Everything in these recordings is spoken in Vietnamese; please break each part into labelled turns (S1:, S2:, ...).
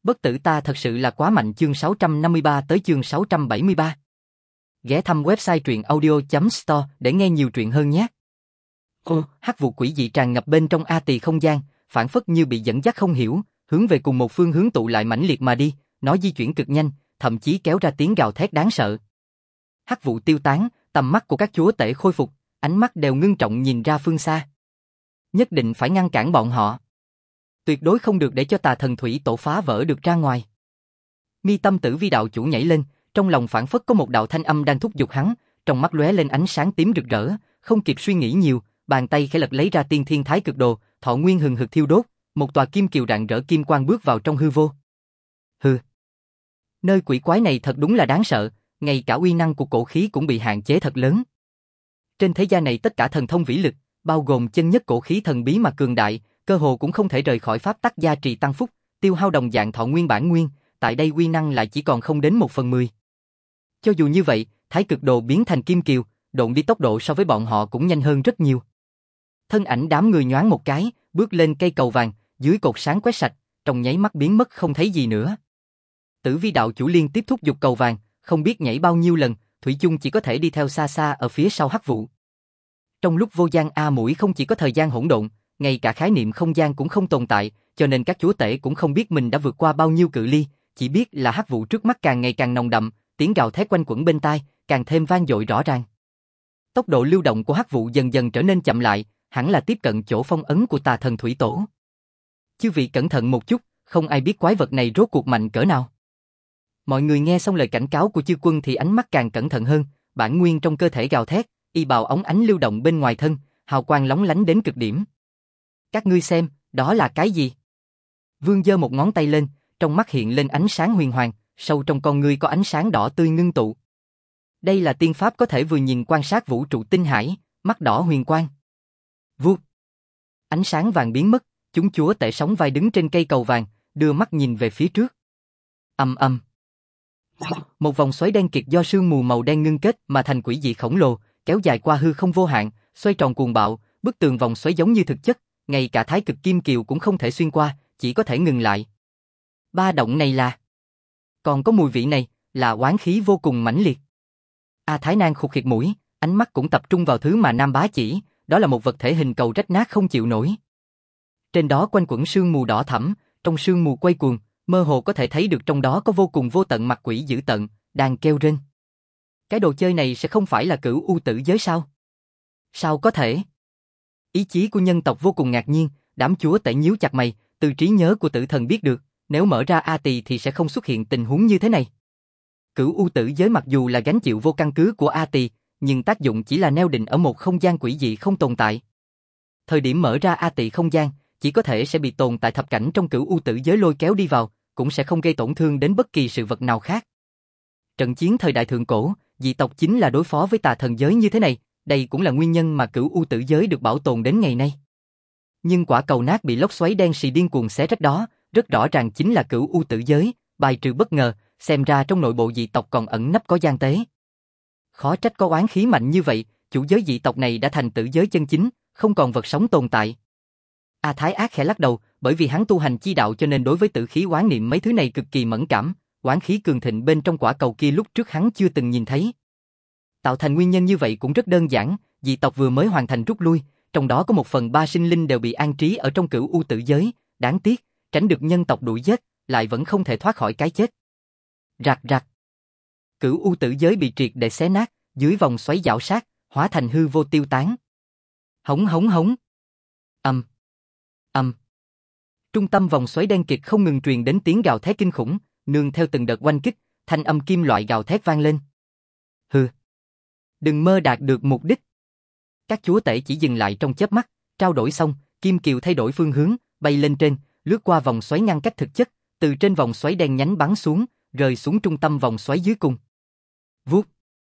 S1: Bất tử ta thật sự là quá mạnh. Chương 653 tới chương 673. Ghé thăm website truyện audio.store để nghe nhiều truyện hơn nhé. Hắc vụ quỷ dị tràn ngập bên trong A Tỳ không gian, phản phất như bị dẫn dắt không hiểu, hướng về cùng một phương hướng tụ lại mãnh liệt mà đi, nó di chuyển cực nhanh, thậm chí kéo ra tiếng gào thét đáng sợ. Hắc vụ tiêu tán, tầm mắt của các chúa tể khôi phục, ánh mắt đều ngưng trọng nhìn ra phương xa. Nhất định phải ngăn cản bọn họ. Tuyệt đối không được để cho Tà Thần Thủy Tổ phá vỡ được ra ngoài. Mi tâm Tử Vi đạo chủ nhảy lên, trong lòng phảng phất có một đạo thanh âm đang thúc giục hắn, trong mắt lóe lên ánh sáng tím rực rỡ, không kịp suy nghĩ nhiều, bàn tay khẽ lật lấy ra Tiên Thiên Thái Cực Đồ, thọ nguyên hừng hực thiêu đốt, một tòa kim kiều rạng rỡ kim quang bước vào trong hư vô. Hừ, nơi quỷ quái này thật đúng là đáng sợ, ngay cả uy năng của cổ khí cũng bị hạn chế thật lớn. Trên thế gian này tất cả thần thông vĩ lực, bao gồm chân nhất cổ khí thần bí mà cường đại, cơ hồ cũng không thể rời khỏi pháp tắc gia trì tăng phúc, tiêu hao đồng dạng thọ nguyên bản nguyên, tại đây uy năng lại chỉ còn không đến 1/10. Cho dù như vậy, Thái Cực Đồ biến thành kim kiều, độn đi tốc độ so với bọn họ cũng nhanh hơn rất nhiều. Thân ảnh đám người nhoáng một cái, bước lên cây cầu vàng, dưới cột sáng quét sạch, trong nháy mắt biến mất không thấy gì nữa. Tử Vi đạo chủ liên tiếp thúc giục cầu vàng, không biết nhảy bao nhiêu lần, thủy chung chỉ có thể đi theo xa xa ở phía sau hắc vụ. Trong lúc vô gian A Mũi không chỉ có thời gian hỗn độn, ngay cả khái niệm không gian cũng không tồn tại, cho nên các chúa tể cũng không biết mình đã vượt qua bao nhiêu cự ly, chỉ biết là hắc vụ trước mắt càng ngày càng nồng đậm, tiếng gào thét quanh quẩn bên tai, càng thêm vang dội rõ ràng. Tốc độ lưu động của hắc vụ dần dần trở nên chậm lại, hẳn là tiếp cận chỗ phong ấn của Tà Thần Thủy Tổ. Chư vị cẩn thận một chút, không ai biết quái vật này rốt cuộc mạnh cỡ nào. Mọi người nghe xong lời cảnh cáo của chư quân thì ánh mắt càng cẩn thận hơn, bản nguyên trong cơ thể gào thét, y bào óng ánh lưu động bên ngoài thân, hào quang lóng lánh đến cực điểm. Các ngươi xem, đó là cái gì? Vương giơ một ngón tay lên, trong mắt hiện lên ánh sáng huyền hoàng, sâu trong con ngươi có ánh sáng đỏ tươi ngưng tụ. Đây là tiên pháp có thể vừa nhìn quan sát vũ trụ tinh hải, mắt đỏ huyền quang. Vút. Ánh sáng vàng biến mất, chúng chúa tể sóng vai đứng trên cây cầu vàng, đưa mắt nhìn về phía trước. Ầm ầm. Một vòng xoáy đen kịt do sương mù màu đen ngưng kết mà thành quỷ dị khổng lồ, kéo dài qua hư không vô hạn, xoay tròn cuồng bạo, bức tường vòng xoáy giống như thực chất, ngay cả Thái Cực Kim Kiều cũng không thể xuyên qua, chỉ có thể ngừng lại. Ba động này là, còn có mùi vị này, là oán khí vô cùng mãnh liệt. A Thái Nan khụt khịt mũi, ánh mắt cũng tập trung vào thứ mà Nam Bá chỉ, đó là một vật thể hình cầu rách nát không chịu nổi. Trên đó quanh quẩn sương mù đỏ thẫm, trong sương mù quay cuồng, mơ hồ có thể thấy được trong đó có vô cùng vô tận mặt quỷ dữ tợn, đang kêu rên. Cái đồ chơi này sẽ không phải là Cửu U Tử Giới sao? Sao có thể? Ý chí của nhân tộc vô cùng ngạc nhiên, đám chúa tể nhíu chặt mày, từ trí nhớ của tử thần biết được, nếu mở ra A Tỳ thì sẽ không xuất hiện tình huống như thế này. Cửu U Tử Giới mặc dù là gánh chịu vô căn cứ của A Tỳ, nhưng tác dụng chỉ là neo định ở một không gian quỷ dị không tồn tại. Thời điểm mở ra A Tỳ không gian, chỉ có thể sẽ bị tồn tại thập cảnh trong Cửu U Tử Giới lôi kéo đi vào, cũng sẽ không gây tổn thương đến bất kỳ sự vật nào khác. Trận chiến thời đại thượng cổ, dị tộc chính là đối phó với Tà Thần Giới như thế này, đây cũng là nguyên nhân mà Cửu U Tử Giới được bảo tồn đến ngày nay. Nhưng quả cầu nát bị lốc xoáy đen xì điên cuồng xé rách đó, rất rõ ràng chính là Cửu U Tử Giới, bài trừ bất ngờ, xem ra trong nội bộ dị tộc còn ẩn nấp có gian tế. Khó trách có oán khí mạnh như vậy, chủ giới dị tộc này đã thành tử giới chân chính, không còn vật sống tồn tại. A Thái Ác khẽ lắc đầu, bởi vì hắn tu hành chi đạo cho nên đối với tử khí oán niệm mấy thứ này cực kỳ mẫn cảm, oán khí cường thịnh bên trong quả cầu kia lúc trước hắn chưa từng nhìn thấy. Tạo thành nguyên nhân như vậy cũng rất đơn giản, dị tộc vừa mới hoàn thành rút lui, trong đó có 1/3 sinh linh đều bị an trí ở trong Cửu U Tử Giới, đáng tiếc, tránh được nhân tộc đuổi giết, lại vẫn không thể thoát khỏi cái chết. Rạc rạc. Cửu U Tử Giới bị triệt để xé nát, dưới vòng xoáy giảo sát, hóa thành hư vô tiêu tán. Hống hống hống. Ầm. Ầm. Trung tâm vòng xoáy đen kịt không ngừng truyền đến tiếng gào thét kinh khủng, nương theo từng đợt oanh kích, thanh âm kim loại gào thét vang lên. Hừ. Đừng mơ đạt được mục đích. Các chúa tể chỉ dừng lại trong chớp mắt, trao đổi xong, Kim Kiều thay đổi phương hướng, bay lên trên, lướt qua vòng xoáy ngăn cách thực chất, từ trên vòng xoáy đen nhánh bắn xuống, rơi xuống trung tâm vòng xoáy dưới cùng. Vút.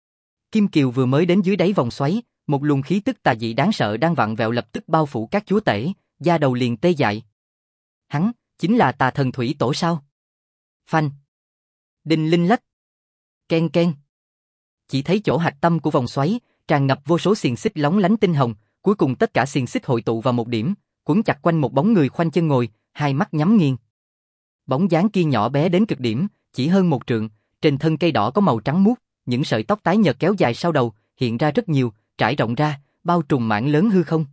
S1: Kim Kiều vừa mới đến dưới đáy vòng xoáy, một luồng khí tức tà dị đáng sợ đang vặn vẹo lập tức bao phủ các chúa tể, da đầu liền tê dại. Hắn, chính là Tà Thần Thủy Tổ sao? Phanh. Đinh linh lách. Ken ken. Chỉ thấy chỗ hạch tâm của vòng xoáy, tràn ngập vô số xiềng xích lóng lánh tinh hồng, cuối cùng tất cả xiềng xích hội tụ vào một điểm, quấn chặt quanh một bóng người khoanh chân ngồi, hai mắt nhắm nghiền. Bóng dáng kia nhỏ bé đến cực điểm, chỉ hơn 1 trượng, trên thân cây đỏ có màu trắng muốt, những sợi tóc tái nhợt kéo dài sau đầu, hiện ra rất nhiều, trải rộng ra, bao trùm mảng lớn hư không.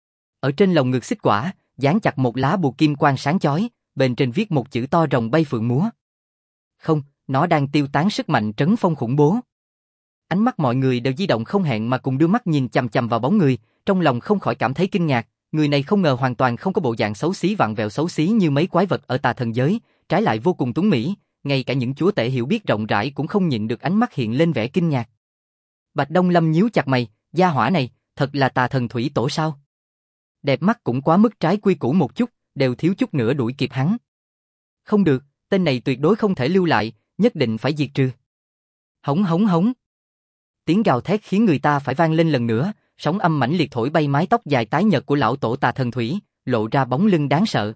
S1: Ở trên lồng ngực xích quả, dán chặt một lá bùa kim quang sáng chói, bên trên viết một chữ to rồng bay phượng múa. Không, nó đang tiêu tán sức mạnh trấn phong khủng bố. Ánh mắt mọi người đều di động không hẹn mà cùng đưa mắt nhìn chằm chằm vào bóng người, trong lòng không khỏi cảm thấy kinh ngạc, người này không ngờ hoàn toàn không có bộ dạng xấu xí vặn vẹo xấu xí như mấy quái vật ở tà thần giới, trái lại vô cùng tuấn mỹ, ngay cả những chúa tể hiểu biết rộng rãi cũng không nhịn được ánh mắt hiện lên vẻ kinh ngạc. Bạch Đông Lâm nhíu chặt mày, gia hỏa này, thật là tà thần thủy tổ sao? Đẹp mắt cũng quá mức trái quy củ một chút, đều thiếu chút nữa đuổi kịp hắn. Không được, tên này tuyệt đối không thể lưu lại, nhất định phải diệt trừ. Hống hống hống. Tiếng gào thét khiến người ta phải vang lên lần nữa, sóng âm mãnh liệt thổi bay mái tóc dài tái nhợt của lão tổ tà thần thủy, lộ ra bóng lưng đáng sợ.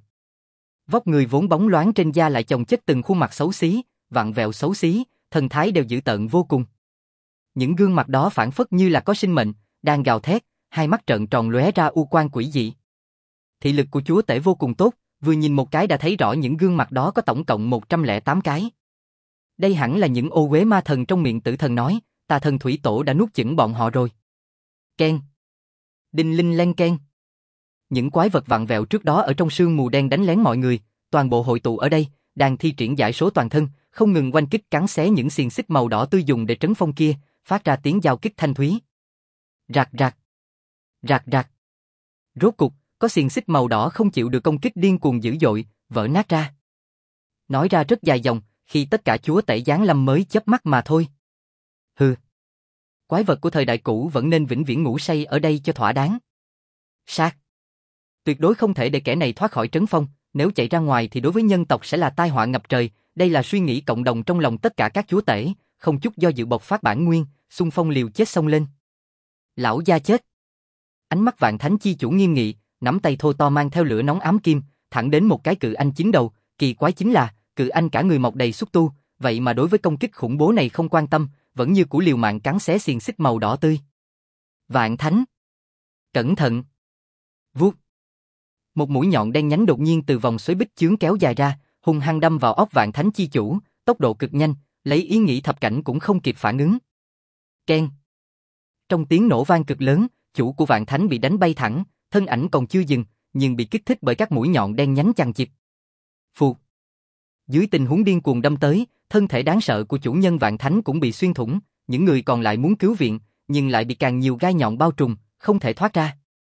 S1: Vóc người vốn bóng loáng trên da lại chồng chất từng khuôn mặt xấu xí, vặn vẹo xấu xí, thần thái đều dữ tợn vô cùng. Những gương mặt đó phảng phất như là có sinh mệnh, đang gào thét, hai mắt trợn tròn lóe ra u quang quỷ dị. Thị lực của chúa tể vô cùng tốt, vừa nhìn một cái đã thấy rõ những gương mặt đó có tổng cộng 108 cái. Đây hẳn là những ô uế ma thần trong miệng tử thần nói, tà thần thủy tổ đã nuốt chửng bọn họ rồi. Ken. Đinh linh len ken. Những quái vật vặn vẹo trước đó ở trong sương mù đen đánh lén mọi người, toàn bộ hội tụ ở đây, đang thi triển giải số toàn thân, không ngừng oanh kích cắn xé những xiềng xích màu đỏ tươi dùng để trấn phong kia, phát ra tiếng giao kích thanh thúy. Rạc rạc. Rạc rạc. Rốt cục, có xiềng xích màu đỏ không chịu được công kích điên cuồng dữ dội, vỡ nát ra. Nói ra rất dài dòng, khi tất cả chúa tể giáng lâm mới chớp mắt mà thôi. Hừ. Quái vật của thời đại cũ vẫn nên vĩnh viễn ngủ say ở đây cho thỏa đáng. Sát. Tuyệt đối không thể để kẻ này thoát khỏi trấn phong, nếu chạy ra ngoài thì đối với nhân tộc sẽ là tai họa ngập trời, đây là suy nghĩ cộng đồng trong lòng tất cả các chúa tể, không chút do dự bộc phát bản nguyên, xung phong liều chết xông lên. Lão gia chết. Ánh mắt Vạn Thánh chi chủ nghiêm nghị, nắm tay thô to mang theo lửa nóng ám kim, thẳng đến một cái cự anh chín đầu, kỳ quái chính là, cự anh cả người mọc đầy xúc tu, vậy mà đối với công kích khủng bố này không quan tâm, vẫn như cũ liều mạng cắn xé xiềng xích màu đỏ tươi. Vạn Thánh. Cẩn thận. Vuốt. Một mũi nhọn đen nhánh đột nhiên từ vòng xoáy bích chướng kéo dài ra, hung hăng đâm vào óc Vạn Thánh chi chủ, tốc độ cực nhanh, lấy ý nghĩ thập cảnh cũng không kịp phản ứng. Keng. Trong tiếng nổ vang cực lớn, chủ của Vạn Thánh bị đánh bay thẳng, thân ảnh còn chưa dừng, nhưng bị kích thích bởi các mũi nhọn đen nhánh chằng chịt. Phụt. Dưới tình huống điên cuồng đâm tới, thân thể đáng sợ của chủ nhân Vạn Thánh cũng bị xuyên thủng, những người còn lại muốn cứu viện, nhưng lại bị càng nhiều gai nhọn bao trùm, không thể thoát ra.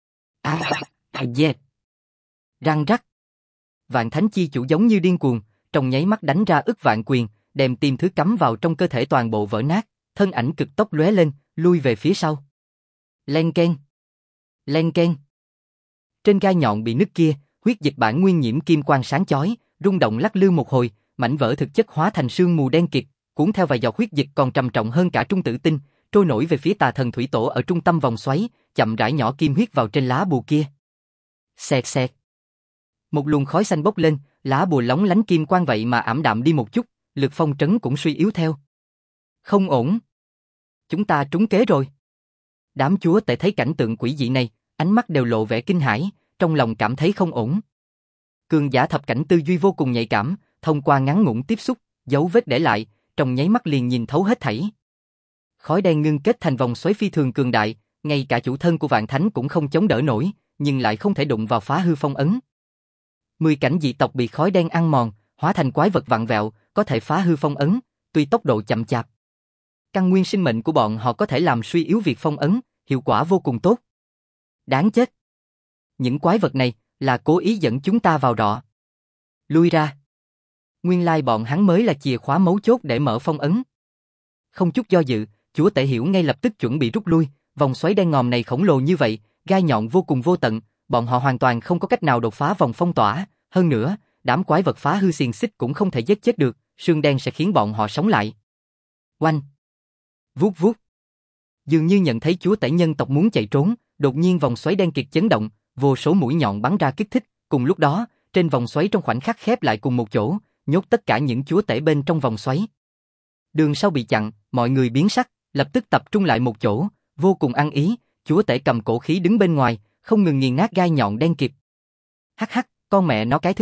S1: Yeah. Răng rắc. Vạn Thánh chi chủ giống như điên cuồng, trong nháy mắt đánh ra ức vạn quyền, đem tim thứ cắm vào trong cơ thể toàn bộ vỡ nát, thân ảnh cực tốc lóe lên, lui về phía sau. Len ken. Len ken. Trên gai nhọn bị nứt kia, huyết dịch bản nguyên nhiễm kim quang sáng chói, rung động lắc lư một hồi, mảnh vỡ thực chất hóa thành sương mù đen kịt, cuốn theo vài giọt huyết dịch còn trầm trọng hơn cả trung tử tinh, trôi nổi về phía tà thần thủy tổ ở trung tâm vòng xoáy, chậm rãi nhỏ kim huyết vào trên lá bùa kia. Xẹt xẹt. Một luồng khói xanh bốc lên, lá bùa lóng lánh kim quang vậy mà ảm đạm đi một chút, lực phong trấn cũng suy yếu theo. Không ổn. Chúng ta trúng kế rồi. Đám chúa tể thấy cảnh tượng quỷ dị này, ánh mắt đều lộ vẻ kinh hãi, trong lòng cảm thấy không ổn. Cường giả thập cảnh tư duy vô cùng nhạy cảm, thông qua ngắn ngủn tiếp xúc, dấu vết để lại, trong nháy mắt liền nhìn thấu hết thảy. Khói đen ngưng kết thành vòng xoáy phi thường cường đại, ngay cả chủ thân của Vạn Thánh cũng không chống đỡ nổi, nhưng lại không thể đụng vào phá hư phong ấn. 10 cảnh dị tộc bị khói đen ăn mòn, hóa thành quái vật vặn vẹo, có thể phá hư phong ấn, tuy tốc độ chậm chạp. Căn nguyên sinh mệnh của bọn họ có thể làm suy yếu việc phong ấn, hiệu quả vô cùng tốt. Đáng chết. Những quái vật này là cố ý dẫn chúng ta vào rọ. Lui ra. Nguyên lai bọn hắn mới là chìa khóa mấu chốt để mở phong ấn. Không chút do dự, chúa tể hiểu ngay lập tức chuẩn bị rút lui, vòng xoáy đen ngòm này khổng lồ như vậy, gai nhọn vô cùng vô tận, bọn họ hoàn toàn không có cách nào đột phá vòng phong tỏa, hơn nữa, đám quái vật phá hư xiềng xích cũng không thể giết chết được, sương đen sẽ khiến bọn họ sống lại. Oanh. Vuốt vuốt. Dường như nhận thấy chúa tể nhân tộc muốn chạy trốn, đột nhiên vòng xoáy đen kịt chấn động, vô số mũi nhọn bắn ra kích thích, cùng lúc đó, trên vòng xoáy trong khoảnh khắc khép lại cùng một chỗ, nhốt tất cả những chúa tể bên trong vòng xoáy. Đường sau bị chặn, mọi người biến sắc, lập tức tập trung lại một chỗ, vô cùng ăn ý, chúa tể cầm cổ khí đứng bên ngoài, không ngừng nghiền nát gai nhọn đen kịt. Hắc hắc, con mẹ nó cái thứ ba,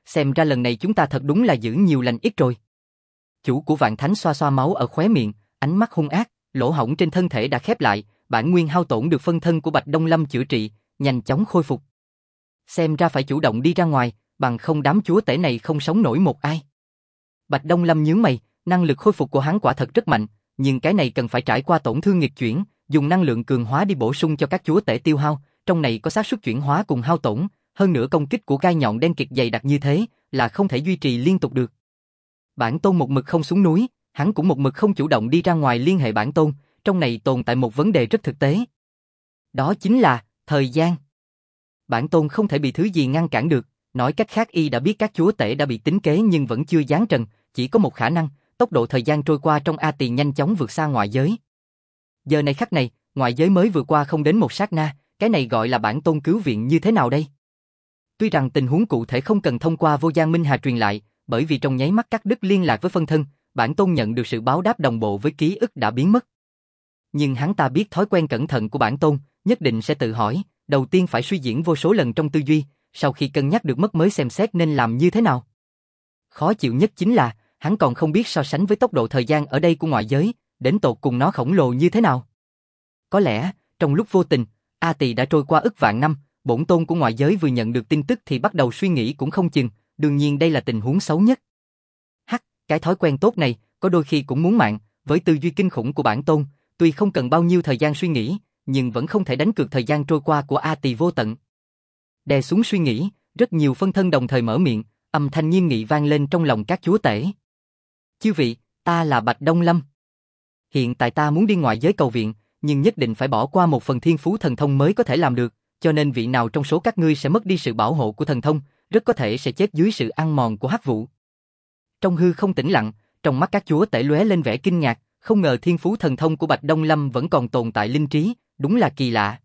S1: xem ra lần này chúng ta thật đúng là giữ nhiều lành ít rồi. Chủ của Vạn Thánh xoa xoa máu ở khóe miệng, ánh mắt hung ác, lỗ hổng trên thân thể đã khép lại, bản nguyên hao tổn được phân thân của Bạch Đông Lâm chữa trị, nhanh chóng khôi phục. Xem ra phải chủ động đi ra ngoài, bằng không đám chúa tể này không sống nổi một ai. Bạch Đông Lâm nhướng mày, năng lực khôi phục của hắn quả thật rất mạnh, nhưng cái này cần phải trải qua tổn thương nghịch chuyển, dùng năng lượng cường hóa đi bổ sung cho các chúa tể tiêu hao, trong này có xác suất chuyển hóa cùng hao tổn, hơn nữa công kích của gai nhọn đen kịt dày đặc như thế, là không thể duy trì liên tục được. Bản tôn một mực không xuống núi, hắn cũng một mực không chủ động đi ra ngoài liên hệ bản tôn, trong này tồn tại một vấn đề rất thực tế. Đó chính là thời gian. Bản tôn không thể bị thứ gì ngăn cản được, nói cách khác y đã biết các chúa tể đã bị tính kế nhưng vẫn chưa giáng trần, chỉ có một khả năng, tốc độ thời gian trôi qua trong A Tỳ nhanh chóng vượt xa ngoại giới. Giờ này khắc này, ngoại giới mới vừa qua không đến một sát na, cái này gọi là bản tôn cứu viện như thế nào đây? Tuy rằng tình huống cụ thể không cần thông qua Vô Gian Minh Hà truyền lại, bởi vì trong nháy mắt cắt đứt liên lạc với phân thân, bản tôn nhận được sự báo đáp đồng bộ với ký ức đã biến mất. Nhưng hắn ta biết thói quen cẩn thận của bản tôn, nhất định sẽ tự hỏi, đầu tiên phải suy diễn vô số lần trong tư duy, sau khi cân nhắc được mất mới xem xét nên làm như thế nào. Khó chịu nhất chính là, hắn còn không biết so sánh với tốc độ thời gian ở đây của ngoại giới, đến tột cùng nó khổng lồ như thế nào. Có lẽ, trong lúc vô tình, A Tỳ đã trôi qua ức vạn năm, bổn tôn của ngoại giới vừa nhận được tin tức thì bắt đầu suy nghĩ cũng không chừng, đương nhiên đây là tình huống xấu nhất. Cái thói quen tốt này, có đôi khi cũng muốn mạng, với tư duy kinh khủng của bản tôn, tuy không cần bao nhiêu thời gian suy nghĩ, nhưng vẫn không thể đánh cược thời gian trôi qua của A Tỳ vô tận. Đè xuống suy nghĩ, rất nhiều phân thân đồng thời mở miệng, âm thanh nghiêm nghị vang lên trong lòng các chúa tể. Chư vị, ta là Bạch Đông Lâm. Hiện tại ta muốn đi ngoại giới cầu viện, nhưng nhất định phải bỏ qua một phần thiên phú thần thông mới có thể làm được, cho nên vị nào trong số các ngươi sẽ mất đi sự bảo hộ của thần thông, rất có thể sẽ chết dưới sự ăn mòn của hắc vụ. Trong hư không tĩnh lặng, trong mắt các chúa tể lóe lên vẻ kinh ngạc, không ngờ thiên phú thần thông của Bạch Đông Lâm vẫn còn tồn tại linh trí, đúng là kỳ lạ.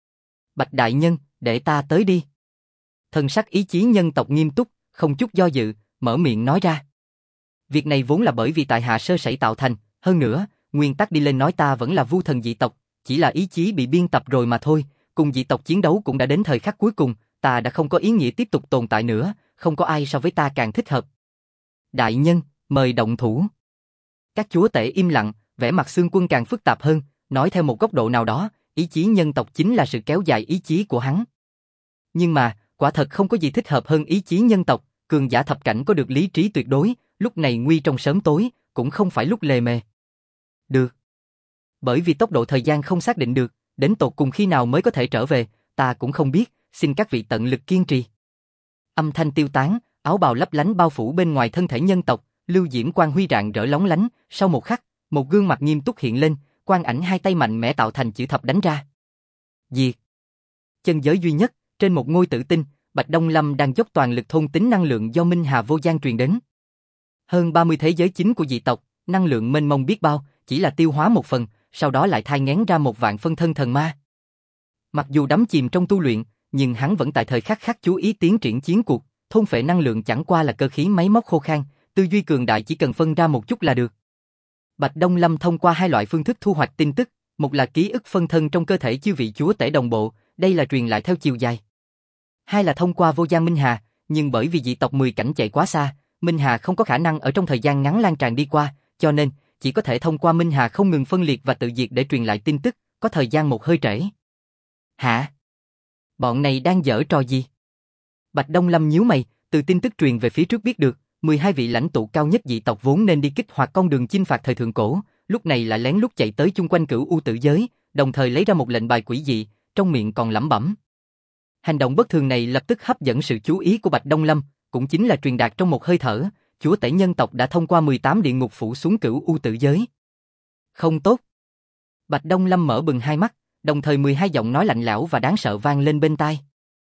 S1: Bạch đại nhân, để ta tới đi. Thần sắc ý chí nhân tộc nghiêm túc, không chút do dự, mở miệng nói ra. Việc này vốn là bởi vì tại hạ sơ sẩy tạo thành, hơn nữa, nguyên tắc đi lên nói ta vẫn là vu thần dị tộc, chỉ là ý chí bị biên tập rồi mà thôi, cùng dị tộc chiến đấu cũng đã đến thời khắc cuối cùng, ta đã không có ý nghĩa tiếp tục tồn tại nữa, không có ai so với ta càng thích hợp. Đại nhân, mời động thủ. Các chúa tể im lặng, vẻ mặt Xương Quân càng phức tạp hơn, nói theo một góc độ nào đó, ý chí nhân tộc chính là sự kéo dài ý chí của hắn. Nhưng mà, quả thật không có gì thích hợp hơn ý chí nhân tộc, cường giả thập cảnh có được lý trí tuyệt đối, lúc này nguy trong sớm tối, cũng không phải lúc lề mề. Được. Bởi vì tốc độ thời gian không xác định được, đến tột cùng khi nào mới có thể trở về, ta cũng không biết, xin các vị tận lực kiên trì. Âm thanh tiêu tán, áo bào lấp lánh bao phủ bên ngoài thân thể nhân tộc, lưu diễm quang huy rạng rỡ lóng lánh, sau một khắc, một gương mặt nghiêm túc hiện lên, quang ảnh hai tay mạnh mẽ tạo thành chữ thập đánh ra. Diệt. Chân giới duy nhất, trên một ngôi tử tinh, Bạch Đông Lâm đang dốc toàn lực thôn tính năng lượng do Minh Hà Vô Gian truyền đến. Hơn 30 thế giới chính của dị tộc, năng lượng mênh mông biết bao, chỉ là tiêu hóa một phần, sau đó lại thai nghén ra một vạn phân thân thần ma. Mặc dù đắm chìm trong tu luyện, nhưng hắn vẫn tại thời khắc khắc chú ý tiến triển chiến cuộc, thôn phệ năng lượng chẳng qua là cơ khí máy móc khô khan, tư duy cường đại chỉ cần phân ra một chút là được. Bạch Đông Lâm thông qua hai loại phương thức thu hoạch tin tức, một là ký ức phân thân trong cơ thể chư vị chúa tể đồng bộ, đây là truyền lại theo chiều dài. Hai là thông qua Vô Gian Minh Hà, nhưng bởi vì dị tộc 10 cảnh chạy quá xa, Minh Hà không có khả năng ở trong thời gian ngắn lan tràn đi qua, cho nên chỉ có thể thông qua Minh Hà không ngừng phân liệt và tự diệt để truyền lại tin tức, có thời gian một hơi trễ. Hả? Bọn này đang giở trò gì? Bạch Đông Lâm nhíu mày, từ tin tức truyền về phía trước biết được, 12 vị lãnh tụ cao nhất dị tộc vốn nên đi kích hoạt con đường chinh phạt thời thượng cổ, lúc này lại lén lút chạy tới chung quanh Cửu U Tử giới, đồng thời lấy ra một lệnh bài quỷ dị, trong miệng còn lẩm bẩm. Hành động bất thường này lập tức hấp dẫn sự chú ý của Bạch Đông Lâm, cũng chính là truyền đạt trong một hơi thở, chúa tể nhân tộc đã thông qua 18 địa ngục phủ xuống Cửu U Tử giới. Không tốt. Bạch Đông Lâm mở bừng hai mắt, đồng thời 12 giọng nói lạnh lẽo và đáng sợ vang lên bên tai.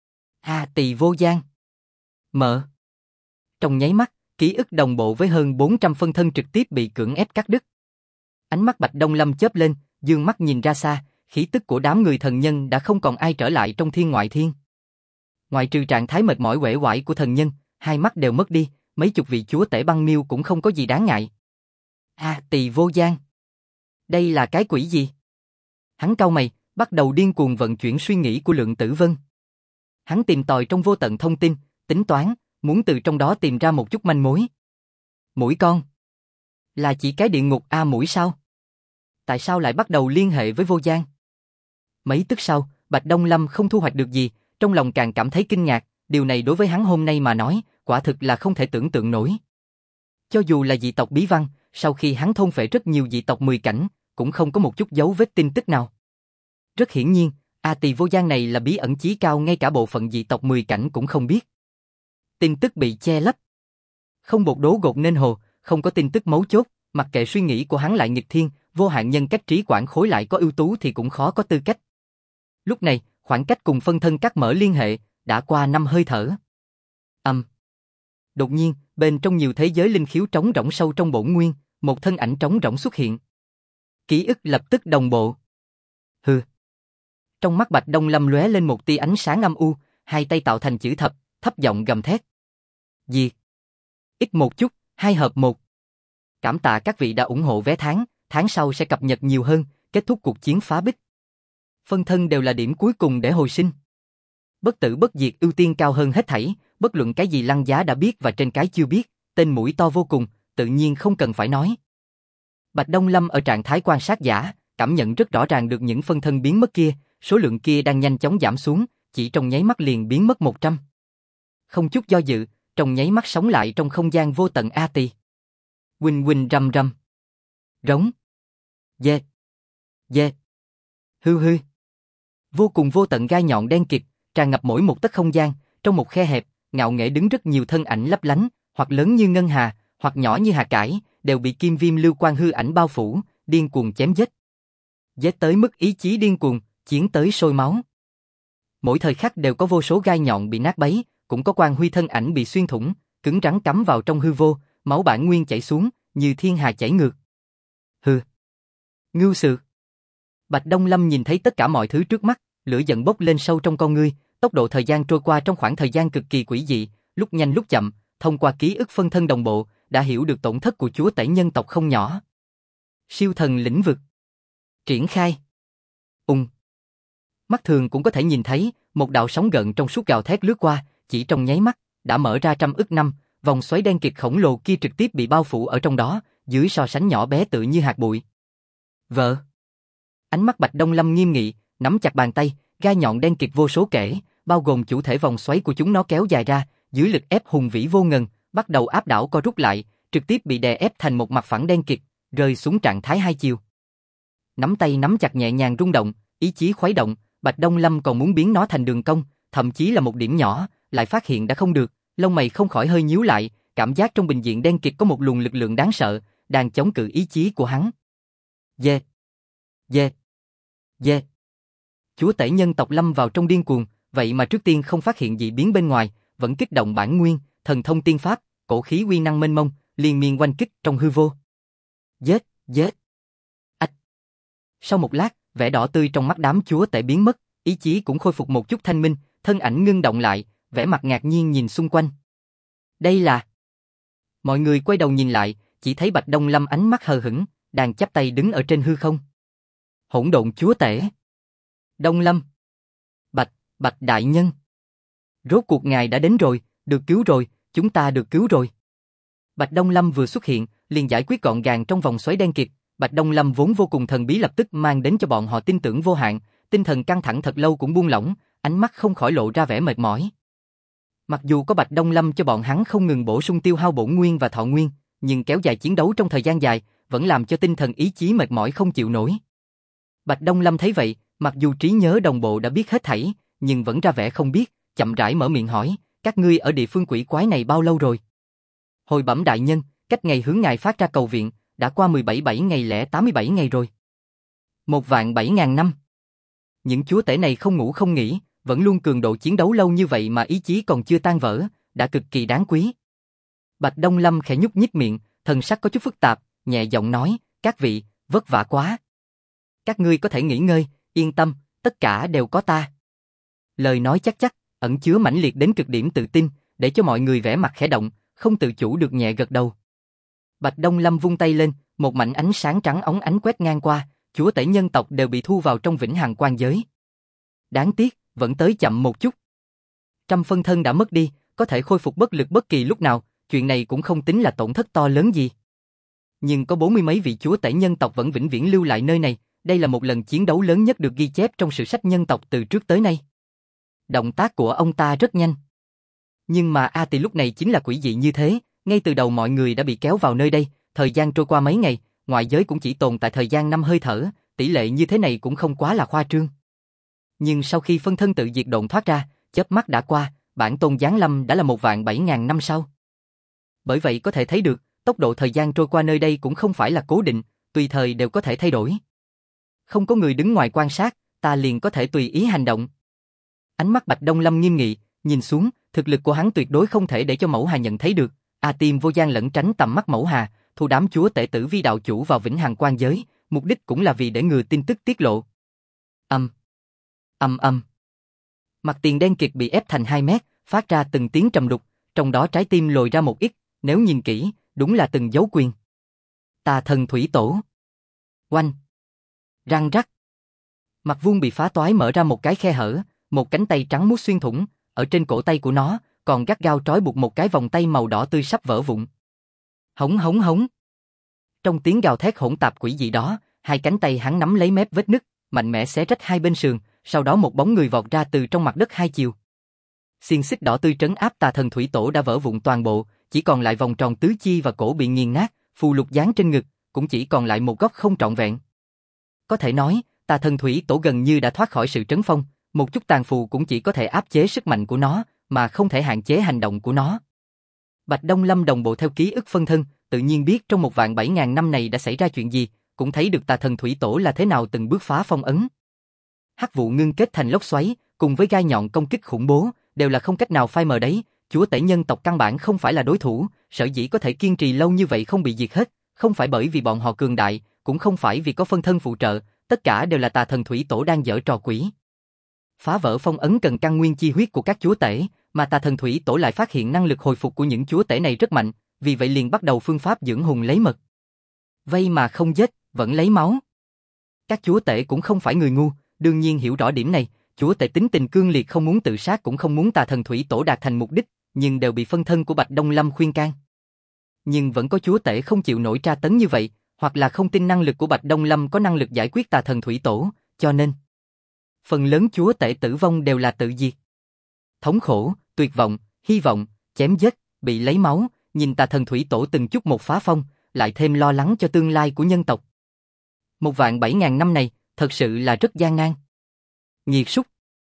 S1: A Tỳ Vô Gian. Mở. Trong nháy mắt, ký ức đồng bộ với hơn 400 phân thân trực tiếp bị cưỡng ép cắt đứt. Ánh mắt Bạch Đông Lâm chớp lên, dương mắt nhìn ra xa, khí tức của đám người thần nhân đã không còn ai trở lại trong thiên ngoại thiên. Ngoại trừ trạng thái mệt mỏi uể oải của thần nhân, hai mắt đều mất đi, mấy chục vị chúa tể băng miêu cũng không có gì đáng ngại. A Tỳ Vô Gian. Đây là cái quỷ gì? Hắn cau mày, bắt đầu điên cuồng vận chuyển suy nghĩ của Lượng Tử Vân. Hắn tìm tòi trong vô tận thông tin, tính toán, muốn từ trong đó tìm ra một chút manh mối. Mũi con? Là chỉ cái địa ngục A Mũi sao? Tại sao lại bắt đầu liên hệ với Vô Giang? Mấy tức sau, Bạch Đông Lâm không thu hoạch được gì, trong lòng càng cảm thấy kinh ngạc, điều này đối với hắn hôm nay mà nói, quả thực là không thể tưởng tượng nổi. Cho dù là dị tộc Bí Văn, sau khi hắn thôn phệ rất nhiều dị tộc 10 cảnh, cũng không có một chút dấu vết tin tức nào. Rất hiển nhiên, A Tỳ Vô Giang này là bí ẩn chí cao, ngay cả bộ phận dị tộc 10 cảnh cũng không biết. Tin tức bị che lấp. Không bột đố gột nên hồ, không có tin tức mấu chốt, mặc kệ suy nghĩ của hắn lại nghịch thiên, vô hạn nhân cách trí quản khối lại có ưu tú thì cũng khó có tư cách. Lúc này, khoảng cách cùng phân thân cắt mở liên hệ, đã qua 5 hơi thở. Đột nhiên, bên trong nhiều thế giới linh khiếu trống rỗng sâu trong bổn nguyên, một thân ảnh trống rỗng xuất hiện. Ký ức lập tức đồng bộ. Hừ. Trong mắt Bạch Đông Lâm lóe lên một tia ánh sáng âm u, hai tay tạo thành chữ thập, thấp giọng gầm thét. Diệt. Ít một chút, 2 hợp 1. Cảm tạ các vị đã ủng hộ vé tháng sau sẽ cập nhật nhiều hơn, kết thúc cuộc chiến phá bích. Phân thân đều là điểm cuối cùng để hồi sinh. Bất tử bất diệt ưu tiên cao hơn hết thảy, bất luận cái gì Lăng Giá đã biết và trên cái chưa biết, tên mũi to vô cùng, tự nhiên không cần phải nói. Bạch Đông Lâm ở trạng thái quan sát giả, cảm nhận rất rõ ràng được những phân thân biến mất kia, số lượng kia đang nhanh chóng giảm xuống, chỉ trong nháy mắt liền biến mất 100. Không chút do dự, trong nháy mắt sống lại trong không gian vô tận A Tỳ. Huỳnh huỳnh rầm rầm. Rống. Dê. Dê. Hư hư. Vô cùng vô tận gai nhọn đen kịt, tràn ngập mỗi một tấc không gian, trong một khe hẹp, ngạo nghễ đứng rất nhiều thân ảnh lấp lánh, hoặc lớn như ngân hà, hoặc nhỏ như hạt cải, đều bị kim viêm lưu quang hư ảnh bao phủ, điên cuồng chém giết. Giết tới mức ý chí điên cuồng, chiến tới sôi máu. Mỗi thời khắc đều có vô số gai nhọn bị nát bấy, cũng có quang huy thân ảnh bị xuyên thủng, cứng rắn cắm vào trong hư vô, máu bản nguyên chảy xuống, như thiên hà chảy ngược. Hừ. Ngưu sự. Bạch Đông Lâm nhìn thấy tất cả mọi thứ trước mắt, lửa giận bốc lên sâu trong con ngươi, tốc độ thời gian trôi qua trong khoảng thời gian cực kỳ quỷ dị, lúc nhanh lúc chậm, thông qua ký ức phân thân đồng bộ, đã hiểu được tổn thất của chúa tể nhân tộc không nhỏ. Siêu thần lĩnh vực. Triển khai. Mắt thường cũng có thể nhìn thấy, một đạo sóng gợn trong suốt gào thét lướt qua, chỉ trong nháy mắt, đã mở ra trăm ức năm, vòng xoáy đen kịt khổng lồ kia trực tiếp bị bao phủ ở trong đó, dưới so sánh nhỏ bé tự như hạt bụi. Vợ. Ánh mắt Bạch Đông Lâm nghiêm nghị, nắm chặt bàn tay, gai nhọn đen kịt vô số kể, bao gồm chủ thể vòng xoáy của chúng nó kéo dài ra, dưới lực ép hùng vĩ vô ngần, bắt đầu áp đảo co rút lại, trực tiếp bị đè ép thành một mặt phẳng đen kịt, rơi xuống trạng thái hai chiều. Nắm tay nắm chặt nhẹ nhàng rung động, ý chí khuấy động, Bạch Đông Lâm còn muốn biến nó thành đường cong, thậm chí là một điểm nhỏ, lại phát hiện đã không được, lông mày không khỏi hơi nhíu lại, cảm giác trong bình diện đen kịt có một luồng lực lượng đáng sợ, đang chống cự ý chí của hắn. Dê. Dê. Dê. Chúa tể nhân tộc lâm vào trong điên cuồng, vậy mà trước tiên không phát hiện dị biến bên ngoài, vẫn kích động bản nguyên, thần thông tiên pháp, cổ khí uy năng mênh mông, liên miên oanh kích trong hư vô. Giết, giết. Ách. Sau một lát, vẻ đỏ tươi trong mắt đám chúa tể biến mất, ý chí cũng khôi phục một chút thanh minh, thân ảnh ngưng động lại, vẻ mặt ngạc nhiên nhìn xung quanh. Đây là... Mọi người quay đầu nhìn lại, chỉ thấy Bạch Đông Lâm ánh mắt hờ hững, đang chắp tay đứng ở trên hư không. Hỗn độn chúa tể. Đông Lâm. Bạch đại nhân. Rốt cuộc ngài đã đến rồi, được cứu rồi, chúng ta được cứu rồi. Bạch Đông Lâm vừa xuất hiện, liền giải quyết gọn gàng trong vòng xoáy đen kịt. Bạch Đông Lâm vốn vô cùng thần bí lập tức mang đến cho bọn họ tin tưởng vô hạn, tinh thần căng thẳng thật lâu cũng buông lỏng, ánh mắt không khỏi lộ ra vẻ mệt mỏi. Mặc dù có Bạch Đông Lâm cho bọn hắn không ngừng bổ sung tiêu hao bổn nguyên và thọ nguyên, nhưng kéo dài chiến đấu trong thời gian dài, vẫn làm cho tinh thần ý chí mệt mỏi không chịu nổi. Bạch Đông Lâm thấy vậy, mặc dù trí nhớ đồng bộ đã biết hết thảy, nhưng vẫn ra vẻ không biết, chậm rãi mở miệng hỏi, các ngươi ở địa phương quỷ quái này bao lâu rồi? Hồi bẩm đại nhân, cách ngày hướng ngài phát ra cầu viện, đã qua 17 ngày lẻ 87 ngày rồi. 1.700.000 năm. Những chúa tể này không ngủ không nghỉ, vẫn luôn cường độ chiến đấu lâu như vậy mà ý chí còn chưa tan vỡ, đã cực kỳ đáng quý. Bạch Đông Lâm khẽ nhúc nhích miệng, thần sắc có chút phức tạp, nhẹ giọng nói, các vị, vất vả quá. Các ngươi có thể nghỉ ngơi, yên tâm, tất cả đều có ta. Lời nói chắc, ẩn chứa mãnh liệt đến cực điểm tự tin, để cho mọi người vẻ mặt khẽ động, không tự chủ được nhẹ gật đầu. Bạch Đông Lâm vung tay lên, một mảnh ánh sáng trắng óng ánh quét ngang qua, chúa tể nhân tộc đều bị thu vào trong vĩnh hằng quan giới. Đáng tiếc, vẫn tới chậm một chút. Trăm phân thân đã mất đi, có thể khôi phục bất lực bất kỳ lúc nào, chuyện này cũng không tính là tổn thất to lớn gì. Nhưng có 40 mấy vị chúa tể nhân tộc vẫn vĩnh viễn lưu lại nơi này, đây là một lần chiến đấu lớn nhất được ghi chép trong sử sách nhân tộc từ trước tới nay. Động tác của ông ta rất nhanh. Nhưng mà A Tỳ lúc này chính là quỷ dị như thế, ngay từ đầu mọi người đã bị kéo vào nơi đây, thời gian trôi qua mấy ngày, ngoại giới cũng chỉ tồn tại thời gian 5 hơi thở, tỷ lệ như thế này cũng không quá là khoa trương. Nhưng sau khi phân thân tự diệt độn thoát ra, chớp mắt đã qua, bản tôn giáng lâm đã là 1.700.000 năm sau. Bởi vậy có thể thấy được, tốc độ thời gian trôi qua nơi đây cũng không phải là cố định, tùy thời đều có thể thay đổi. Không có người đứng ngoài quan sát, ta liền có thể tùy ý hành động. Ánh mắt Bạch Đông Lâm nghiêm nghị, nhìn xuống, thực lực của hắn tuyệt đối không thể để cho Mẫu Hà nhận thấy được. A Tim vô gian lẩn tránh tầm mắt Mẫu Hà, thu đám chúa tể tử vi đạo chủ vào vĩnh hằng quan giới, mục đích cũng là vì để ngừa tin tức tiết lộ. Mặt tiền đen kịt bị ép thành 2 mét, phát ra từng tiếng trầm đục, trong đó trái tim lồi ra một ít, nếu nhìn kỹ, đúng là từng dấu quyền. Tà thần thủy tổ. Oanh. Răng rắc. Mặt vuông bị phá toái mở ra một cái khe hở, một cánh tay trắng muốt xuyên thủng, ở trên cổ tay của nó, còn gắt gao trói buộc một cái vòng tay màu đỏ tươi sắp vỡ vụn. Hống hống hống. Trong tiếng gào thét hỗn tạp quỷ dị đó, hai cánh tay hắn nắm lấy mép vết nứt, mạnh mẽ xé rách hai bên sườn, sau đó một bóng người vọt ra từ trong mặt đất hai chiều. Xiên xích đỏ tươi trấn áp tà thần thủy tổ đã vỡ vụn toàn bộ, chỉ còn lại vòng tròn tứ chi và cổ bị nghiền nát, phù lục dán trên ngực, cũng chỉ còn lại một góc không trọn vẹn. Có thể nói, tà thần thủy tổ gần như đã thoát khỏi sự trấn phong, một chút tàn phù cũng chỉ có thể áp chế sức mạnh của nó, mà không thể hạn chế hành động của nó. Bạch Đông Lâm đồng bộ theo ký ức phân thân, tự nhiên biết trong 1.700.000 năm này đã xảy ra chuyện gì, cũng thấy được tà thần thủy tổ là thế nào từng bước phá phong ấn. Hắc vụ ngưng kết thành lốc xoáy, cùng với gai nhọn công kích khủng bố, đều là không cách nào phai mờ đấy, chúa tể nhân tộc căn bản không phải là đối thủ, sở dĩ có thể kiên trì lâu như vậy không bị diệt hết, không phải bởi vì bọn họ cường đại, cũng không phải vì có phân thân phụ trợ, tất cả đều là tà thần thủy tổ đang giở trò quỷ. Phá vỡ phong ấn cần căn nguyên chi huyết của các chúa tể, mà tà thần thủy tổ lại phát hiện năng lực hồi phục của những chúa tể này rất mạnh, vì vậy liền bắt đầu phương pháp dưỡng hùng lấy mật. Vây mà không giết, vẫn lấy máu. Các chúa tể cũng không phải người ngu, đương nhiên hiểu rõ điểm này, chúa tể tính tình cương liệt không muốn tự sát cũng không muốn tà thần thủy tổ đạt thành mục đích, nhưng đều bị phân thân của Bạch Đông Lâm khuyên can. Nhưng vẫn có chúa tể không chịu nổi tra tấn như vậy, hoặc là không tin năng lực của Bạch Đông Lâm có năng lực giải quyết tà thần thủy tổ, cho nên phần lớn chúa tể tử vong đều là tự diệt. Thống khổ, tuyệt vọng, hy vọng, chém giết, bị lấy máu, nhìn tà thần thủy tổ từng chút một phá phong, lại thêm lo lắng cho tương lai của nhân tộc. 1.700.000 năm này, thật sự là rất gian nan. Nghiệt súc.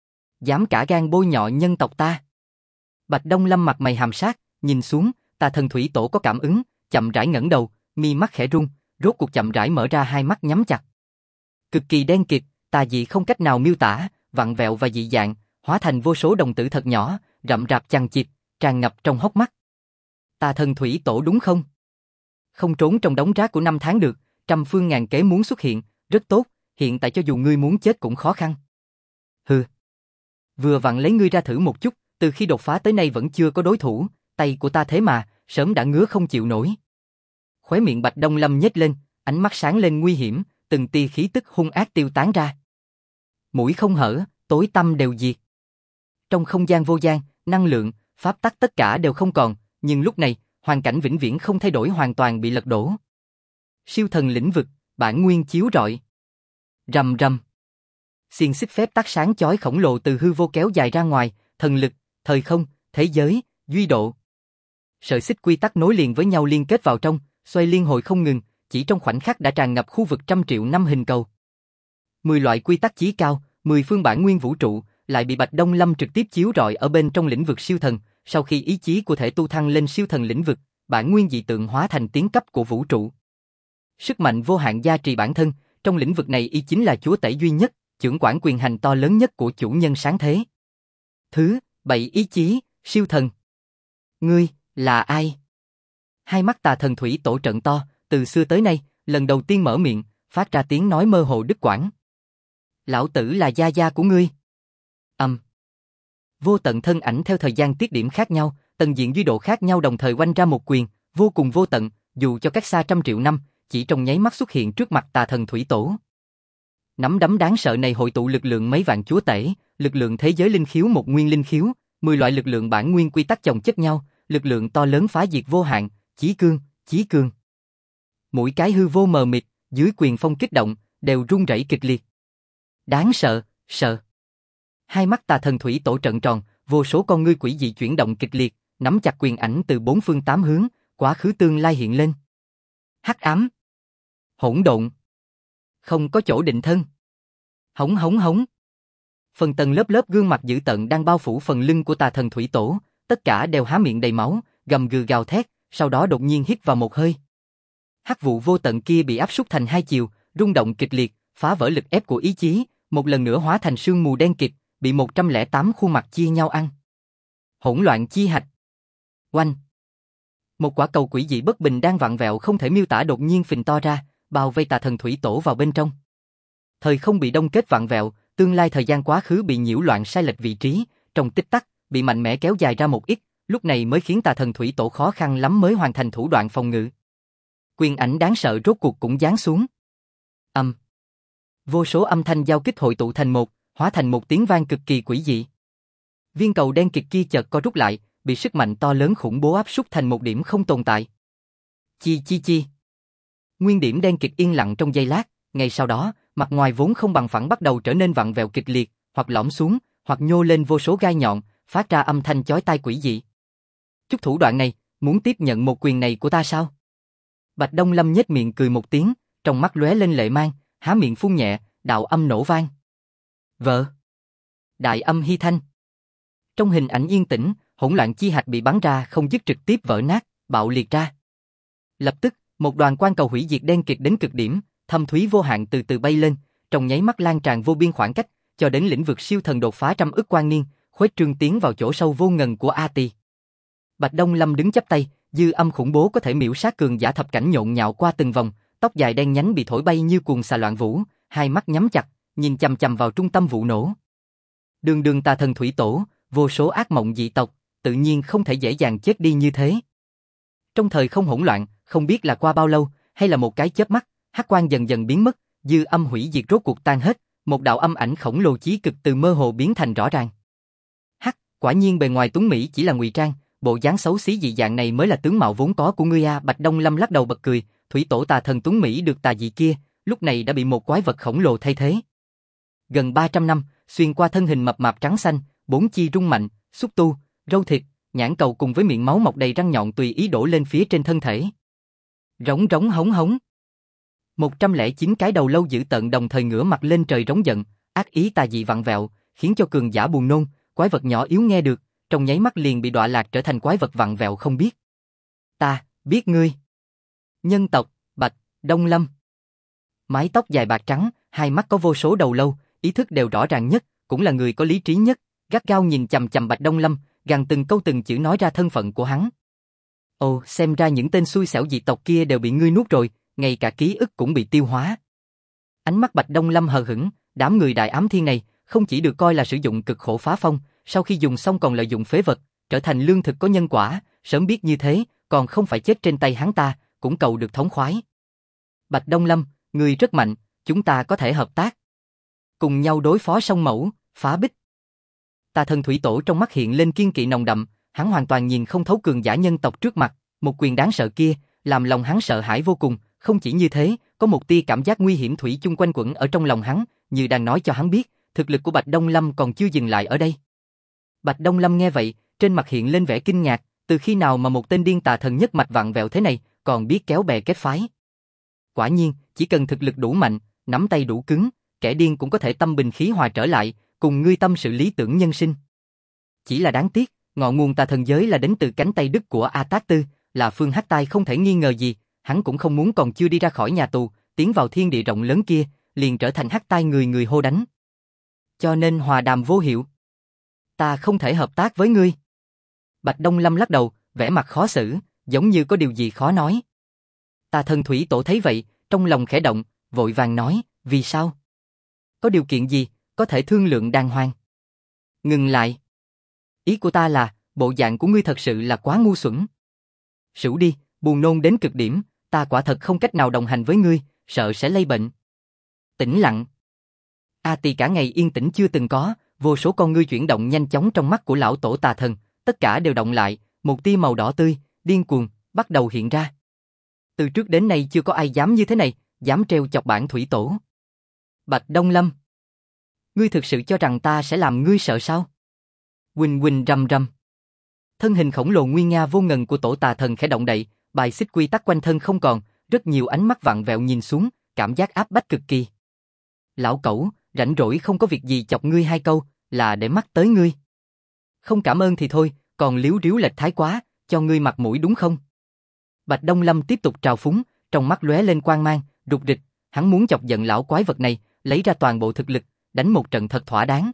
S1: Dám cả gan bôi nhọ nhân tộc ta. Bạch Đông Lâm mặt mày hàm sát, nhìn xuống, tà thần thủy tổ có cảm ứng, chậm rãi ngẩng đầu, mi mắt khẽ rung, rốt cuộc chậm rãi mở ra hai mắt nhắm chặt. Cực kỳ đen kịt, tà dị không cách nào miêu tả, vặn vẹo và dị dạng, hóa thành vô số đồng tử thật nhỏ, rậm rạp chằng chịt, tràn ngập trong hốc mắt. Tà thần thủy tổ đúng không? Không trốn trong đống rác của 5 tháng được, trăm phương ngàn kế muốn xuất hiện, rất tốt, hiện tại cho dù ngươi muốn chết cũng khó khăn. Hừ. Vừa vặn lấy ngươi ra thử một chút, từ khi đột phá tới nay vẫn chưa có đối thủ, tay của ta thế mà, sớm đã ngứa không chịu nổi. Khóe miệng Bạch Đông Lâm nhếch lên, ánh mắt sáng lên nguy hiểm, từng tia khí tức hung ác tiêu tán ra. Mũi không hở, tối tăm đều diệt. Trong không gian vô gian, năng lượng, pháp tắc tất cả đều không còn, nhưng lúc này, hoàn cảnh vĩnh viễn không thay đổi hoàn toàn bị lật đổ. Siêu thần lĩnh vực, bản nguyên chiếu rọi. Rầm rầm. Xiên xích phép tắc sáng chói khổng lồ từ hư vô kéo dài ra ngoài, thần lực, thời không, thế giới, duy độ. Sợi xích quy tắc nối liền với nhau liên kết vào trong, xoay liên hồi không ngừng, chỉ trong khoảnh khắc đã tràn ngập khu vực 100 triệu năm hình cầu. 10 loại quy tắc chí cao, 10 phương bản nguyên vũ trụ, lại bị Bạch Đông Lâm trực tiếp chiếu rọi ở bên trong lĩnh vực siêu thần, sau khi ý chí của thể tu thăng lên siêu thần lĩnh vực, bản nguyên dị tượng hóa thành tiến cấp của vũ trụ. Sức mạnh vô hạn gia trì bản thân, trong lĩnh vực này y chính là chúa tể duy nhất, chưởng quản quyền hành to lớn nhất của chủ nhân sáng thế. Thứ 7 ý chí, siêu thần. Ngươi, là ai? Hai mắt tà thần thủy tổ trợn to, từ xưa tới nay, lần đầu tiên mở miệng, phát ra tiếng nói mơ hồ đứt quãng. Lão tử là gia gia của ngươi. Vô tận thân ảnh theo thời gian tiết điểm khác nhau, tầng diện duy độ khác nhau đồng thời oanh ra một quyền, vô cùng vô tận, dù cho cách xa 100 triệu năm, chỉ trong nháy mắt xuất hiện trước mặt tà thần thủy tổ. Nắm đấm đáng sợ này hội tụ lực lượng mấy vạn chúa tể, lực lượng thế giới linh khiếu một nguyên linh khiếu, 10 loại lực lượng bản nguyên quy tắc chồng chất nhau, lực lượng to lớn phá diệt vô hạn, chí cương. Mỗi cái hư vô mờ mịt, dưới quyền phong kích động, đều rung rẩy kịch liệt. Đáng sợ, sợ. Hai mắt Tà Thần Thủy Tổ trợn tròn, vô số con ngươi quỷ dị chuyển động kịch liệt, nắm chặt quyền ảnh từ bốn phương tám hướng, quá khứ tương lai hiện lên. Hắc ám, hỗn độn, không có chỗ định thân. Hống. Phần tầng lớp lớp gương mặt dữ tợn đang bao phủ phần lưng của Tà Thần Thủy Tổ, tất cả đều há miệng đầy máu, gầm gừ gào thét, sau đó đột nhiên hít vào một hơi. Hắc vụ vô tận kia bị áp súc thành hai chiều, rung động kịch liệt, phá vỡ lực ép của ý chí, một lần nữa hóa thành sương mù đen kịt, bị 108 khuôn mặt chia nhau ăn. Hỗn loạn chi hạch. Oanh. Một quả cầu quỷ dị bất bình đang vặn vẹo không thể miêu tả đột nhiên phình to ra, bao vây Tà Thần Thủy Tổ vào bên trong. Thời không bị đông kết vặn vẹo, tương lai thời gian quá khứ bị nhiễu loạn sai lệch vị trí, trong tích tắc, bị mạnh mẽ kéo dài ra một ít, lúc này mới khiến Tà Thần Thủy Tổ khó khăn lắm mới hoàn thành thủ đoạn phòng ngự. Quyền ảnh đáng sợ rốt cuộc cũng giáng xuống. Vô số âm thanh giao kích hội tụ thành một, hóa thành một tiếng vang cực kỳ quỷ dị. Viên cầu đen kịt kia chợt co rút lại, bị sức mạnh to lớn khủng bố áp súc thành một điểm không tồn tại. Chi. Nguyên điểm đen kịt yên lặng trong giây lát, ngay sau đó, mặt ngoài vốn không bằng phẳng bắt đầu trở nên vặn vẹo kịch liệt, hoặc lõm xuống, hoặc nhô lên vô số gai nhọn, phát ra âm thanh chói tai quỷ dị. Chút thủ đoạn này, muốn tiếp nhận một quyền này của ta sao? Bạch Đông Lâm nhếch miệng cười một tiếng, trong mắt lóe lên lệ mang, há miệng phun nhẹ, đạo âm nổ vang. Vợ. Đại âm hy thanh. Trong hình ảnh yên tĩnh, hỗn loạn chi hạch bị bắn ra không dứt trực tiếp vỡ nát, bạo liệt ra. Lập tức, một đoàn quang cầu hủy diệt đen kịt đến cực điểm, thâm thúy vô hạn từ từ bay lên, trong nháy mắt lan tràn vô biên khoảng cách, cho đến lĩnh vực siêu thần đột phá trăm ức quang niên, khuếch trương tiến vào chỗ sâu vô ngần của A Tỳ. Bạch Đông Lâm đứng chắp tay, dư âm khủng bố có thể miễu sát cường giả thập cảnh nhộn nhạo qua từng vòng, tóc dài đen nhánh bị thổi bay như cuồng xà loạn vũ, hai mắt nhắm chặt, nhìn chằm chằm vào trung tâm vụ nổ. Đường Tà Thần Thủy Tổ, vô số ác mộng dị tộc, tự nhiên không thể dễ dàng chết đi như thế. Trong thời không hỗn loạn, không biết là qua bao lâu, hay là một cái chớp mắt, hắc quang dần dần biến mất, dư âm hủy diệt rốt cuộc tan hết, một đạo âm ảnh khổng lồ chí cực từ mơ hồ biến thành rõ ràng. Quả nhiên bề ngoài tuấn mỹ chỉ là ngụy trang, bộ dáng xấu xí dị dạng này mới là tướng mạo vốn có của ngươi a. Bạch Đông Lâm lắc đầu bật cười, Thủy Tổ Tà Thần tuấn mỹ được tà dị kia, lúc này đã bị một quái vật khổng lồ thay thế. Gần 300 năm, xuyên qua thân hình mập mạp trắng xanh, bốn chi rung mạnh, xúc tu, râu thịt, nhãn cầu cùng với miệng máu mọc đầy răng nhọn tùy ý đổ lên phía trên thân thể. Rống hống. 109 cái đầu lâu dữ tợn đồng thời ngửa mặt lên trời rống giận, ác ý tà dị vặn vẹo, khiến cho cường giả buồn nôn, quái vật nhỏ yếu nghe được, trong nháy mắt liền bị đọa lạc trở thành quái vật vặn vẹo không biết. Ta biết ngươi. Nhân tộc Bạch Đông Lâm. Mái tóc dài bạc trắng, hai mắt có vô số đầu lâu, ý thức đều rõ ràng nhất, cũng là người có lý trí nhất, gắt gao nhìn chằm chằm Bạch Đông Lâm, gằn từng câu từng chữ nói ra thân phận của hắn. Ồ, xem ra những tên xui xẻo dị tộc kia đều bị ngươi nuốt rồi, ngay cả ký ức cũng bị tiêu hóa. Ánh mắt Bạch Đông Lâm hờ hững, đám người đại ám thiên này không chỉ được coi là sử dụng cực khổ phá phong, sau khi dùng xong còn lợi dụng phế vật, trở thành lương thực có nhân quả, sớm biết như thế, còn không phải chết trên tay hắn ta, cũng cầu được thống khoái. Bạch Đông Lâm, ngươi rất mạnh, chúng ta có thể hợp tác. Cùng nhau đối phó sông Mẫu, phá bích. Tà Thần Thủy Tổ trong mắt hiện lên kiên kỵ nồng đậm, hắn hoàn toàn nhìn không thấu cường giả nhân tộc trước mặt, một quyền đáng sợ kia, làm lòng hắn sợ hãi vô cùng, không chỉ như thế, có một tia cảm giác nguy hiểm thủy chung quanh quẩn ở trong lòng hắn, như đang nói cho hắn biết, thực lực của Bạch Đông Lâm còn chưa dừng lại ở đây. Bạch Đông Lâm nghe vậy, trên mặt hiện lên vẻ kinh ngạc, từ khi nào mà một tên điên tà thần nhất mạch vặn vẹo thế này, còn biết kéo bè kết phái. Quả nhiên, chỉ cần thực lực đủ mạnh, nắm tay đủ cứng, kẻ điên cũng có thể tâm bình khí hòa trở lại, cùng ngươi tâm sự lý tưởng nhân sinh. Chỉ là đáng tiếc, ngọn nguồn tà thần giới là đến từ cánh tay đứt của A Tát Tư, là Phương Hắc Tai không thể nghi ngờ gì, hắn cũng không muốn còn chưa đi ra khỏi nhà tù, tiến vào thiên địa rộng lớn kia, liền trở thành Hắc Tai người người hô đánh. Cho nên hòa đàm vô hiệu. Ta không thể hợp tác với ngươi. Bạch Đông Lâm lắc đầu, vẻ mặt khó xử, giống như có điều gì khó nói. Tà Thần Thủy Tổ thấy vậy, trong lòng khẽ động, vội vàng nói, vì sao? Có điều kiện gì, có thể thương lượng đàng hoàng. Ngừng lại. Ý của ta là, bộ dạng của ngươi thật sự là quá ngu xuẩn. Sửu đi, buồn nôn đến cực điểm, ta quả thật không cách nào đồng hành với ngươi, sợ sẽ lây bệnh. Tĩnh lặng. A Tỳ cả ngày yên tĩnh chưa từng có, vô số con ngươi chuyển động nhanh chóng trong mắt của lão tổ tà thần, tất cả đều động lại, một tia màu đỏ tươi, điên cuồng, bắt đầu hiện ra. Từ trước đến nay chưa có ai dám như thế này, dám treo chọc bản thủy tổ. Bạch Đông Lâm, ngươi thực sự cho rằng ta sẽ làm ngươi sợ sao? Huỳnh huỳnh rầm rầm. Thân hình khổng lồ nguy nga vô ngần của tổ tà thần khẽ động đậy, bài xích quy tắc quanh thân không còn, rất nhiều ánh mắt vặn vẹo nhìn xuống, cảm giác áp bách cực kỳ. Lão cẩu, rảnh rỗi không có việc gì chọc ngươi hai câu, là để mắt tới ngươi. Không cảm ơn thì thôi, còn liếu riếu lệch thái quá, cho ngươi mặt mũi đúng không? Bạch Đông Lâm tiếp tục trào phúng, trong mắt lóe lên quang mang, rục rịch, hắn muốn chọc giận lão quái vật này, lấy ra toàn bộ thực lực, đánh một trận thật thỏa đáng.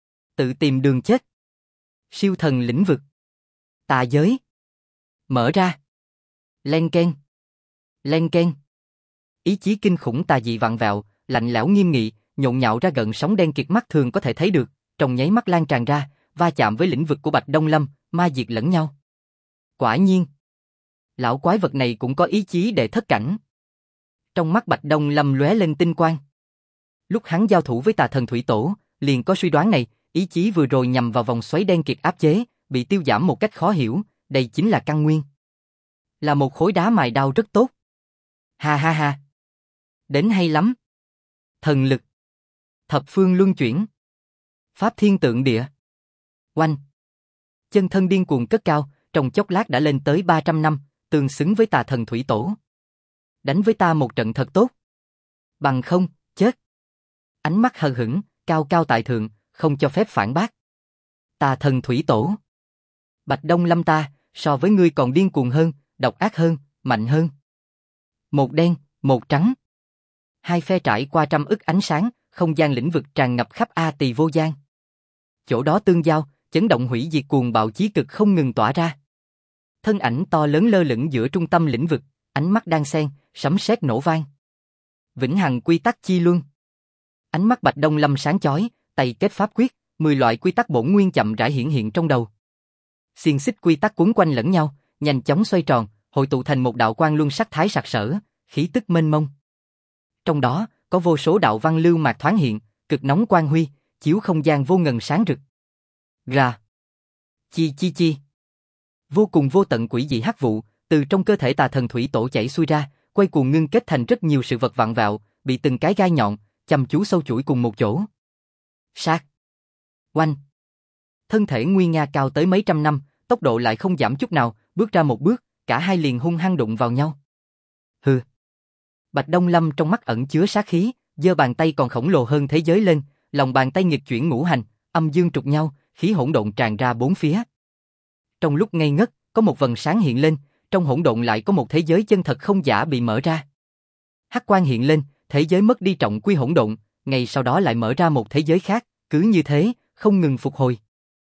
S1: Tự tìm đường chết. Siêu thần lĩnh vực. Tà giới. Mở ra. Len keng. Len keng. Ý chí kinh khủng tà dị vặn vẹo, lạnh lẽo nghiêm nghị, nhộn nhạo ra gợn sóng đen kịt mắt thường có thể thấy được, trong nháy mắt lan tràn ra, va chạm với lĩnh vực của Bạch Đông Lâm, ma diệt lẫn nhau. Quả nhiên, lão quái vật này cũng có ý chí để thất cảnh. Trong mắt Bạch Đông Lâm lóe lên tinh quang. Lúc hắn giao thủ với tà thần thủy tổ, liền có suy đoán này, ý chí vừa rồi nhằm vào vòng xoáy đen kịt áp chế, bị tiêu giảm một cách khó hiểu, đây chính là căn nguyên. Là một khối đá mài đao rất tốt. Ha ha ha. Đến hay lắm. Thần lực. Thập phương luân chuyển. Pháp thiên tượng địa. Oanh. Chân thân điên cuồng cất cao, trong chốc lát đã lên tới 300 năm, tương xứng với tà thần thủy tổ. Đánh với ta một trận thật tốt. Bằng không, chết. Ánh mắt hờ hững, cao cao tại thượng, không cho phép phản bác. Tà thần thủy tổ. Bạch Đông Lâm ta, so với ngươi còn điên cuồng hơn, độc ác hơn, mạnh hơn. Một đen, một trắng. Hai phe trải qua trăm ức ánh sáng, không gian lĩnh vực tràn ngập khắp A Tỳ vô gian. Chỗ đó tương giao, chấn động hủy diệt cuồng bạo chí cực không ngừng tỏa ra. Thân ảnh to lớn lơ lửng giữa trung tâm lĩnh vực, ánh mắt đan xen, sấm sét nổ vang. Vĩnh hằng quy tắc chi luân. Ánh mắt Bạch Đông Lâm sáng chói, tay kết pháp quyết, 10 loại quy tắc bổn nguyên chậm rãi hiển hiện trong đầu. Xiên xích quy tắc quấn quanh lẫn nhau, nhanh chóng xoay tròn, hội tụ thành một đạo quang luân sắc thái sặc sỡ, khí tức mênh mông. Trong đó, có vô số đạo văn lưu mạc thoáng hiện, cực nóng quang huy, chiếu không gian vô ngần sáng rực. Ra. Chi chi chi. Vô cùng vô tận quỷ dị hắc vụ, từ trong cơ thể tà thần thủy tổ chảy xuôi ra, quay cuồng ngưng kết thành rất nhiều sự vật vặn vẹo, bị từng cái gai nhọn, chăm chú sâu chuỗi cùng một chỗ. Sát. Oanh. Thân thể nguy nga cao tới mấy trăm năm, tốc độ lại không giảm chút nào, bước ra một bước, cả hai liền hung hăng đụng vào nhau. Hừ. Bạch Đông Lâm trong mắt ẩn chứa sát khí, giơ bàn tay còn khổng lồ hơn thế giới lên, lòng bàn tay nghịch chuyển ngũ hành, âm dương trục nhau, khí hỗn độn tràn ra bốn phía. Trong lúc ngây ngất, có một vầng sáng hiện lên, trong hỗn độn lại có một thế giới chân thật không giả bị mở ra. Hắc quang hiện lên, thế giới mất đi trọng quy hỗn độn, ngay sau đó lại mở ra một thế giới khác, cứ như thế, không ngừng phục hồi.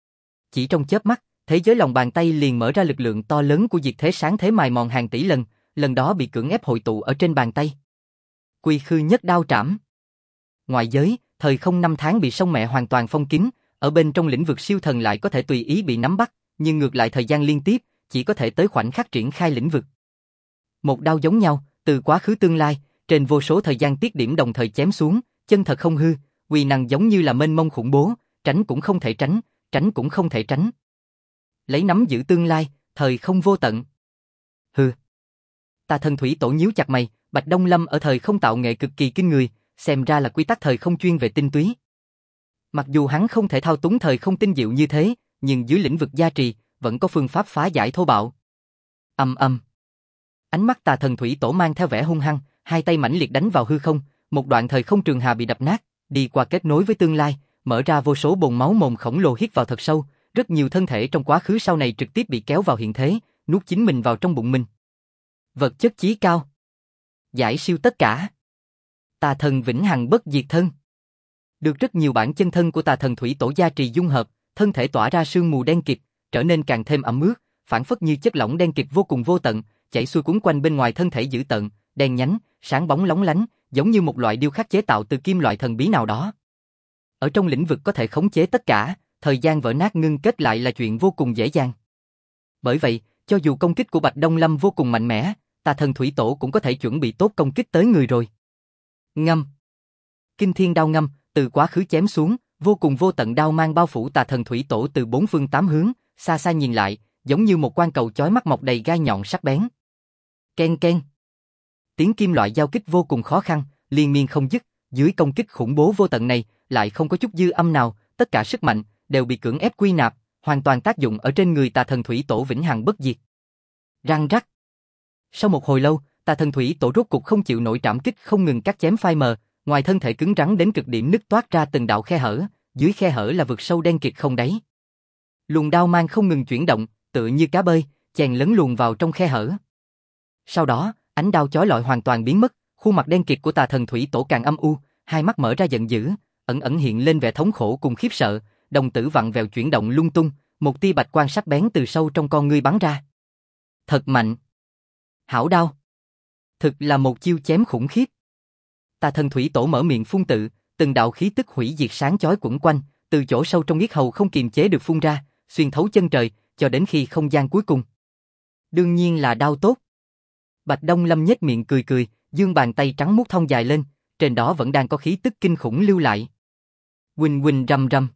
S1: Chỉ trong chớp mắt, thế giới lòng bàn tay liền mở ra lực lượng to lớn của diệt thế sáng thế mài mòn hàng tỷ lần, lần đó bị cưỡng ép hội tụ ở trên bàn tay. Quy khư nhất đao trảm. Ngoại giới, thời không năm tháng bị sông mẹ hoàn toàn phong kín, ở bên trong lĩnh vực siêu thần lại có thể tùy ý bị nắm bắt, nhưng ngược lại thời gian liên tiếp, chỉ có thể tới khoảnh khắc triển khai lĩnh vực. Một đao giống nhau, từ quá khứ tương lai, trên vô số thời gian tiết điểm đồng thời chém xuống, chân thật không hư, uy năng giống như là mênh mông khủng bố, tránh cũng không thể tránh, tránh cũng không thể tránh. Lấy nắm giữ tương lai, thời không vô tận. Hừ. Tà thần thủy tổ nhíu chặt mày, Bạch Đông Lâm ở thời không tạo nghệ cực kỳ kinh người, xem ra là quy tắc thời không chuyên về tinh túy. Mặc dù hắn không thể thao túng thời không tinh diệu như thế, nhưng dưới lĩnh vực gia trì, vẫn có phương pháp phá giải thô bạo. Ầm ầm. Ánh mắt tà thần thủy tổ mang theo vẻ hung hăng, hai tay mãnh liệt đánh vào hư không, một đoạn thời không trường hà bị đập nát, đi qua kết nối với tương lai, mở ra vô số bồn máu mồm khổng lồ hít vào thật sâu, rất nhiều thân thể trong quá khứ sau này trực tiếp bị kéo vào hiện thế, nuốt chính mình vào trong bụng mình. Vật chất chí cao. Giải siêu tất cả. Tà thần vĩnh hằng bất diệt thân. Được rất nhiều bản chân thân của tà thần thủy tổ gia trì dung hợp, thân thể tỏa ra sương mù đen kịt, trở nên càng thêm ẩm ướt, phản phất như chất lỏng đen kịt vô cùng vô tận, chảy xuôi cuốn quanh bên ngoài thân thể dữ tợn, đen nhánh, sáng bóng lóng lánh, giống như một loại điêu khắc chế tạo từ kim loại thần bí nào đó. Ở trong lĩnh vực có thể khống chế tất cả, thời gian vỡ nát ngưng kết lại là chuyện vô cùng dễ dàng. Bởi vậy, cho dù công kích của Bạch Đông Lâm vô cùng mạnh mẽ, tà thần thủy tổ cũng có thể chuẩn bị tốt công kích tới người rồi. Ngâm. Kinh thiên đao ngâm, từ quá khứ chém xuống, Vô cùng vô tận đao mang bao phủ Tà Thần Thủy Tổ từ bốn phương tám hướng, xa xa nhìn lại, giống như một quan cầu chói mắt mọc đầy gai nhọn sắc bén. Ken ken. Tiếng kim loại giao kích vô cùng khó khăn, liên miên không dứt, dưới công kích khủng bố vô tận này, lại không có chút dư âm nào, tất cả sức mạnh đều bị cưỡng ép quy nạp, hoàn toàn tác dụng ở trên người Tà Thần Thủy Tổ vĩnh hằng bất diệt. Răng rắc. Sau một hồi lâu, Tà Thần Thủy Tổ rốt cục không chịu nổi trảm kích không ngừng cắt chém phai mờ, ngoài thân thể cứng rắn đến cực điểm nứt toát ra từng đạo khe hở, dưới khe hở là vực sâu đen kịt không đáy. Luồng đao mang không ngừng chuyển động, tựa như cá bơi, chèn lấn luồn vào trong khe hở. Sau đó, ánh đao chói lọi hoàn toàn biến mất, khuôn mặt đen kịt của Tà Thần Thủy Tổ càng âm u, hai mắt mở ra giận dữ, ẩn ẩn hiện lên vẻ thống khổ cùng khiếp sợ, đồng tử vặn vẹo chuyển động lung tung, một tia bạch quang sắc bén từ sâu trong con ngươi bắn ra. Thật mạnh. Hảo đao. Thực là một chiêu chém khủng khiếp. Tà Thần Thủy Tổ mở miệng phun tự, từng đạo khí tức hủy diệt sáng chói quẩn quanh, từ chỗ sâu trong yết hầu không kiềm chế được phun ra, xuyên thấu chân trời, cho đến khi không gian cuối cùng. Đương nhiên là đao tốt. Bạch Đông Lâm nhếch miệng cười cười, giương bàn tay trắng muốt thon dài lên, trên đó vẫn đang có khí tức kinh khủng lưu lại. Huỳnh huỳnh rầm rầm.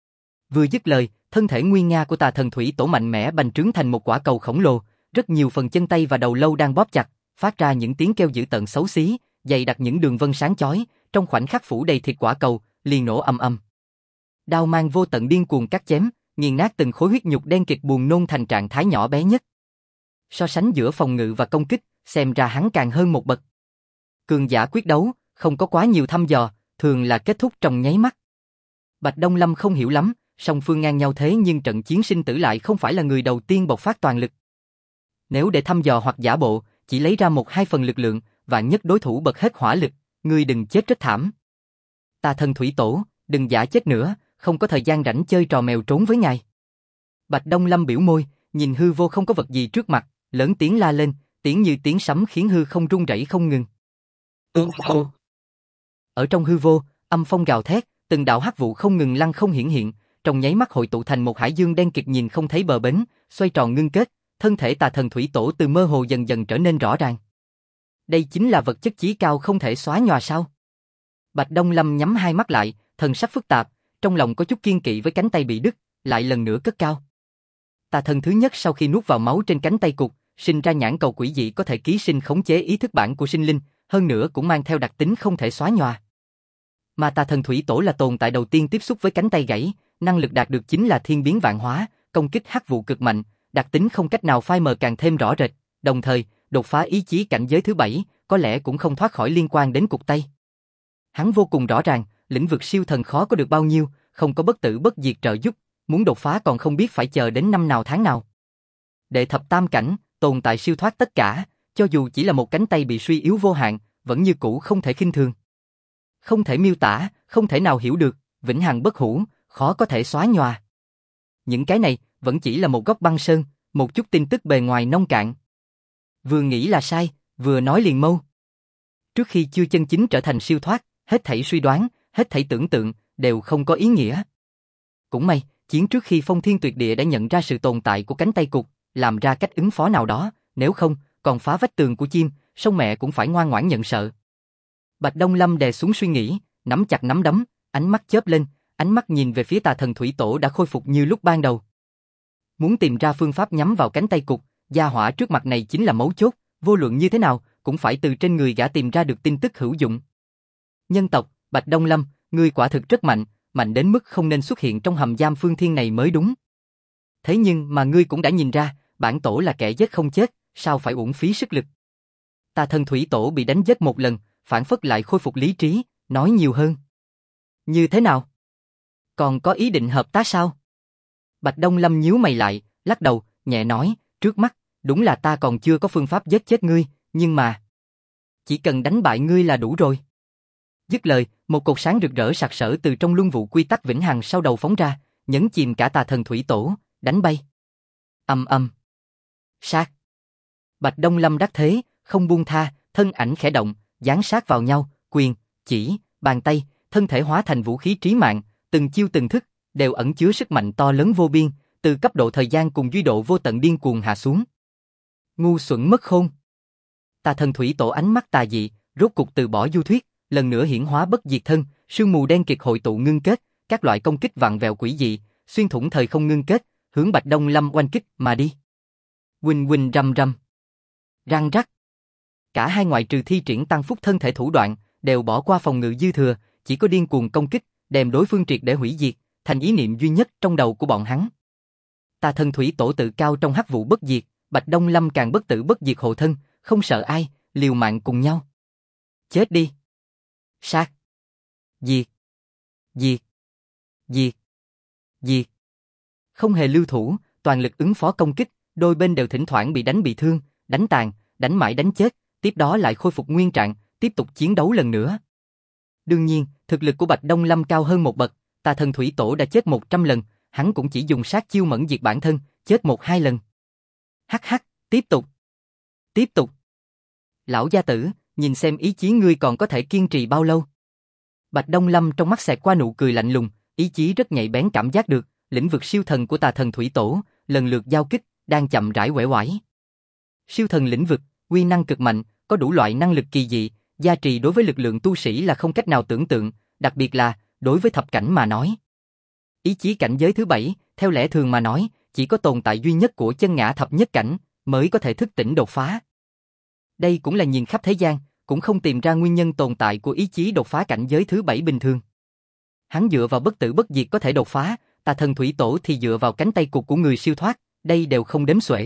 S1: Vừa dứt lời, thân thể nguy nga của Tà Thần Thủy Tổ mạnh mẽ bành trướng thành một quả cầu khổng lồ, rất nhiều phần chân tay và đầu lâu đang bóp chặt, phát ra những tiếng kêu dữ tợn xấu xí, dày đặc những đường vân sáng chói, trong khoảnh khắc phủ đầy thịt quả cầu, liền nổ ầm ầm. Đao mang vô tận điên cuồng cắt chém, nghiền nát từng khối huyết nhục đen kịt buồn nôn thành trạng thái nhỏ bé nhất. So sánh giữa phòng ngự và công kích, xem ra hắn càng hơn một bậc. Cường giả quyết đấu, không có quá nhiều thăm dò, thường là kết thúc trong nháy mắt. Bạch Đông Lâm không hiểu lắm, song phương ngang nhau thế nhưng trận chiến sinh tử lại không phải là người đầu tiên bộc phát toàn lực. Nếu để thăm dò hoặc giả bộ, chỉ lấy ra 1-2 phần lực lượng, vạn nhất đối thủ bật hết hỏa lực, ngươi đừng chết rất thảm. Tà Thần Thủy Tổ, đừng giả chết nữa, không có thời gian rảnh chơi trò mèo trốn với ngài. Bạch Đông Lâm biểu môi, nhìn hư vô không có vật gì trước mặt, lớn tiếng la lên, tiếng như tiếng sấm khiến hư không rung rẩy không ngừng. Ở trong hư vô, âm phong gào thét, từng đạo hắc vụ không ngừng lăng không hiển hiện, trong nháy mắt hội tụ thành một hải dương đen kịt nhìn không thấy bờ bến, xoay tròn ngưng kết, thân thể Tà Thần Thủy Tổ từ mơ hồ dần dần trở nên rõ ràng. Đây chính là vật chất chí cao không thể xóa nhòa sao? Bạch Đông Lâm nhắm hai mắt lại, thần sắc phức tạp, trong lòng có chút kiên kỵ với cánh tay bị đứt, lại lần nữa cất cao. Tà thần thứ nhất sau khi nuốt vào máu trên cánh tay cụt, sinh ra nhãn cầu quỷ dị có thể ký sinh khống chế ý thức bản của sinh linh, hơn nữa cũng mang theo đặc tính không thể xóa nhòa. Mà Tà Thần Thủy Tổ là tồn tại đầu tiên tiếp xúc với cánh tay gãy, năng lực đạt được chính là thiên biến vạn hóa, công kích hắc vụ cực mạnh, đặc tính không cách nào phai mờ càng thêm rõ rệt, đồng thời, đột phá ý chí cảnh giới thứ 7, có lẽ cũng không thoát khỏi liên quan đến cụt tay. Hắn vô cùng rõ ràng, lĩnh vực siêu thần khó có được bao nhiêu, không có bất tử bất diệt trợ giúp, muốn đột phá còn không biết phải chờ đến năm nào tháng nào. Đệ thập tam cảnh, tồn tại siêu thoát tất cả, cho dù chỉ là một cánh tay bị suy yếu vô hạn, vẫn như cũ không thể khinh thường. Không thể miêu tả, không thể nào hiểu được, vĩnh hằng bất hủ, khó có thể xóa nhòa. Những cái này vẫn chỉ là một góc băng sơn, một chút tin tức bề ngoài nông cạn. Vừa nghĩ là sai, vừa nói liền mâu. Trước khi chưa chân chính trở thành siêu thoát, hết thảy suy đoán, hết thảy tưởng tượng, đều không có ý nghĩa. Cũng may, chiến trước khi Phong Thiên Tuyệt Địa đã nhận ra sự tồn tại của cánh tay cụt, làm ra cách ứng phó nào đó, nếu không, còn phá vách tường của chim, sông mẹ cũng phải ngoan ngoãn nhận sợ. Bạch Đông Lâm đè xuống suy nghĩ, nắm chặt nắm đấm, ánh mắt chớp lên, ánh mắt nhìn về phía Tà Thần Thủy Tổ đã khôi phục như lúc ban đầu. Muốn tìm ra phương pháp nhắm vào cánh tay cụt, gia hỏa trước mặt này chính là mấu chốt, vô luận như thế nào, cũng phải từ trên người gã tìm ra được tin tức hữu dụng. Nhân tộc, Bạch Đông Lâm, ngươi quả thực rất mạnh, mạnh đến mức không nên xuất hiện trong hầm giam phương thiên này mới đúng. Thế nhưng mà ngươi cũng đã nhìn ra, bản tổ là kẻ giết không chết, sao phải uổng phí sức lực. Tà Thần Thủy Tổ bị đánh giết một lần, phản phất lại khôi phục lý trí, nói nhiều hơn. Như thế nào? Còn có ý định hợp tác sao? Bạch Đông Lâm nhíu mày lại, lắc đầu, nhẹ nói, trước mắt, đúng là ta còn chưa có phương pháp giết chết ngươi, nhưng mà chỉ cần đánh bại ngươi là đủ rồi. Dứt lời, một cột sáng rực rỡ sặc sỡ từ trong luân vụ quy tắc vĩnh hằng sau đầu phóng ra, nhấn chìm cả Tà Thần Thủy Tổ, đánh bay. Ầm ầm. Sát. Bạch Đông Lâm đắc thế, không buông tha, thân ảnh khẽ động, dán sát vào nhau, quyền, chỉ, bàn tay, thân thể hóa thành vũ khí trí mạng, từng chiêu từng thức đều ẩn chứa sức mạnh to lớn vô biên, từ cấp độ thời gian cùng duy độ vô tận điên cuồng hạ xuống. Ngu xuẩn mất khôn. Tà Thần Thủy Tổ ánh mắt tà dị, rốt cục từ bỏ du thuyết, lần nữa hiển hóa bất diệt thân, sương mù đen kịt hội tụ ngưng kết, các loại công kích vặn vẹo quỷ dị, xuyên thủng thời không ngưng kết, hướng Bạch Đông Lâm oanh kích mà đi. Huỳnh huỳnh rầm rầm. Răng rắc. Cả hai ngoại trừ thi triển tăng phúc thân thể thủ đoạn, đều bỏ qua phòng ngự dư thừa, chỉ có điên cuồng công kích, đem đối phương triệt để hủy diệt, thành ý niệm duy nhất trong đầu của bọn hắn. Tà Thần Thủy Tổ tự cao trong hắc vụ bất diệt, Bạch Đông Lâm càng bất tử bất diệt hộ thân, không sợ ai, liều mạng cùng nhau. Chết đi. Sát. Diệt. Diệt. Diệt. Diệt. Không hề lưu thủ, toàn lực ứng phó công kích, đôi bên đều thỉnh thoảng bị đánh bị thương, đánh tàn, đánh mãi đánh chết, tiếp đó lại khôi phục nguyên trạng, tiếp tục chiến đấu lần nữa. Đương nhiên, thực lực của Bạch Đông Lâm cao hơn một bậc, Tà Thần Thủy Tổ đã chết 100 lần, hắn cũng chỉ dùng sát chiêu mẫn diệt bản thân, chết 1-2 lần. Hắc hắc, tiếp tục. Tiếp tục. Lão gia tử, nhìn xem ý chí ngươi còn có thể kiên trì bao lâu. Bạch Đông Lâm trong mắt xẹt qua nụ cười lạnh lùng, ý chí rất nhạy bén cảm giác được, lĩnh vực siêu thần của Tà Thần Thủy Tổ, lần lượt giao kích, đang chậm rãi uể oải. Siêu thần lĩnh vực, uy năng cực mạnh, có đủ loại năng lực kỳ dị, gia trì đối với lực lượng tu sĩ là không cách nào tưởng tượng, đặc biệt là, đối với thập cảnh mà nói. Ý chí cảnh giới thứ 7, theo lẽ thường mà nói, chỉ có tồn tại duy nhất của chân ngã thập nhất cảnh, mới có thể thức tỉnh đột phá. Đây cũng là nhìn khắp thế gian, cũng không tìm ra nguyên nhân tồn tại của ý chí đột phá cảnh giới thứ 7 bình thường. Hắn dựa vào bất tử bất diệt có thể đột phá, Tà Thần Thủy Tổ thì dựa vào cánh tay cụt của người siêu thoát, đây đều không đếm xuể.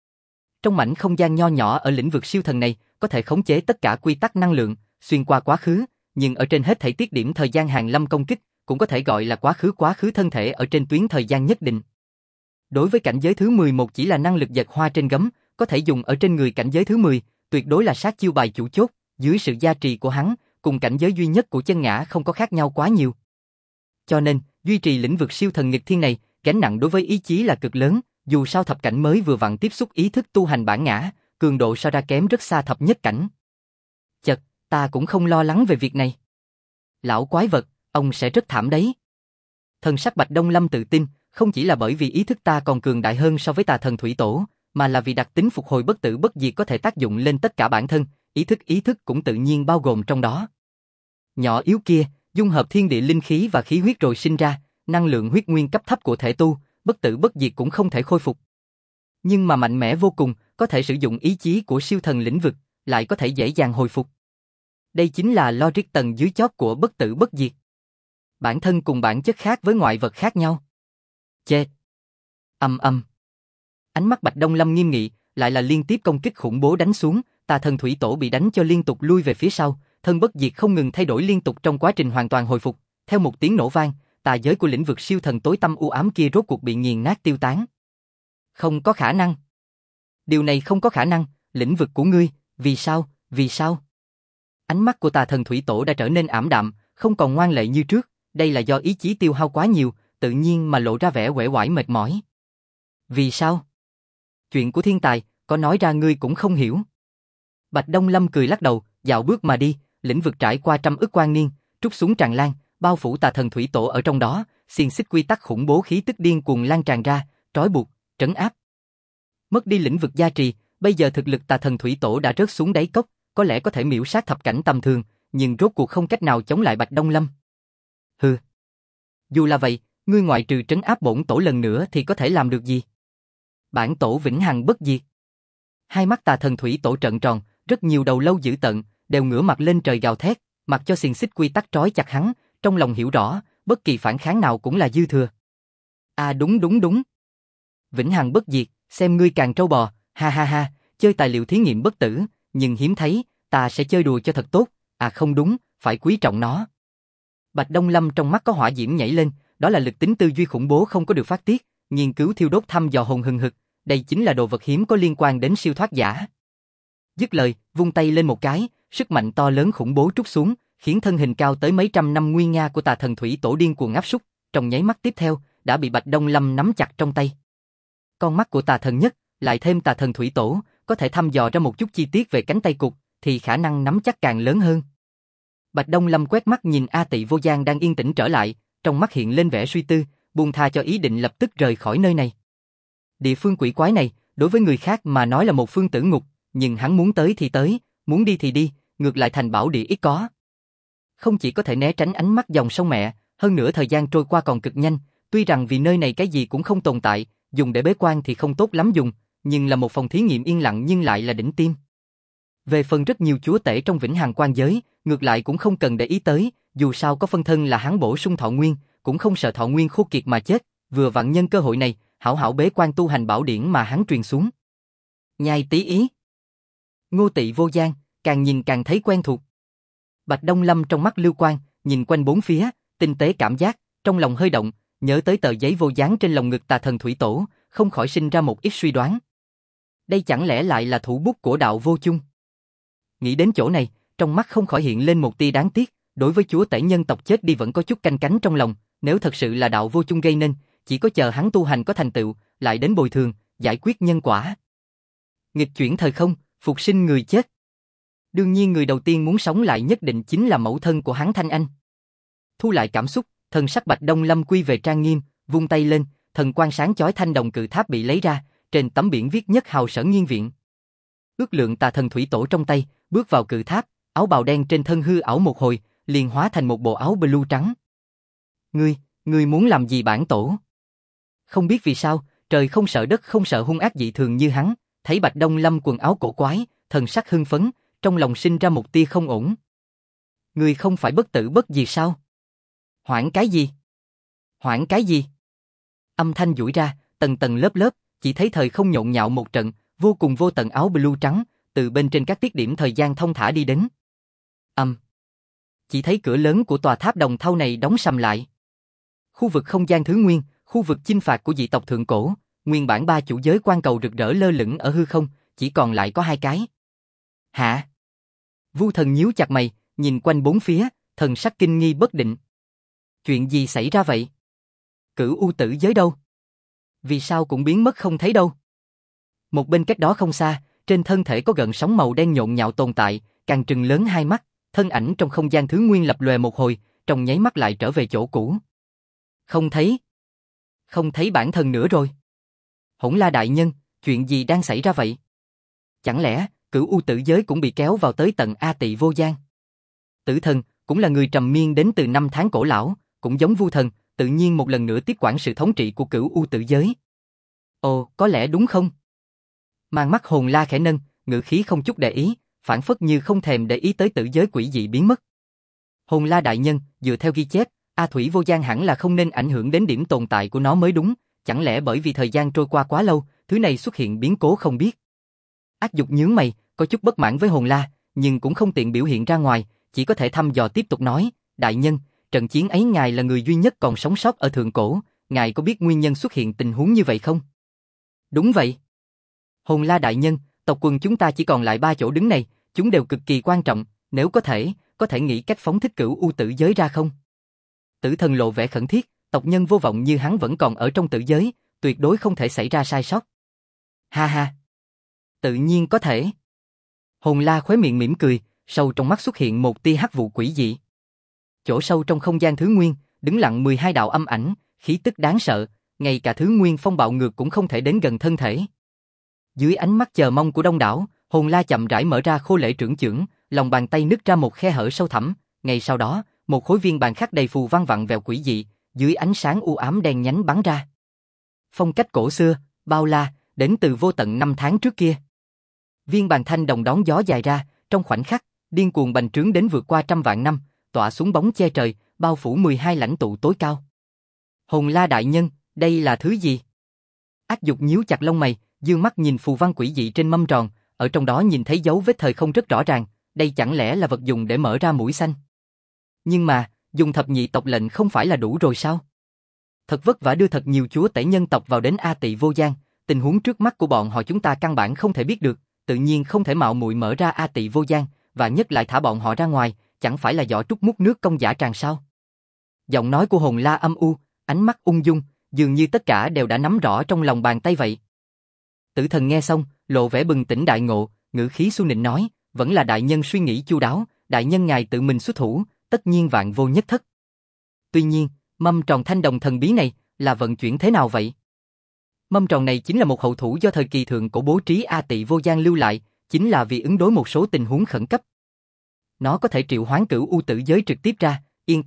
S1: Trong mảnh không gian nho nhỏ ở lĩnh vực siêu thần này, có thể khống chế tất cả quy tắc năng lượng, xuyên qua quá khứ, nhưng ở trên hết thảy tiết điểm thời gian hàng lâm công kích, cũng có thể gọi là quá khứ thân thể ở trên tuyến thời gian nhất định. Đối với cảnh giới thứ 11 chỉ là năng lực giật hoa trên gấm, có thể dùng ở trên người cảnh giới thứ 10, tuyệt đối là sát chiêu bài chủ chốt, dưới sự gia trì của hắn, cùng cảnh giới duy nhất của chân ngã không có khác nhau quá nhiều. Cho nên, duy trì lĩnh vực siêu thần nghịch thiên này, gánh nặng đối với ý chí là cực lớn, dù sao thập cảnh mới vừa vặn tiếp xúc ý thức tu hành bản ngã, cường độ so ra kém rất xa thập nhất cảnh. Chật, ta cũng không lo lắng về việc này. Lão quái vật, ông sẽ rất thảm đấy. Thần sắc Bạch Đông Lâm tự tin, không chỉ là bởi vì ý thức ta còn cường đại hơn so với Tà Thần Thủy Tổ, mà là vì đặc tính phục hồi bất tử bất diệt có thể tác dụng lên tất cả bản thân, ý thức cũng tự nhiên bao gồm trong đó. Nhỏ yếu kia, dung hợp thiên địa linh khí và khí huyết rồi sinh ra, năng lượng huyết nguyên cấp thấp của thể tu, bất tử bất diệt cũng không thể khôi phục. Nhưng mà mạnh mẽ vô cùng, có thể sử dụng ý chí của siêu thần lĩnh vực, lại có thể dễ dàng hồi phục. Đây chính là logic tầng dưới chót của bất tử bất diệt. Bản thân cùng bản chất khác với ngoại vật khác nhau. Chết. Ánh mắt Bạch Đông Lâm nghiêm nghị, lại là liên tiếp công kích khủng bố đánh xuống, Tà Thần Thủy Tổ bị đánh cho liên tục lui về phía sau, thân bất diệt không ngừng thay đổi liên tục trong quá trình hoàn toàn hồi phục, theo một tiếng nổ vang, tà giới của lĩnh vực siêu thần tối tăm u ám kia rốt cuộc bị nghiền nát tiêu tán. Không có khả năng. Điều này không có khả năng, lĩnh vực của ngươi, vì sao? Ánh mắt của Tà Thần Thủy Tổ đã trở nên ảm đạm, không còn ngoan lệ như trước, đây là do ý chí tiêu hao quá nhiều, tự nhiên mà lộ ra vẻ uể oải mệt mỏi. Vì sao? Chuyện của thiên tài, có nói ra ngươi cũng không hiểu. Bạch Đông Lâm cười lắc đầu, dạo bước mà đi, lĩnh vực trải qua trăm ức quan niên, trút xuống tràn lan, bao phủ Tà Thần Thủy Tổ ở trong đó, xiềng xích quy tắc khủng bố khí tức điên cuồng lan tràn ra, trói buộc, trấn áp. Mất đi lĩnh vực gia trì, bây giờ thực lực Tà Thần Thủy Tổ đã rớt xuống đáy cốc, có lẽ có thể miễu sát thập cảnh tầm thường, nhưng rốt cuộc không cách nào chống lại Bạch Đông Lâm. Hừ. Dù là vậy, ngươi ngoại trừ trấn áp bổn tổ lần nữa thì có thể làm được gì? Bản tổ vĩnh hằng bất diệt. Hai mắt Tà Thần Thủy Tổ trợn tròn, rất nhiều đầu lâu dữ tợn, đều ngửa mặt lên trời gào thét, mặc cho xiềng xích quy tắc trói chặt hắn, trong lòng hiểu rõ, bất kỳ phản kháng nào cũng là dư thừa. À đúng. Vĩnh hằng bất diệt, xem ngươi càng trâu bò, ha ha ha, chơi tài liệu thí nghiệm bất tử, nhưng hiếm thấy, ta sẽ chơi đùa cho thật tốt, à không đúng, phải quý trọng nó. Bạch Đông Lâm trong mắt có hỏa diễm nhảy lên, đó là lực tính tư duy khủng bố không có được phát tiết, nghiên cứu thiêu đốt thăm dò hồn hừng hực, đây chính là đồ vật hiếm có liên quan đến siêu thoát giả. Dứt lời, vung tay lên một cái, sức mạnh to lớn khủng bố trút xuống, khiến thân hình cao tới mấy trăm năm nguy nga của Tà Thần Thủy Tổ điên cuồng áp súc, trong nháy mắt tiếp theo, đã bị Bạch Đông Lâm nắm chặt trong tay. Con mắt của Tà Thần nhất, lại thêm Tà Thần Thủy Tổ, có thể thăm dò ra một chút chi tiết về cánh tay cụt, thì khả năng nắm chắc càng lớn hơn. Bạch Đông Lâm quét mắt nhìn A Tị Vô Giang đang yên tĩnh trở lại, trong mắt hiện lên vẻ suy tư, buông tha cho ý định lập tức rời khỏi nơi này. Địa phương quỷ quái này, đối với người khác mà nói là một phương tử ngục, nhưng hắn muốn tới thì tới, muốn đi thì đi, ngược lại thành bảo địa ít có. Không chỉ có thể né tránh ánh mắt dòng sông mẹ, hơn nữa thời gian trôi qua còn cực nhanh, tuy rằng vì nơi này cái gì cũng không tồn tại, dùng để bế quan thì không tốt lắm dùng, nhưng là một phòng thí nghiệm yên lặng nhưng lại là đỉnh tim. Về phần rất nhiều chúa tể trong Vĩnh Hằng Quan giới, ngược lại cũng không cần để ý tới, dù sao có phân thân là hắn bổ sung thọ nguyên, cũng không sợ thọ nguyên khô kiệt mà chết, vừa vặn nhân cơ hội này, hảo hảo bế quan tu hành bảo điển mà hắn truyền xuống. Nhai tí ý. Ngô Tị vô gian, càng nhìn càng thấy quen thuộc. Bạch Đông Lâm trong mắt lưu quang, nhìn quanh bốn phía, tinh tế cảm giác, trong lòng hơi động, nhớ tới tờ giấy vô dán trên lồng ngực Tà Thần Thủy Tổ, không khỏi sinh ra một ít suy đoán. Đây chẳng lẽ lại là thủ bút của Đạo Vô Chung? Nghĩ đến chỗ này, trong mắt không khỏi hiện lên một tia đáng tiếc, đối với chúa tể nhân tộc chết đi vẫn có chút canh cánh trong lòng, nếu thật sự là Đạo Vô Chung gây nên, chỉ có chờ hắn tu hành có thành tựu, lại đến bồi thường, giải quyết nhân quả. Nghịch chuyển thời không, phục sinh người chết. Đương nhiên người đầu tiên muốn sống lại nhất định chính là mẫu thân của hắn Thanh Anh. Thu lại cảm xúc, thần sắc Bạch Đông Lâm quy về trang nghiêm, vung tay lên, thần quang sáng chói thanh đồng cự tháp bị lấy ra, trên tấm biển viết Nhất Hào Sở Nghiên Viện. Ước lượng Tà Thần Thủy Tổ trong tay, bước vào cự tháp, áo bào đen trên thân hư ảo một hồi, liền hóa thành một bộ áo blue trắng. Ngươi muốn làm gì bản tổ? Không biết vì sao, trời không sợ đất không sợ hung ác dị thường như hắn, thấy Bạch Đông Lâm quần áo cổ quái, thần sắc hưng phấn, trong lòng sinh ra một tia không ổn. Ngươi không phải bất tử bất diệt sao? Hoảng cái gì? Hoảng cái gì? Âm thanh dũi ra, tầng tầng lớp lớp, chỉ thấy thời không nhộn nhạo một trận, vô cùng vô tận áo blue trắng, từ bên trên các tiết điểm thời gian thông thả đi đến. Chỉ thấy cửa lớn của tòa tháp đồng thau này đóng sầm lại. Khu vực không gian thứ nguyên, khu vực chinh phạt của dị tộc thượng cổ, nguyên bản ba chủ giới quan cầu rực rỡ lơ lửng ở hư không, chỉ còn lại có hai cái. Hả? Vu Thần nhíu chặt mày, nhìn quanh bốn phía, thần sắc kinh nghi bất định. Chuyện gì xảy ra vậy? Cửu U tử giới đâu? Vì sao cũng biến mất không thấy đâu? Một bên cách đó không xa, trên thân thể có gợn sóng màu đen nhộn nhạo tồn tại, càng trừng lớn hai mắt, thân ảnh trong không gian thứ nguyên lập lòe một hồi, trong nháy mắt lại trở về chỗ cũ. Không thấy bản thân nữa rồi. Hỗn La đại nhân, chuyện gì đang xảy ra vậy? Chẳng lẽ Cửu U tử giới cũng bị kéo vào tới tận A Tị vô gian? Tử thần cũng là người trầm miên đến từ năm tháng cổ lão, cũng giống Vu Thần, tự nhiên một lần nữa tiếp quản sự thống trị của Cửu U tử giới. Ồ, có lẽ đúng không? Mang mắt Hồn La khẽ nâng, ngữ khí không chút để ý, phản phất như không thèm để ý tới tử giới quỷ dị biến mất. Hồn La đại nhân, dựa theo ghi chép, A Thủy vô gian hẳn là không nên ảnh hưởng đến điểm tồn tại của nó mới đúng, chẳng lẽ bởi vì thời gian trôi qua quá lâu, thứ này xuất hiện biến cố không biết. Ác Dục nhướng mày, có chút bất mãn với Hồn La, nhưng cũng không tiện biểu hiện ra ngoài, chỉ có thể thăm dò tiếp tục nói, đại nhân, trận chiến ấy ngài là người duy nhất còn sống sót ở thượng cổ, ngài có biết nguyên nhân xuất hiện tình huống như vậy không? Đúng vậy. Hồn La đại nhân, tộc quần chúng ta chỉ còn lại 3 chỗ đứng này, chúng đều cực kỳ quan trọng, nếu có thể nghĩ cách phóng thích Cửu U tử giới ra không? Tử thần lộ vẻ khẩn thiết, tộc nhân vô vọng như hắn vẫn còn ở trong tử giới, tuyệt đối không thể xảy ra sai sót. Ha ha. Tự nhiên có thể. Hồn La khóe miệng mỉm cười, sâu trong mắt xuất hiện một tia hắc vụ quỷ dị. Chỗ sâu trong không gian thứ nguyên, đứng lặng 12 đạo âm ảnh, khí tức đáng sợ, ngay cả thứ nguyên phong bạo ngược cũng không thể đến gần thân thể. Dưới ánh mắt chờ mong của đông đảo, Hồn La chậm rãi mở ra khô lễ trưởng chưởng, lòng bàn tay nứt ra một khe hở sâu thẳm, ngay sau đó, một khối viên bàn khắc đầy phù văn vặn vẹo quỷ dị, dưới ánh sáng u ám đen nhánh bắn ra. Phong cách cổ xưa, bao la, đến từ vô tận năm tháng trước kia. Viên bàn thanh đồng đón gió dài ra, trong khoảnh khắc, điên cuồng bành trướng đến vượt qua trăm vạn năm, tỏa xuống bóng che trời, bao phủ 12 lãnh tụ tối cao. Hồn La đại nhân, đây là thứ gì? Ác Dục nhíu chặt lông mày, dương mắt nhìn phù văn quỷ dị trên mâm tròn, ở trong đó nhìn thấy dấu vết thời không rất rõ ràng, đây chẳng lẽ là vật dùng để mở ra mũi xanh? Nhưng mà, dùng thập nhị tộc lệnh không phải là đủ rồi sao? Thật vất vả đưa thật nhiều chúa tể nhân tộc vào đến A Tị vô gian, tình huống trước mắt của bọn họ chúng ta căn bản không thể biết được, tự nhiên không thể mạo muội mở ra A Tị vô gian, và nhất lại thả bọn họ ra ngoài, chẳng phải là giỏ trút múc nước công dã tràn sao? Giọng nói của Hồn La âm u, ánh mắt ung dung, dường như tất cả đều đã nắm rõ trong lòng bàn tay vậy. Tử thần nghe xong, lộ vẻ bừng tỉnh đại ngộ, ngữ khí su nịnh nói, vẫn là đại nhân suy nghĩ chu đáo, đại nhân ngài tự mình xuất thủ, tất nhiên vạn vô nhất thất. Tuy nhiên, mâm tròn thanh đồng thần bí này là vận chuyển thế nào vậy? Mâm tròn này chính là một hậu thủ do thời kỳ thượng cổ bố trí A Tị vô gian lưu lại, chính là vì ứng đối một số tình huống khẩn cấp. Nó có thể triệu hoán Cửu U tử giới trực tiếp ra, yên tâm,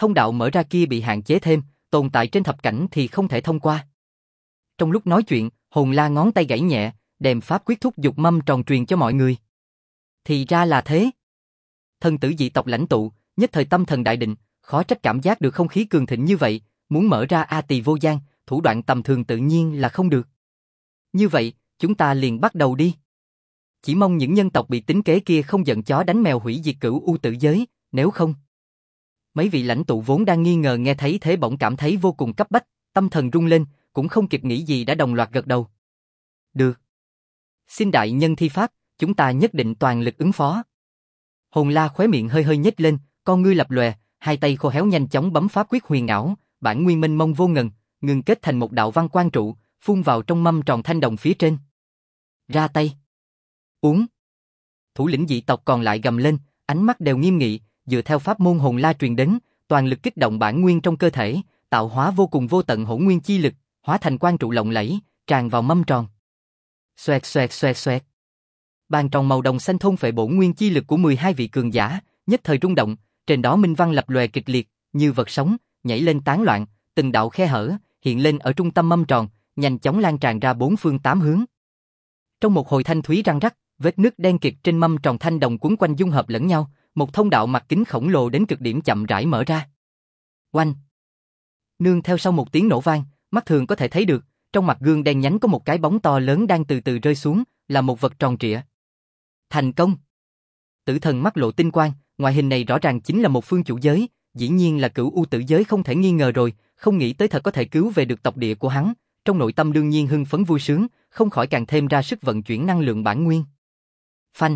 S1: Thông đạo mở ra kia bị hạn chế thêm, tồn tại trên thập cảnh thì không thể thông qua. Trong lúc nói chuyện, Hồn La ngón tay gảy nhẹ, đem pháp quyết thúc dục mâm tròn truyền cho mọi người. Thì ra là thế. Thần tử dị tộc lãnh tụ, nhất thời tâm thần đại định, khó trách cảm giác được không khí cường thịnh như vậy, muốn mở ra A Tỳ Vô Gian, thủ đoạn tầm thường tự nhiên là không được. Như vậy, chúng ta liền bắt đầu đi. Chỉ mong những nhân tộc bị tính kế kia không giận chó đánh mèo hủy diệt Cửu U Tử Giới, nếu không. Mấy vị lãnh tụ vốn đang nghi ngờ nghe thấy thế bỗng cảm thấy vô cùng cấp bách, tâm thần rung lên, cũng không kịp nghĩ gì đã đồng loạt gật đầu. Được. Xin đại nhân thi pháp, chúng ta nhất định toàn lực ứng phó. Hồn La khóe miệng hơi hơi nhếch lên, con ngươi lập lòe, hai tay khô héo nhanh chóng bấm pháp quyết huyền ảo, bản nguyên mênh mông vô ngần, ngưng kết thành một đạo văn quang trụ, phun vào trong mâm tròn thanh đồng phía trên. Ra tay. Uống. Thủ lĩnh dị tộc còn lại gầm lên, ánh mắt đều nghiêm nghị, dựa theo pháp môn Hồn La truyền đến, toàn lực kích động bản nguyên trong cơ thể, tạo hóa vô cùng vô tận hỗn nguyên chi lực, hóa thành quang trụ lộng lẫy, tràn vào mâm tròn. Xoẹt xoẹt xoẹt xoẹt. Bàn tròn màu đồng xanh thôn phệ bổn nguyên chi lực của 12 vị cường giả, nhất thời rung động, trên đó minh văn lập lòe kịch liệt, như vật sống, nhảy lên tán loạn, từng đạo khe hở hiện lên ở trung tâm mâm tròn, nhanh chóng lan tràn ra bốn phương tám hướng. Trong một hồi thanh thúy răng rắc, vết nứt đen kịt trên mâm tròn thanh đồng quấn quanh dung hợp lẫn nhau, một thông đạo mặt kính khổng lồ đến cực điểm chậm rãi mở ra. Oanh! Nương theo sau một tiếng nổ vang, mắt thường có thể thấy được, trong mặt gương đen nhánh có một cái bóng to lớn đang từ từ rơi xuống, là một vật tròn trịa. Thành công! Tử thần mắt lộ tinh quang, ngoại hình này rõ ràng chính là một phương chủ giới, dĩ nhiên là Cửu U Tử Giới không thể nghi ngờ rồi, không nghĩ tới thật có thể cứu về được tộc địa của hắn, trong nội tâm đương nhiên hưng phấn vui sướng, không khỏi càng thêm ra sức vận chuyển năng lượng bản nguyên. Phanh!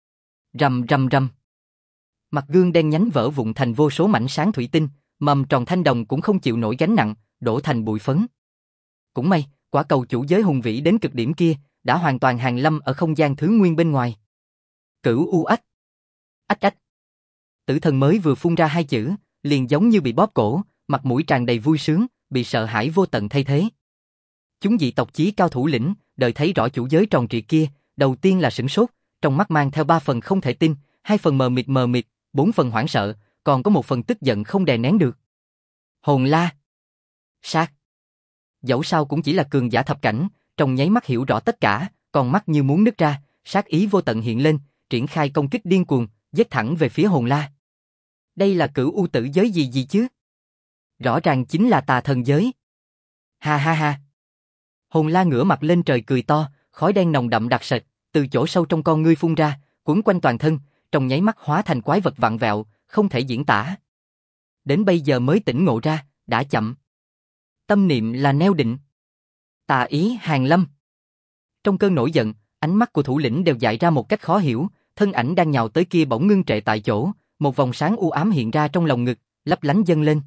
S1: Rầm rầm rầm! Mặt gương đen nhánh vỡ vụn thành vô số mảnh sáng thủy tinh, mầm tròn thanh đồng cũng không chịu nổi gánh nặng, đổ thành bụi phấn. Cũng may, quả cầu chủ giới hùng vĩ đến cực điểm kia, đã hoàn toàn hàng lâm ở không gian thứ nguyên bên ngoài. Cửu U Ách! Ách ách! Tử thần mới vừa phun ra hai chữ, liền giống như bị bóp cổ, mặt mũi tràn đầy vui sướng, bị sợ hãi vô tận thay thế. Chúng dị tộc chí cao thủ lĩnh, đợi thấy rõ chủ giới tròn trịa kia, đầu tiên là sửng sốt, trong mắt mang theo 3 phần không thể tin, 2 phần mờ mịt, 4 phần hoảng sợ, còn có 1 phần tức giận không đè nén được. Hồn La! Sát! Dẫu sao cũng chỉ là cường giả thập cảnh, trong nháy mắt hiểu rõ tất cả, con mắt như muốn nứt ra, sát ý vô tận hiện lên, triển khai công kích điên cuồng, giết thẳng về phía Hồn La. Đây là Cửu U Tử Giới gì chứ? Rõ ràng chính là tà thần giới. Ha ha ha! Hồn La ngửa mặt lên trời cười to, khói đen nồng đậm đặc sệt, từ chỗ sâu trong con ngươi phun ra, quấn quanh toàn thân, trong nháy mắt hóa thành quái vật vặn vẹo, không thể diễn tả. Đến bây giờ mới tỉnh ngộ ra, đã chậm. Tâm niệm là neo định. Tà ý hàng lâm. Trong cơn nổi giận, ánh mắt của thủ lĩnh đều dại ra một cách khó hiểu, thân ảnh đang nhào tới kia bỗng ngưng trệ tại chỗ, một vòng sáng u ám hiện ra trong lồng ngực, lấp lánh dâng lên.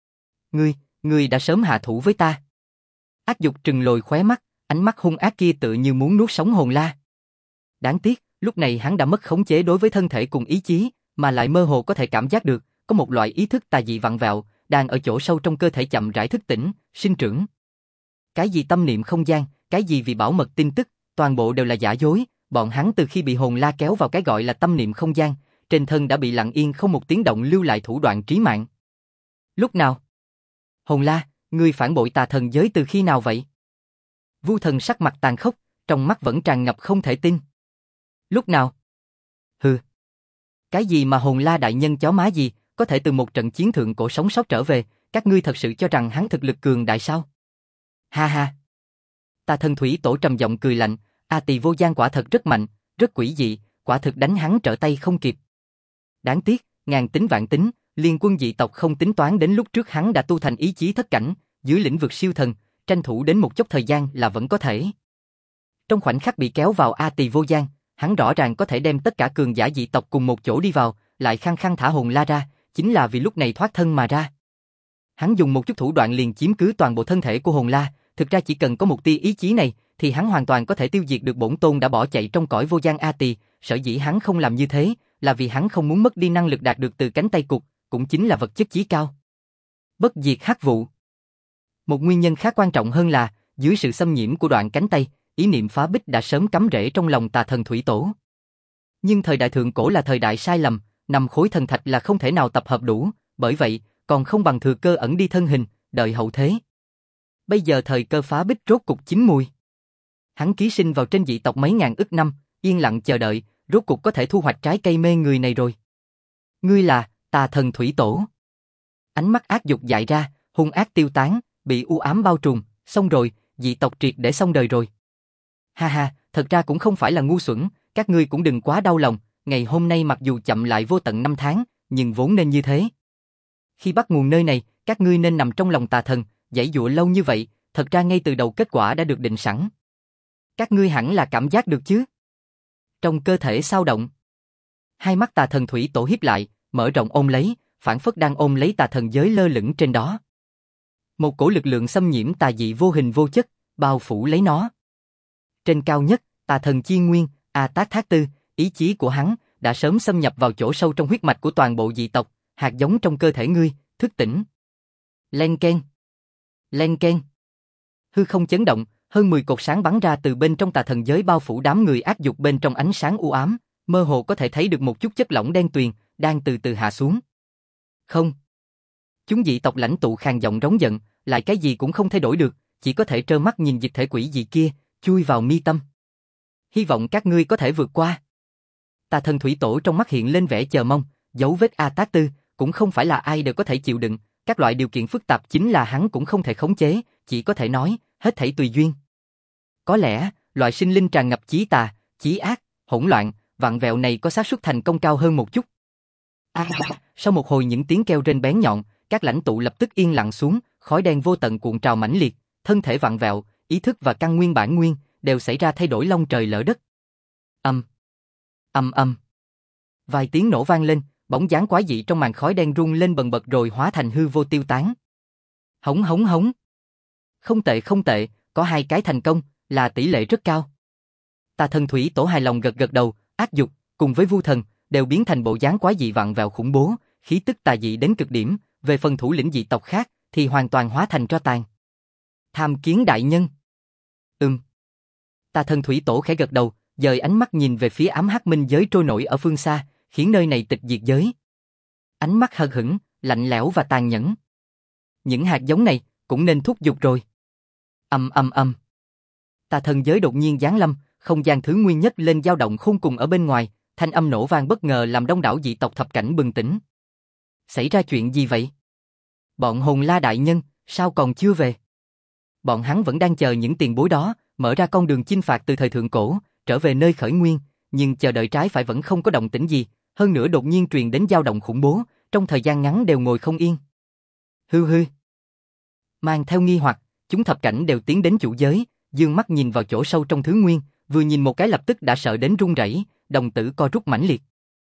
S1: Ngươi đã sớm hạ thủ với ta. Ác dục trừng lồi khóe mắt, ánh mắt hung ác kia tựa như muốn nuốt sống Hồn La. Đáng tiếc, lúc này hắn đã mất khống chế đối với thân thể cùng ý chí, mà lại mơ hồ có thể cảm giác được, có một loại ý thức tà dị vặn vẹo, đang ở chỗ sâu trong cơ thể chậm rãi thức tỉnh, sinh trưởng. Cái gì tâm niệm không gian, cái gì vì bảo mật tin tức, toàn bộ đều là giả dối, bọn hắn từ khi bị Hồn La kéo vào cái gọi là tâm niệm không gian, trên thân đã bị lặng yên không một tiếng động lưu lại thủ đoạn trí mạng. Lúc nào? Hồn La, ngươi phản bội tà thần giới từ khi nào vậy? Vu Thần sắc mặt tàn khốc, trong mắt vẫn tràn ngập không thể tin. Lúc nào? Hừ. Cái gì mà Hồn La đại nhân chó má gì, có thể từ một trận chiến thượng cổ sống sót trở về, các ngươi thật sự cho rằng hắn thực lực cường đại sao? Ha ha. Tà thần thủy tổ trầm giọng cười lạnh, A Tỳ Vô Gian quả thật rất mạnh, rất quỷ dị, quả thực đánh hắn trở tay không kịp. Đáng tiếc, ngàn tính vạn tính, liên quân dị tộc không tính toán đến lúc trước hắn đã tu thành ý chí thất cảnh, dưới lĩnh vực siêu thần, tranh thủ đến một chút thời gian là vẫn có thể. Trong khoảnh khắc bị kéo vào A Tỳ Vô Gian, hắn rõ ràng có thể đem tất cả cường giả dị tộc cùng một chỗ đi vào, lại khăng khăng thả Hồn La ra, chính là vì lúc này thoát thân mà ra. Hắn dùng một chút thủ đoạn liền chiếm cứ toàn bộ thân thể của Hồn La, thực ra chỉ cần có một tia ý chí này, thì hắn hoàn toàn có thể tiêu diệt được bổn tôn đã bỏ chạy trong cõi vô gian A Tỳ, sở dĩ hắn không làm như thế, là vì hắn không muốn mất đi năng lực đạt được từ cánh tay cụt, cũng chính là vật chất chí cao. Bất diệt hắc vụ. Một nguyên nhân khá quan trọng hơn là, dưới sự xâm nhiễm của đoạn cánh tay, ý niệm phá bích đã sớm cắm rễ trong lòng tà thần thủy tổ. Nhưng thời đại thượng cổ là thời đại sai lầm, 5 khối thần thạch là không thể nào tập hợp đủ, bởi vậy, còn không bằng thừa cơ ẩn đi thân hình, đợi hậu thế. Bây giờ thời cơ phá bích rốt cục chín mùi. Hắn ký sinh vào trên dị tộc mấy ngàn ức năm, yên lặng chờ đợi, rốt cục có thể thu hoạch trái cây mê người này rồi. Ngươi là Tà Thần Thủy Tổ. Ánh mắt ác dục dại ra, hung ác tiêu tán, bị u ám bao trùm, xong rồi, dị tộc triệt để xong đời rồi. Ha ha, thật ra cũng không phải là ngu xuẩn, các ngươi cũng đừng quá đau lòng, ngày hôm nay mặc dù chậm lại vô tận 5 tháng, nhưng vốn nên như thế. Khi bắt nguồn nơi này, các ngươi nên nằm trong lòng tà thần, giãy giụa lâu như vậy, thật ra ngay từ đầu kết quả đã được định sẵn. Các ngươi hẳn là cảm giác được chứ? Trong cơ thể xao động. Hai mắt Tà Thần Thủy Tổ híp lại, mở rộng ôm lấy, phảng phất đang ôm lấy tà thần giới lơ lửng trên đó. Một cổ lực lượng xâm nhiễm tà dị vô hình vô chất, bao phủ lấy nó. Trên cao nhất, Tà Thần Chi Nguyên, A Tát Thát Tư, ý chí của hắn đã sớm xâm nhập vào chỗ sâu trong huyết mạch của toàn bộ dị tộc, hạt giống trong cơ thể ngươi, thức tỉnh. Len keng. Len keng. Hư không chấn động, hơn 10 cột sáng bắn ra từ bên trong tà thần giới bao phủ đám người ác dục bên trong ánh sáng u ám, mơ hồ có thể thấy được một chút chất lỏng đen tuyền đang từ từ hạ xuống. Không. Chúng dị tộc lãnh tụ khàn giọng rống giận, lại cái gì cũng không thay đổi được, chỉ có thể trơ mắt nhìn dịch thể quỷ dị kia chui vào mi tâm. Hy vọng các ngươi có thể vượt qua. Tà Thần Thủy Tổ trong mắt hiện lên vẻ chờ mong, dấu vết A Tát Tư cũng không phải là ai đều có thể chịu đựng, các loại điều kiện phức tạp chính là hắn cũng không thể khống chế, chỉ có thể nói, hết thảy tùy duyên. Có lẽ, loại sinh linh tràn ngập chí tà, chí ác, hỗn loạn, vặn vẹo này có xác suất thành công cao hơn một chút. Sau một hồi những tiếng kêu rên bén nhọn, các lãnh tụ lập tức yên lặng xuống, khói đen vô tận cuộn trào mãnh liệt, thân thể vặn vẹo, ý thức và căn nguyên bản nguyên đều xảy ra thay đổi long trời lở đất. Âm, âm âm. Vài tiếng nổ vang lên, bóng dáng quái dị trong màn khói đen rung lên bần bật rồi hóa thành hư vô tiêu tán. Hống hống hống. Không tệ không tệ, có 2 cái thành công, là tỷ lệ rất cao. Tà Thần Thủy Tổ hài lòng gật gật đầu, ác dục cùng với Vu Thần đều biến thành bộ dáng quái dị vặn vẹo khủng bố, khí tức tà dị đến cực điểm, về phần thủ lĩnh dị tộc khác thì hoàn toàn hóa thành tro tàn. Tham Kiến đại nhân. Tà Thần Thủy Tổ khẽ gật đầu, dời ánh mắt nhìn về phía ám hắc minh giới trôi nổi ở phương xa, khiến nơi này tịch diệt giới. Ánh mắt hờ hững, lạnh lẽo và tàn nhẫn. Những hạt giống này cũng nên thúc giục rồi. Âm âm âm. Tà thần giới đột nhiên giáng lâm, không gian thứ nguyên nhất lên dao động khôn cùng ở bên ngoài, thanh âm nổ vang bất ngờ làm đông đảo dị tộc thập cảnh bừng tỉnh. Xảy ra chuyện gì vậy? Bọn Hồn La đại nhân, sao còn chưa về? Bọn hắn vẫn đang chờ những tiền bối đó, mở ra con đường chinh phạt từ thời thượng cổ, trở về nơi khởi nguyên, nhưng chờ đợi trái phải vẫn không có động tĩnh gì, hơn nữa đột nhiên truyền đến dao động khủng bố, trong thời gian ngắn đều ngồi không yên. Hư hư. Mang theo nghi hoặc, chúng thập cảnh đều tiến đến chủ giới, dương mắt nhìn vào chỗ sâu trong thứ nguyên, vừa nhìn một cái lập tức đã sợ đến run rẩy, đồng tử co rút mãnh liệt.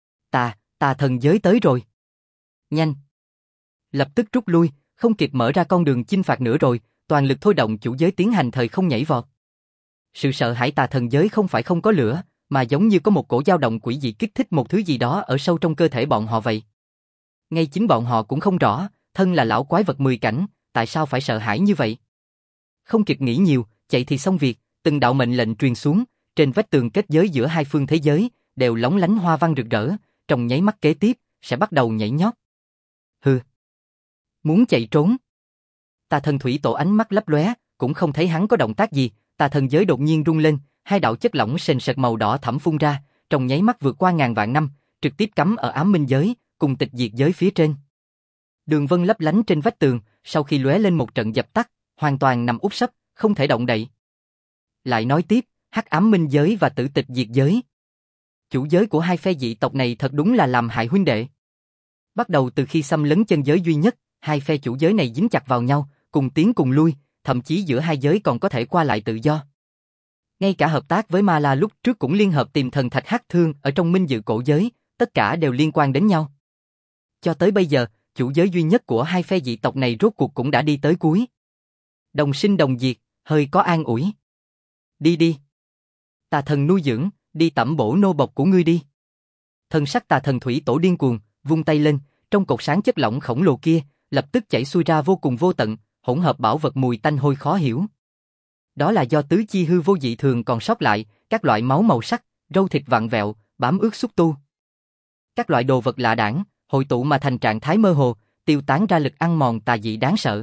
S1: Tà thần giới tới rồi. Nhanh. Lập tức rút lui, không kịp mở ra con đường chinh phạt nữa rồi, toàn lực thôi động chủ giới tiến hành thời không nhảy vọt. Sự sợ hãi tà thần giới không phải không có lửa, mà giống như có một cổ dao động quỷ dị kích thích một thứ gì đó ở sâu trong cơ thể bọn họ vậy. Ngay chính bọn họ cũng không rõ, thân là lão quái vật 10 cảnh, tại sao phải sợ hãi như vậy. Không kịp nghĩ nhiều, chạy thì xong việc, từng đạo mệnh lệnh truyền xuống, trên vách tường kết giới giữa hai phương thế giới, đều lóng lánh hoa văn rực rỡ, trong nháy mắt kế tiếp, sẽ bắt đầu nhảy nhót. Hừ. Muốn chạy trốn. Tà thần thủy tổ ánh mắt lấp lóe, cũng không thấy hắn có động tác gì, tà thần giới đột nhiên rung lên, hai đạo chất lỏng sền sệt màu đỏ thẫm phun ra, trong nháy mắt vượt qua ngàn vạn năm, trực tiếp cắm ở ám minh giới, cùng tịch diệt giới phía trên. Đường vân lấp lánh trên vách tường, sau khi lóe lên một trận dập tắt, hoàn toàn nằm úp sấp, không thể động đậy. Lại nói tiếp, hắc ám minh giới và tử tịch diệt giới. Chủ giới của hai phe dị tộc này thật đúng là làm hại huynh đệ. Bắt đầu từ khi xâm lấn chân giới duy nhất, hai phe chủ giới này dính chặt vào nhau, cùng tiến cùng lui, thậm chí giữa hai giới còn có thể qua lại tự do. Ngay cả hợp tác với Ma La lúc trước cũng liên hợp tìm thần thạch hắc thương ở trong minh dự cổ giới, tất cả đều liên quan đến nhau. Cho tới bây giờ, chủ giới duy nhất của hai phe dị tộc này rốt cuộc cũng đã đi tới cuối. Đồng sinh đồng diệt, hơi có an ủi. Đi đi. Tà thần nuôi dưỡng, đi tẩm bổ nô bộc của ngươi đi. Thần sắc tà thần thủy tổ điên cuồng, vung tay lên, trong cột sáng chất lỏng khổng lồ kia, lập tức chảy xuôi ra vô cùng vô tận, hỗn hợp bảo vật mùi tanh hôi khó hiểu. Đó là do tứ chi hư vô dị thường còn sót lại, các loại máu màu sắc, râu thịt vặn vẹo, bám ướt xúc tu. Các loại đồ vật lạ đãng, hội tụ mà thành trạng thái mơ hồ, tiêu tán ra lực ăn mòn tà dị đáng sợ.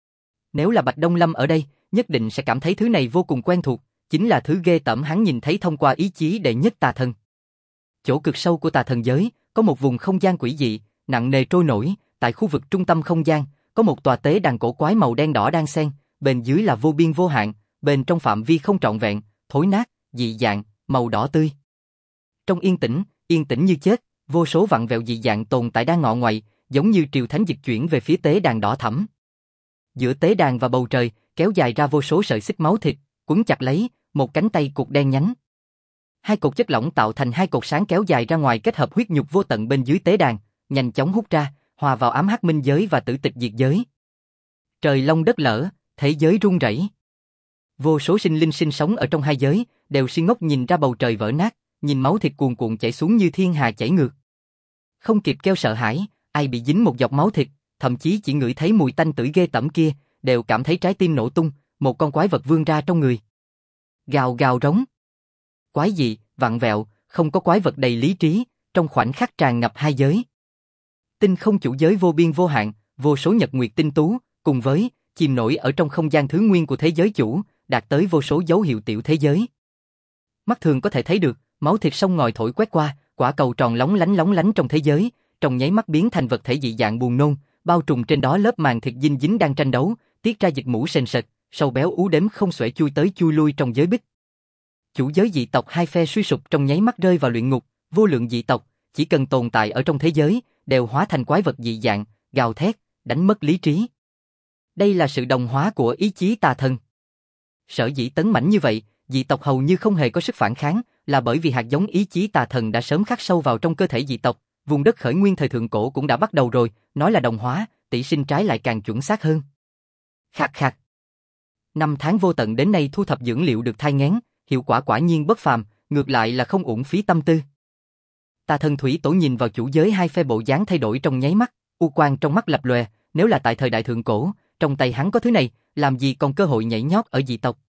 S1: Nếu là Bạch Đông Lâm ở đây, nhất định sẽ cảm thấy thứ này vô cùng quen thuộc, chính là thứ ghê tởm hắn nhìn thấy thông qua ý chí đệ nhất tà thần. Chỗ cực sâu của tà thần giới, có một vùng không gian quỷ dị, nặng nề trôi nổi, tại khu vực trung tâm không gian, có một tòa tế đàn cổ quái màu đen đỏ đan xen, bên dưới là vô biên vô hạn, bên trong phạm vi không trọn vẹn, thối nát, dị dạng, màu đỏ tươi. Trong yên tĩnh như chết, vô số vặn vẹo dị dạng tồn tại đang ngọ ngoại, giống như triều thánh dịch chuyển về phía tế đàn đỏ thẫm. Giữa tế đàn và bầu trời, kéo dài ra vô số sợi xích máu thịt, quấn chặt lấy một cánh tay cụt đen nhánh. Hai cột chất lỏng tạo thành hai cột sáng kéo dài ra ngoài kết hợp huyết nhục vô tận bên dưới tế đàn, nhanh chóng hút ra, hòa vào ám hắc minh giới và tử tịch diệt giới. Trời long đất lở, thế giới rung rẩy. Vô số sinh linh sinh sống ở trong hai giới, đều si ngốc nhìn ra bầu trời vỡ nát, nhìn máu thịt cuồn cuộn chảy xuống như thiên hà chảy ngược. Không kịp kêu sợ hãi, ai bị dính một giọt máu thịt, thậm chí chỉ ngửi thấy mùi tanh tưởi ghê tởm kia, đều cảm thấy trái tim nổ tung, một con quái vật vươn ra trong người. Gào gào rống. Quái dị, vặn vẹo, không có quái vật đầy lý trí, trong khoảnh khắc tràn ngập hai giới. Tinh không chủ giới vô biên vô hạn, vô số nhật nguyệt tinh tú, cùng với chìm nổi ở trong không gian thứ nguyên của thế giới chủ, đạt tới vô số dấu hiệu tiểu thế giới. Mắt thường có thể thấy được, máu thịt sông ngòi thổi quét qua, quả cầu tròn lóng lánh trong thế giới, trong nháy mắt biến thành vật thể dị dạng buồn nôn, bao trùm trên đó lớp màng thịt dinh dính đang tranh đấu, tiết ra dịch mũ sền sệt, sâu béo ú đếm không xuể chui tới chui lui trong giới bích. Chủ giới dị tộc hai phe suy sụp trong nháy mắt rơi vào luyện ngục, vô lượng dị tộc, chỉ cần tồn tại ở trong thế giới, đều hóa thành quái vật dị dạng, gào thét, đánh mất lý trí. Đây là sự đồng hóa của ý chí tà thần. Sở dĩ tấn mãnh như vậy, dị tộc hầu như không hề có sức phản kháng, là bởi vì hạt giống ý chí tà thần đã sớm khắc sâu vào trong cơ thể dị tộc, vùng đất khởi nguyên thời thượng cổ cũng đã bắt đầu rồi, nói là đồng hóa, tỷ sinh trái lại càng chuẩn xác hơn. Khạc khạc. 5 tháng vô tận đến nay thu thập dưỡng liệu được thai nghén, hiệu quả quả nhiên bất phàm, ngược lại là không uổng phí tâm tư. Tà thần thủy tổ nhìn vào chủ giới hai phe bộ dáng thay đổi trong nháy mắt, u quang trong mắt lập lòe, nếu là tại thời đại thượng cổ, trong tay hắn có thứ này, làm gì còn cơ hội nhảy nhót ở dị tộc.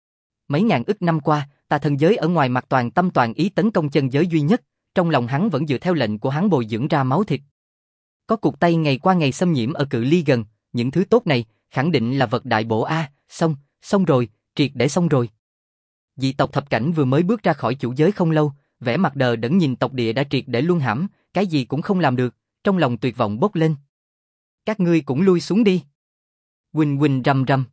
S1: Mấy ngàn ức năm qua, tà thần giới ở ngoài mặt toàn tâm toàn ý tấn công chân giới duy nhất, trong lòng hắn vẫn dựa theo lệnh của hắn bồi dưỡng ra máu thịt. Có cục tay ngày qua ngày xâm nhiễm ở cự ly gần, những thứ tốt này, khẳng định là vật đại bổ a, xong rồi, triệt để xong rồi. Dị tộc thập cảnh vừa mới bước ra khỏi chủ giới không lâu, vẻ mặt đờ đẫn nhìn tộc địa đã triệt để luân hãm, cái gì cũng không làm được, trong lòng tuyệt vọng bốc lên. Các ngươi cũng lui xuống đi. Huỳnh huỳnh rầm rầm.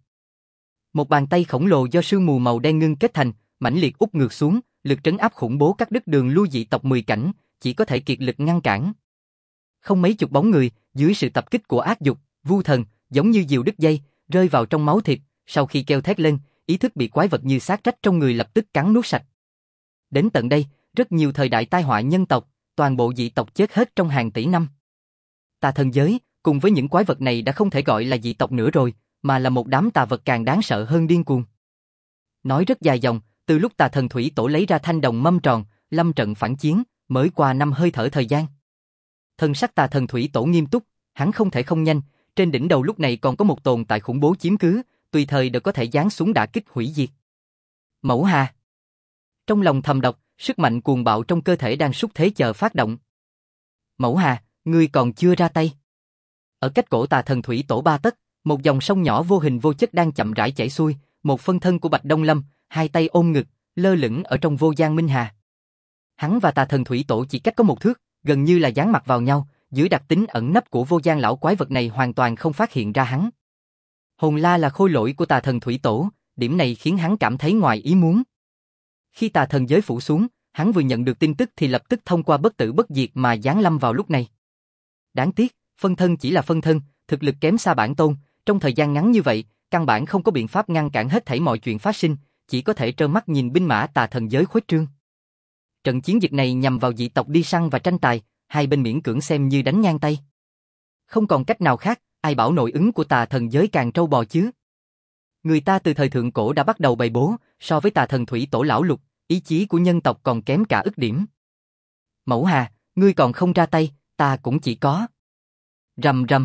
S1: Một bàn tay khổng lồ do sương mù màu đen ngưng kết thành, mãnh liệt úp ngược xuống, lực trấn áp khủng bố cắt đứt đường lui dị tộc 10 cảnh, chỉ có thể kiệt lực ngăn cản. Không mấy chục bóng người, dưới sự tập kích của ác dục, vu thần, giống như diều đứt dây, rơi vào trong máu thịt, sau khi kêu thét lên, ý thức bị quái vật như xác rách trong người lập tức cắn nuốt sạch. Đến tận đây, rất nhiều thời đại tai họa nhân tộc, toàn bộ dị tộc chết hết trong hàng tỷ năm. Tà thần giới, cùng với những quái vật này đã không thể gọi là dị tộc nữa rồi, mà là một đám tà vật càng đáng sợ hơn điên cuồng. Nói rất dài dòng, từ lúc tà thần thủy tổ lấy ra thanh đồng mâm tròn, lâm trận phản chiến, mới qua 5 hơi thở thời gian. Thần sắc tà thần thủy tổ nghiêm túc, hắn không thể không nhanh, trên đỉnh đầu lúc này còn có một tồn tại khủng bố chiếm cứ, tùy thời đều có thể giáng xuống đả kích hủy diệt. Mẫu Hà. Trong lòng thầm độc, sức mạnh cuồng bạo trong cơ thể đang xúc thế chờ phát động. Mẫu Hà, ngươi còn chưa ra tay. Ở cách cổ tà thần thủy tổ 3 tấc, một dòng sông nhỏ vô hình vô chất đang chậm rãi chảy xuôi, một phân thân của Bạch Đông Lâm, hai tay ôm ngực, lơ lửng ở trong vô gian minh hà. Hắn và tà thần thủy tổ chỉ cách có một thước, gần như là dán mặt vào nhau, dưới đặc tính ẩn nấp của vô gian lão quái vật này hoàn toàn không phát hiện ra hắn. Hồn La là khôi lỗi của tà thần thủy tổ, điểm này khiến hắn cảm thấy ngoài ý muốn. Khi tà thần giới phủ xuống, hắn vừa nhận được tin tức thì lập tức thông qua bất tử bất diệt mà giáng lâm vào lúc này. Đáng tiếc, phân thân chỉ là phân thân, thực lực kém xa bản tôn, trong thời gian ngắn như vậy, căn bản không có biện pháp ngăn cản hết thảy mọi chuyện phát sinh, chỉ có thể trơ mắt nhìn binh mã tà thần giới khuếch trương. Trận chiến dịch này nhằm vào dị tộc đi săn và tranh tài, hai bên miễn cưỡng xem như đánh ngang tay. Không còn cách nào khác, ai bảo nội ứng của tà thần giới càng trâu bò chứ. Người ta từ thời thượng cổ đã bắt đầu bày bố, so với tà thần thủy tổ lão lục, ý chí của nhân tộc còn kém cả ức điểm. Mẫu Hà, ngươi còn không ra tay, ta cũng chỉ có. Rầm rầm.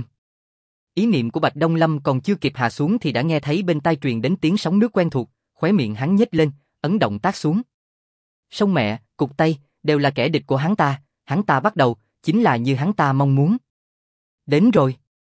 S1: Ý niệm của Bạch Đông Lâm còn chưa kịp hạ xuống thì đã nghe thấy bên tai truyền đến tiếng sóng nước quen thuộc, khóe miệng hắn nhếch lên, ấn động tác xuống. Sông mẹ, cục tay, đều là kẻ địch của hắn ta bắt đầu, chính là như hắn ta mong muốn. Đến rồi.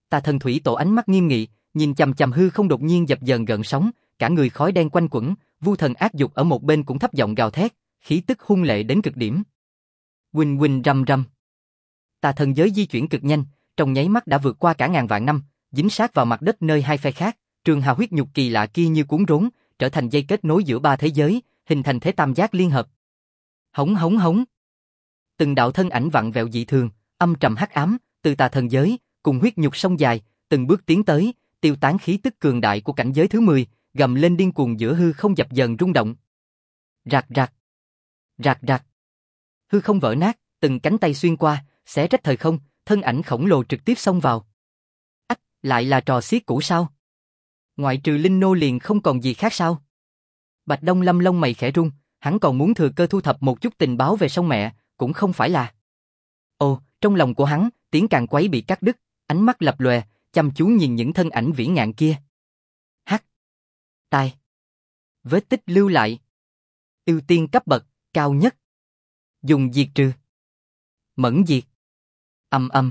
S1: Tà Thần Thủy Tổ ánh mắt nghiêm nghị, nhìn chằm chằm hư không đột nhiên dập dờn gợn sóng, cả người khói đen quanh quẩn, Vu Thần Ác Dục ở một bên cũng thấp giọng gào thét, khí tức hung lệ đến cực điểm. Huỳnh huỳnh rầm rầm. Tà thần giới di chuyển cực nhanh, trong nháy mắt đã vượt qua cả ngàn vạn năm, dính sát vào mặt đất nơi hai phe khác, trường hào huyết nhục kỳ lạ kia như cuốn rốn, trở thành dây kết nối giữa ba thế giới, hình thành thế tam giác liên hợp. Hống hống hống. Từng đạo thân ảnh vặn vẹo dị thường, âm trầm hắc ám, từ tà thần giới, cùng huyết nhục sông dài, từng bước tiến tới, tiêu tán khí tức cường đại của cảnh giới thứ 10, gầm lên điên cuồng giữa hư không dập dờn rung động. Rạc rạc. Rạc rạc. Hư không vỡ nát, từng cánh tay xuyên qua, xé rách thời không, thân ảnh khổng lồ trực tiếp xông vào. Ách, lại là trò xiết cũ sao? Ngoại trừ Linh Nô liền không còn gì khác sao? Bạch Đông Lâm lông mày khẽ rung, hắn còn muốn thừa cơ thu thập một chút tình báo về sông mẹ, cũng không phải là. Ồ, trong lòng của hắn, tiếng càng quấy bị cắt đứt, ánh mắt lập lòe, chăm chú nhìn những thân ảnh vĩ ngạn kia. Hắc. Tai. Vết tích lưu lại. Ưu tiên cấp bậc, cao nhất. Dùng diệt trừ. Mẫn diệt. Ầm ầm.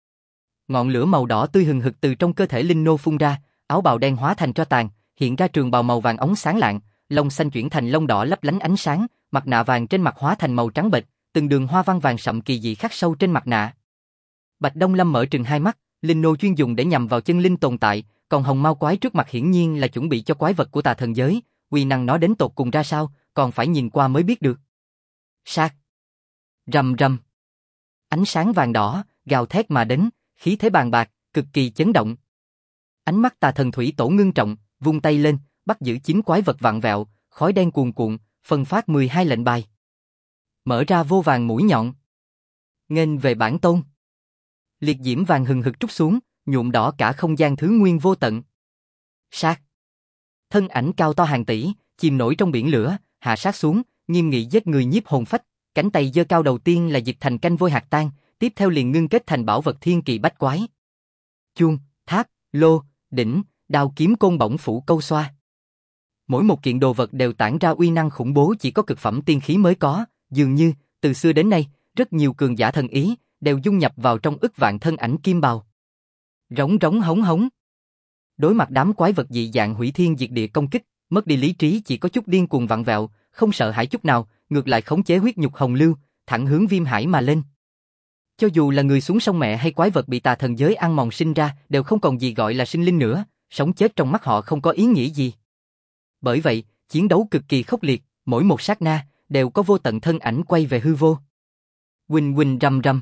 S1: Ngọn lửa màu đỏ tươi hừng hực từ trong cơ thể Linh Nô phun ra, áo bào đen hóa thành tro tàn, hiện ra trường bào màu vàng óng sáng lạng, lông xanh chuyển thành lông đỏ lấp lánh ánh sáng, mặt nạ vàng trên mặt hóa thành màu trắng bệch, từng đường hoa văn vàng sậm kỳ dị khắc sâu trên mặt nạ. Bạch Đông Lâm mở trừng hai mắt, Linh Nô chuyên dùng để nhằm vào chân linh tồn tại, còn hồng mao quái trước mặt hiển nhiên là chuẩn bị cho quái vật của tà thần giới, uy năng nó đến tột cùng ra sao, còn phải nhìn qua mới biết được. Sát. Rầm rầm. Ánh sáng vàng đỏ, gào thét mà đến, khí thế bàn bạc, cực kỳ chấn động. Ánh mắt tà thần thủy tổ ngưng trọng, vung tay lên, bắt giữ 9 quái vật vặn vẹo, khói đen cuồn cuộn, phân phát 12 lệnh bài. Mở ra vô vàng mũi nhọn. Nghênh về bản tôn. Liệt diễm vàng hừng hực trút xuống, nhuộm đỏ cả không gian thứ nguyên vô tận. Sát. Thân ảnh cao to hàng tỷ, chìm nổi trong biển lửa, hạ sát xuống, nghiêm nghị giết người nhiếp hồn phách. Cánh tay giơ cao đầu tiên là dịch thành canh vôi hạt tan, tiếp theo liền ngưng kết thành bảo vật thiên kỳ bách quái. Chuông, tháp, lô, đỉnh, đao kiếm côn bổng phủ câu xoa. Mỗi một kiện đồ vật đều tản ra uy năng khủng bố chỉ có cực phẩm tiên khí mới có, dường như, từ xưa đến nay, rất nhiều cường giả thần ý, đều dung nhập vào trong ức vạn thân ảnh kim bào. Rống rống hống hống. Đối mặt đám quái vật dị dạng hủy thiên diệt địa công kích, mất đi lý trí chỉ có chút điên cuồng vặn vẹo, không sợ hãi chút nào, ngược lại khống chế huyết nhục hồng lưu, thẳng hướng Viêm Hải mà lên. Cho dù là người xuống sông mẹ hay quái vật bị tà thần giới ăn mòn sinh ra, đều không còn gì gọi là sinh linh nữa, sống chết trong mắt họ không có ý nghĩa gì. Bởi vậy, chiến đấu cực kỳ khốc liệt, mỗi một sát na, đều có vô tận thân ảnh quay về hư vô. Huỳnh huỳnh rầm rầm.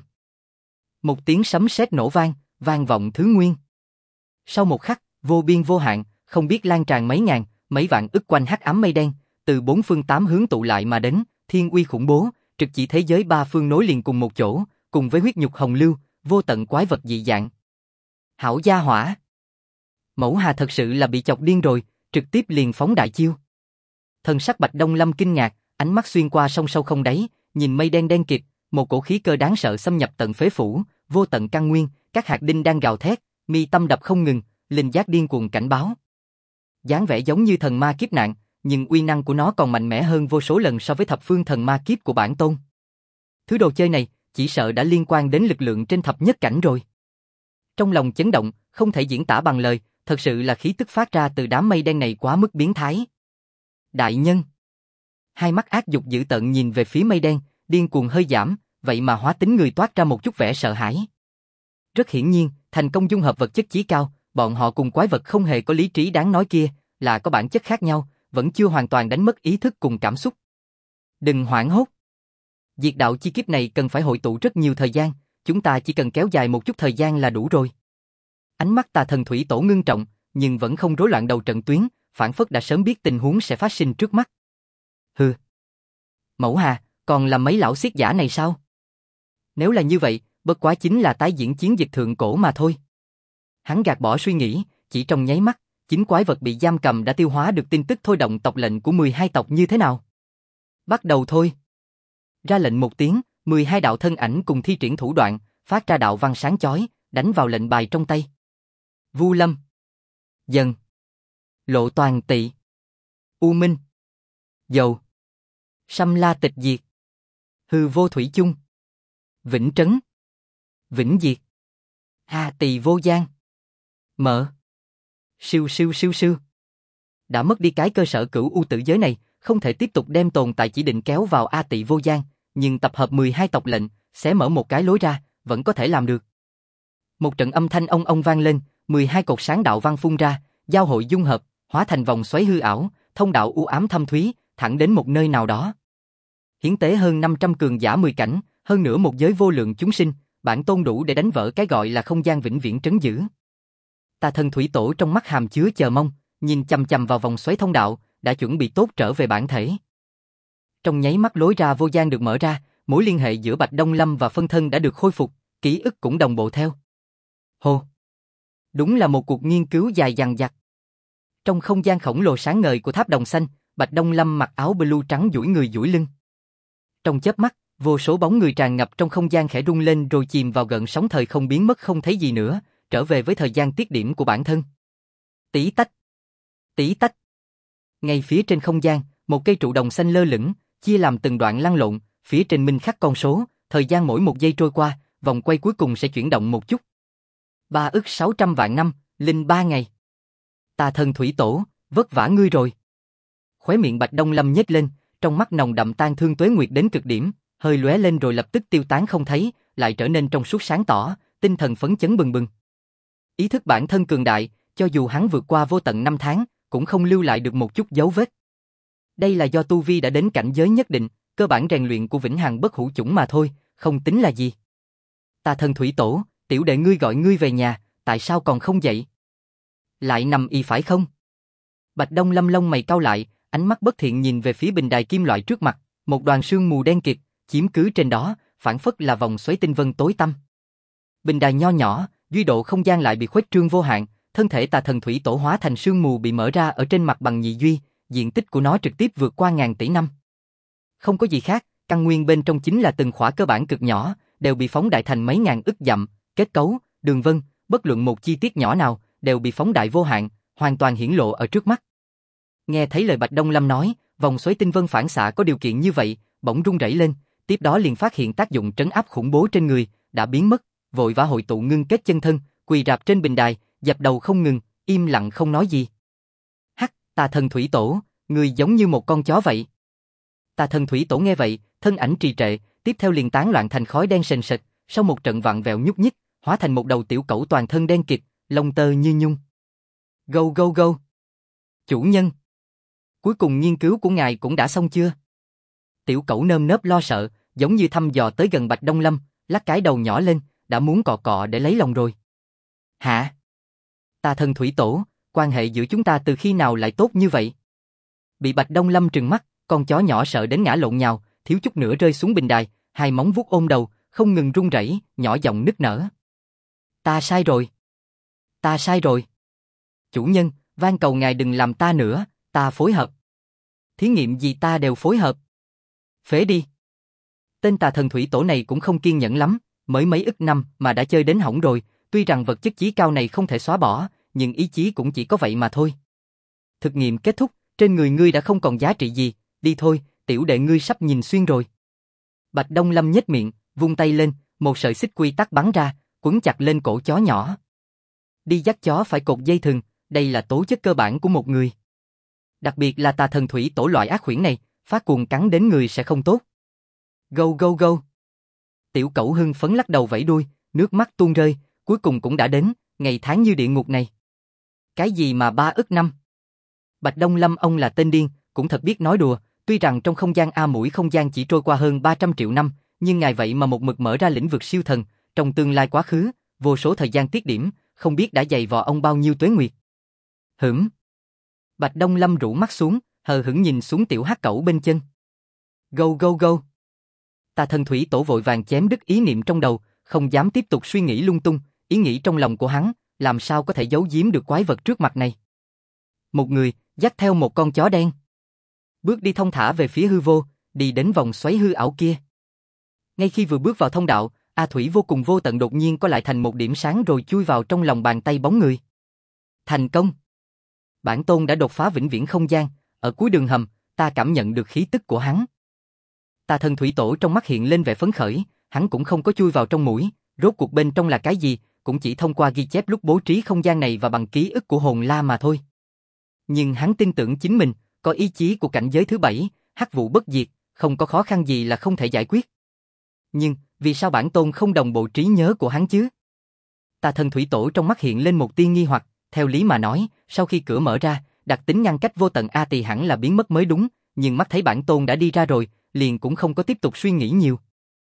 S1: Một tiếng sấm sét nổ vang, vang vọng thứ nguyên. Sau một khắc, vô biên vô hạn, không biết lan tràn mấy ngàn, mấy vạn ức quanh hắc ám mây đen, từ 4 phương 8 hướng tụ lại mà đến, thiên uy khủng bố, trực chỉ thế giới 3 phương nối liền cùng một chỗ, cùng với huyết nhục hồng lưu, vô tận quái vật dị dạng. Hảo gia hỏa. Mẫu Hà thật sự là bị chọc điên rồi, trực tiếp liền phóng đại chiêu. Thần sắc Bạch Đông Lâm kinh ngạc, ánh mắt xuyên qua sông sâu không đáy, nhìn mây đen đen kịt, một cổ khí cơ đáng sợ xâm nhập tận phế phủ, vô tận căn nguyên, các hạt đinh đang gào thét, mi tâm đập không ngừng, linh giác điên cuồng cảnh báo. Dáng vẻ giống như thần ma kiếp nạn, nhưng uy năng của nó còn mạnh mẽ hơn vô số lần so với thập phương thần ma kiếp của bản tôn. Thứ đồ chơi này, chỉ sợ đã liên quan đến lực lượng trên thập nhất cảnh rồi. Trong lòng chấn động, không thể diễn tả bằng lời, thật sự là khí tức phát ra từ đám mây đen này quá mức biến thái. Đại nhân. Hai mắt ác dục dữ tợn nhìn về phía mây đen, điên cuồng hơi giảm, vậy mà hóa tính người toát ra một chút vẻ sợ hãi. Rất hiển nhiên, thành công dung hợp vật chất chí cao, bọn họ cùng quái vật không hề có lý trí đáng nói kia, là có bản chất khác nhau, vẫn chưa hoàn toàn đánh mất ý thức cùng cảm xúc. Đừng hoảng hốt. Diệt đạo chi kiếp này cần phải hội tụ rất nhiều thời gian, chúng ta chỉ cần kéo dài một chút thời gian là đủ rồi. Ánh mắt tà thần thủy tổ ngưng trọng, nhưng vẫn không rối loạn đầu trận tuyến, phản phất đã sớm biết tình huống sẽ phát sinh trước mắt. Hừ. Mẫu Hà, còn là mấy lão xiết giả này sao? Nếu là như vậy, bất quá chính là tái diễn chiến dịch thượng cổ mà thôi. Hắn gạt bỏ suy nghĩ, chỉ trong nháy mắt, 9 quái vật bị giam cầm đã tiêu hóa được tin tức thôi động tộc lệnh của 12 tộc như thế nào. Bắt đầu thôi. Ra lệnh một tiếng, 12 đạo thân ảnh cùng thi triển thủ đoạn, phát ra đạo văn sáng chói, đánh vào lệnh bài trong tay. Vu Lâm, Dần, Lộ Toàn Tị, U Minh, Dầu, Sâm La Tịch Diệt, Hư Vô Thủy Chung, Vĩnh Trấn, Vĩnh Diệt, Hà Tỳ Vô Giang. Mở. Siêu siêu siêu siêu. Đã mất đi cái cơ sở cửu u tử giới này, không thể tiếp tục đem tồn tại chỉ định kéo vào A Tị Vô Giang, nhưng tập hợp 12 tộc lệnh, sẽ mở một cái lối ra, vẫn có thể làm được. Một trận âm thanh ông vang lên, 12 cột sáng đạo văn phun ra, giao hội dung hợp, hóa thành vòng xoáy hư ảo, thông đạo u ám thâm thúy, thẳng đến một nơi nào đó. Hiến tế hơn 500 cường giả 10 cảnh, hơn nữa một giới vô lượng chúng sinh, bản tôn đủ để đánh vỡ cái gọi là không gian vĩnh viễn trấn giữ. Tà Thần Thủy Tổ trong mắt hàm chứa chờ mong, nhìn chằm chằm vào vòng xoáy thông đạo, đã chuẩn bị tốt trở về bản thể. Trong nháy mắt lối ra vô gian được mở ra, mối liên hệ giữa Bạch Đông Lâm và phân thân đã được khôi phục, ký ức cũng đồng bộ theo. Hồ! Đúng là một cuộc nghiên cứu dài dằng dặc. Trong không gian khổng lồ sáng ngời của tháp đồng xanh, Bạch Đông Lâm mặc áo blue trắng duỗi người duỗi lưng. Trong chớp mắt, vô số bóng người tràn ngập trong không gian khẽ rung lên rồi chìm vào gợn sóng thời không biến mất không thấy gì nữa, trở về với thời gian tiết điểm của bản thân. Tí tách. Tí tách. Ngay phía trên không gian, một cây trụ đồng xanh lơ lửng, chia làm từng đoạn lăn lộn, phía trên minh khắc con số, thời gian mỗi một giây trôi qua, vòng quay cuối cùng sẽ chuyển động một chút. 3.600 vạn năm, linh 3 ngày. Tà Thần Thủy Tổ, vất vả ngươi rồi. Khóe miệng Bạch Đông Lâm nhếch lên, trong mắt nồng đậm tang thương tuế nguyệt đến cực điểm, hơi lóe lên rồi lập tức tiêu tán không thấy, lại trở nên trong suốt sáng tỏ, tinh thần phấn chấn bừng bừng. Ý thức bản thân cường đại, cho dù hắn vượt qua vô tận 5 tháng, cũng không lưu lại được một chút dấu vết. Đây là do tu vi đã đến cảnh giới nhất định, cơ bản rèn luyện của vĩnh hằng bất hủ chủng mà thôi, không tính là gì. Tà Thần Thủy Tổ, tiểu đệ ngươi gọi ngươi về nhà, tại sao còn không dậy? Lại nằm y phải không? Bạch Đông Lâm lông mày cau lại, ánh mắt bất thiện nhìn về phía bình đài kim loại trước mặt, một đoàn sương mù đen kịt chiếm cứ trên đó, phảng phất là vòng xoáy tinh vân tối tăm. Bình đài nho nhỏ, duy độ không gian lại bị khuếch trương vô hạn, thân thể Tà Thần Thủy Tổ hóa thành sương mù bị mở ra ở trên mặt bằng nhị duy, diện tích của nó trực tiếp vượt qua ngàn tỷ năm. Không có gì khác, căn nguyên bên trong chính là từng khỏa cơ bản cực nhỏ, đều bị phóng đại thành mấy ngàn ức dặm, kết cấu, đường vân, bất luận một chi tiết nhỏ nào, đều bị phóng đại vô hạn, hoàn toàn hiển lộ ở trước mắt. Nghe thấy lời Bạch Đông Lâm nói, vòng xoáy tinh vân phản xạ có điều kiện như vậy, bỗng rung rẩy lên, tiếp đó liền phát hiện tác dụng trấn áp khủng bố trên người, đã biến mất, vội vã hội tụ ngưng kết chân thân, quỳ rạp trên bình đài, dập đầu không ngừng, im lặng không nói gì. Hắc, Tà Thần Thủy Tổ, người giống như một con chó vậy. Tà Thần Thủy Tổ nghe vậy, thân ảnh trì trệ, tiếp theo liền tán loạn thành khói đen sền sệt, sau một trận vặn vẹo nhúc nhích, hóa thành một đầu tiểu cẩu toàn thân đen kịt, lông tơ như nhung. Gâu gâu gâu. Chủ nhân. Cuối cùng nghiên cứu của ngài cũng đã xong chưa? Tiểu cẩu nơm nớp lo sợ, giống như thăm dò tới gần Bạch Đông Lâm, lắc cái đầu nhỏ lên, đã muốn cọ cọ để lấy lòng rồi. Hả? Tà Thần Thủy Tổ, quan hệ giữa chúng ta từ khi nào lại tốt như vậy? Bị Bạch Đông Lâm trừng mắt, con chó nhỏ sợ đến ngã lộn nhào, thiếu chút nữa rơi xuống bình đài, hai móng vuốt ôm đầu, không ngừng run rẩy, nhỏ giọng nức nở. Ta sai rồi. Ta sai rồi. Chủ nhân, van cầu ngài đừng làm ta nữa, ta phối hợp. Thí nghiệm gì ta đều phối hợp. Phế đi. Tên Tà Thần Thủy Tổ này cũng không kiên nhẫn lắm, mới mấy ức năm mà đã chơi đến hỏng rồi, tuy rằng vật chất chí cao này không thể xóa bỏ, nhưng ý chí cũng chỉ có vậy mà thôi. Thực nghiệm kết thúc, trên người ngươi đã không còn giá trị gì, đi thôi, tiểu đệ ngươi sắp nhìn xuyên rồi. Bạch Đông Lâm nhếch miệng, vung tay lên, một sợi xích quy tắc bắn ra, quấn chặt lên cổ chó nhỏ. Đi dắt chó phải cột dây thừng, đây là tố chất cơ bản của một người. Đặc biệt là Tà Thần Thủy Tổ loại ác huyễn này, phát cuồng cắn đến người sẽ không tốt. Gâu gâu gâu. Tiểu cẩu hưng phấn lắc đầu vẫy đuôi, nước mắt tuôn rơi, cuối cùng cũng đã đến, ngày tháng như địa ngục này. Cái gì mà 3 ức năm? Bạch Đông Lâm ông là tên điên, cũng thật biết nói đùa, tuy rằng trong không gian A Mũi không gian chỉ trôi qua hơn 300 triệu năm, nhưng ngài vậy mà một mực mở ra lĩnh vực siêu thần, trong tương lai quá khứ, vô số thời gian tiết điểm, không biết đã dày vò ông bao nhiêu tuế nguyệt. Hửm. Bạch Đông Lâm rũ mắt xuống, hờ hững nhìn xuống tiểu hắc cẩu bên chân. Gâu gâu gâu. Tà Thần Thủy Tổ vội vàng chém đứt ý niệm trong đầu, không dám tiếp tục suy nghĩ lung tung, ý nghĩ trong lòng của hắn, làm sao có thể giấu giếm được quái vật trước mặt này. Một người, dắt theo một con chó đen. Bước đi thong thả về phía hư vô, đi đến vòng xoáy hư ảo kia. Ngay khi vừa bước vào thông đạo, A Thủy vô cùng vô tận đột nhiên có lại thành một điểm sáng rồi chui vào trong lòng bàn tay bóng người. Thành công! Bản tôn đã đột phá vĩnh viễn không gian, ở cuối đường hầm, ta cảm nhận được khí tức của hắn. Tà Thần Thủy Tổ trong mắt hiện lên vẻ phấn khởi, hắn cũng không có chui vào trong mũi, rốt cuộc bên trong là cái gì, cũng chỉ thông qua ghi chép lúc bố trí không gian này và bằng ký ức của hồn la mà thôi. Nhưng hắn tin tưởng chính mình, có ý chí của cảnh giới thứ 7, hắc vụ bất diệt, không có khó khăn gì là không thể giải quyết. Nhưng, vì sao bản tôn không đồng bộ trí nhớ của hắn chứ? Tà thần thủy tổ trong mắt hiện lên một tia nghi hoặc, theo lý mà nói, sau khi cửa mở ra, đặc tính ngăn cách vô tận A Tỳ hẳn là biến mất mới đúng, nhưng mắt thấy bản tôn đã đi ra rồi, liền cũng không có tiếp tục suy nghĩ nhiều.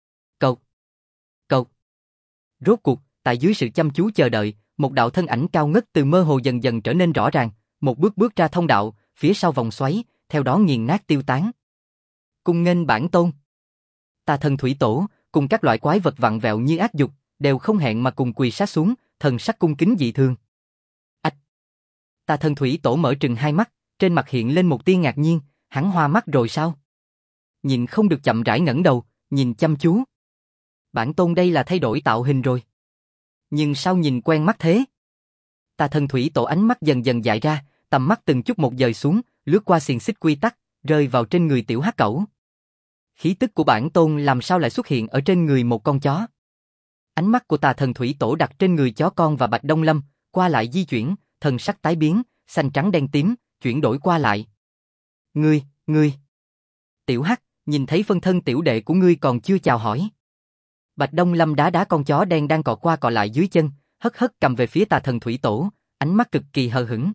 S1: Cậu. Rốt cuộc, tại dưới sự chăm chú chờ đợi, một đạo thân ảnh cao ngất từ mơ hồ dần dần trở nên rõ ràng, một bước bước ra thông đạo, phía sau vòng xoáy, theo đó nghiền nát tiêu tán. Cung nghênh bản tôn. Tà thần thủy tổ, cùng các loại quái vật vặn vẹo như ác dục, đều không hẹn mà cùng quỳ sát xuống, thần sắc cung kính dị thường. Ách! Tà thần thủy tổ mở trừng hai mắt, trên mặt hiện lên một tia ngạc nhiên, hắn hoa mắt rồi sao? Nhìn không được chậm rãi ngẩng đầu, nhìn chăm chú. Bản tôn đây là thay đổi tạo hình rồi. Nhưng sao nhìn quen mắt thế? Tà thần thủy tổ ánh mắt dần dần dại ra, tầm mắt từng chút một dời xuống, lướt qua xiềng xích quy tắc, rơi vào trên người tiểu hắc cẩu. Khí tức của bản tôn làm sao lại xuất hiện ở trên người một con chó? Ánh mắt của tà thần thủy tổ đặt trên người chó con và Bạch Đông Lâm, qua lại di chuyển, thần sắc tái biến, xanh trắng đen tím, chuyển đổi qua lại. Ngươi. Tiểu hắc, nhìn thấy phân thân tiểu đệ của ngươi còn chưa chào hỏi. Bạch Đông Lâm đá đá con chó đen đang cọ qua cọ lại dưới chân, hất cầm về phía tà thần thủy tổ, ánh mắt cực kỳ hờ hững.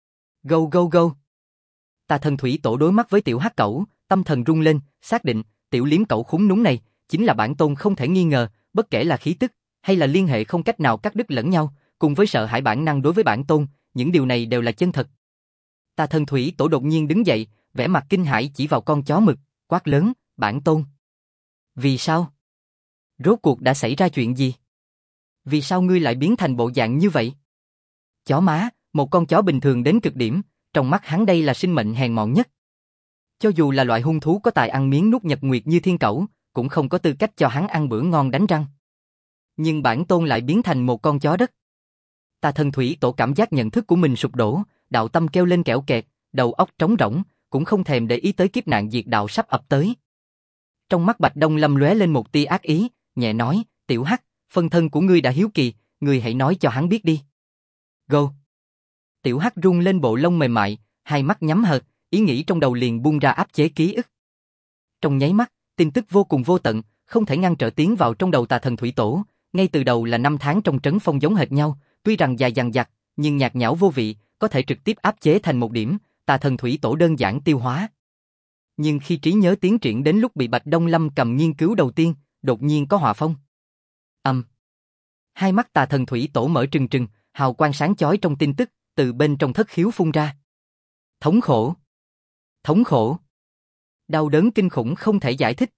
S1: Go. Tà thần thủy tổ đối mắt với tiểu hắc cẩu, tâm thần rung lên, xác định, tiểu liếm cẩu khúng núm này, chính là bản tôn không thể nghi ngờ, bất kể là khí tức, hay là liên hệ không cách nào cắt đứt lẫn nhau, cùng với sợ hãi bản năng đối với bản tôn, những điều này đều là chân thật. Tà thần thủy tổ đột nhiên đứng dậy, vẻ mặt kinh hãi chỉ vào con chó mực, quát lớn, bản tôn. Vì sao? Rốt cuộc đã xảy ra chuyện gì? Vì sao ngươi lại biến thành bộ dạng như vậy? Chó má, một con chó bình thường đến cực điểm, trong mắt hắn đây là sinh mệnh hèn mọn nhất. Cho dù là loại hung thú có tài ăn miếng nuốt nhật nguyệt như thiên cẩu, cũng không có tư cách cho hắn ăn bữa ngon đánh răng. Nhưng bản tôn lại biến thành một con chó đất. Tà thần thủy tổ cảm giác nhận thức của mình sụp đổ, đạo tâm kêu lên kẽo kẹt, đầu óc trống rỗng, cũng không thèm để ý tới kiếp nạn diệt đạo sắp ập tới. Trong mắt Bạch Đông Lâm lóe lên một tia ác ý, nhẹ nói, tiểu hắc, phân thân của ngươi đã hiếu kỳ, ngươi hãy nói cho hắn biết đi. Go. Tiểu hắc rung lên bộ lông mềm mại, hai mắt nhắm hờ, ý nghĩ trong đầu liền buông ra áp chế ký ức. Trong nháy mắt, tin tức vô cùng vô tận, không thể ngăn trở tiến vào trong đầu tà thần thủy tổ, ngay từ đầu là 5 tháng trong trấn phong giống hệt nhau, tuy rằng dài dằng dặc, nhưng nhạt nhẽo vô vị, có thể trực tiếp áp chế thành một điểm, tà thần thủy tổ đơn giản tiêu hóa. Nhưng khi trí nhớ tiến triển đến lúc bị Bạch Đông Lâm cầm nghiên cứu đầu tiên, đột nhiên có họa phong. Hai mắt tà thần thủy tổ mở trừng trừng, hào quang sáng chói trong tin tức, từ bên trong thất khiếu phun ra. Thống khổ. Đau đớn kinh khủng không thể giải thích.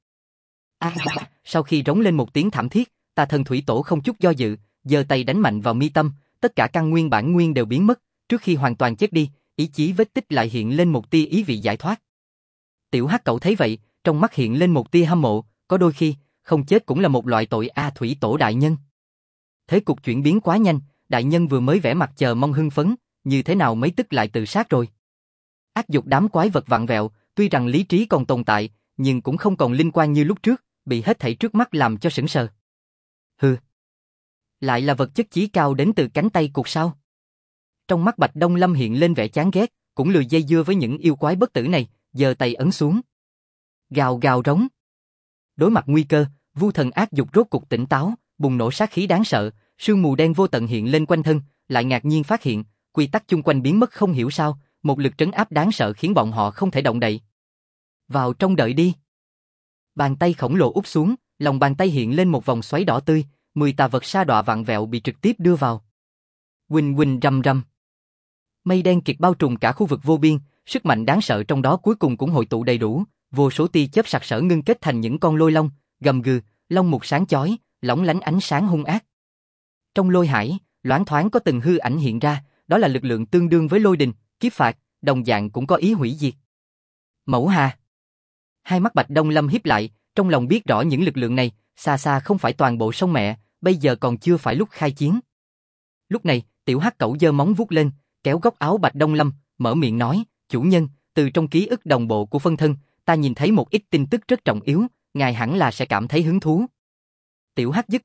S1: Sau khi rống lên một tiếng thảm thiết, tà thần thủy tổ không chút do dự, giơ tay đánh mạnh vào mi tâm, tất cả căn nguyên bản nguyên đều biến mất, trước khi hoàn toàn chết đi, ý chí vết tích lại hiện lên một tia ý vị giải thoát. Tiểu hắc cậu thấy vậy, trong mắt hiện lên một tia hâm mộ, có đôi khi, không chết cũng là một loại tội a thủy tổ đại nhân. Thế cục chuyển biến quá nhanh, đại nhân vừa mới vẻ mặt chờ mong hưng phấn, như thế nào mấy tức lại tự sát rồi. Ác dục đám quái vật vặn vẹo, tuy rằng lý trí còn tồn tại, nhưng cũng không còn linh quan như lúc trước, bị hết thảy trước mắt làm cho sững sờ. Hừ, lại là vật chất chí cao đến từ cánh tay cụt sao? Trong mắt Bạch Đông Lâm hiện lên vẻ chán ghét, cũng lười dây dưa với những yêu quái bất tử này, giơ tay ấn xuống. Gào gào rống. Đối mặt nguy cơ, vu thần ác dục rốt cục tỉnh táo, bùng nổ sát khí đáng sợ, sương mù đen vô tận hiện lên quanh thân, lại ngạc nhiên phát hiện, quy tắc chung quanh biến mất không hiểu sao, một lực trấn áp đáng sợ khiến bọn họ không thể động đậy. Vào trong đợi đi. Bàn tay khổng lồ úp xuống, lòng bàn tay hiện lên một vòng xoáy đỏ tươi, 10 tà vật sa đọa vặn vẹo bị trực tiếp đưa vào. Huỳnh huỳnh rầm rầm. Mây đen kịt bao trùm cả khu vực vô biên, sức mạnh đáng sợ trong đó cuối cùng cũng hội tụ đầy đủ, vô số tia chớp sặc sỡ ngưng kết thành những con lôi long, gầm gừ, long mục sáng chói, lóng lánh ánh sáng hung ác. Trong lôi hải, loáng thoáng có từng hư ảnh hiện ra, đó là lực lượng tương đương với lôi đình, kiếp phạt, đồng dạng cũng có ý hủy diệt. Mẫu Hà. Hai mắt Bạch Đông Lâm híp lại, trong lòng biết rõ những lực lượng này, xa xa không phải toàn bộ sông mẹ, bây giờ còn chưa phải lúc khai chiến. Lúc này, tiểu hắc cẩu giơ móng vuốt lên, kéo góc áo Bạch Đông Lâm, mở miệng nói, chủ nhân, từ trong ký ức đồng bộ của phân thân, ta nhìn thấy một ít tin tức rất trọng yếu, ngài hẳn là sẽ cảm thấy hứng thú. Tiểu hắc dứt lời,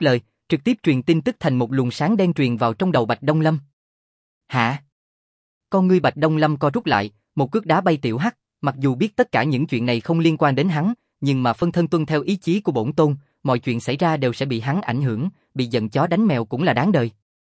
S1: trực tiếp truyền tin tức thành một luồng sáng đen truyền vào trong đầu Bạch Đông Lâm. Hả? Con ngươi Bạch Đông Lâm co rút lại, một cước đá bay Tiểu Hắc, mặc dù biết tất cả những chuyện này không liên quan đến hắn, nhưng mà phân thân tuân theo ý chí của bổn tôn, mọi chuyện xảy ra đều sẽ bị hắn ảnh hưởng, bị giận chó đánh mèo cũng là đáng đời.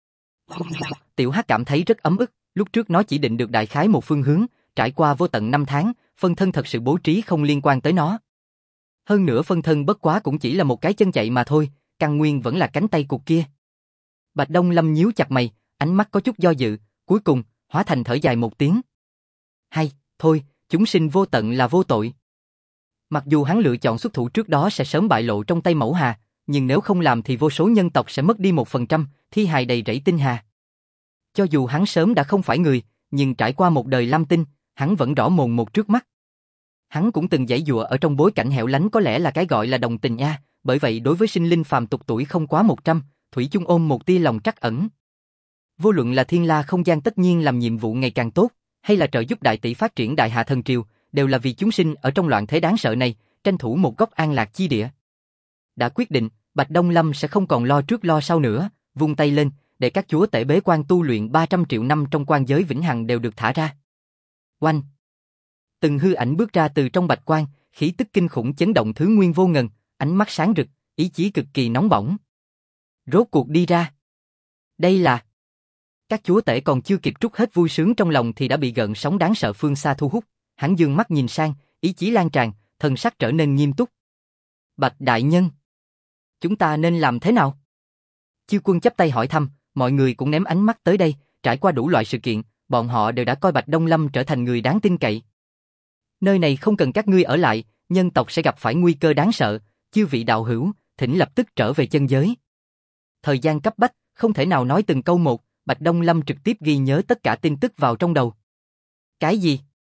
S1: Tiểu Hắc cảm thấy rất ấm ức, lúc trước nó chỉ định được đại khái một phương hướng, trải qua vô tận 5 tháng, phân thân thật sự bố trí không liên quan tới nó. Hơn nữa phân thân bất quá cũng chỉ là một cái chân chạy mà thôi, căn nguyên vẫn là cánh tay cụt kia. Bạch Đông Lâm nhíu chặt mày, ánh mắt có chút do dự, cuối cùng, hóa thành thở dài một tiếng. Hay, thôi, chúng sinh vô tận là vô tội. Mặc dù hắn lựa chọn xuất thủ trước đó sẽ sớm bại lộ trong tay Mẫu Hà, nhưng nếu không làm thì vô số nhân tộc sẽ mất đi 1%, thi hài đầy rẫy tinh hà. Cho dù hắn sớm đã không phải người, nhưng trải qua một đời lam tinh, hắn vẫn rõ mồn một trước mắt. Hắn cũng từng giãy giụa ở trong bối cảnh hẻo lánh có lẽ là cái gọi là đồng tình a, bởi vậy đối với sinh linh phàm tục tuổi không quá 100, thủy chung ôm một tia lòng trắc ẩn. Vô luận là Thiên La không gian tất nhiên làm nhiệm vụ ngày càng tốt, hay là trợ giúp đại tỷ phát triển Đại Hạ Thần Triều, đều là vì chúng sinh ở trong loạn thế đáng sợ này, tranh thủ một góc an lạc chi địa. Đã quyết định, Bạch Đông Lâm sẽ không còn lo trước lo sau nữa, vung tay lên, để các chúa tể bế quan tu luyện 300 triệu năm trong quan giới vĩnh hằng đều được thả ra. Oanh! Từng hư ảnh bước ra từ trong bạch quan, khí tức kinh khủng chấn động thứ nguyên vô ngần, ánh mắt sáng rực, ý chí cực kỳ nóng bỏng. Rốt cuộc đi ra. Đây là... Các chúa tể còn chưa kịp trút hết vui sướng trong lòng thì đã bị gợn sóng đáng sợ phương xa thu hút, hắn dương mắt nhìn sang, ý chí lan tràn, thần sắc trở nên nghiêm túc. Bạch đại nhân, chúng ta nên làm thế nào? Chư quân chắp tay hỏi thăm, mọi người cũng ném ánh mắt tới đây, trải qua đủ loại sự kiện, bọn họ đều đã coi Bạch Đông Lâm trở thành người đáng tin cậy. Nơi này không cần các ngươi ở lại, nhân tộc sẽ gặp phải nguy cơ đáng sợ, chư vị đạo hữu, thỉnh lập tức trở về chân giới. Thời gian cấp bách, không thể nào nói từng câu một, Bạch Đông Lâm trực tiếp ghi nhớ tất cả tin tức vào trong đầu. Cái gì?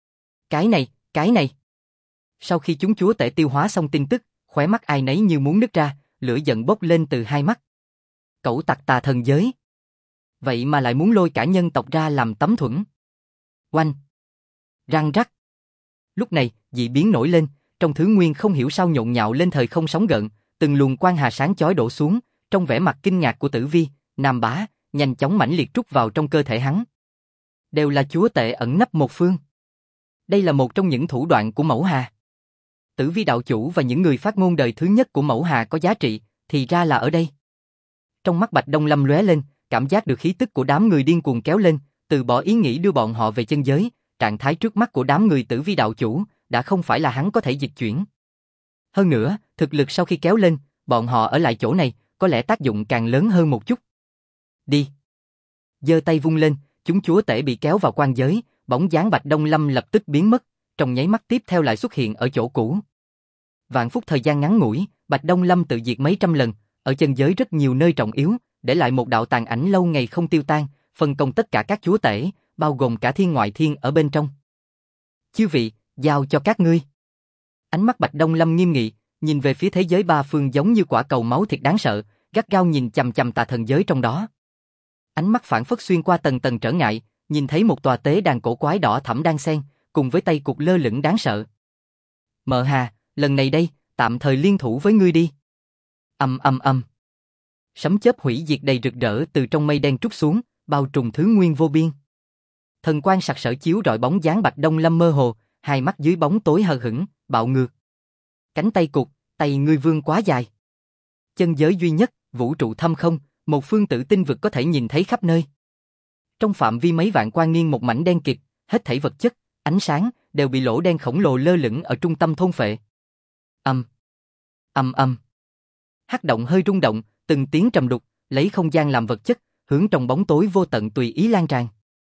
S1: Cái này. Sau khi chúng chúa tể tiêu hóa xong tin tức, khóe mắt ai nấy như muốn nứt ra, lửa giận bốc lên từ hai mắt. Cẩu tặc tà thần giới. Vậy mà lại muốn lôi cả nhân tộc ra làm tấm thuẫn. Oanh. Răng rắc. Lúc này, dị biến nổi lên, trong thứ nguyên không hiểu sao nhộn nhạo lên thời không sóng gợn, từng luồng quang hà sáng chói đổ xuống, trong vẻ mặt kinh ngạc của Tử Vi, Nam Bá, nhanh chóng mãnh liệt trút vào trong cơ thể hắn. Đều là chúa tể ẩn nấp một phương. Đây là một trong những thủ đoạn của Mẫu Hà. Tử Vi đạo chủ và những người phát ngôn đời thứ nhất của Mẫu Hà có giá trị, thì ra là ở đây. Trong mắt Bạch Đông Lâm lóe lên, cảm giác được khí tức của đám người điên cuồng kéo lên, từ bỏ ý nghĩ đưa bọn họ về chân giới, trạng thái trước mắt của đám người Tử Vi đạo chủ đã không phải là hắn có thể dịch chuyển. Hơn nữa, thực lực sau khi kéo lên, bọn họ ở lại chỗ này, có lẽ tác dụng càng lớn hơn một chút. Đi. Giơ tay vung lên, chúng chúa tể bị kéo vào quan giới, bóng dáng Bạch Đông Lâm lập tức biến mất, trong nháy mắt tiếp theo lại xuất hiện ở chỗ cũ. Vạn phút thời gian ngắn ngủi, Bạch Đông Lâm tự diệt mấy trăm lần, ở chân giới rất nhiều nơi trọng yếu, để lại một đạo tàn ảnh lâu ngày không tiêu tan, phân công tất cả các chúa tể, bao gồm cả thiên ngoại thiên ở bên trong. Chư vị, giao cho các ngươi. Ánh mắt Bạch Đông Lâm nghiêm nghị, nhìn về phía thế giới ba phương giống như quả cầu máu thịt đáng sợ, gắt gao nhìn chằm chằm tà thần giới trong đó. Ánh mắt phảng phất xuyên qua tầng tầng trở ngại, nhìn thấy một tòa tế đàn cổ quái đỏ thẫm đang xen, cùng với tay cục lơ lửng đáng sợ. Mợ Hà, lần này đây, tạm thời liên thủ với ngươi đi. Ầm. Sấm chớp hủy diệt đầy rực rỡ từ trong mây đen trút xuống, bao trùm thứ nguyên vô biên. Thần quang sặc sỡ chiếu rọi bóng dáng Bạch Đông Lâm mơ hồ, hai mắt dưới bóng tối hờ hững, bạo ngược. Cánh tay cụt, tay ngươi vươn quá dài. Chân giới duy nhất, vũ trụ thâm không, một phương tử tinh vực có thể nhìn thấy khắp nơi. Trong phạm vi mấy vạn quang niên một mảnh đen kịt, hết thảy vật chất, ánh sáng đều bị lỗ đen khổng lồ lơ lửng ở trung tâm thôn phệ. Ầm. Hắc động hơi rung động, từng tiếng trầm đục, lấy không gian làm vật chất, hướng trong bóng tối vô tận tùy ý lan tràn.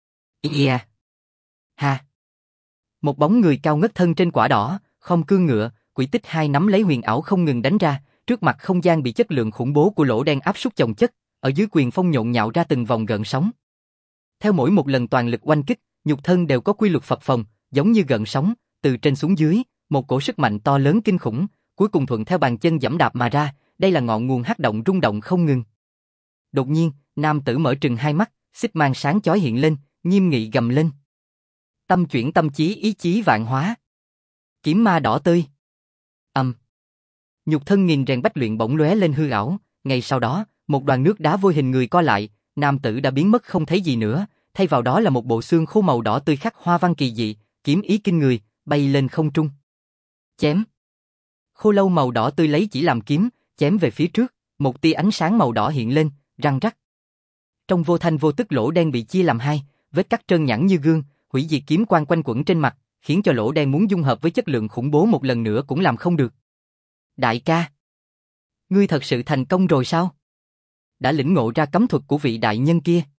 S1: Ha. Một bóng người cao ngất thân trên quả đỏ, không cương ngựa, quỷ tích hai nắm lấy huyền ảo không ngừng đánh ra, trước mặt không gian bị chất lượng khủng bố của lỗ đen áp suất chồng chất, ở dưới quyền phong nhộn nhạo ra từng vòng gợn sóng. Theo mỗi một lần toàn lực oanh kích, nhục thân đều có quy luật phập phồng, giống như gợn sóng, từ trên xuống dưới, một cổ sức mạnh to lớn kinh khủng, cuối cùng thuận theo bàn chân giẫm đạp mà ra, đây là ngọn nguồn hắc động rung động không ngừng. Đột nhiên, nam tử mở trừng hai mắt, xích mang sáng chói hiện lên, nghiêm nghị gầm lên. Tâm chuyển tâm chí ý chí vạn hóa. Kiếm ma đỏ tươi. Nhục thân nghìn rèn bách luyện bỗng lóe lên hư ảo, ngay sau đó, Một đoàn nước đá vôi hình người co lại, nam tử đã biến mất không thấy gì nữa, thay vào đó là một bộ xương khô màu đỏ tươi khắc hoa văn kỳ dị, kiếm ý kinh người, bay lên không trung. Chém. Khô lâu màu đỏ tươi lấy chỉ làm kiếm, chém về phía trước, một tia ánh sáng màu đỏ hiện lên, răng rắc. Trong vô thanh vô tức lỗ đen bị chia làm hai, vết cắt trơn nhẵn như gương, hủy diệt kiếm quang quanh quẩn trên mặt, khiến cho lỗ đen muốn dung hợp với chất lượng khủng bố một lần nữa cũng làm không được. Đại ca, ngươi thật sự thành công rồi sao? Đã lĩnh ngộ ra cấm thuật của vị đại nhân kia.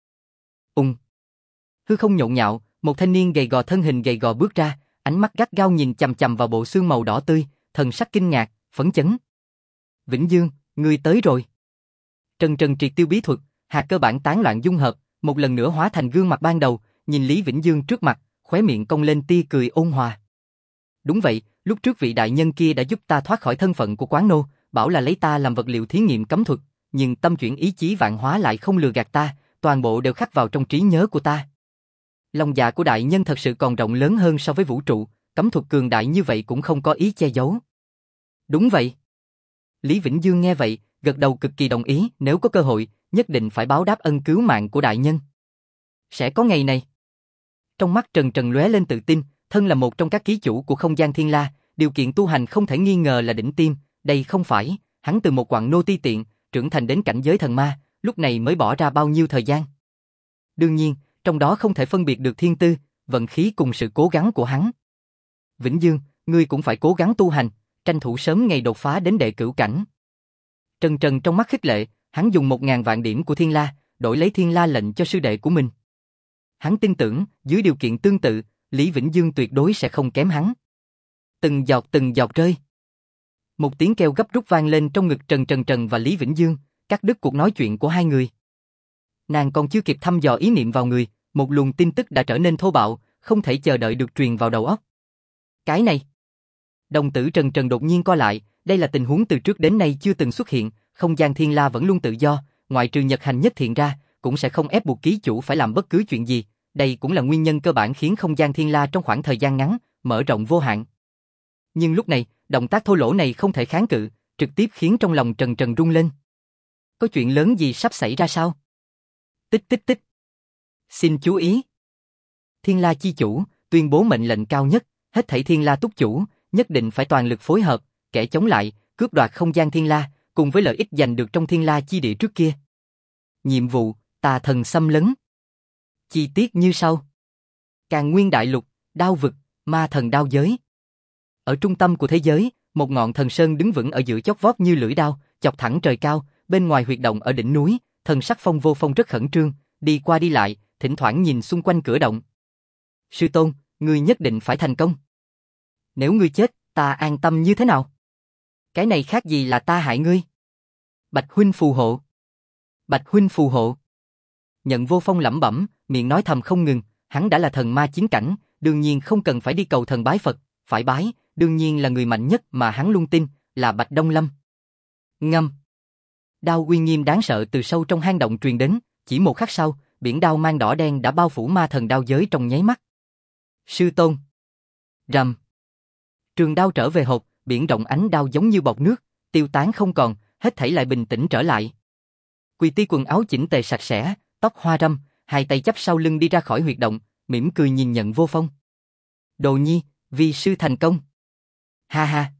S1: Hư không nhộn nhạo, một thanh niên gầy gò thân hình gầy gò bước ra, ánh mắt gắt gao nhìn chằm chằm vào bộ xương màu đỏ tươi, thần sắc kinh ngạc, phấn chấn. Vĩnh Dương, ngươi tới rồi. Trần Trần triệt tiêu bí thuật, hạt cơ bản tán loạn dung hợp, một lần nữa hóa thành gương mặt ban đầu, nhìn Lý Vĩnh Dương trước mặt, khóe miệng cong lên tia cười ôn hòa. Đúng vậy, lúc trước vị đại nhân kia đã giúp ta thoát khỏi thân phận của quán nô, bảo là lấy ta làm vật liệu thí nghiệm cấm thuật, nhưng tâm chuyển ý chí vạn hóa lại không lừa gạt ta, toàn bộ đều khắc vào trong trí nhớ của ta. Lòng dạ của đại nhân thật sự còn rộng lớn hơn so với vũ trụ, cấm thuật cường đại như vậy cũng không có ý che giấu. Đúng vậy. Lý Vĩnh Dương nghe vậy, gật đầu cực kỳ đồng ý, nếu có cơ hội, nhất định phải báo đáp ân cứu mạng của đại nhân. Sẽ có ngày này. Trong mắt Trần Trần lóe lên tự tin, thân là một trong các ký chủ của không gian thiên la, điều kiện tu hành không thể nghi ngờ là đỉnh tiêm, đây không phải, hắn từ một quặng nô ti tiện, trưởng thành đến cảnh giới thần ma, lúc này mới bỏ ra bao nhiêu thời gian. Đương nhiên, trong đó không thể phân biệt được thiên tư, vận khí cùng sự cố gắng của hắn. Vĩnh Dương, ngươi cũng phải cố gắng tu hành, tranh thủ sớm ngày đột phá đến đệ cửu cảnh. Trần Trần trong mắt khích lệ, hắn dùng 1000 vạn điểm của Thiên La, đổi lấy Thiên La lệnh cho sư đệ của mình. Hắn tin tưởng, dưới điều kiện tương tự, Lý Vĩnh Dương tuyệt đối sẽ không kém hắn. Từng giọt rơi. Một tiếng kêu gấp rút vang lên trong ngực Trần và Lý Vĩnh Dương, cắt đứt cuộc nói chuyện của hai người. Nàng còn chưa kịp thăm dò ý niệm vào người, một luồng tin tức đã trở nên thô bạo, không thể chờ đợi được truyền vào đầu óc. Cái này. Đồng tử Trần đột nhiên co lại, đây là tình huống từ trước đến nay chưa từng xuất hiện, không gian thiên la vẫn luôn tự do, ngoại trừ Nhật Hành Nhất Thiện ra, cũng sẽ không ép buộc ký chủ phải làm bất cứ chuyện gì, đây cũng là nguyên nhân cơ bản khiến không gian thiên la trong khoảng thời gian ngắn, mở rộng vô hạn. Nhưng lúc này, động tác thô lỗ này không thể kháng cự, trực tiếp khiến trong lòng Trần rung lên. Có chuyện lớn gì sắp xảy ra sao? Tích. Xin chú ý. Thiên La chi chủ, tuyên bố mệnh lệnh cao nhất, hết thảy Thiên La túc chủ, nhất định phải toàn lực phối hợp, kẻ chống lại, cướp đoạt không gian Thiên La, cùng với lợi ích giành được trong Thiên La chi địa trước kia. Nhiệm vụ, tà thần xâm lấn. Chi tiết như sau. Càn Nguyên đại lục, đao vực, ma thần đao giới. Ở trung tâm của thế giới, một ngọn thần sơn đứng vững ở giữa chót vót như lưỡi đao, chọc thẳng trời cao, bên ngoài huyệt động ở đỉnh núi, thần sắc Phong Vô Phong rất khẩn trương, đi qua đi lại, thỉnh thoảng nhìn xung quanh cửa động. Sư tôn, ngươi nhất định phải thành công. Nếu ngươi chết, ta an tâm như thế nào? Cái này khác gì là ta hại ngươi? Bạch huynh phù hộ. Bạch huynh phù hộ. Nhận Vô Phong lẩm bẩm, miệng nói thầm không ngừng, hắn đã là thần ma chiến cảnh, đương nhiên không cần phải đi cầu thần bái Phật, phải bái, đương nhiên là người mạnh nhất mà hắn luôn tin, là Bạch Đông Lâm. Ngâm. Đao uy nghiêm đáng sợ từ sâu trong hang động truyền đến, chỉ một khắc sau, biển đao mang đỏ đen đã bao phủ ma thần đao giới trong nháy mắt. Sư tôn. Rầm. Trường đao trở về hộp, biển rộng ánh đao giống như bọt nước, tiêu tán không còn, hết thảy lại bình tĩnh trở lại. Quỳ Ti quần áo chỉnh tề sạch sẽ, tóc hoa râm, hai tay chắp sau lưng đi ra khỏi huyệt động, mỉm cười nhìn Nhận Vô Phong. Đồ nhi, vi sư thành công. Ha ha.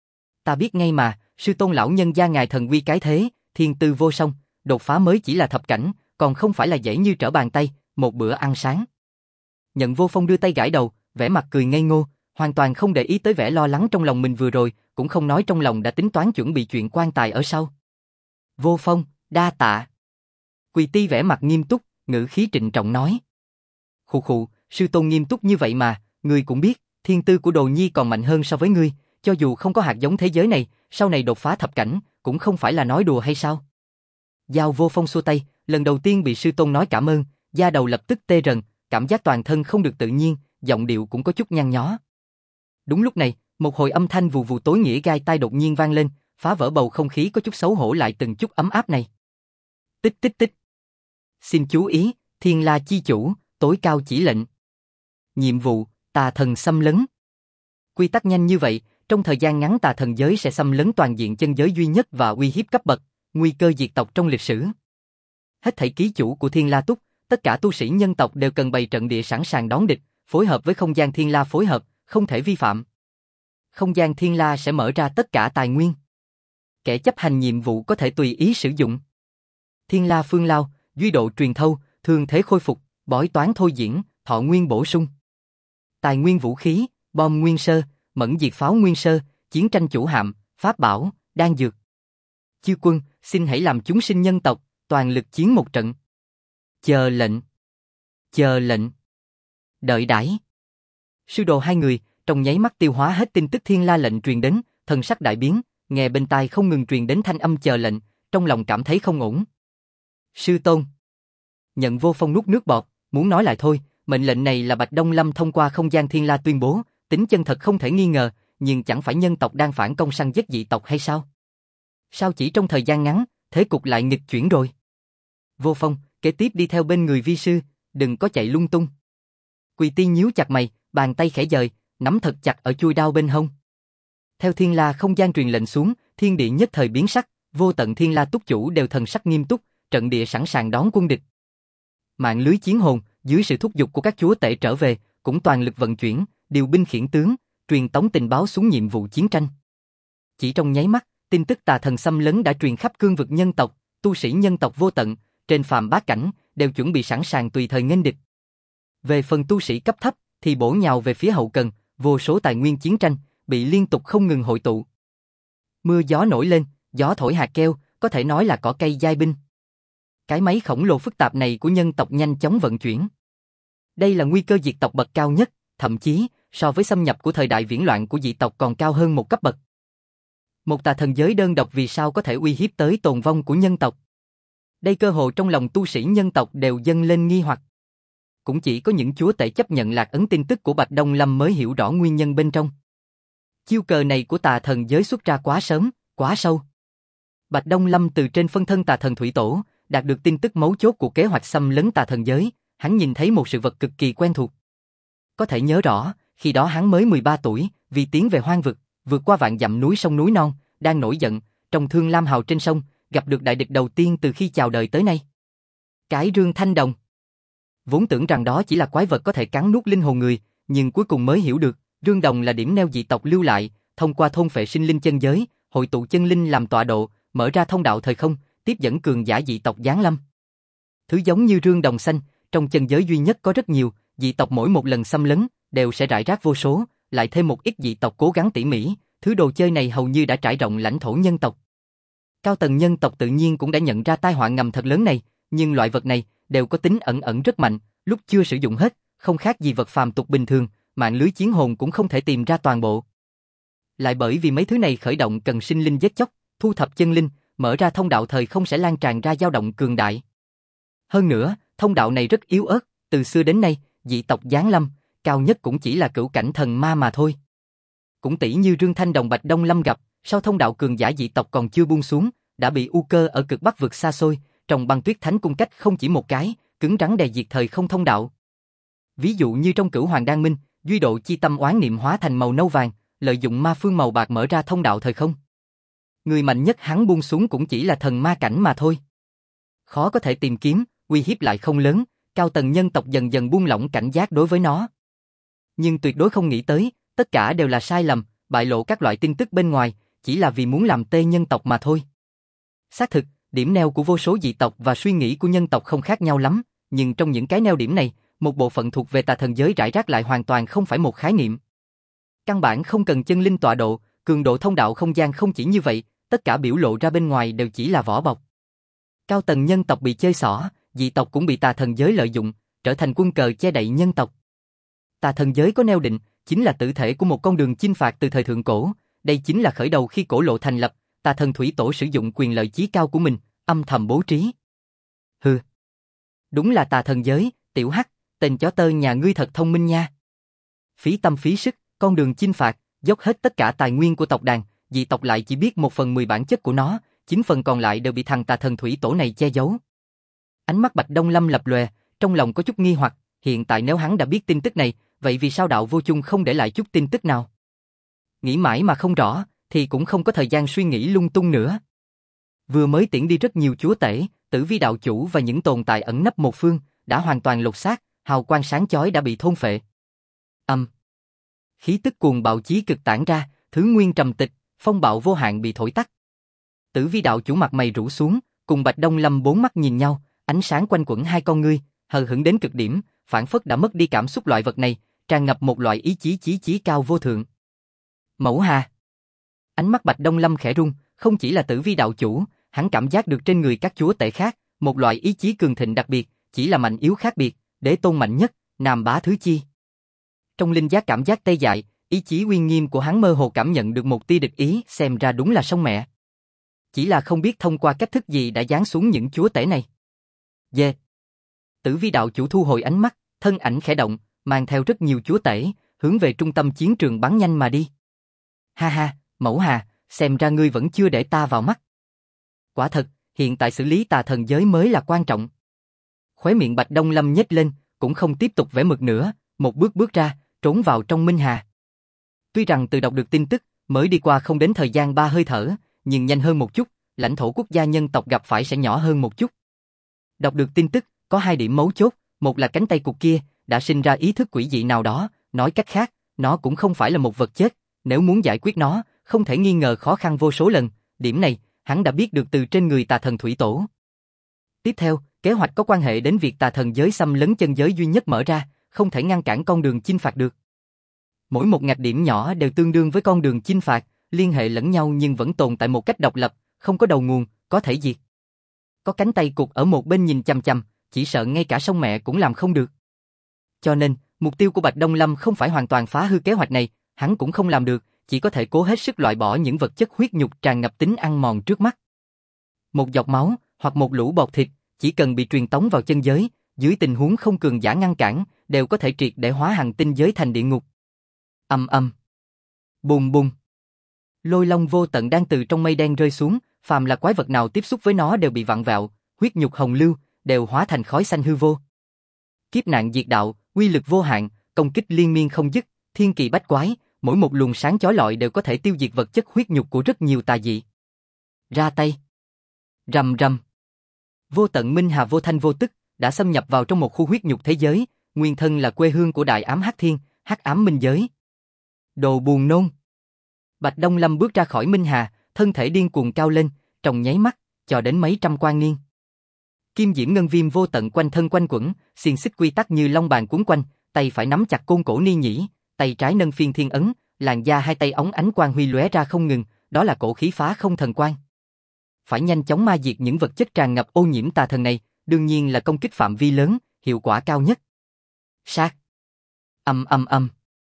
S1: Ta biết ngay mà, sư tôn lão nhân gia ngài thần uy cái thế, thiên tư vô song, đột phá mới chỉ là thập cảnh, còn không phải là dễ như trở bàn tay, một bữa ăn sáng. Nhận Vô Phong đưa tay gãi đầu, vẻ mặt cười ngây ngô, hoàn toàn không để ý tới vẻ lo lắng trong lòng mình vừa rồi, cũng không nói trong lòng đã tính toán chuẩn bị chuyện quan tài ở sau. Vô Phong, đa tạ. Quỳ Ti vẻ mặt nghiêm túc, ngữ khí trịnh trọng nói. Khụ khụ, sư tôn nghiêm túc như vậy mà, ngươi cũng biết, thiên tư của Đồ nhi còn mạnh hơn so với ngươi, cho dù không có hạt giống thế giới này, sau này đột phá thập cảnh, cũng không phải là nói đùa hay sao? Giao Vô Phong xua tay, lần đầu tiên bị sư tôn nói cảm ơn, da đầu lập tức tê rần, cảm giác toàn thân không được tự nhiên, giọng điệu cũng có chút nhăn nhó. Đúng lúc này, một hồi âm thanh vù vù tối nghĩa gai tai đột nhiên vang lên, phá vỡ bầu không khí có chút xấu hổ lại từng chút ấm áp này. Tích. Xin chú ý, Thiên La chi chủ, tối cao chỉ lệnh. Nhiệm vụ, tà thần xâm lấn. Quy tắc nhanh như vậy, trong thời gian ngắn tà thần giới sẽ xâm lấn toàn diện chân giới duy nhất và uy hiếp cấp bậc, nguy cơ diệt tộc trong lịch sử. Hết thảy ký chủ của Thiên La Túc, tất cả tu sĩ nhân tộc đều cần bày trận địa sẵn sàng đón địch, phối hợp với không gian Thiên La phối hợp, không thể vi phạm. Không gian Thiên La sẽ mở ra tất cả tài nguyên. Kẻ chấp hành nhiệm vụ có thể tùy ý sử dụng. Thiên La Phương Lao, duy độ truyền thâu, thương thế khôi phục, bói toán thôi diễn, thọ nguyên bổ sung. Tài nguyên vũ khí, bom nguyên sơ, mẫn diệt pháo nguyên sơ, chiến tranh chủ hạm, pháp bảo, đan dược. Chư quân, xin hãy làm chúng sinh nhân tộc, toàn lực chiến một trận. Chờ lệnh. Chờ lệnh. Đợi đãi. Sư đồ hai người, trong nháy mắt tiêu hóa hết tin tức Thiên La lệnh truyền đến, thần sắc đại biến, nghe bên tai không ngừng truyền đến thanh âm chờ lệnh, trong lòng cảm thấy không ổn. Sư tôn. Nhận Vô Phong nuốt nước bọt, muốn nói lại thôi, mệnh lệnh này là Bạch Đông Lâm thông qua không gian Thiên La tuyên bố, tính chân thật không thể nghi ngờ, nhưng chẳng phải nhân tộc đang phản công săn giết dị tộc hay sao? Sao chỉ trong thời gian ngắn, thế cục lại nghịch chuyển rồi? Vô Phong, kế tiếp đi theo bên người vi sư, đừng có chạy lung tung. Quỳ Tiên nhíu chặt mày, bàn tay khẽ dời, nắm thật chặt ở chuôi đao bên hông. Theo Thiên La không gian truyền lệnh xuống, thiên địa nhất thời biến sắc, vô tận Thiên La túc chủ đều thần sắc nghiêm túc, trận địa sẵn sàng đón quân địch. Mạng lưới chiến hồn, dưới sự thúc giục của các chúa tể trở về, cũng toàn lực vận chuyển, điều binh khiển tướng, truyền tống tình báo xuống nhiệm vụ chiến tranh. Chỉ trong nháy mắt, tin tức tà thần xâm lấn đã truyền khắp cương vực nhân tộc, tu sĩ nhân tộc vô tận, trên phàm bát cảnh, đều chuẩn bị sẵn sàng tùy thời nghênh địch. Về phần tu sĩ cấp thấp, thì bổ nhào về phía hậu cần, vô số tài nguyên chiến tranh, bị liên tục không ngừng hội tụ. Mưa gió nổi lên, gió thổi hạt keo, có thể nói là cỏ cây giai binh. Cái máy khổng lồ phức tạp này của nhân tộc nhanh chóng vận chuyển. Đây là nguy cơ diệt tộc bậc cao nhất, thậm chí, so với xâm nhập của thời đại viễn loạn của dị tộc còn cao hơn một cấp bậc. Một tà thần giới đơn độc vì sao có thể uy hiếp tới tồn vong của nhân tộc? Đây cơ hồ trong lòng tu sĩ nhân tộc đều dâng lên nghi hoặc. Cũng chỉ có những chúa tể chấp nhận lạc ấn tin tức của Bạch Đông Lâm mới hiểu rõ nguyên nhân bên trong. Chiêu cờ này của tà thần giới xuất ra quá sớm, quá sâu. Bạch Đông Lâm từ trên phân thân tà thần thủy tổ, đạt được tin tức mấu chốt của kế hoạch xâm lấn tà thần giới, hắn nhìn thấy một sự vật cực kỳ quen thuộc. Có thể nhớ rõ, khi đó hắn mới 13 tuổi, vì tiến về hoang vực, vượt qua vạn dặm núi sông núi non, đang nổi giận, trong thương lam hào trên sông, gặp được đại địch đầu tiên từ khi chào đời tới nay. Cái Rương Thanh Đồng. Vốn tưởng rằng đó chỉ là quái vật có thể cắn nuốt linh hồn người, nhưng cuối cùng mới hiểu được, Rương Đồng là điểm neo dị tộc lưu lại, thông qua thôn phệ sinh linh chân giới, hội tụ chân linh làm tọa độ, mở ra thông đạo thời không, tiếp dẫn cường giả dị tộc giáng lâm. Thứ giống như Rương Đồng xanh, trong chân giới duy nhất có rất nhiều, dị tộc mỗi một lần xâm lấn, đều sẽ rải rác vô số, lại thêm một ít dị tộc cố gắng tỉ mỉ, thứ đồ chơi này hầu như đã trải rộng lãnh thổ nhân tộc. Cao tầng nhân tộc tự nhiên cũng đã nhận ra tai họa ngầm thật lớn này, nhưng loại vật này đều có tính ẩn ẩn rất mạnh, lúc chưa sử dụng hết, không khác gì vật phàm tục bình thường, mạng lưới chiến hồn cũng không thể tìm ra toàn bộ. Lại bởi vì mấy thứ này khởi động cần sinh linh giết chóc, thu thập chân linh, mở ra thông đạo thời không sẽ lan tràn ra dao động cường đại. Hơn nữa, thông đạo này rất yếu ớt, từ xưa đến nay, dị tộc giáng lâm, cao nhất cũng chỉ là cửu cảnh thần ma mà thôi. Cũng tỷ như Rương Thanh Đồng Bạch Đông Lâm gặp, sau thông đạo cường giả dị tộc còn chưa buông xuống, đã bị U Cơ ở cực bắc vực xa xôi, trong băng tuyết thánh cung cách không chỉ một cái, cứng rắn đè diệt thời không thông đạo. Ví dụ như trong Cửu Hoàng Đan Minh, duy độ chi tâm oán niệm hóa thành màu nâu vàng, lợi dụng ma phương màu bạc mở ra thông đạo thời không. Người mạnh nhất hắn buông xuống cũng chỉ là thần ma cảnh mà thôi. Khó có thể tìm kiếm, uy hiếp lại không lớn, cao tầng nhân tộc dần dần buông lỏng cảnh giác đối với nó. Nhưng tuyệt đối không nghĩ tới, tất cả đều là sai lầm, bại lộ các loại tin tức bên ngoài, chỉ là vì muốn làm tê nhân tộc mà thôi. Xác thực, điểm neo của vô số dị tộc và suy nghĩ của nhân tộc không khác nhau lắm, nhưng trong những cái neo điểm này, một bộ phận thuộc về tà thần giới rải rác lại hoàn toàn không phải một khái niệm. Căn bản không cần chân linh tọa độ, cường độ thông đạo không gian không chỉ như vậy, tất cả biểu lộ ra bên ngoài đều chỉ là vỏ bọc. Cao tầng nhân tộc bị chơi xỏ, dị tộc cũng bị tà thần giới lợi dụng, trở thành quân cờ che đậy nhân tộc. Tà thần giới có neo định, chính là tử thể của một con đường chinh phạt từ thời thượng cổ, đây chính là khởi đầu khi cổ lộ thành lập, tà thần thủy tổ sử dụng quyền lợi chí cao của mình, âm thầm bố trí. Hừ, đúng là tà thần giới, tiểu hắc, tên chó tơ nhà ngươi thật thông minh nha. Phí tâm phí sức, con đường chinh phạt, dốc hết tất cả tài nguyên của tộc đàn, dị tộc lại chỉ biết 1/10 bản chất của nó, 9 phần còn lại đều bị thằng tà thần thủy tổ này che giấu. Ánh mắt Bạch Đông Lâm lập lòe, trong lòng có chút nghi hoặc, hiện tại nếu hắn đã biết tin tức này, vậy vì sao đạo vô chung không để lại chút tin tức nào? Nghĩ mãi mà không rõ, thì cũng không có thời gian suy nghĩ lung tung nữa. vừa mới tiễn đi rất nhiều chúa tể, tử vi đạo chủ và những tồn tại ẩn nấp một phương, đã hoàn toàn lột xác, hào quang sáng chói đã bị thôn phệ. Khí tức cuồng bạo chí cực tản ra, thứ nguyên trầm tịch, phong bạo vô hạn bị thổi tắt. Tử vi đạo chủ mặt mày rũ xuống, cùng Bạch Đông Lâm bốn mắt nhìn nhau, ánh sáng quanh quẩn hai con ngươi, hờ hững đến cực điểm, phảng phất đã mất đi cảm xúc loại vật này, tràn ngập một loại ý chí chí chí cao vô thượng. Mẫu Hà. Ánh mắt Bạch Đông Lâm khẽ rung, không chỉ là tử vi đạo chủ, hắn cảm giác được trên người các chúa tể khác, một loại ý chí cường thịnh đặc biệt, chỉ là mạnh yếu khác biệt, đế tôn mạnh nhất, nam bá thứ chi. Trong linh giác cảm giác tê dại, ý chí uy nghiêm của hắn mơ hồ cảm nhận được một tia địch ý, xem ra đúng là sông mẹ. Chỉ là không biết thông qua cách thức gì đã giáng xuống những chúa tể này. Dê. Tử vi đạo chủ thu hồi ánh mắt, thân ảnh khẽ động, mang theo rất nhiều chúa tể, hướng về trung tâm chiến trường bắn nhanh mà đi. Ha ha, Mẫu Hà, xem ra ngươi vẫn chưa để ta vào mắt. Quả thật, hiện tại xử lý tà thần giới mới là quan trọng. Khóe miệng Bạch Đông Lâm nhếch lên, cũng không tiếp tục vẽ mực nữa, một bước bước ra, trốn vào trong Minh Hà. Tuy rằng từ đọc được tin tức, mới đi qua không đến thời gian 3 hơi thở, nhưng nhanh hơn một chút, lãnh thổ quốc gia nhân tộc gặp phải sẽ nhỏ hơn một chút. Đọc được tin tức, có 2 điểm mấu chốt, một là cánh tay cụt kia, đã sinh ra ý thức quỷ dị nào đó, nói cách khác, nó cũng không phải là một vật chết, nếu muốn giải quyết nó, không thể nghi ngờ khó khăn vô số lần, điểm này, hắn đã biết được từ trên người tà thần thủy tổ. Tiếp theo, kế hoạch có quan hệ đến việc tà thần giới xâm lấn chân giới duy nhất mở ra, không thể ngăn cản con đường chinh phạt được. Mỗi một ngạch điểm nhỏ đều tương đương với con đường chinh phạt, liên hệ lẫn nhau nhưng vẫn tồn tại một cách độc lập, không có đầu nguồn, có thể diệt. Có cánh tay cụt ở một bên nhìn chằm chằm, chỉ sợ ngay cả sông mẹ cũng làm không được. Cho nên, mục tiêu của Bạch Đông Lâm không phải hoàn toàn phá hư kế hoạch này, hắn cũng không làm được, chỉ có thể cố hết sức loại bỏ những vật chất huyết nhục tràn ngập tính ăn mòn trước mắt. Một giọt máu, hoặc một lũ bọt thịt, chỉ cần bị truyền tống vào chân giới, dưới tình huống không cường giả ngăn cản, đều có thể triệt để hóa hành tinh giới thành địa ngục. Ầm ầm. Bùng bùng. Lôi long vô tận đang từ trong mây đen rơi xuống, phàm là quái vật nào tiếp xúc với nó đều bị vặn vẹo, huyết nhục hồng lưu, đều hóa thành khói xanh hư vô. Kiếp nạn diệt đạo, uy lực vô hạn, công kích liên miên không dứt, thiên kỳ bách quái, mỗi một luồng sáng chói lọi đều có thể tiêu diệt vật chất huyết nhục của rất nhiều tà dị. Ra tay. Rầm rầm. Vô tận Minh Hà vô thanh vô tức, đã xâm nhập vào trong một khu huyết nhục thế giới, nguyên thân là quê hương của đại ám hắc thiên, hắc ám minh giới. Đồ buồn nôn. Bạch Đông Lâm bước ra khỏi Minh Hà, thân thể điên cuồng cao lên, trong nháy mắt, cho đến mấy trăm quan niên. Kim diễm ngân viêm vô tận quanh thân quanh quẩn, xiềng xích quy tắc như long bàn cuốn quanh, tay phải nắm chặt côn cổ ni nhĩ, tay trái nâng phiên thiên ấn, làn da hai tay óng ánh quang huy lóe ra không ngừng, đó là cổ khí phá không thần quang. Phải nhanh chóng ma diệt những vật chất tràn ngập ô nhiễm tà thần này, đương nhiên là công kích phạm vi lớn, hiệu quả cao nhất. Sát. Ầm ầm ầm.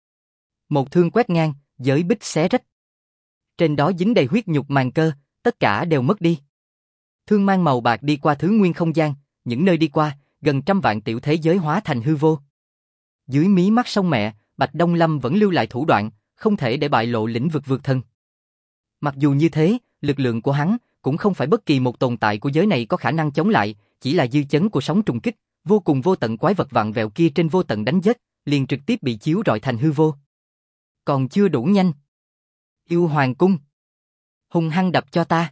S1: Một thương quét ngang, giới bích xé rách. Trên đó dính đầy huyết nhục màng cơ, tất cả đều mất đi. Thương mang màu bạc đi qua thứ nguyên không gian, những nơi đi qua, gần 100 vạn tiểu thế giới hóa thành hư vô. Dưới mí mắt sông mẹ, Bạch Đông Lâm vẫn lưu lại thủ đoạn, không thể để bại lộ lĩnh vực vượt thân. Mặc dù như thế, lực lượng của hắn cũng không phải bất kỳ một tồn tại của giới này có khả năng chống lại, chỉ là dư chấn của sóng trùng kích, vô cùng vô tận quái vật vặn vẹo kia trên vô tận đánh giết, liền trực tiếp bị chiếu rọi thành hư vô. Còn chưa đủ nhanh. Yêu Hoàng cung. Hung hăng đập cho ta.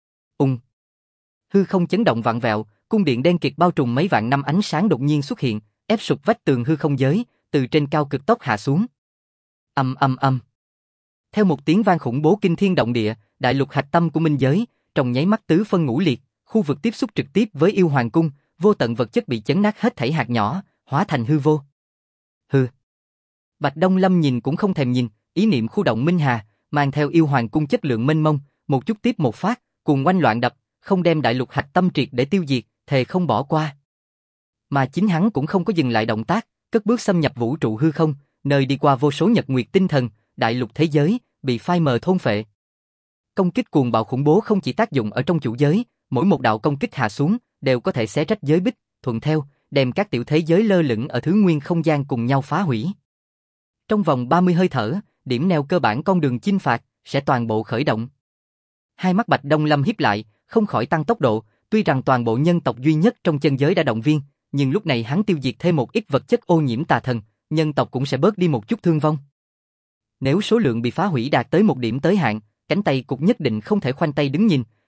S1: Hư không chấn động vặn vẹo, cung điện đen kịt bao trùm mấy vạn năm ánh sáng đột nhiên xuất hiện, ép sụp vách tường hư không giới, từ trên cao cực tốc hạ xuống. Ầm ầm ầm. Theo một tiếng vang khủng bố kinh thiên động địa, đại lục hạch tâm của minh giới, trong nháy mắt tứ phân ngũ liệt, khu vực tiếp xúc trực tiếp với yêu hoàng cung, vô tận vật chất bị chấn nát hết thảy hạt nhỏ, hóa thành hư vô. Hừ. Bạch Đông Lâm nhìn cũng không thèm nhìn, ý niệm khu động Minh Hà, mang theo yêu hoàng cung chất lượng mênh mông, một chút tiếp một phát, cuồng oanh loạn đập, không đem đại lục hạch tâm triệt để tiêu diệt, thề không bỏ qua. Mà chính hắn cũng không có dừng lại động tác, cất bước xâm nhập vũ trụ hư không, nơi đi qua vô số nhật nguyệt tinh thần, đại lục thế giới bị phai mờ thôn phệ. Công kích cuồng bạo khủng bố không chỉ tác dụng ở trong chủ giới, mỗi một đạo công kích hạ xuống đều có thể xé rách giới bích, thuận theo đem các tiểu thế giới lơ lửng ở thứ nguyên không gian cùng nhau phá hủy. Trong vòng 30 hơi thở, điểm neo cơ bản con đường chinh phạt sẽ toàn bộ khởi động. Hai mắt Bạch Đông Lâm híp lại, không khỏi tăng tốc độ, tuy rằng toàn bộ nhân tộc duy nhất trong chân giới đã động viên, nhưng lúc này hắn tiêu diệt thêm một ít vật chất ô nhiễm tà thần, nhân tộc cũng sẽ bớt đi một chút thương vong. Nếu số lượng bị phá hủy đạt tới một điểm tới hạn, cánh tay cục nhất định không thể khoanh tay đứng nhìn,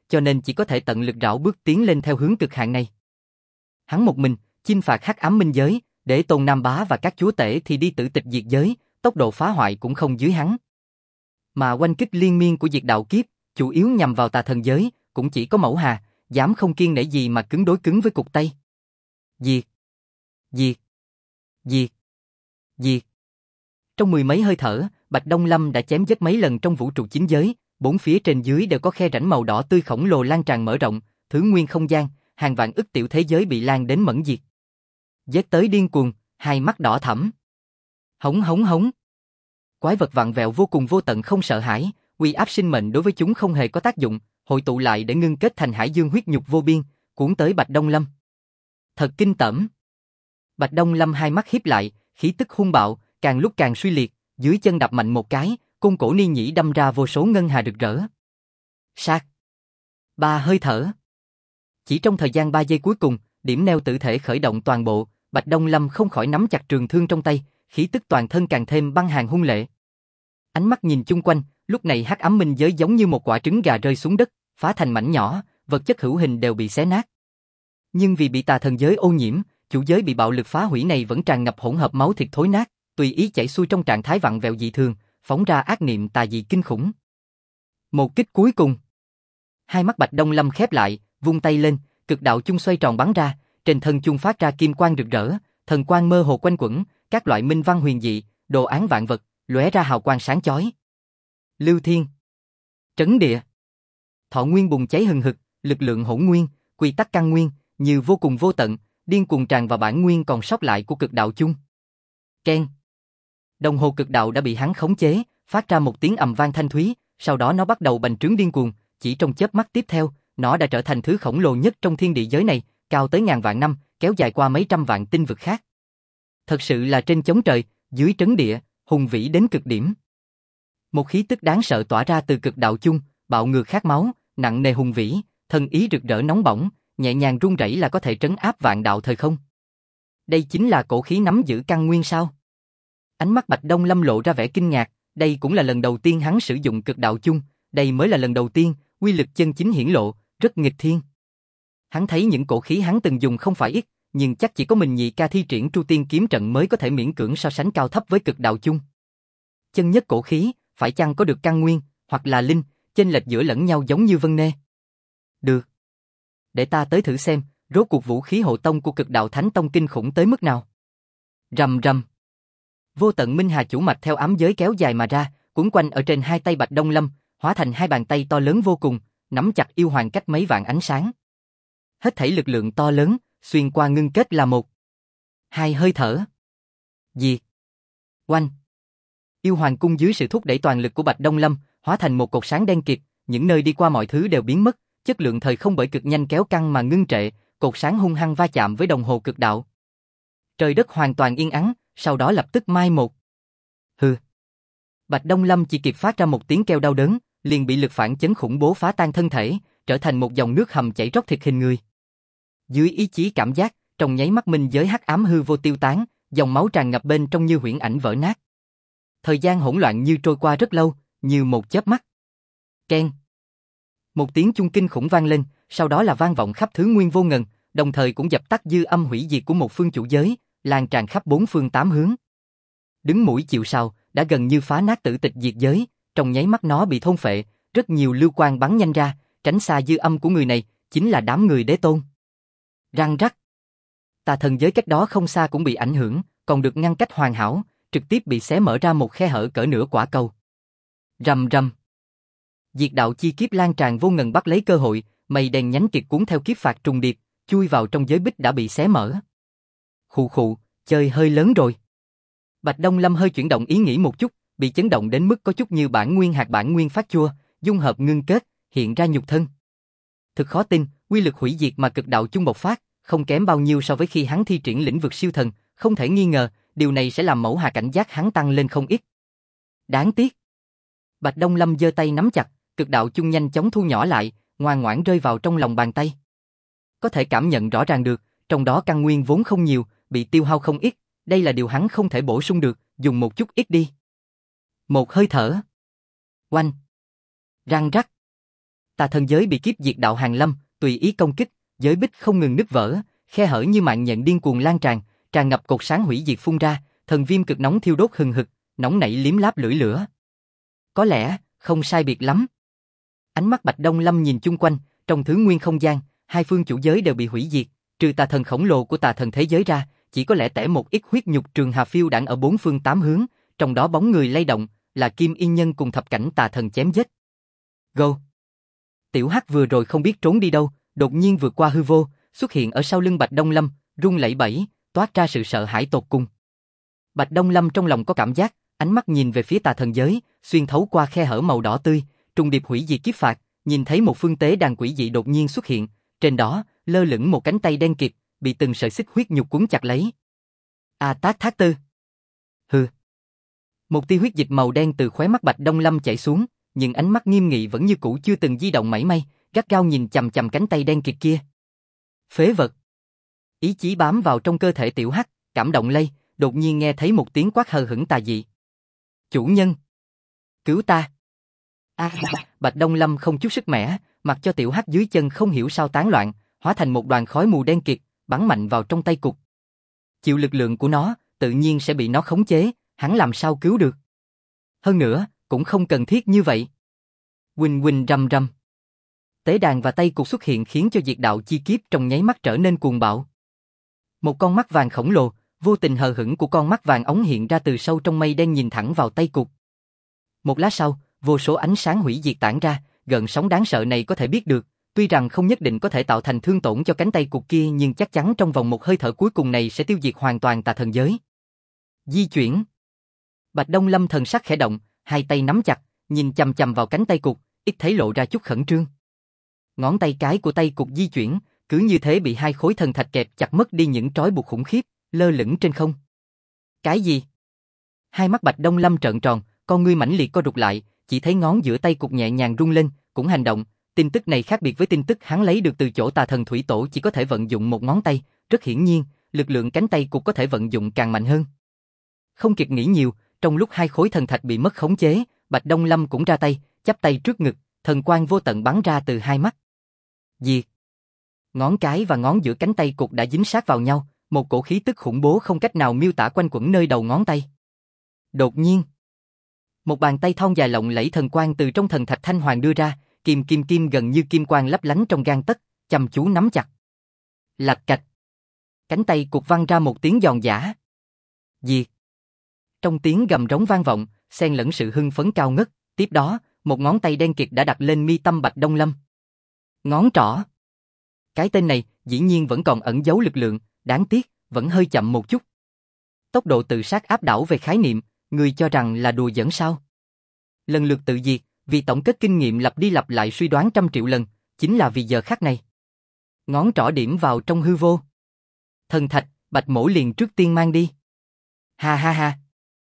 S1: cho nên chỉ có thể tận lực rảo bước tiến lên theo hướng cực hạn này. Hắn một mình, chinh phạt hắc ám minh giới, để Tôn Nam Bá và các chúa tể thì đi tử tịch diệt giới, tốc độ phá hoại cũng không dưới hắn. Mà oanh kích liên miên của diệt đạo kiếp, chủ yếu nhằm vào tà thần giới, cũng chỉ có Mẫu Hà, dám không kiêng nể gì mà cứng đối cứng với cục Tây. Diệt, diệt, diệt, diệt. Trong mười mấy hơi thở, Bạch Đông Lâm đã chém giết mấy lần trong vũ trụ chính giới, bốn phía trên dưới đều có khe rãnh màu đỏ tươi khổng lồ lan tràn mở rộng, thứ nguyên không gian, hàng vạn ức tiểu thế giới bị lan đến mẫn diệt. Giết tới điên cuồng, hai mắt đỏ thẫm. Hống hống hống. Quái vật vặn vẹo vô cùng vô tận không sợ hãi, uy áp sinh mệnh đối với chúng không hề có tác dụng, hội tụ lại để ngưng kết thành hải dương huyết nhục vô biên, cuốn tới Bạch Đông Lâm. Thật kinh tởm. Bạch Đông Lâm hai mắt híp lại, khí tức hung bạo, càng lúc càng suy liệt, dưới chân đạp mạnh một cái, cung cổ ni nhĩ đâm ra vô số ngân hà rực rỡ. Sát. 3 hơi thở. Chỉ trong thời gian 3 giây cuối cùng, điểm neo tử thể khởi động toàn bộ, Bạch Đông Lâm không khỏi nắm chặt trường thương trong tay, khí tức toàn thân càng thêm băng hàn hung lệ. Ánh mắt nhìn chung quanh, lúc này hắc ám minh giới giống như một quả trứng gà rơi xuống đất, phá thành mảnh nhỏ, vật chất hữu hình đều bị xé nát. Nhưng vì bị tà thần giới ô nhiễm, chủ giới bị bạo lực phá hủy này vẫn tràn ngập hỗn hợp máu thịt thối nát, tùy ý chảy xuôi trong trạng thái vặn vẹo dị thường, phóng ra ác niệm tà dị kinh khủng. Một kích cuối cùng. Hai mắt Bạch Đông Lâm khép lại, vung tay lên, cực đạo chung xoay tròn bắn ra, trên thân chung phát ra kim quang rực rỡ, thần quang mơ hồ quanh quẩn, các loại minh văn huyền dị, đồ án vạn vật, lóe ra hào quang sáng chói. Lưu Thiên, Trấn Địa, Thọ Nguyên bùng cháy hừng hực, lực lượng hỗn nguyên, quy tắc căn nguyên, như vô cùng vô tận, điên cuồng tràn vào bản nguyên còn sót lại của cực đạo chung. Keng. Đồng hồ cực đạo đã bị hắn khống chế, phát ra một tiếng ầm vang thanh thúy, sau đó nó bắt đầu bành trướng điên cuồng, chỉ trong chớp mắt tiếp theo, nó đã trở thành thứ khổng lồ nhất trong thiên địa giới này, cao tới ngàn vạn năm, kéo dài qua mấy trăm vạn tinh vực khác. Thật sự là trên chóng trời, dưới trấn địa, hùng vĩ đến cực điểm. Một khí tức đáng sợ tỏa ra từ cực đạo chung, bạo ngược khát máu, nặng nề hùng vĩ, thân ý rực rỡ nóng bỏng, nhẹ nhàng rung rẩy là có thể trấn áp vạn đạo thời không. Đây chính là cổ khí nắm giữ căn nguyên sao? Ánh mắt Bạch Đông Lâm lộ ra vẻ kinh ngạc, đây cũng là lần đầu tiên hắn sử dụng cực đạo chung, đây mới là lần đầu tiên, uy lực chân chính hiển lộ, rất nghịch thiên. Hắn thấy những cổ khí hắn từng dùng không phải ít, nhưng chắc chỉ có mình nhị ca thi triển Tru Tiên kiếm trận mới có thể miễn cưỡng so sánh cao thấp với cực đạo chung. Chân nhất cổ khí, phải chăng có được căn nguyên, hoặc là linh, chênh lệch giữa lẫn nhau giống như vân nê? Được. Để ta tới thử xem, rốt cuộc vũ khí hộ tông của cực đạo thánh tông kinh khủng tới mức nào. Rầm rầm. Vô tận minh hà chủ mạch theo ám giới kéo dài mà ra, quấn quanh ở trên hai tay Bạch Đông Lâm, hóa thành hai bàn tay to lớn vô cùng, nắm chặt yêu hoàng cách mấy vạn ánh sáng. Hết thảy lực lượng to lớn, xuyên qua ngưng kết là một. 2 hơi thở. Diệt. Oanh. Yêu hoàng cung dưới sự thúc đẩy toàn lực của Bạch Đông Lâm, hóa thành một cột sáng đen kịt, những nơi đi qua mọi thứ đều biến mất, chất lượng thời không bởi cực nhanh kéo căng mà ngưng trệ, cột sáng hung hăng va chạm với đồng hồ cực đạo. Trời đất hoàn toàn yên ắng, sau đó lập tức mai một. Hừ. Bạch Đông Lâm chỉ kịp phát ra một tiếng kêu đau đớn, liền bị lực phản chấn khủng bố phá tan thân thể, trở thành một dòng nước hầm chảy róc thịt hình người. Dưới ý chí cảm giác, trong nháy mắt minh giới hắc ám hư vô tiêu tán, dòng máu tràn ngập bên trong như huyễn ảnh vỡ nát. Thời gian hỗn loạn như trôi qua rất lâu, như một chớp mắt. Keng. Một tiếng chung kinh khủng vang lên, sau đó là vang vọng khắp thứ nguyên vô ngần, đồng thời cũng dập tắt dư âm hủy diệt của một phương chủ giới, lan tràn khắp bốn phương tám hướng. Đứng mũi chịu sào, đã gần như phá nát tử tịch diệt giới, trong nháy mắt nó bị thôn phệ, rất nhiều lưu quang bắn nhanh ra, tránh xa dư âm của người này, chính là đám người đế tôn. Răng rắc. Tà thần giới cách đó không xa cũng bị ảnh hưởng, còn được ngăn cách hoàn hảo, trực tiếp bị xé mở ra một khe hở cỡ nửa quả cầu. Rầm rầm. Diệt đạo chi kiếp lan tràn vô ngần bắt lấy cơ hội, mây đen nhánh kiệt cuốn theo kiếp phạt trùng điệp, chui vào trong giới bích đã bị xé mở. Khụ khụ, chơi hơi lớn rồi. Bạch Đông Lâm hơi chuyển động ý nghĩ một chút, bị chấn động đến mức có chút như bản nguyên hạt bản nguyên phát chua, dung hợp ngưng kết, hiện ra nhục thân. Thực khó tin, uy lực hủy diệt mà cực đạo chung bộc phát, không kém bao nhiêu so với khi hắn thi triển lĩnh vực siêu thần, không thể nghi ngờ, điều này sẽ làm Mẫu Hà cảnh giác hắn tăng lên không ít. Đáng tiếc. Bạch Đông Lâm giơ tay nắm chặt, cực đạo chung nhanh chóng thu nhỏ lại, ngoan ngoãn rơi vào trong lòng bàn tay. Có thể cảm nhận rõ ràng được, trong đó căn nguyên vốn không nhiều, bị tiêu hao không ít, đây là điều hắn không thể bổ sung được, dùng một chút ít đi. Một hơi thở. Oanh. Răng rắc. Tà thần giới bị kiếp diệt đạo hàng lâm, tùy ý công kích, giới bích không ngừng nứt vỡ, khe hở như mạng nhện điên cuồng lan tràn, tràn ngập cột sáng hủy diệt phun ra, thần viêm cực nóng thiêu đốt hừng hực, nóng nảy liếm láp lưỡi lửa. Có lẽ, không sai biệt lắm. Ánh mắt Bạch Đông Lâm nhìn chung quanh, trong thứ nguyên không gian, hai phương chủ giới đều bị hủy diệt, trừ tà thần khổng lồ của tà thần thế giới ra, chỉ có lẽ tẻ một ít huyết nhục trường hà phiêu đãng ở bốn phương tám hướng, trong đó bóng người lay động, là Kim Yên Nhân cùng thập cảnh tà thần chém giết. Go! Tiểu Hắc vừa rồi không biết trốn đi đâu, đột nhiên vượt qua hư vô, xuất hiện ở sau lưng Bạch Đông Lâm, run lẩy bẩy, toát ra sự sợ hãi tột cùng. Bạch Đông Lâm trong lòng có cảm giác, ánh mắt nhìn về phía tà thần giới, xuyên thấu qua khe hở màu đỏ tươi, trùng điệp hủy diệt kiếp phạt, nhìn thấy một phương tế đàn quỷ dị đột nhiên xuất hiện, trên đó lơ lửng một cánh tay đen kịt, bị từng sợi xích huyết nhục cuốn chặt lấy. A Tát Thác Tư. Hừ. Một tia huyết dịch màu đen từ khóe mắt Bạch Đông Lâm chảy xuống, nhưng ánh mắt nghiêm nghị vẫn như cũ chưa từng di động mảy may, gắt gao nhìn chằm chằm cánh tay đen kịt kia. Phế vật. Ý chí bám vào trong cơ thể Tiểu Hắc, cảm động lây, đột nhiên nghe thấy một tiếng quát hờ hững tà dị. Chủ nhân, cứu ta. Bạch Đông Lâm không chút sức mẻ, mặc cho Tiểu Hắc dưới chân không hiểu sao tán loạn, hóa thành một đoàn khói mù đen kịt, bắn mạnh vào trong tay cục. Chịu lực lượng của nó, tự nhiên sẽ bị nó khống chế, hắn làm sao cứu được. Hơn nữa, cũng không cần thiết như vậy. Huỳnh huỳnh rầm rầm. Tế đàn và tay cục xuất hiện khiến cho diệt đạo chi kiếp trong nháy mắt trở nên cuồng bạo. Một con mắt vàng khổng lồ, vô tình hờ hững của con mắt vàng ống hiện ra từ sâu trong mây đen nhìn thẳng vào tay cục. Một lát sau, vô số ánh sáng hủy diệt tản ra, gợn sóng đáng sợ này có thể biết được, tuy rằng không nhất định có thể tạo thành thương tổn cho cánh tay cục kia nhưng chắc chắn trong vòng một hơi thở cuối cùng này sẽ tiêu diệt hoàn toàn tà thần giới. Di chuyển. Bạch Đông Lâm thần sắc khẽ động, hai tay nắm chặt, nhìn chằm chằm vào cánh tay cục, ít thấy lộ ra chút khẩn trương. Ngón tay cái của tay cục di chuyển, cứ như thế bị hai khối thần thạch kẹp chặt mất đi những trói buộc khủng khiếp, lơ lửng trên không. Cái gì? Hai mắt Bạch Đông Lâm trợn tròn, con ngươi mãnh liệt co rụt lại, chỉ thấy ngón giữa tay cục nhẹ nhàng rung lên, cũng hành động. Tin tức này khác biệt với tin tức hắn lấy được từ chỗ tà thần thủy tổ chỉ có thể vận dụng một ngón tay, rất hiển nhiên, lực lượng cánh tay cục có thể vận dụng càng mạnh hơn. Không kịp nghĩ nhiều, trong lúc hai khối thần thạch bị mất khống chế, Bạch Đông Lâm cũng ra tay, chắp tay trước ngực, thần quang vô tận bắn ra từ hai mắt. Diệt. Ngón cái và ngón giữa cánh tay cục đã dính sát vào nhau, một cổ khí tức khủng bố không cách nào miêu tả quanh quẩn nơi đầu ngón tay. Đột nhiên, một bàn tay thon dài lộng lẫy thần quang từ trong thần thạch thanh hoàng đưa ra, kim gần như kim quang lấp lánh trong gang tấc, chăm chú nắm chặt. Lạch cạch. Cánh tay cục vang ra một tiếng giòn giã. Diệt. Trong tiếng gầm rống vang vọng, xen lẫn sự hưng phấn cao ngất, tiếp đó, một ngón tay đen kịt đã đặt lên mi tâm Bạch Đông Lâm. Ngón trỏ. Cái tên này dĩ nhiên vẫn còn ẩn giấu lực lượng, đáng tiếc, vẫn hơi chậm một chút. Tốc độ tự sát áp đảo về khái niệm, người cho rằng là đùa giỡn sao? Lần lượt tự diệt, vì tổng kết kinh nghiệm lặp đi lặp lại suy đoán 100 triệu lần, chính là vì giờ khắc này. Ngón trỏ điểm vào trong hư vô. Thần thạch, Bạch Mỗ liền trước tiên mang đi. Ha ha ha.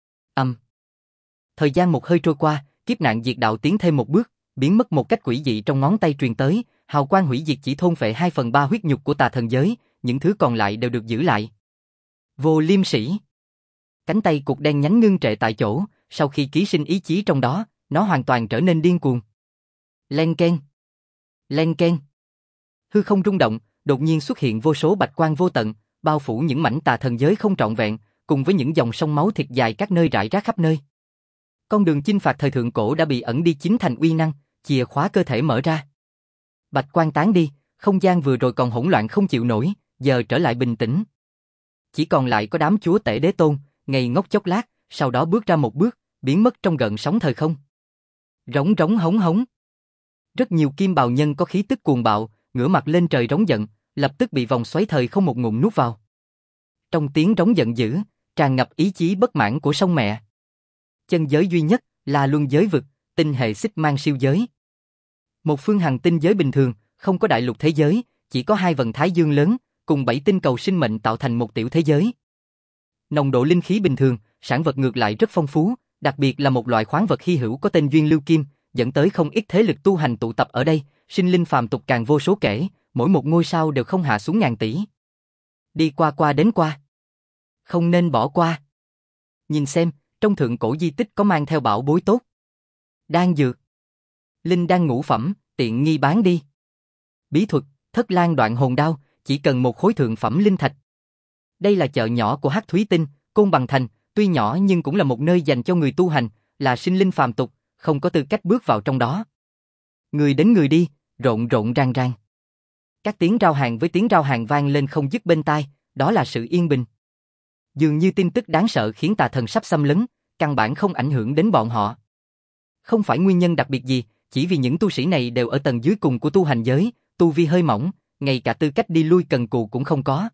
S1: Thời gian một hơi trôi qua, kiếp nạn diệt đạo tiến thêm một bước, biến mất một cách quỷ dị trong ngón tay truyền tới, hào quang hủy diệt chỉ thôn phệ 2/3 huyết nhục của tà thần giới, những thứ còn lại đều được giữ lại. Vô Liêm Sĩ. Cánh tay cục đen nhánh ngưng trệ tại chỗ, sau khi ký sinh ý chí trong đó, nó hoàn toàn trở nên điên cuồng. Len keng. Len keng. Hư không rung động, đột nhiên xuất hiện vô số bạch quang vô tận, bao phủ những mảnh tà thần giới không trọn vẹn, cùng với những dòng sông máu thịt dài các nơi rải rác khắp nơi. Con đường chinh phạt thời thượng cổ đã bị ẩn đi chính thành uy năng, chìa khóa cơ thể mở ra. Bạch quang tán đi, không gian vừa rồi còn hỗn loạn không chịu nổi, giờ trở lại bình tĩnh. Chỉ còn lại có đám chúa tể đế tôn, ngây ngốc chốc lát, sau đó bước ra một bước, biến mất trong gợn sóng thời không. Rống rống hống hống. Rất nhiều kim bào nhân có khí tức cuồng bạo, ngửa mặt lên trời rống giận, lập tức bị vòng xoáy thời không một ngụm nuốt vào. Trong tiếng rống giận dữ, tràn ngập ý chí bất mãn của sông mẹ. Chân giới duy nhất là luân giới vực, tinh hệ xích mang siêu giới. Một phương hành tinh giới bình thường, không có đại lục thế giới, chỉ có 2 vầng thái dương lớn, cùng 7 tinh cầu sinh mệnh tạo thành một tiểu thế giới. Nồng độ linh khí bình thường, sản vật ngược lại rất phong phú, đặc biệt là một loại khoáng vật hy hữu có tên duyên lưu kim, dẫn tới không ít thế lực tu hành tụ tập ở đây, sinh linh phàm tục càng vô số kể, mỗi một ngôi sao đều không hạ xuống ngàn tỷ. Đi qua qua đến qua. Không nên bỏ qua. Nhìn xem, trong thượng cổ di tích có mang theo bảo bối tốt. Đan dược. Linh đan ngũ phẩm, tiện nghi bán đi. Bí thuật, Thất Lang Đoạn Hồn Đao, chỉ cần một khối thượng phẩm linh thạch. Đây là chợ nhỏ của Hắc Thúy Tinh, Côn Bằng Thành, tuy nhỏ nhưng cũng là một nơi dành cho người tu hành, là sinh linh phàm tục, không có tư cách bước vào trong đó. Người đến người đi, rộn rộn ràng ràng. Các tiếng rao hàng với tiếng rao hàng vang lên không dứt bên tai, đó là sự yên bình. Dường như tin tức đáng sợ khiến tà thần sắp xâm lấn, căn bản không ảnh hưởng đến bọn họ. Không phải nguyên nhân đặc biệt gì, chỉ vì những tu sĩ này đều ở tầng dưới cùng của tu hành giới, tu vi hơi mỏng, ngay cả tư cách đi lui cần cù cũng không có.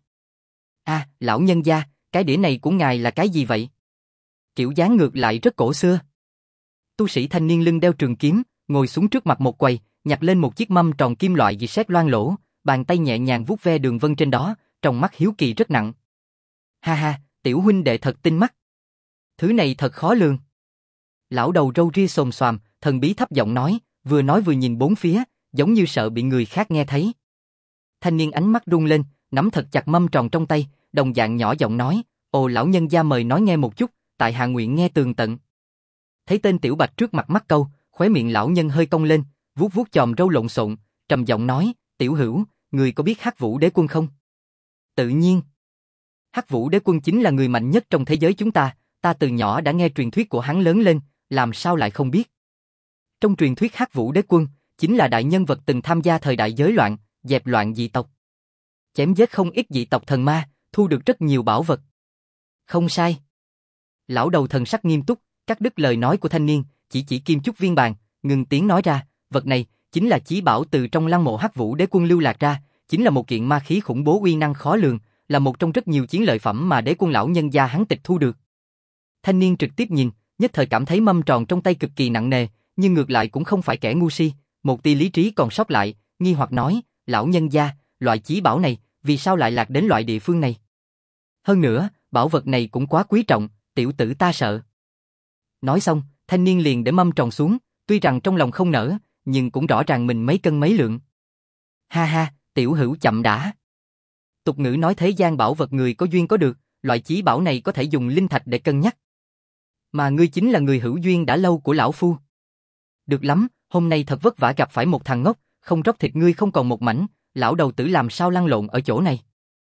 S1: Lão nhân gia, cái đĩa này của ngài là cái gì vậy? Kiểu dáng ngược lại rất cổ xưa. Tu sĩ thanh niên lưng đeo trường kiếm, ngồi xuống trước mặt một quầy, nhặt lên một chiếc mâm tròn kim loại dị sét loang lỗ, bàn tay nhẹ nhàng vuốt ve đường vân trên đó, trong mắt hiếu kỳ rất nặng. Ha ha, tiểu huynh đệ thật tinh mắt. Thứ này thật khó lường. Lão đầu râu ria xồm xoàm, thần bí thấp giọng nói vừa nhìn bốn phía, giống như sợ bị người khác nghe thấy. Thanh niên ánh mắt rung lên, nắm thật chặt mâm tròn trong tay, đồng dạng nhỏ giọng nói, ồ lão nhân gia mời nói nghe một chút, tại hạ nguyện nghe tường tận. Thấy tên tiểu bạch trước mặt mắt câu, khóe miệng lão nhân hơi cong lên, vuốt vuốt chòm râu lộn xộn, trầm giọng nói, tiểu hữu, người có biết Hắc Vũ Đế Quân không? Tự nhiên. Hắc Vũ Đế Quân chính là người mạnh nhất trong thế giới chúng ta từ nhỏ đã nghe truyền thuyết của hắn lớn lên, làm sao lại không biết. Trong truyền thuyết Hắc Vũ Đế Quân, chính là đại nhân vật từng tham gia thời đại giới loạn, dẹp loạn dị tộc. Chém giết không ít dị tộc thần ma, thu được rất nhiều bảo vật. Không sai. Lão đầu thần sắc nghiêm túc, cắt đứt lời nói của thanh niên, chỉ kim chúc viên bàn, ngừng tiếng nói ra, vật này chính là chí bảo từ trong lăng mộ Hắc Vũ Đế Quân lưu lạc ra, chính là một kiện ma khí khủng bố uy năng khó lường, là một trong rất nhiều chiến lợi phẩm mà Đế Quân lão nhân gia hắn tịch thu được. Thanh niên trực tiếp nhìn, nhất thời cảm thấy mâm tròn trong tay cực kỳ nặng nề, nhưng ngược lại cũng không phải kẻ ngu si, một tia lý trí còn sót lại, nghi hoặc nói, lão nhân gia, loại chí bảo này, vì sao lại lạc đến loại địa phương này? Hơn nữa, bảo vật này cũng quá quý trọng, tiểu tử ta sợ. Nói xong, thanh niên liền để mâm tròn xuống, tuy rằng trong lòng không nỡ, nhưng cũng rõ ràng mình mấy cân mấy lượng. Ha ha, tiểu hữu chậm đã. Tục ngữ nói thế gian bảo vật người có duyên có được, loại chí bảo này có thể dùng linh thạch để cân nhắc. Mà ngươi chính là người hữu duyên đã lâu của lão phu. Được lắm, hôm nay thật vất vả gặp phải một thằng ngốc, không róc thịt ngươi không còn một mảnh, lão đầu tử làm sao lăn lộn ở chỗ này.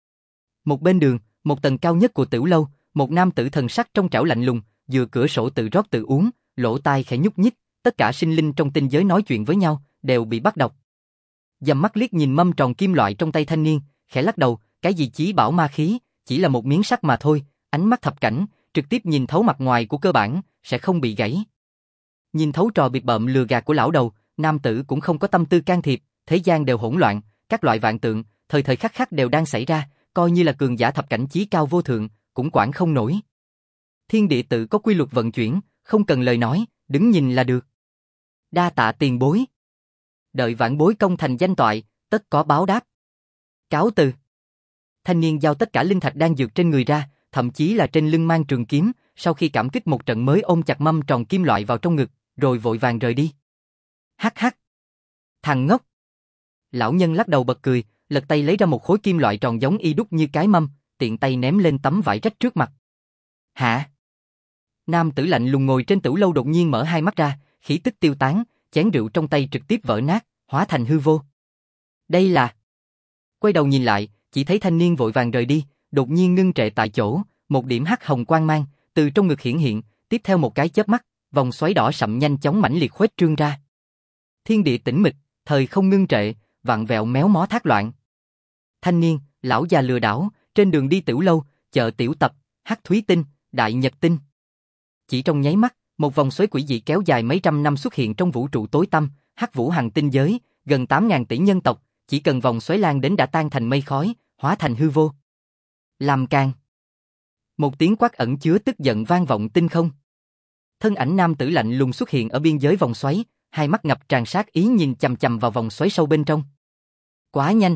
S1: Một bên đường, một tầng cao nhất của tiểu lâu, một nam tử thần sắc trong trẻo lạnh lùng, vừa cửa sổ tự rót tự uống, lỗ tai khẽ nhúc nhích, tất cả sinh linh trong tinh giới nói chuyện với nhau, đều bị bắt độc. Dằm mắt liếc nhìn mâm tròn kim loại trong tay thanh niên, khẽ lắc đầu, cái gì chí bảo ma khí, chỉ là một miếng sắt mà thôi, ánh mắt thập cảnh, trực tiếp nhìn thấu mặt ngoài của cơ bản, sẽ không bị gãy. Nhìn thấu trò bịp bợm lừa gạt của lão đầu, nam tử cũng không có tâm tư can thiệp, thế gian đều hỗn loạn, các loại vạn tượng, thời thời khắc khắc đều đang xảy ra, coi như là cường giả thập cảnh chí cao vô thượng, cũng quản không nổi. Thiên địa tự có quy luật vận chuyển, không cần lời nói, đứng nhìn là được. Đa tạ tiền bối. Đợi vãn bối công thành danh toại, tất có báo đáp. Cáo từ. Thanh niên giao tất cả linh thạch đang dược trên người ra, thậm chí là trên lưng mang trường kiếm, sau khi cảm kích một trận mới ôm chặt mâm tròn kim loại vào trong ngực, rồi vội vàng rời đi. Hắc hắc. Thằng ngốc. Lão nhân lắc đầu bật cười, lật tay lấy ra một khối kim loại tròn giống y đúc như cái mâm, tiện tay ném lên tấm vải rách trước mặt. Hả? Nam tử lạnh lùng ngồi trên tửu lâu đột nhiên mở hai mắt ra, khí tức tiêu tán, chén rượu trong tay trực tiếp vỡ nát, hóa thành hư vô. Đây là... Quay đầu nhìn lại, chỉ thấy thanh niên vội vàng rời đi, đột nhiên ngưng trệ tại chỗ, một điểm hắc hồng quang mang, từ trong ngực hiển hiện, tiếp theo một cái chớp mắt, vòng xoáy đỏ sậm nhanh chóng mãnh liệt khuếch trương ra. Thiên địa tĩnh mịch, thời không ngưng trệ, vặn vẹo méo mó thác loạn. Thanh niên, lão già lừa đảo, trên đường đi tiểu lâu, chợ tiểu tập, Hắc Thúy Tinh, Đại Nhật Tinh. Chỉ trong nháy mắt, một vòng xoáy quỷ dị kéo dài mấy trăm năm xuất hiện trong vũ trụ tối tăm, Hắc Vũ Hằng tinh giới, gần 8.000 tỷ nhân tộc, chỉ cần vòng xoáy lan đến đã tan thành mây khói, hóa thành hư vô. Làm càng. Một tiếng quát ẩn chứa tức giận vang vọng tinh không. Thân ảnh nam tử lạnh lùng xuất hiện ở biên giới vòng xoáy, hai mắt ngập tràn sát ý nhìn chằm chằm vào vòng xoáy sâu bên trong. Quá nhanh.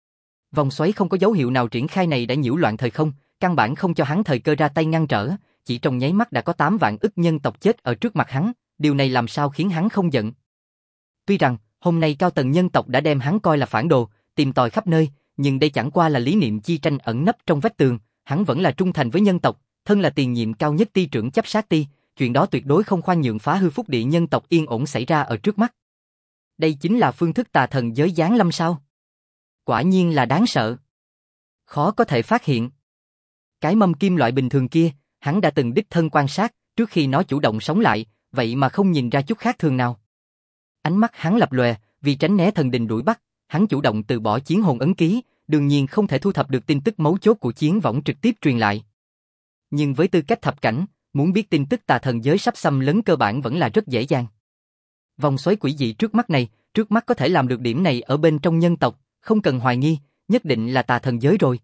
S1: Vòng xoáy không có dấu hiệu nào triển khai này đã nhiễu loạn thời không, căn bản không cho hắn thời cơ ra tay ngăn trở, chỉ trong nháy mắt đã có 8 vạn ức nhân tộc chết ở trước mặt hắn, điều này làm sao khiến hắn không giận. Tuy rằng, hôm nay cao tầng nhân tộc đã đem hắn coi là phản đồ, tìm tòi khắp nơi, nhưng đây chẳng qua là lý niệm chi tranh ẩn nấp trong vách tường, hắn vẫn là trung thành với nhân tộc, thân là tiền nhiệm cao nhất ty trưởng chấp sát ty, chuyện đó tuyệt đối không khoan nhượng phá hư phúc địa nhân tộc yên ổn xảy ra ở trước mắt. Đây chính là phương thức tà thần giới giáng lâm sao? Quả nhiên là đáng sợ. Khó có thể phát hiện. Cái mâm kim loại bình thường kia, hắn đã từng đích thân quan sát, trước khi nó chủ động sống lại, vậy mà không nhìn ra chút khác thường nào. Ánh mắt hắn lập lòe, vì tránh né thần đình đuổi bắt, hắn chủ động từ bỏ chiến hồn ấn ký, đương nhiên không thể thu thập được tin tức mấu chốt của chiến võng trực tiếp truyền lại. Nhưng với tư cách thập cảnh, muốn biết tin tức tà thần giới sắp xâm lấn cơ bản vẫn là rất dễ dàng. Vòng xoáy quỷ dị trước mắt có thể làm được điểm này ở bên trong nhân tộc, không cần hoài nghi, nhất định là tà thần giới rồi.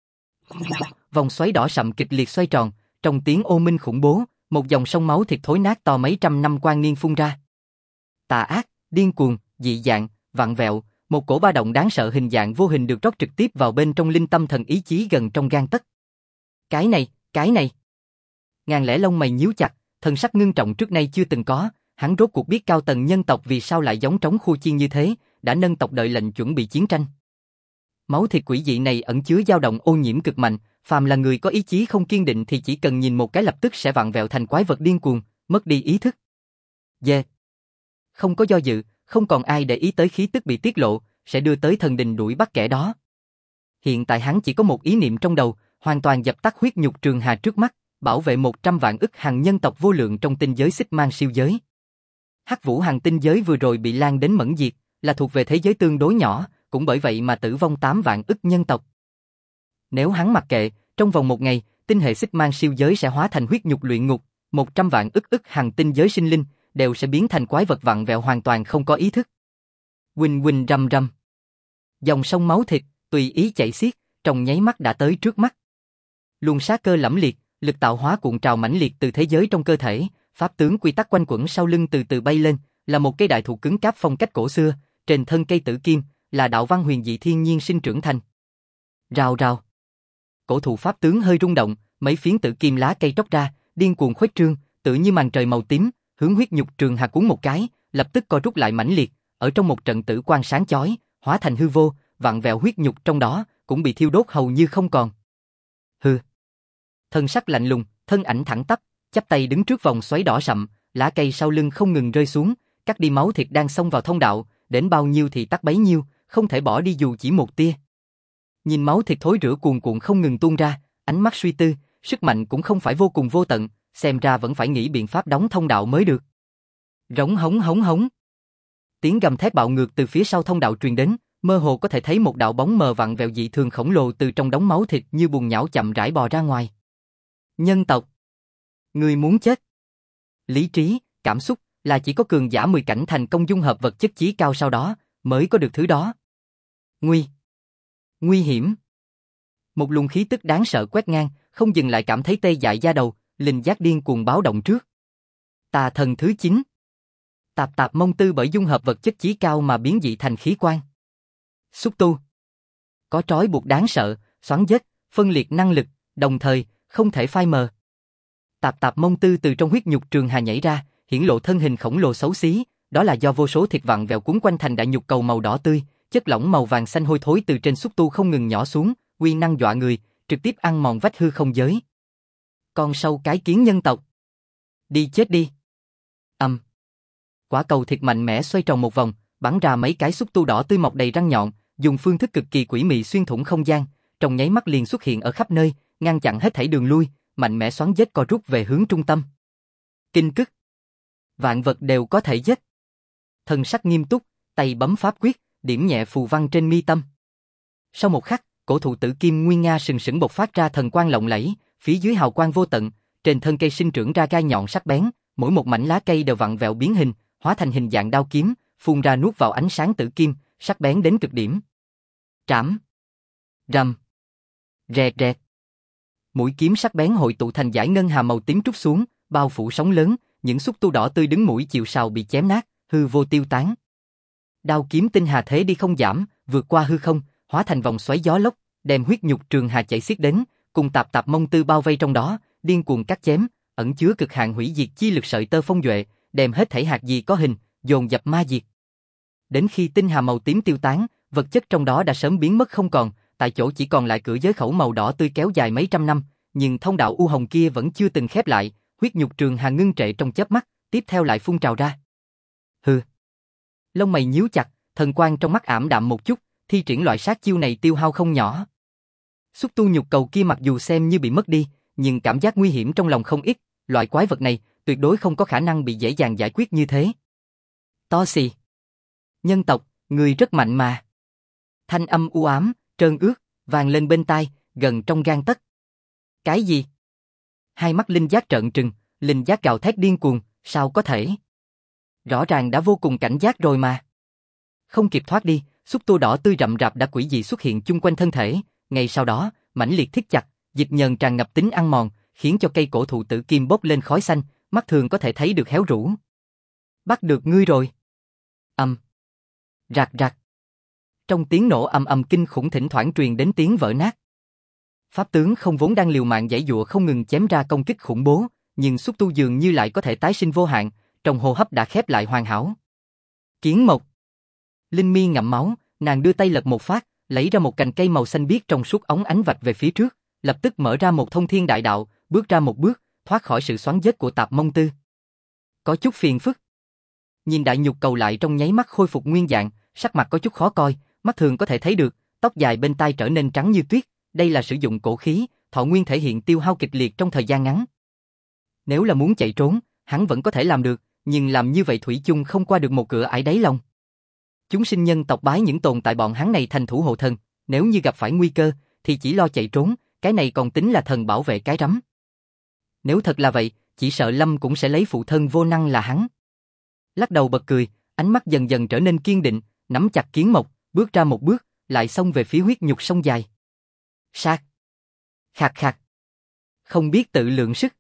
S1: Vòng xoáy đỏ sậm kịch liệt xoay tròn, trong tiếng ô minh khủng bố, một dòng sông máu thịt thối nát to mấy trăm năm quan niên phun ra. Tà ác, điên cuồng, dị dạng, vặn vẹo, một cổ ba động đáng sợ hình dạng vô hình được rót trực tiếp vào bên trong linh tâm thần ý chí gần trong gang tấc. Cái này. Ngàn lẻ lông mày nhíu chặt, thần sắc ngưng trọng trước nay chưa từng có, hắn rốt cuộc biết cao tầng nhân tộc vì sao lại giống trống khu chiên như thế, đã nâng tộc đợi lệnh chuẩn bị chiến tranh. Máu thịt quỷ dị này ẩn chứa dao động ô nhiễm cực mạnh, phàm là người có ý chí không kiên định thì chỉ cần nhìn một cái lập tức sẽ vặn vẹo thành quái vật điên cuồng, mất đi ý thức. Không có do dự, không còn ai để ý tới khí tức bị tiết lộ, sẽ đưa tới thần đình đuổi bắt kẻ đó. Hiện tại hắn chỉ có một ý niệm trong đầu, hoàn toàn dập tắt huyết nhục trường hà trước mắt, bảo vệ 100 vạn ức hằng nhân tộc vô lượng trong tinh giới xích mang siêu giới. Hắc Vũ Hằng tinh giới vừa rồi bị lan đến mẫn diệt, là thuộc về thế giới tương đối nhỏ, cũng bởi vậy mà tử vong 8 vạn ức nhân tộc. Nếu hắn mặc kệ, trong vòng một ngày, tinh hệ xích mang siêu giới sẽ hóa thành huyết nhục luyện ngục, 100 vạn ức hằng tinh giới sinh linh đều sẽ biến thành quái vật vặn vẹo hoàn toàn không có ý thức. Huỳnh huỳnh rầm rầm. Dòng sông máu thịt tùy ý chảy xiết, trong nháy mắt đã tới trước mắt. Luồng sát cơ lẫm liệt, lực tạo hóa cuộn trào mãnh liệt từ thế giới trong cơ thể, pháp tướng quy tắc quanh quẩn sau lưng từ từ bay lên, là một cây đại thụ cứng cáp phong cách cổ xưa, trên thân cây tử kim là đạo văn huyền dị thiên nhiên sinh trưởng thành. Rào rào. Cổ thụ pháp tướng hơi rung động, mấy phiến tử kim lá cây tróc ra, điên cuồng khuếch trương, tự như màn trời màu tím, hướng huyết nhục trường hà cuốn một cái, lập tức co rút lại mãnh liệt, ở trong một trận tử quang sáng chói, hóa thành hư vô, vặn vẹo huyết nhục trong đó cũng bị thiêu đốt hầu như không còn. Hừ. Thân sắc lạnh lùng, thân ảnh thẳng tắp, chắp tay đứng trước vòng xoáy đỏ sậm, lá cây sau lưng không ngừng rơi xuống, cắt đi máu thịt đang xông vào thông đạo, đến bao nhiêu thì tắt bấy nhiêu, không thể bỏ đi dù chỉ một tia. Nhìn máu thịt thối rữa cuồn cuộn không ngừng tuôn ra, ánh mắt suy tư, sức mạnh cũng không phải vô cùng vô tận, xem ra vẫn phải nghĩ biện pháp đóng thông đạo mới được. Rống hống hống hống. Tiếng gầm thét bạo ngược từ phía sau thông đạo truyền đến, mơ hồ có thể thấy một đạo bóng mờ vặn vẹo dị thường khổng lồ từ trong đống máu thịt như bùn nhão chậm rãi bò ra ngoài. Nhân tộc. Người muốn chết. Lý trí, cảm xúc là chỉ có cường giả 10 cảnh thành công dung hợp vật chất chí cao sau đó mới có được thứ đó. Nguy hiểm. Một luồng khí tức đáng sợ quét ngang, không dừng lại cảm thấy tê dại da đầu, linh giác điên cuồng báo động trước. Tà thần thứ 9. Tạp tạp mông tư bởi dung hợp vật chất chí cao mà biến dị thành khí quan. Xúc tu. Có trói buộc đáng sợ, xoắn vết, phân liệt năng lực, đồng thời không thể phai mờ. Tạp tạp mông tư từ trong huyết nhục trường hà nhảy ra, hiển lộ thân hình khổng lồ xấu xí, đó là do vô số thịt vặn vẹo cuốn quanh thành đại nhục cầu màu đỏ tươi, chất lỏng màu vàng xanh hôi thối từ trên xúc tu không ngừng nhỏ xuống, uy năng dọa người, trực tiếp ăn mòn vách hư không giới. Con sâu cái kiến nhân tộc. Đi chết đi. Quả cầu thịt mạnh mẽ xoay tròn một vòng, bắn ra mấy cái xúc tu đỏ tươi mọc đầy răng nhọn, dùng phương thức cực kỳ quỷ mị xuyên thủng không gian, trong nháy mắt liền xuất hiện ở khắp nơi, ngăn chặn hết thảy đường lui, mạnh mẽ xoắn vết co rút về hướng trung tâm. Kinh cức. Vạn vật đều có thể giết. Thần sắc nghiêm túc, tay bấm pháp quyết, điểm nhẹ phù văn trên mi tâm. Sau một khắc, cổ thụ tử kim nguyên nga sừng sững bộc phát ra thần quang lộng lẫy, phía dưới hào quang vô tận, trên thân cây sinh trưởng ra gai nhọn sắc bén, mỗi một mảnh lá cây đều vặn vẹo biến hình, hóa thành hình dạng đao kiếm, phun ra nuốt vào ánh sáng tử kim, sắc bén đến cực điểm. Trảm. Rầm. Rẹt rẹt. Mũi kiếm sắc bén hội tụ thành dải ngân hà màu tím trút xuống, bao phủ sóng lớn, những xúc tu đỏ tươi đứng mũi chịu sào bị chém nát, hư vô tiêu tán. Đao kiếm tinh hà thế đi không giảm, vượt qua hư không, hóa thành vòng xoáy gió lốc, đem huyết nhục trường hà chảy xiết đến, cùng tạp tạp mông tư bao vây trong đó, điên cuồng cắt chém, ẩn chứa cực hạn hủy diệt chi lực sợi tơ phong duệ, đem hết thảy hạt gì có hình, dồn dập ma diệt. Đến khi tinh hà màu tím tiêu tán, vật chất trong đó đã sớm biến mất không còn, tại chỗ chỉ còn lại cửa giới khẩu màu đỏ tươi kéo dài mấy trăm năm, nhưng thông đạo u hồng kia vẫn chưa từng khép lại, huyết nhục trường hà ngưng trệ trong chớp mắt, tiếp theo lại phun trào ra. Hừ. Lông mày nhíu chặt, thần quang trong mắt ảm đạm một chút, thi triển loại sát chiêu này tiêu hao không nhỏ. Xúc tu nhục cầu kia mặc dù xem như bị mất đi, nhưng cảm giác nguy hiểm trong lòng không ít, loại quái vật này tuyệt đối không có khả năng bị dễ dàng giải quyết như thế. To xì. Nhân tộc, người rất mạnh mà. Thanh âm u ám, trơn ướt, vang lên bên tai, gần trong gang tấc. Cái gì? Hai mắt linh giác trợn trừng, linh giác gào thét điên cuồng, sao có thể? Rõ ràng đã vô cùng cảnh giác rồi mà. Không kịp thoát đi, xúc tu đỏ tươi rậm rạp đã quỷ dị xuất hiện chung quanh thân thể, ngay sau đó, mãnh liệt thít chặt, dịch nhờn tràn ngập tính ăn mòn, khiến cho cây cổ thụ tử kim bốc lên khói xanh, mắt thường có thể thấy được héo rũ. Bắt được ngươi rồi. Rạc rạc. Trong tiếng nổ ầm ầm kinh khủng thỉnh thoảng truyền đến tiếng vỡ nát. Pháp tướng không vốn đang liều mạng giãy giụa không ngừng chém ra công kích khủng bố, nhưng xúc tu dường như lại có thể tái sinh vô hạn, trong hô hấp đã khép lại hoàn hảo. Kiến mộc. Linh Mi ngậm máu, nàng đưa tay lật một phát, lấy ra một cành cây màu xanh biếc trong suốt óng ánh vạch về phía trước, lập tức mở ra một thông thiên đại đạo, bước ra một bước, thoát khỏi sự xoắn giết của Tạp Mông Tư. Có chút phiền phức. Nhìn đại nhục cầu lại trong nháy mắt khôi phục nguyên dạng, sắc mặt có chút khó coi, mắt thường có thể thấy được, tóc dài bên tai trở nên trắng như tuyết, đây là sử dụng cổ khí, thọ nguyên thể hiện tiêu hao kịch liệt trong thời gian ngắn. Nếu là muốn chạy trốn, hắn vẫn có thể làm được, nhưng làm như vậy thủy chung không qua được một cửa ải đáy lòng. Chúng sinh nhân tộc bái những tồn tại bọn hắn này thành thủ hộ thần, nếu như gặp phải nguy cơ, thì chỉ lo chạy trốn, cái này còn tính là thần bảo vệ cái rắm. Nếu thật là vậy, chỉ sợ Lâm cũng sẽ lấy phụ thân vô năng là hắn. Lắc đầu bật cười, ánh mắt dần dần trở nên kiên định, nắm chặt kiến mộc, bước ra một bước, lại xông về phía huyết nhục sông dài. Sát. Khạc khạc. Không biết tự lượng sức.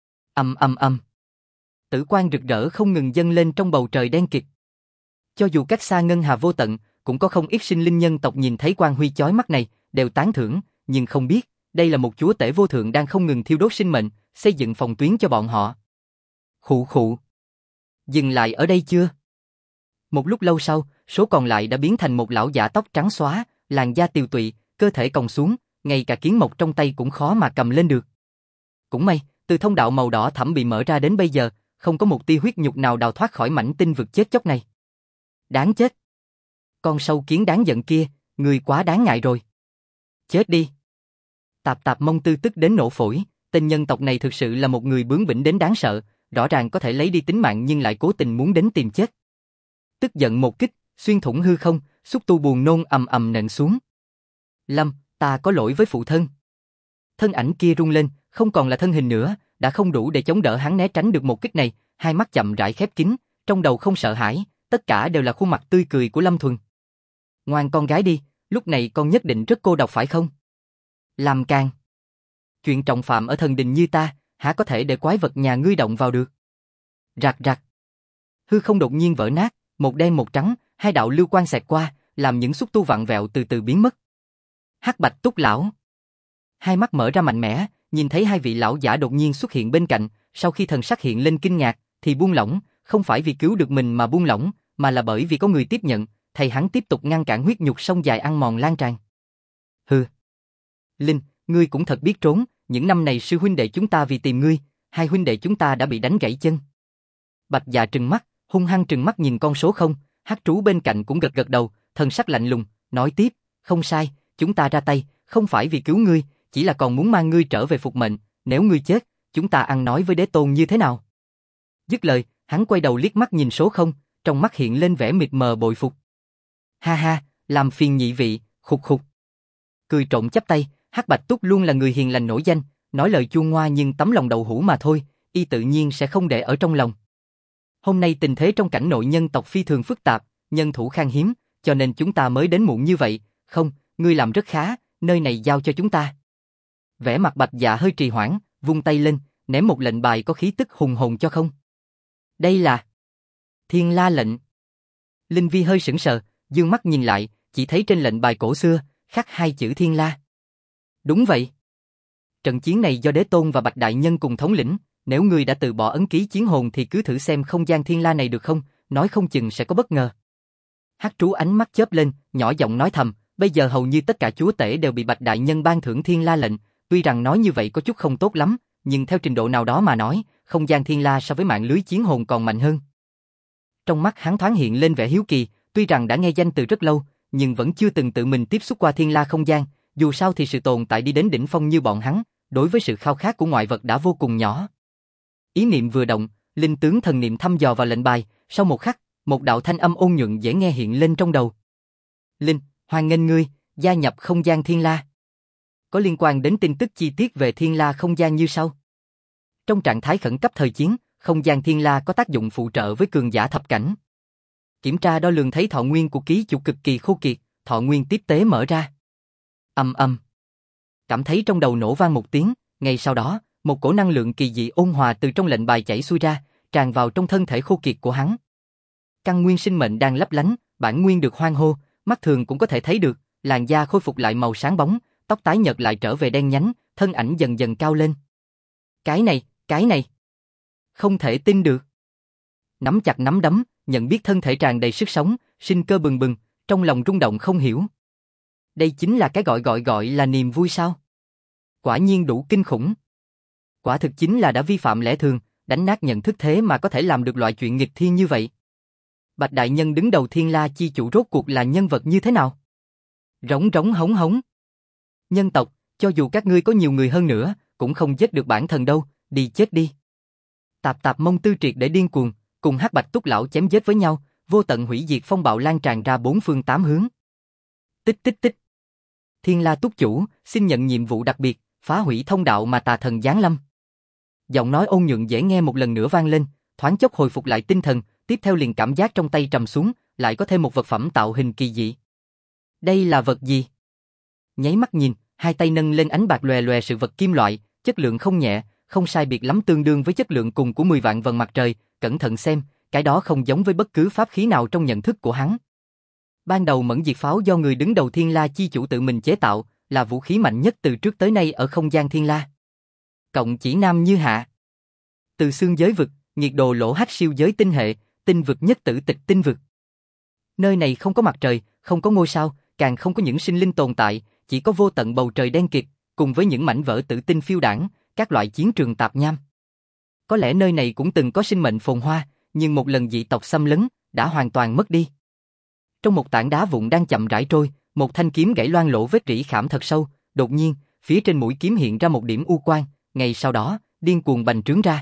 S1: Âm. Tử quang rực rỡ không ngừng dâng lên trong bầu trời đen kịt. Cho dù cách xa ngân hà vô tận, cũng có không ít sinh linh nhân tộc nhìn thấy quang huy chói mắt này, đều tán thưởng, nhưng không biết, đây là một chúa tể vô thượng đang không ngừng thiêu đốt sinh mệnh, xây dựng phòng tuyến cho bọn họ. Khụ khụ. Dừng lại ở đây chưa? Một lúc lâu sau, số còn lại đã biến thành một lão giả tóc trắng xóa, làn da tiều tụy, cơ thể còng xuống, ngay cả kiến mộc trong tay cũng khó mà cầm lên được. Cũng may, từ thông đạo màu đỏ thẫm bị mở ra đến bây giờ, không có một tia huyết nhục nào đào thoát khỏi mảnh tinh vực chết chóc này. Đáng chết. Con sâu kiến đáng giận kia, người quá đáng ngại rồi. Chết đi. Tạp Mông Tư tức đến nổ phổi, tên nhân tộc này thực sự là một người bướng bỉnh đến đáng sợ, rõ ràng có thể lấy đi tính mạng nhưng lại cố tình muốn đến tìm chết. Tức giận một kích, xuyên thủng hư không, xúc tu buồn nôn ầm nện xuống. Lâm, ta có lỗi với phụ thân. Thân ảnh kia rung lên, không còn là thân hình nữa, đã không đủ để chống đỡ hắn né tránh được một kích này, hai mắt chậm rãi khép kín, trong đầu không sợ hãi, tất cả đều là khuôn mặt tươi cười của Lâm Thuần. Ngoan con gái đi, lúc này con nhất định rất cô độc phải không? Làm càng. Chuyện trọng phạm ở thần đình như ta, há có thể để quái vật nhà ngươi động vào được. Rạc rạc. Hư không đột nhiên vỡ nát, một đen một trắng, hai đạo lưu quang xẹt qua, làm những xúc tu vặn vẹo từ từ biến mất. Hắc Bạch Túc lão. Hai mắt mở ra mạnh mẽ, nhìn thấy hai vị lão giả đột nhiên xuất hiện bên cạnh, sau khi thần sắc hiện lên kinh ngạc, thì buông lỏng, không phải vì cứu được mình mà buông lỏng, mà là bởi vì có người tiếp nhận, thầy hắn tiếp tục ngăn cản huyết nhục sông dài ăn mòn lan tràn. Hừ. Linh, ngươi cũng thật biết trốn, những năm này sư huynh đệ chúng ta vì tìm ngươi, hai huynh đệ chúng ta đã bị đánh gãy chân. Bạch Dạ trừng mắt, hung hăng trừng mắt nhìn con số không, Hắc Trú bên cạnh cũng gật gật đầu, thần sắc lạnh lùng, nói tiếp, không sai, chúng ta ra tay, không phải vì cứu ngươi, chỉ là còn muốn mang ngươi trở về phục mệnh, nếu ngươi chết, chúng ta ăn nói với đế tôn như thế nào? Dứt lời, hắn quay đầu liếc mắt nhìn số không, trong mắt hiện lên vẻ mịt mờ bội phục. Ha ha, làm phiền nhị vị, khục khục. Cười trộm chắp tay, Hắc Bạch Túc luôn là người hiền lành nổi danh, nói lời chua ngoa nhưng tấm lòng đậu hũ mà thôi, y tự nhiên sẽ không để ở trong lòng. Hôm nay tình thế trong cảnh nội nhân tộc phi thường phức tạp, nhân thủ khan hiếm, cho nên chúng ta mới đến muộn như vậy, không, ngươi làm rất khá, nơi này giao cho chúng ta. Vẻ mặt Bạch Dạ hơi trì hoãn, vung tay lên, ném một lệnh bài có khí tức hùng hồn cho không. Đây là Thiên La lệnh. Linh Vi hơi sững sờ, dương mắt nhìn lại, chỉ thấy trên lệnh bài cổ xưa, khắc hai chữ Thiên La. Đúng vậy. Trận chiến này do Đế Tôn và Bạch Đại Nhân cùng thống lĩnh, nếu ngươi đã từ bỏ ấn ký chiến hồn thì cứ thử xem không gian Thiên La này được không, nói không chừng sẽ có bất ngờ. Hắc Trú ánh mắt chớp lên, nhỏ giọng nói thầm, bây giờ hầu như tất cả chúa tể đều bị Bạch Đại Nhân ban thưởng Thiên La lệnh, tuy rằng nói như vậy có chút không tốt lắm, nhưng theo trình độ nào đó mà nói, không gian Thiên La so với mạng lưới chiến hồn còn mạnh hơn. Trong mắt hắn thoáng hiện lên vẻ hiếu kỳ, tuy rằng đã nghe danh từ rất lâu, nhưng vẫn chưa từng tự mình tiếp xúc qua thiên la không gian, dù sao thì sự tồn tại đi đến đỉnh phong như bọn hắn, đối với sự khao khát của ngoại vật đã vô cùng nhỏ. Ý niệm vừa động, linh tướng thần niệm thăm dò vào lệnh bài, sau một khắc, một đạo thanh âm ôn nhuận dễ nghe hiện lên trong đầu. Linh, hoan nghênh ngươi, gia nhập không gian thiên la. Có liên quan đến tin tức chi tiết về thiên la không gian như sau. Trong trạng thái khẩn cấp thời chiến, không gian thiên la có tác dụng phụ trợ với cường giả thập cảnh. Kiểm tra đo lường thấy thọ nguyên của ký chủ cực kỳ khô kiệt, thọ nguyên tiếp tế mở ra. Ầm ầm. Cảm thấy trong đầu nổ vang một tiếng, ngay sau đó, một cổ năng lượng kỳ dị ôn hòa từ trong lệnh bài chảy xuôi ra, tràn vào trong thân thể khô kiệt của hắn. Căn nguyên sinh mệnh đang lấp lánh, bản nguyên được hoan hô, mắt thường cũng có thể thấy được, làn da khôi phục lại màu sáng bóng, tóc tái nhợt lại trở về đen nhánh, thân ảnh dần dần cao lên. Cái này, không thể tin được. Nắm chặt nắm đấm, nhận biết thân thể tràn đầy sức sống, sinh cơ bừng bừng, trong lòng rung động không hiểu. Đây chính là cái gọi là niềm vui sao? Quả nhiên đủ kinh khủng. Quả thực chính là đã vi phạm lẽ thường, đánh nát nhận thức thế mà có thể làm được loại chuyện nghịch thiên như vậy. Bạch đại nhân đứng đầu Thiên La chi chủ rốt cuộc là nhân vật như thế nào? Rống rống hống hống. Nhân tộc, cho dù các ngươi có nhiều người hơn nữa, cũng không giết được bản thần đâu, đi chết đi. Tạp tạp mông tư triệt để điên cuồng, cùng Hắc Bạch Túc lão chém giết với nhau, vô tận hủy diệt phong bạo lan tràn ra bốn phương tám hướng. Tích tích tích. Thiên La túc chủ, xin nhận nhiệm vụ đặc biệt, phá hủy thông đạo mà tà thần giáng lâm. Giọng nói ôn nhuận dễ nghe một lần nữa vang lên, thoáng chốc hồi phục lại tinh thần, tiếp theo liền cảm giác trong tay trầm xuống, lại có thêm một vật phẩm tạo hình kỳ dị. Đây là vật gì? Nháy mắt nhìn, hai tay nâng lên ánh bạc lòe lòe sự vật kim loại, chất lượng không nhẹ, không sai biệt lắm tương đương với chất lượng cùng của 10 vạn vầng mặt trời, cẩn thận xem, cái đó không giống với bất cứ pháp khí nào trong nhận thức của hắn. Ban đầu mẫn diệt pháo do người đứng đầu Thiên La chi chủ tự mình chế tạo, là vũ khí mạnh nhất từ trước tới nay ở không gian Thiên La. Cộng chỉ nam như hạ. Từ xương giới vực, nhiệt độ lỗ hách siêu giới tinh hệ, tinh vực nhất tử tịch tinh vực. Nơi này không có mặt trời, không có ngôi sao, càng không có những sinh linh tồn tại, chỉ có vô tận bầu trời đen kịt, cùng với những mảnh vỡ tử tinh phiêu đãng, các loại chiến trường tạp nham. Có lẽ nơi này cũng từng có sinh mệnh phồn hoa, nhưng một lần dị tộc xâm lấn, đã hoàn toàn mất đi. Trong một tảng đá vụn đang chậm rãi trôi, một thanh kiếm gãy loang lỗ vết rỉ khảm thật sâu, đột nhiên, phía trên mũi kiếm hiện ra một điểm u quang, ngay sau đó, điên cuồng bành trướng ra.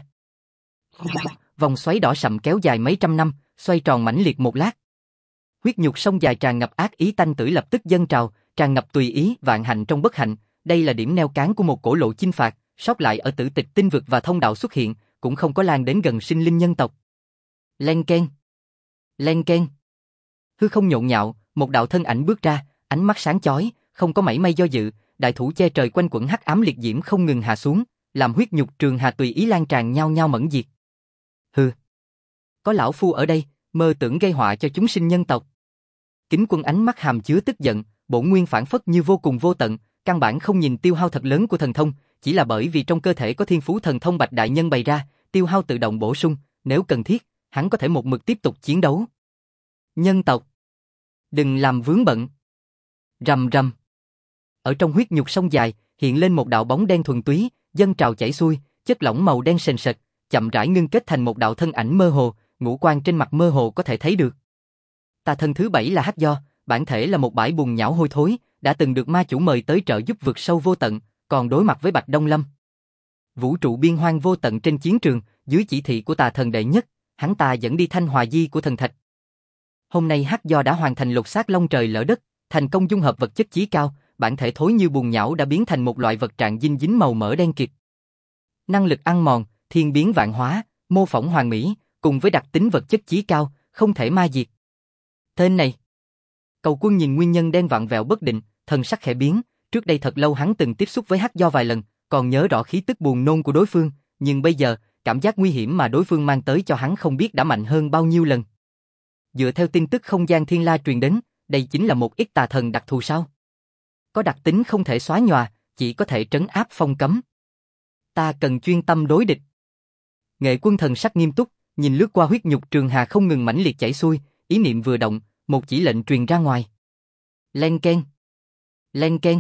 S1: Vòng xoáy đỏ sậm kéo dài mấy trăm năm, xoay tròn mãnh liệt một lát. Huyết nhục sông dài tràn ngập ác ý tanh tử lập tức dâng trào, tràn ngập tùy ý, vạn hạnh trong bất hạnh, đây là điểm neo cán của một cổ lộ chinh phạt, sót lại ở tử tịch tinh vực và thông đạo xuất hiện, cũng không có lan đến gần sinh linh nhân tộc. Len keng, len keng. Hư không nhộn nhạo, một đạo thân ảnh bước ra, ánh mắt sáng chói, không có mảy may do dự, đại thủ che trời quanh quẩn hắc ám liệt diễm không ngừng hạ xuống, làm huyết nhục trường hà tùy ý lan tràn nhao nhao mẫn diệt. Hừ, có lão phu ở đây, mơ tưởng gây họa cho chúng sinh nhân tộc. Kính Quân ánh mắt hàm chứa tức giận, bổn nguyên phản phất như vô cùng vô tận, căn bản không nhìn tiêu hao thật lớn của thần thông, chỉ là bởi vì trong cơ thể có thiên phú thần thông Bạch đại nhân bày ra, tiêu hao tự động bổ sung, nếu cần thiết, hắn có thể một mực tiếp tục chiến đấu. Nhân tộc, đừng làm vướng bận. Rầm rầm. Ở trong huyết nhục sông dài, hiện lên một đạo bóng đen thuần túy, dâng trào chảy xuôi, chất lỏng màu đen sền sệt, chậm rãi ngưng kết thành một đạo thân ảnh mơ hồ, ngũ quan trên mặt mơ hồ có thể thấy được. Tà thần thứ 7 là Hắc Do, bản thể là một bãi bùn nhão hôi thối, đã từng được ma chủ mời tới trợ giúp vượt sâu vô tận, còn đối mặt với Bạch Đông Lâm. Vũ trụ biên hoang vô tận trên chiến trường, dưới chỉ thị của tà thần đệ nhất, hắn ta dẫn đi thanh hòa di của thần thạch. Hôm nay Hắc Do đã hoàn thành lột xác long trời lở đất, thành công dung hợp vật chất chí cao, bản thể thối như bùn nhão đã biến thành một loại vật trạng dinh dính màu mỡ đen kịt. Năng lực ăn mòn, thiên biến vạn hóa, mô phỏng hoàn mỹ, cùng với đặc tính vật chất chí cao, không thể ma diệt. Tên này. Cầu Quân nhìn nguyên nhân đen vặn vẹo bất định, thần sắc khẽ biến, trước đây thật lâu hắn từng tiếp xúc với Hắc Do vài lần, còn nhớ rõ khí tức buồn nôn của đối phương, nhưng bây giờ, cảm giác nguy hiểm mà đối phương mang tới cho hắn không biết đã mạnh hơn bao nhiêu lần. Dựa theo tin tức không gian thiên la truyền đến, đây chính là một ít tà thần đặc thù sao? Có đặc tính không thể xóa nhòa, chỉ có thể trấn áp phong cấm. Ta cần chuyên tâm đối địch. Nghệ Quân thần sắc nghiêm túc, nhìn lướt qua huyết nhục trường hà không ngừng mãnh liệt chảy xuôi, ý niệm vừa động, một chỉ lệnh truyền ra ngoài. Len keng, len keng.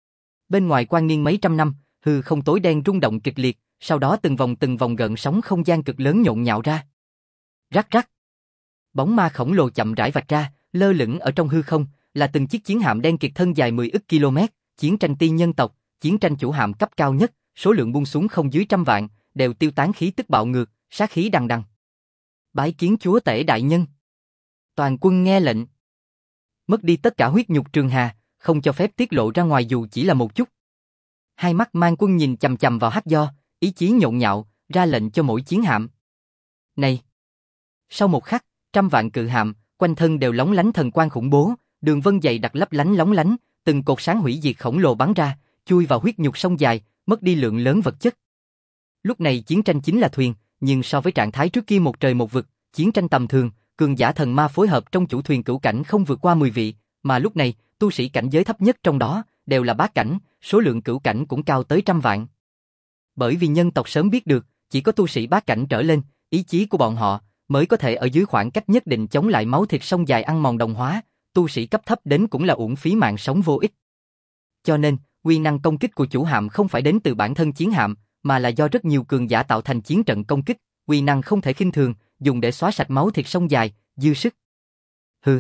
S1: Bên ngoài quan niên mấy trăm năm, hư không tối đen rung động kịch liệt, sau đó từng vòng gợn sóng không gian cực lớn nhộn nhạo ra. Rắc rắc. Bóng ma khổng lồ chậm rãi vạch ra, lơ lửng ở trong hư không, là từng chiếc chiến hạm đen kịt thân dài 10 ức km, chiến tranh tiên nhân tộc, chiến tranh chủ hạm cấp cao nhất, số lượng buông xuống không dưới 100 vạn, đều tiêu tán khí tức bạo ngược, sát khí đằng đằng. Bái kiến chúa tể đại nhân. Toàn quân nghe lệnh. Mất đi tất cả huyết nhục Trường Hà, không cho phép tiết lộ ra ngoài dù chỉ là một chút. Hai mắt mang quân nhìn chằm chằm vào Hắc Do, ý chí nhộn nhạo, ra lệnh cho mỗi chiến hạm. Này! Sau một khắc, 100 vạn cự hạm, quanh thân đều lóng lánh thần quang khủng bố, đường vân dày đặc lấp lánh lóng lánh, từng cột sáng hủy diệt khổng lồ bắn ra, chui vào huyết nhục sông dài, mất đi lượng lớn vật chất. Lúc này chiến tranh chính là thuyền, nhưng so với trạng thái trước kia một trời một vực, chiến tranh tầm thường, cường giả thần ma phối hợp trong chủ thuyền cửu cảnh không vượt qua 10 vị, mà lúc này, tu sĩ cảnh giới thấp nhất trong đó, đều là bát cảnh, số lượng cửu cảnh cũng cao tới 100 vạn. Bởi vì nhân tộc sớm biết được, chỉ có tu sĩ bát cảnh trở lên, ý chí của bọn họ, mới có thể ở dưới khoảng cách nhất định chống lại máu thịt sông dài ăn mòn đồng hóa, tu sĩ cấp thấp đến cũng là uổng phí mạng sống vô ích. Cho nên, uy năng công kích của chủ hạm không phải đến từ bản thân chiến hạm, mà là do rất nhiều cường giả tạo thành chiến trận công kích, uy năng không thể khinh thường, dùng để xóa sạch máu thịt sông dài, dư sức. Hừ.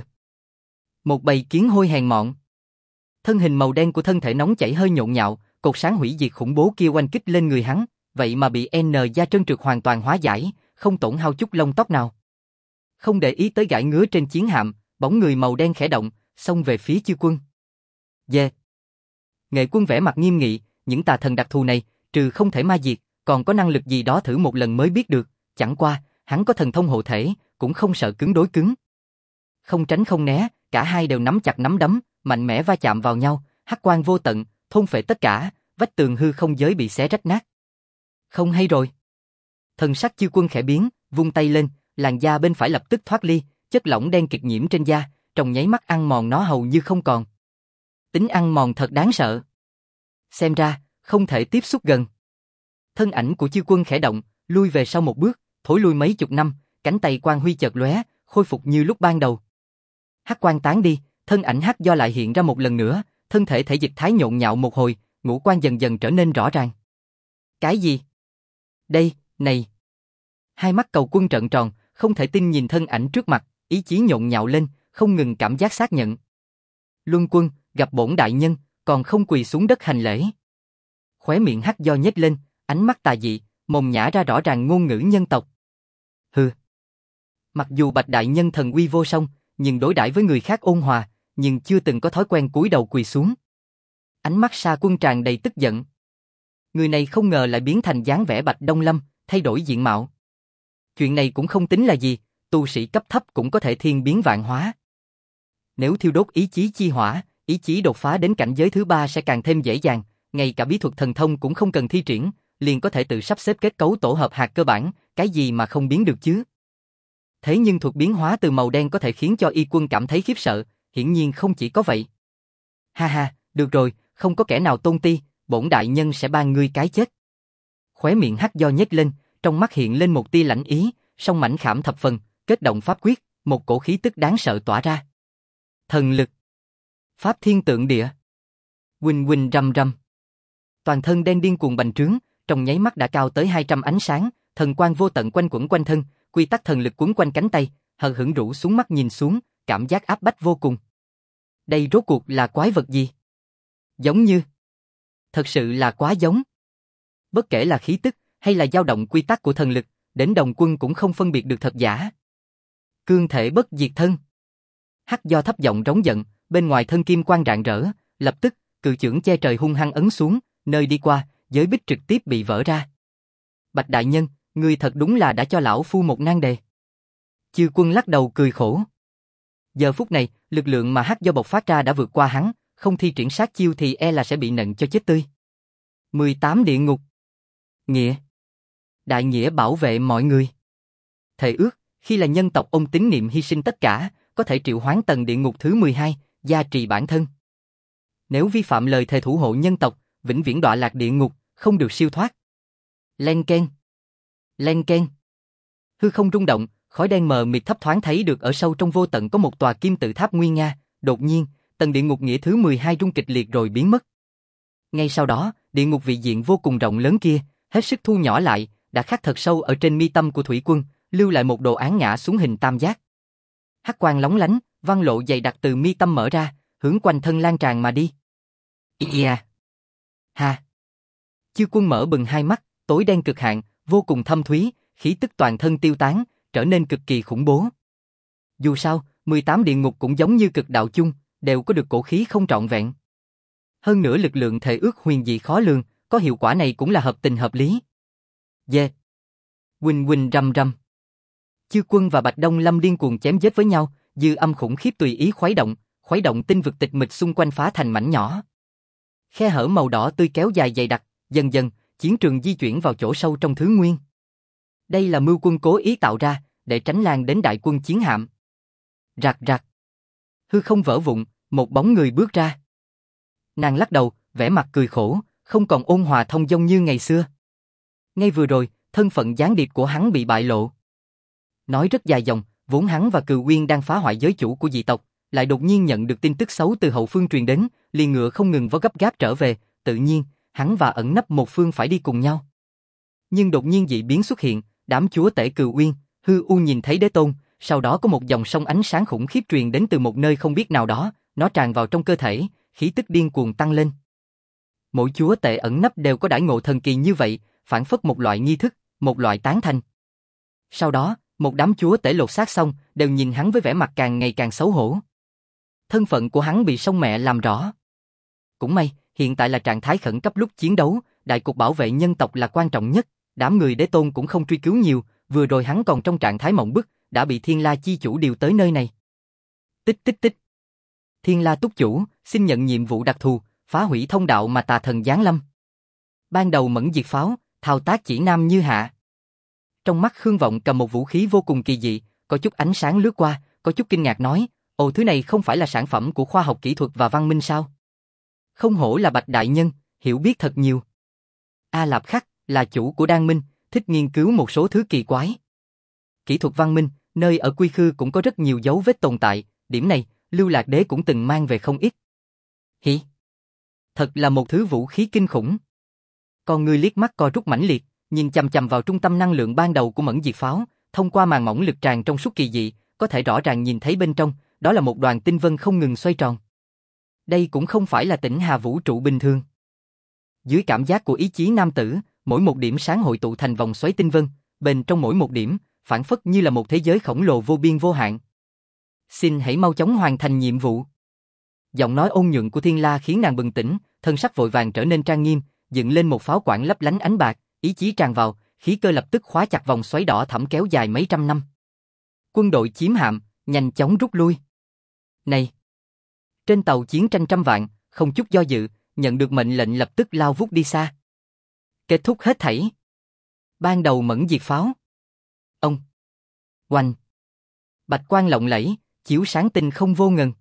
S1: Một bầy kiến hôi hèn mọn. Thân hình màu đen của thân thể nóng chảy hơi nhộn nhạo, cột sáng hủy diệt khủng bố kia oanh kích lên người hắn, vậy mà bị N da trơn trượt hoàn toàn hóa giải, không tổn hao chút lông tóc nào. Không để ý tới gãi ngứa trên chiến hạm, bóng người màu đen khẽ động, xông về phía chư quân. Yeah. Nghệ Quân vẻ mặt nghiêm nghị, những tà thần đặc thù này, trừ không thể ma diệt, còn có năng lực gì đó thử một lần mới biết được, chẳng qua, hắn có thần thông hộ thể, cũng không sợ cứng đối cứng. Không tránh không né, cả hai đều nắm chặt nắm đấm, mạnh mẽ va chạm vào nhau, hắc quang vô tận, thôn phệ tất cả, vách tường hư không giới bị xé rách nát. Không hay rồi. Thần sắc chư quân khẽ biến, vung tay lên, làn da bên phải lập tức thoát ly, chất lỏng đen kịt nhiễm trên da, trong nháy mắt ăn mòn nó hầu như không còn. Tính ăn mòn thật đáng sợ. Xem ra, không thể tiếp xúc gần. Thân ảnh của chư quân khẽ động, lui về sau một bước, thối lui mấy chục năm, cánh tay quang huy chợt lóe, khôi phục như lúc ban đầu. Hắc quang tán đi, thân ảnh Hắc Do lại hiện ra một lần nữa, thân thể thể dịch thái nhộn nhạo một hồi, ngũ quan dần dần trở nên rõ ràng. Cái gì? Đây, này. Hai mắt Cầu Quân trợn tròn, không thể tin nhìn thân ảnh trước mặt, ý chí nhộn nhạo lên, không ngừng cảm giác xác nhận. Luân Quân, gặp bổn đại nhân, còn không quỳ xuống đất hành lễ. Khóe miệng Hắc Do nhếch lên, ánh mắt tà dị, mồm nhả ra rõ ràng ngôn ngữ nhân tộc. Hừ. Mặc dù Bạch đại nhân thần uy vô song, nhưng đối đãi với người khác ôn hòa, nhưng chưa từng có thói quen cúi đầu quỳ xuống. Ánh mắt Sa Quân tràn đầy tức giận. Người này không ngờ lại biến thành dáng vẻ Bạch Đông Lâm, thay đổi diện mạo. Chuyện này cũng không tính là gì, tu sĩ cấp thấp cũng có thể thiên biến vạn hóa. Nếu thiêu đốt ý chí chi hỏa, ý chí đột phá đến cảnh giới thứ 3 sẽ càng thêm dễ dàng, ngay cả bí thuật thần thông cũng không cần thi triển, liền có thể tự sắp xếp kết cấu tổ hợp hạt cơ bản, cái gì mà không biến được chứ. Thế nhưng thuật biến hóa từ màu đen có thể khiến cho y quân cảm thấy khiếp sợ, hiển nhiên không chỉ có vậy. Ha ha, được rồi, không có kẻ nào tôn ti, bổn đại nhân sẽ ban ngươi cái chết. Khóe miệng Hắc Do nhếch lên, trong mắt hiện lên một tia lãnh ý, song mảnh khảm thập phần, kết động pháp quyết, một cổ khí tức đáng sợ tỏa ra. Thần lực. Pháp thiên tượng địa. Huỳnh huỳnh rầm rầm. Toàn thân đen điên cuồng bành trướng, trong nháy mắt đã cao tới 200 ánh sáng, thần quang vô tận quanh quẩn quanh thân, quy tắc thần lực quấn quanh cánh tay, hờ hững rũ xuống mắt nhìn xuống, cảm giác áp bách vô cùng. Đây rốt cuộc là quái vật gì? Giống như. Thật sự là quá giống. Bất kể là khí tức, hay là dao động quy tắc của thần lực, đến Đồng Quân cũng không phân biệt được thật giả. Cương thể bất diệt thân. Hắc Do thấp giọng rống giận, bên ngoài thân kim quang rạng rỡ, lập tức, cự chưởng che trời hung hăng ấn xuống, nơi đi qua, giới bích trực tiếp bị vỡ ra. Bạch đại nhân, ngươi thật đúng là đã cho lão phu một nan đề. Chư quân lắc đầu cười khổ. Giờ phút này, lực lượng mà Hắc Do bộc phát ra đã vượt qua hắn, không thi triển sát chiêu thì e là sẽ bị nện cho chết tươi. 18 địa ngục. Nghĩa. Đại nghĩa bảo vệ mọi người. Thề ước, khi là nhân tộc ông tín niệm hy sinh tất cả, có thể triệu hoán tầng địa ngục thứ 12, gia trì bản thân. Nếu vi phạm lời thề thủ hộ nhân tộc, vĩnh viễn đọa lạc địa ngục, không được siêu thoát. Len keng. Len keng. Hư không rung động, khói đen mờ mịt thấp thoáng thấy được ở sâu trong vô tận có một tòa kim tự tháp nguy nga, đột nhiên, tầng địa ngục nghĩa thứ 12 rung kịch liệt rồi biến mất. Ngay sau đó, địa ngục vị diện vô cùng rộng lớn kia, hết sức thu nhỏ lại, đã khắc thật sâu ở trên mi tâm của thủy quân, lưu lại một đồ án ngã xuống hình tam giác. Hắc quang lóng lánh, văn lộ dày đặc từ mi tâm mở ra, hướng quanh thân lan tràn mà đi. Yeah. Ha. Chư Quân mở bừng hai mắt, tối đen cực hạn, vô cùng thâm thúy, khí tức toàn thân tiêu tán, trở nên cực kỳ khủng bố. Dù sao, 18 địa ngục cũng giống như cực đạo chung, đều có được cổ khí không trọn vẹn. Hơn nữa lực lượng thể ước huyền dị khó lường, có hiệu quả này cũng là hợp tình hợp lý. Yeah. Quỳnh quỳnh rầm rầm. Chư Quân và Bạch Đông Lâm điên cuồng chém giết với nhau, dư âm khủng khiếp tùy ý khuấy động tinh vực tịch mịch xung quanh phá thành mảnh nhỏ. Khe hở màu đỏ tươi kéo dài dày đặc, dần dần, chiến trường di chuyển vào chỗ sâu trong thứ nguyên. Đây là mưu quân cố ý tạo ra, để tránh lan đến đại quân chiến hạm. Rạc rạc. Hư không vỡ vụn, một bóng người bước ra. Nàng lắc đầu, vẻ mặt cười khổ, không còn ôn hòa thông dong như ngày xưa. Ngay vừa rồi, thân phận gián điệp của hắn bị bại lộ. Nói rất dài dòng, vốn hắn và Cừu Uyên đang phá hoại giới chủ của dị tộc, lại đột nhiên nhận được tin tức xấu từ hậu phương truyền đến, liền ngựa không ngừng vó gấp gáp trở về, tự nhiên, hắn và ẩn nấp một phương phải đi cùng nhau. Nhưng đột nhiên dị biến xuất hiện, đám chúa tể Cừu Uyên, hư u nhìn thấy đế tôn, sau đó có một dòng sông ánh sáng khủng khiếp truyền đến từ một nơi không biết nào đó, nó tràn vào trong cơ thể, khí tức điên cuồng tăng lên. Mỗi chúa tể ẩn nấp đều có đãi ngộ thần kỳ như vậy, phản phất một loại nghi thức, một loại tán thành. Sau đó, một đám chúa tể lột xác xong, đều nhìn hắn với vẻ mặt càng ngày càng xấu hổ. Thân phận của hắn bị sông mẹ làm rõ. Cũng may, hiện tại là trạng thái khẩn cấp lúc chiến đấu, đại cục bảo vệ nhân tộc là quan trọng nhất, đám người đế tôn cũng không truy cứu nhiều, vừa rồi hắn còn trong trạng thái mộng bức, đã bị Thiên La chi chủ điều tới nơi này. Tích tích tích. Thiên La túc chủ, xin nhận nhiệm vụ đặc thù, phá hủy thông đạo mà tà thần giáng lâm. Ban đầu mẫn diệt pháo, thao tác chỉ nam như hạ. Trong mắt Khương Vọng cầm một vũ khí vô cùng kỳ dị, có chút ánh sáng lướt qua, có chút kinh ngạc nói, ồ, thứ này không phải là sản phẩm của khoa học kỹ thuật và văn minh sao? Không hổ là Bạch đại nhân, hiểu biết thật nhiều. A Lạp Khắc là chủ của Đan Minh, thích nghiên cứu một số thứ kỳ quái. Kỹ thuật văn minh, nơi ở Quy Khư cũng có rất nhiều dấu vết tồn tại, điểm này, Lưu Lạc Đế cũng từng mang về không ít. Hỉ! Thật là một thứ vũ khí kinh khủng. Con người liếc mắt co rút mãnh liệt, nhìn chằm chằm vào trung tâm năng lượng ban đầu của mẫn diệt pháo, thông qua màn mỏng lực tràn trong suốt kỳ dị, có thể rõ ràng nhìn thấy bên trong, đó là một đoàn tinh vân không ngừng xoay tròn. Đây cũng không phải là Tĩnh Hà vũ trụ bình thường. Dưới cảm giác của ý chí nam tử, mỗi một điểm sáng hội tụ thành vòng xoáy tinh vân, bên trong mỗi một điểm, phản phất như là một thế giới khổng lồ vô biên vô hạn. Xin hãy mau chóng hoàn thành nhiệm vụ. Giọng nói ôn nhuận của Thiên La khiến nàng bừng tỉnh, thân sắc vội vàng trở nên trang nghiêm, dựng lên một pháo quản lấp lánh ánh bạc, ý chí tràn vào, khí cơ lập tức khóa chặt vòng xoáy đỏ thẫm kéo dài mấy trăm năm. Quân đội chiếm hạm, nhanh chóng rút lui. Này! Trên tàu chiến tranh trăm vạn, không chút do dự, nhận được mệnh lệnh lập tức lao vút đi xa. Kết thúc hết thảy. Ban đầu mẫn diệt pháo. Ông! Oanh! Bạch quang lộng lẫy, chiếu sáng tinh không vô ngần.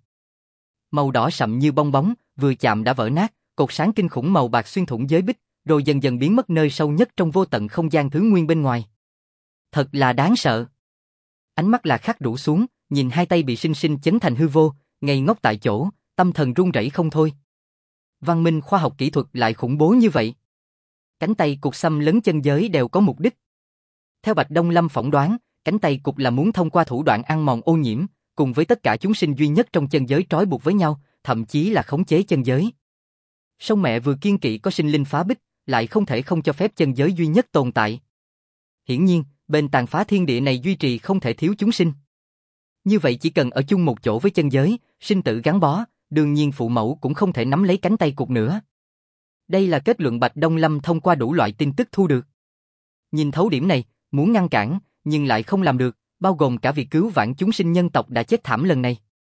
S1: Màu đỏ sậm như bong bóng, vừa chạm đã vỡ nát, cột sáng kinh khủng màu bạc xuyên thủng giới bích, rồi dần dần biến mất nơi sâu nhất trong vô tận không gian thứ nguyên bên ngoài. Thật là đáng sợ. Ánh mắt là khắc rũ xuống, nhìn hai tay bị sinh sinh chấn thành hư vô, ngây ngốc tại chỗ, tâm thần run rẩy không thôi. Văn minh khoa học kỹ thuật lại khủng bố như vậy. Cánh tay cục xâm lấn chân giới đều có mục đích. Theo Bạch Đông Lâm phỏng đoán, cánh tay cục là muốn thông qua thủ đoạn ăn mòn ô nhiễm, cùng với tất cả chúng sinh duy nhất trong chân giới trói buộc với nhau, thậm chí là khống chế chân giới. Sông mẹ vừa kiên kỵ có sinh linh phá bích, lại không thể không cho phép chân giới duy nhất tồn tại. Hiển nhiên, bên tàn phá thiên địa này duy trì không thể thiếu chúng sinh. Như vậy chỉ cần ở chung một chỗ với chân giới, sinh tử gắn bó, đương nhiên phụ mẫu cũng không thể nắm lấy cánh tay cục nữa. Đây là kết luận Bạch Đông Lâm thông qua đủ loại tin tức thu được. Nhìn thấu điểm này, muốn ngăn cản, nhưng lại không làm được, bao gồm cả việc cứu vãn chúng sinh nhân tộc đã chết thảm lần này.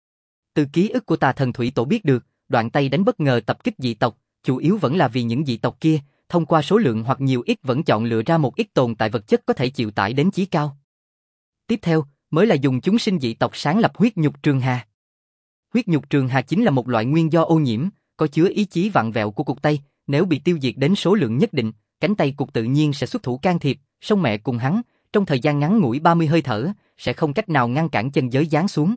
S1: Từ ký ức của Tà Thần Thủy Tổ biết được, đoạn tay đánh bất ngờ tập kích dị tộc, chủ yếu vẫn là vì những dị tộc kia, thông qua số lượng hoặc nhiều ít vẫn chọn lựa ra một ít tồn tại vật chất có thể chịu tải đến chí cao. Tiếp theo, mới là dùng chúng sinh dị tộc sáng lập huyết nhục trường hà. Huyết nhục trường hà chính là một loại nguyên do ô nhiễm, có chứa ý chí vặn vẹo của cục tay, nếu bị tiêu diệt đến số lượng nhất định, cánh tay cục tự nhiên sẽ xuất thủ can thiệp, song mẹ cùng hắn, trong thời gian ngắn ngủi 30 hơi thở, sẽ không cách nào ngăn cản chân giới giáng xuống.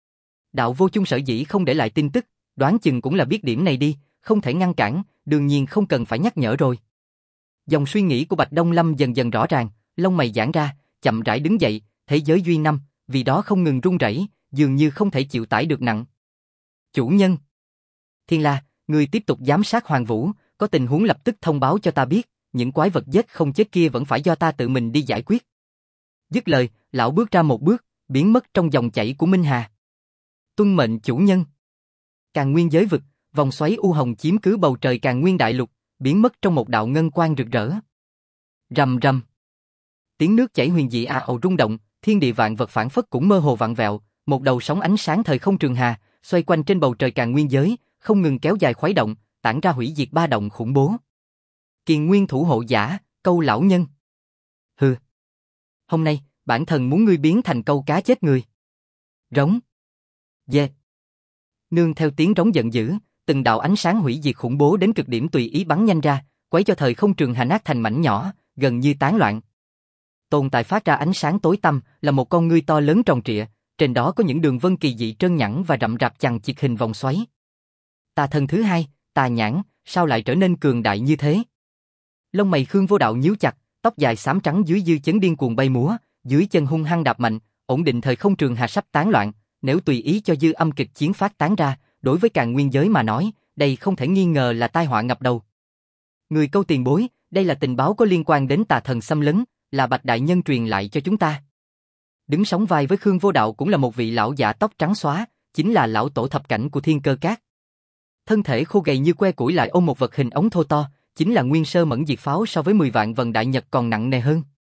S1: Đạo Vô Chung sở dĩ không để lại tin tức, đoán chừng cũng là biết điểm này đi, không thể ngăn cản, đương nhiên không cần phải nhắc nhở rồi. Dòng suy nghĩ của Bạch Đông Lâm dần dần rõ ràng, lông mày giãn ra, chậm rãi đứng dậy, thế giới duy năm, vì đó không ngừng run rẩy, dường như không thể chịu tải được nặng. Chủ nhân. Thiên La, ngươi tiếp tục giám sát Hoàng Vũ, có tình huống lập tức thông báo cho ta biết, những quái vật giết không chết kia vẫn phải do ta tự mình đi giải quyết. Dứt lời, lão bước ra một bước, biến mất trong dòng chảy của Minh Hà. Tuân mệnh chủ nhân. Càn Nguyên giới vực, vòng xoáy u hồng chiếm cứ bầu trời Càn Nguyên đại lục, biến mất trong một đạo ngân quang rực rỡ. Rầm rầm. Tiếng nước chảy huyền dị ào rung động, thiên địa vạn vật phảng phất cũng mơ hồ vặn vẹo, một đầu sóng ánh sáng thời không trường hà, xoay quanh trên bầu trời Càn Nguyên giới, không ngừng kéo dài khuấy động, tản ra hủy diệt ba động khủng bố. Kiền Nguyên thủ hộ giả, Câu lão nhân. Hừ. Hôm nay, bản thần muốn ngươi biến thành câu cá chết người. Rống. Dê. Nương theo tiếng rống giận dữ, từng đạo ánh sáng hủy diệt khủng bố đến cực điểm tùy ý bắn nhanh ra, quấy cho thời không trường hà nát thành mảnh nhỏ, gần như tán loạn. Tồn tại phát ra ánh sáng tối tăm là một con ngươi to lớn tròn trịa, trên đó có những đường vân kỳ dị trơn nhẵn và rậm rạp chằng chịt hình vòng xoáy. Tà thần thứ hai, Tà Nhãn, sao lại trở nên cường đại như thế? Lông mày Khương Vô Đạo nhíu chặt, tóc dài xám trắng dưới dư chấn điên cuồng bay múa, dưới chân hung hăng đạp mạnh, ổn định thời không trường hà sắp tán loạn, nếu tùy ý cho dư âm kịch chiến phát tán ra, đối với Càn Nguyên giới mà nói, đây không thể nghi ngờ là tai họa ngập đầu. Người Câu tiền bối, đây là tình báo có liên quan đến tà thần xâm lấn, là Bạch đại nhân truyền lại cho chúng ta. Đứng sóng vai với Khương Vô Đạo cũng là một vị lão già tóc trắng xóa, chính là lão tổ thập cảnh của Thiên Cơ Các. Thân thể khô gầy như que củi lại ôm một vật hình ống thô to, chính là nguyên sơ mẫn diệt pháo so với 10 vạn vần đại nhật còn nặng nề hơn.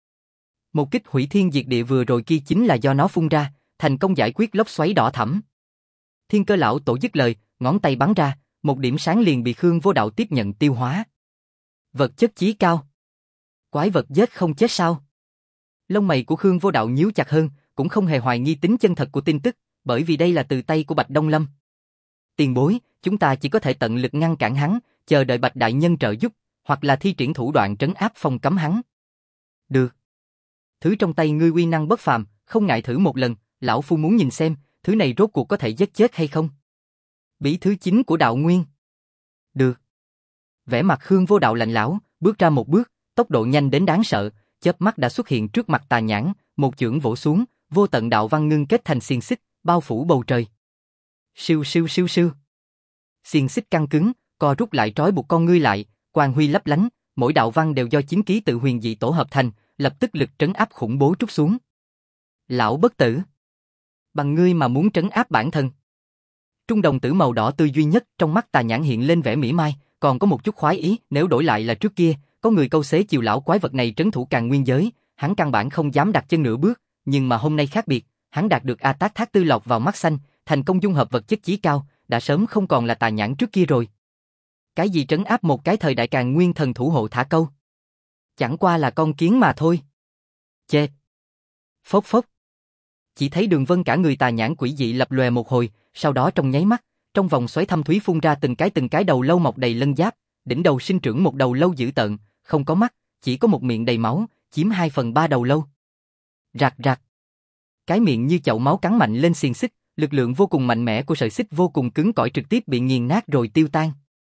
S1: Một kích hủy thiên diệt địa vừa rồi kia chính là do nó phun ra, thành công giải quyết lốc xoáy đỏ thẫm. Thiên Cơ lão tổ dứt lời, ngón tay bắn ra, một điểm sáng liền bị Khương Vô Đạo tiếp nhận tiêu hóa. Vật chất chí cao. Quái vật giết không chết sao? Lông mày của Khương Vô Đạo nhíu chặt hơn, cũng không hề hoài nghi tính chân thật của tin tức, bởi vì đây là từ tay của Bạch Đông Lâm. Tiền bối, chúng ta chỉ có thể tận lực ngăn cản hắn, chờ đợi Bạch đại nhân trợ giúp, hoặc là thi triển thủ đoạn trấn áp phong cấm hắn. Được. Thứ trong tay ngươi uy năng bất phàm, không ngại thử một lần, lão phu muốn nhìn xem, thứ này rốt cuộc có thể giết chết hay không. Bí thứ 9 của đạo nguyên. Được. Vẻ mặt Khương Vô Đạo lạnh lẽo, bước ra một bước, tốc độ nhanh đến đáng sợ, chớp mắt đã xuất hiện trước mặt Tà Nhãn, một chưởng vỗ xuống, vô tận đạo văn ngưng kết thành xiềng xích, bao phủ bầu trời. Siêu siêu siêu siêu. Xiềng xích căng cứng, co rút lại trói buộc con ngươi lại, quang huy lấp lánh, mỗi đạo văn đều do chiến ký tự huyền dị tổ hợp thành, lập tức lực trấn áp khủng bố trút xuống. Lão bất tử, bằng ngươi mà muốn trấn áp bản thân. Trung đồng tử màu đỏ tươi duy nhất trong mắt Tà Nhãn hiện lên vẻ mỉa mai, còn có một chút khoái ý, nếu đổi lại là trước kia, có người câu xế chiều lão quái vật này trấn thủ Càn Nguyên giới, hắn căn bản không dám đặt chân nửa bước, nhưng mà hôm nay khác biệt, hắn đạt được A Tát Thác Tư lọt vào mắt xanh, thành công dung hợp vật chất chí cao, đã sớm không còn là Tà Nhãn trước kia rồi. Cái gì trấn áp một cái thời đại Càn Nguyên thần thủ hộ thả câu? Chẳng qua là con kiến mà thôi. Chê. Phốc phốc. Chỉ thấy đường vân cả người Tà Nhãn quỷ dị lập lòe một hồi, sau đó trong nháy mắt, trong vòng xoáy thâm thúy phun ra từng cái đầu lâu mọc đầy lân giáp, đỉnh đầu sinh trưởng một đầu lâu dữ tợn, không có mắt, chỉ có một miệng đầy máu, chiếm 2/3 đầu lâu. Rạc rạc. Cái miệng như chậu máu cắn mạnh lên xiềng xích, lực lượng vô cùng mạnh mẽ của sợi xích vô cùng cứng cỏi trực tiếp bị nghiền nát rồi tiêu tan.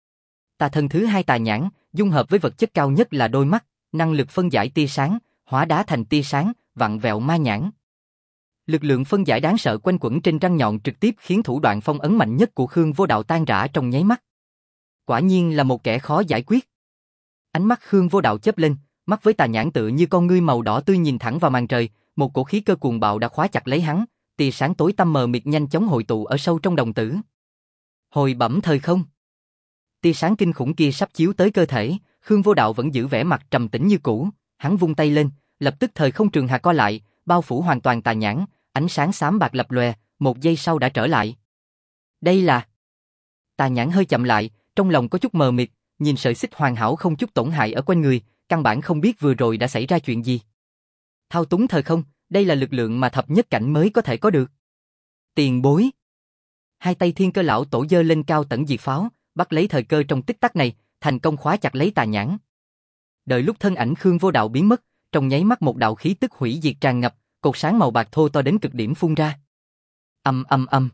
S1: Tà thần thứ hai Tà Nhãn, dung hợp với vật chất cao nhất là đôi mắt, năng lực phân giải tia sáng, hóa đá thành tia sáng, vặn vẹo ma nhãn. Lực lượng phân giải đáng sợ quanh quẩn trên răng nhọn trực tiếp khiến thủ đoạn phong ấn mạnh nhất của Khương Vô Đạo tan rã trong nháy mắt. Quả nhiên là một kẻ khó giải quyết. Ánh mắt Khương Vô Đạo chớp lên, mắt với Tà Nhãn tựa như con ngươi màu đỏ tươi nhìn thẳng vào màn trời, một cổ khí cơ cuồng bạo đã khóa chặt lấy hắn, tia sáng tối tăm mờ mịt nhanh chóng hội tụ ở sâu trong đồng tử. Hồi bẩm thời không. Tia sáng kinh khủng kia sắp chiếu tới cơ thể, Khương Vô Đạo vẫn giữ vẻ mặt trầm tĩnh như cũ, hắn vung tay lên, lập tức thời không trường hà co lại, bao phủ hoàn toàn Tà Nhãn, ánh sáng xám bạc lập lòe, một giây sau đã trở lại. Đây là... Tà Nhãn hơi chậm lại, trong lòng có chút mờ mịt, nhìn sợi xích hoàn hảo không chút tổn hại ở quanh người, căn bản không biết vừa rồi đã xảy ra chuyện gì. Thao túng thời không, đây là lực lượng mà thập nhất cảnh mới có thể có được. Tiền bối. Hai tay Thiên Cơ lão tổ giơ lên cao tẩn diệt pháo, bắt lấy thời cơ trong tích tắc này, thành công khóa chặt lấy Tà Nhãn. Đợi lúc thân ảnh Khương Vô Đạo biến mất, trong nháy mắt một đạo khí tức hủy diệt tràn ngập, cột sáng màu bạc thô to đến cực điểm phun ra. Ầm ầm ầm.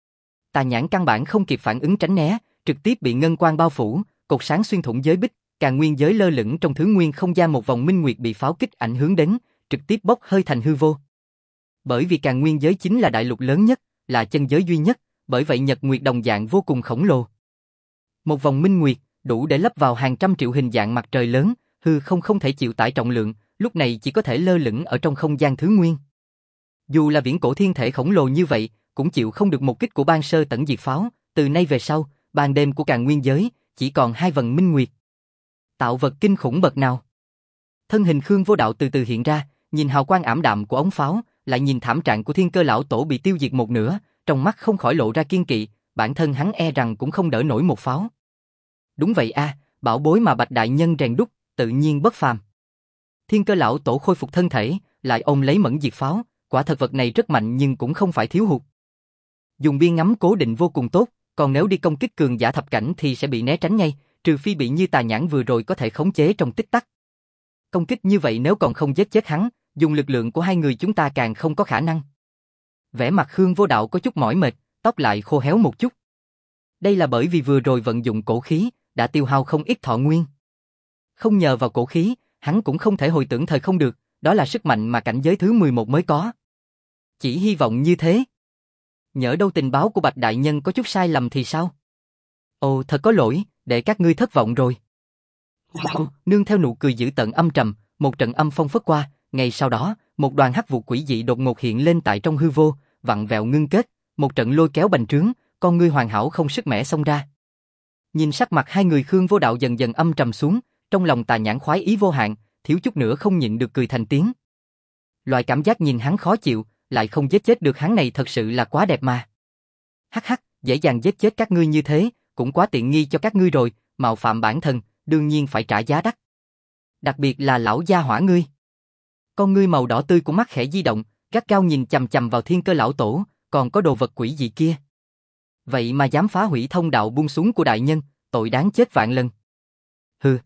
S1: Tà Nhãn căn bản không kịp phản ứng tránh né, trực tiếp bị ngân quang bao phủ, cột sáng xuyên thủng giới bích, Càn Nguyên giới lơ lửng trong thứ nguyên không gian một vòng minh nguyệt bị pháo kích ảnh hưởng đến, trực tiếp bốc hơi thành hư vô. Bởi vì Càn Nguyên giới chính là đại lục lớn nhất, là chân giới duy nhất, bởi vậy nhật nguyệt đồng dạng vô cùng khổng lồ. Một vòng minh nguyệt, đủ để lấp vào hàng trăm triệu hình dạng mặt trời lớn, hư không thể chịu tải trọng lượng, lúc này chỉ có thể lơ lửng ở trong không gian thứ nguyên. Dù là viễn cổ thiên thể khổng lồ như vậy, cũng chịu không được một kích của ban sơ tận diệt pháo, từ nay về sau, ban đêm của Càn Nguyên giới, chỉ còn 2 vầng minh nguyệt. Tạo vật kinh khủng bậc nào. Thân hình Khương Vô Đạo từ từ hiện ra, nhìn hào quang ảm đạm của ống pháo, lại nhìn thảm trạng của Thiên Cơ lão tổ bị tiêu diệt một nửa, trong mắt không khỏi lộ ra kiên kỵ, bản thân hắn e rằng cũng không đỡ nổi một pháo. Đúng vậy a, bảo bối mà Bạch đại nhân rèn đúc, tự nhiên bất phàm. Thiên Cơ lão tổ khôi phục thân thể, lại ôm lấy mẫn diệt pháo, quả thật vật này rất mạnh nhưng cũng không phải thiếu hụt. Dùng biên ngắm cố định vô cùng tốt, còn nếu đi công kích cường giả thập cảnh thì sẽ bị né tránh ngay, trừ phi bị như Tà Nhãn vừa rồi có thể khống chế trong tích tắc. Công kích như vậy nếu còn không giết chết hắn, dùng lực lượng của hai người chúng ta càng không có khả năng. Vẻ mặt Khương Vô Đạo có chút mỏi mệt, tóc lại khô héo một chút. Đây là bởi vì vừa rồi vận dụng cổ khí, đã tiêu hao không ít thọ nguyên. Không nhờ vào cổ khí, hắn cũng không thể hồi tưởng thời không được, đó là sức mạnh mà cảnh giới thứ 11 mới có. Chỉ hy vọng như thế. Nhỡ đâu tình báo của Bạch đại nhân có chút sai lầm thì sao? Ồ, thật có lỗi, để các ngươi thất vọng rồi. Nương theo nụ cười dữ tợn âm trầm, một trận âm phong phất qua, ngay sau đó, một đoàn hắc vụ quỷ dị đột ngột hiện lên tại trong hư vô, vặn vẹo ngưng kết, một trận lôi kéo bành trướng, con ngươi hoàn hảo không sức mẻ xông ra. Nhìn sắc mặt hai người Khương Vô Đạo dần dần âm trầm xuống, trong lòng Tà Nhãn khoái ý vô hạn, thiếu chút nữa không nhịn được cười thành tiếng. Loại cảm giác nhìn hắn khó chịu, lại không giết chết được hắn này thật sự là quá đẹp mà. Hắc hắc, dễ dàng giết chết các ngươi như thế, cũng quá tiện nghi cho các ngươi rồi, mạo phạm bản thân, đương nhiên phải trả giá đắt. Đặc biệt là lão gia hỏa ngươi. Con ngươi màu đỏ tươi của mắt khẽ di động, gắt gao nhìn chằm chằm vào Thiên Cơ lão tổ, còn có đồ vật quỷ dị kia. Vậy mà dám phá hủy thông đạo buông xuống của đại nhân, tội đáng chết vạn lần. Hừ.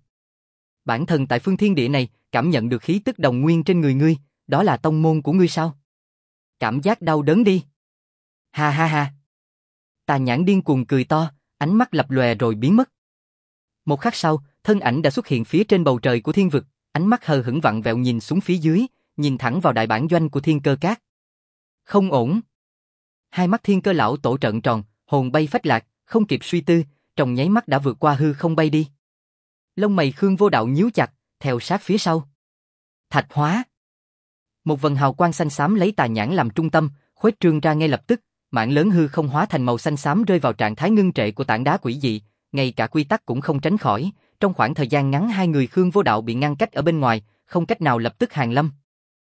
S1: Bản thân tại phương thiên địa này, cảm nhận được khí tức đồng nguyên trên người ngươi, đó là tông môn của ngươi sao? Cảm giác đau đớn đi. Ha ha ha. Tà Nhãn điên cuồng cười to, ánh mắt lập lòe rồi biến mất. Một khắc sau, thân ảnh đã xuất hiện phía trên bầu trời của thiên vực, ánh mắt hờ hững vặn vẹo nhìn xuống phía dưới, nhìn thẳng vào đại bản doanh của Thiên Cơ Các. Không ổn. Hai mắt Thiên Cơ lão tổ trợn tròn, hồn bay phách lạc, không kịp suy tư, trong nháy mắt đã vượt qua hư không bay đi. Lông mày Khương Vô Đạo nhíu chặt, theo sát phía sau. Thạch hóa. Một vần hào quang xanh xám lấy Tà Nhãn làm trung tâm, khuếch trương ra ngay lập tức, mảng lớn hư không hóa thành màu xanh xám rơi vào trạng thái ngưng trệ của tảng đá quỷ dị, ngay cả quy tắc cũng không tránh khỏi, trong khoảng thời gian ngắn hai người Khương Vô Đạo bị ngăn cách ở bên ngoài, không cách nào lập tức hàng lâm.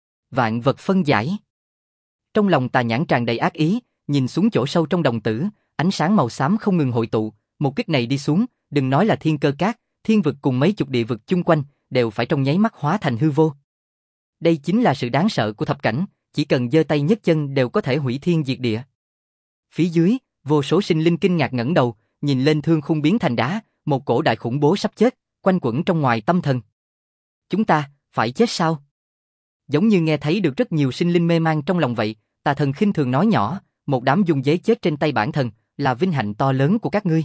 S1: Vạn vật phân giải. Trong lòng Tà Nhãn tràn đầy ác ý, nhìn xuống chỗ sâu trong đồng tử, ánh sáng màu xám không ngừng hội tụ, một kích này đi xuống, đừng nói là Thiên Cơ Các, thiên vực cùng mấy chục địa vực chung quanh, đều phải trong nháy mắt hóa thành hư vô. Đây chính là sự đáng sợ của thập cảnh, chỉ cần giơ tay nhấc chân đều có thể hủy thiên diệt địa. Phía dưới, vô số sinh linh kinh ngạc ngẩng đầu, nhìn lên thương khung biến thành đá, một cổ đại khủng bố sắp chết, quanh quẩn trong ngoài tâm thần. Chúng ta, phải chết sao? Giống như nghe thấy được rất nhiều sinh linh mê man trong lòng vậy, Tà Thần khinh thường nói nhỏ, một đám dung dế chết trên tay bản thần, là vinh hạnh to lớn của các ngươi.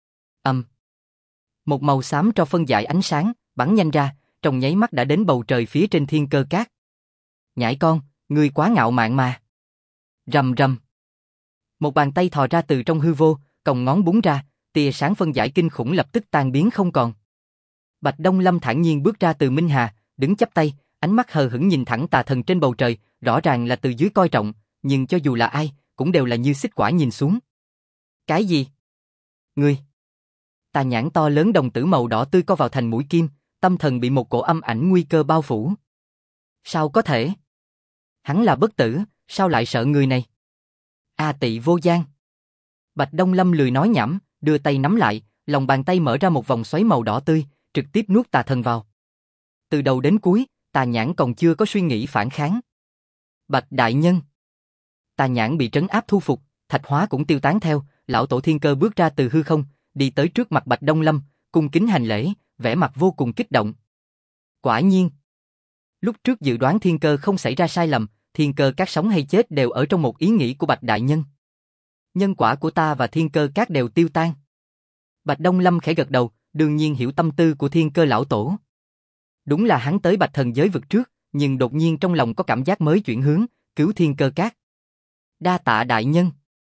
S1: Một màu xám cho phân giải ánh sáng, bắn nhanh ra, trong nháy mắt đã đến bầu trời phía trên Thiên Cơ Các. Nhãi con, ngươi quá ngạo mạn mà. Rầm rầm. Một bàn tay thò ra từ trong hư vô, còng ngón búng ra, tia sáng phân giải kinh khủng lập tức tan biến không còn. Bạch Đông Lâm thản nhiên bước ra từ Minh Hà, đứng chắp tay, ánh mắt hờ hững nhìn thẳng Tà Thần trên bầu trời, rõ ràng là từ dưới coi trọng, nhưng cho dù là ai, cũng đều là như xích quả nhìn xuống. Cái gì? Ngươi? Tà Nhãn to lớn đồng tử màu đỏ tươi co vào thành mũi kim, tâm thần bị một cổ âm ảnh nguy cơ bao phủ. Sao có thể? Hắn là bất tử, sao lại sợ người này? A Tị Vô Giang. Bạch Đông Lâm lười nói nhảm, đưa tay nắm lại, lòng bàn tay mở ra một vòng xoáy màu đỏ tươi, trực tiếp nuốt Tà Thần vào. Từ đầu đến cuối, Tà Nhãn còn chưa có suy nghĩ phản kháng. Bạch đại nhân. Tà Nhãn bị trấn áp thu phục, thạch hóa cũng tiêu tán theo, lão tổ Thiên Cơ bước ra từ hư không, đi tới trước mặt Bạch Đông Lâm, cung kính hành lễ, vẻ mặt vô cùng kích động. Quả nhiên, lúc trước dự đoán Thiên Cơ không xảy ra sai lầm, Thiên Cơ Các sống hay chết đều ở trong một ý nghĩ của Bạch đại nhân. Nhân quả của ta và Thiên Cơ Các đều tiêu tan. Bạch Đông Lâm khẽ gật đầu, đương nhiên hiểu tâm tư của Thiên Cơ lão tổ. Đúng là hắn tới Bạch Thần giới vực trước, nhưng đột nhiên trong lòng có cảm giác mới chuyển hướng, cứu Thiên Cơ Các. Đa tạ đại nhân.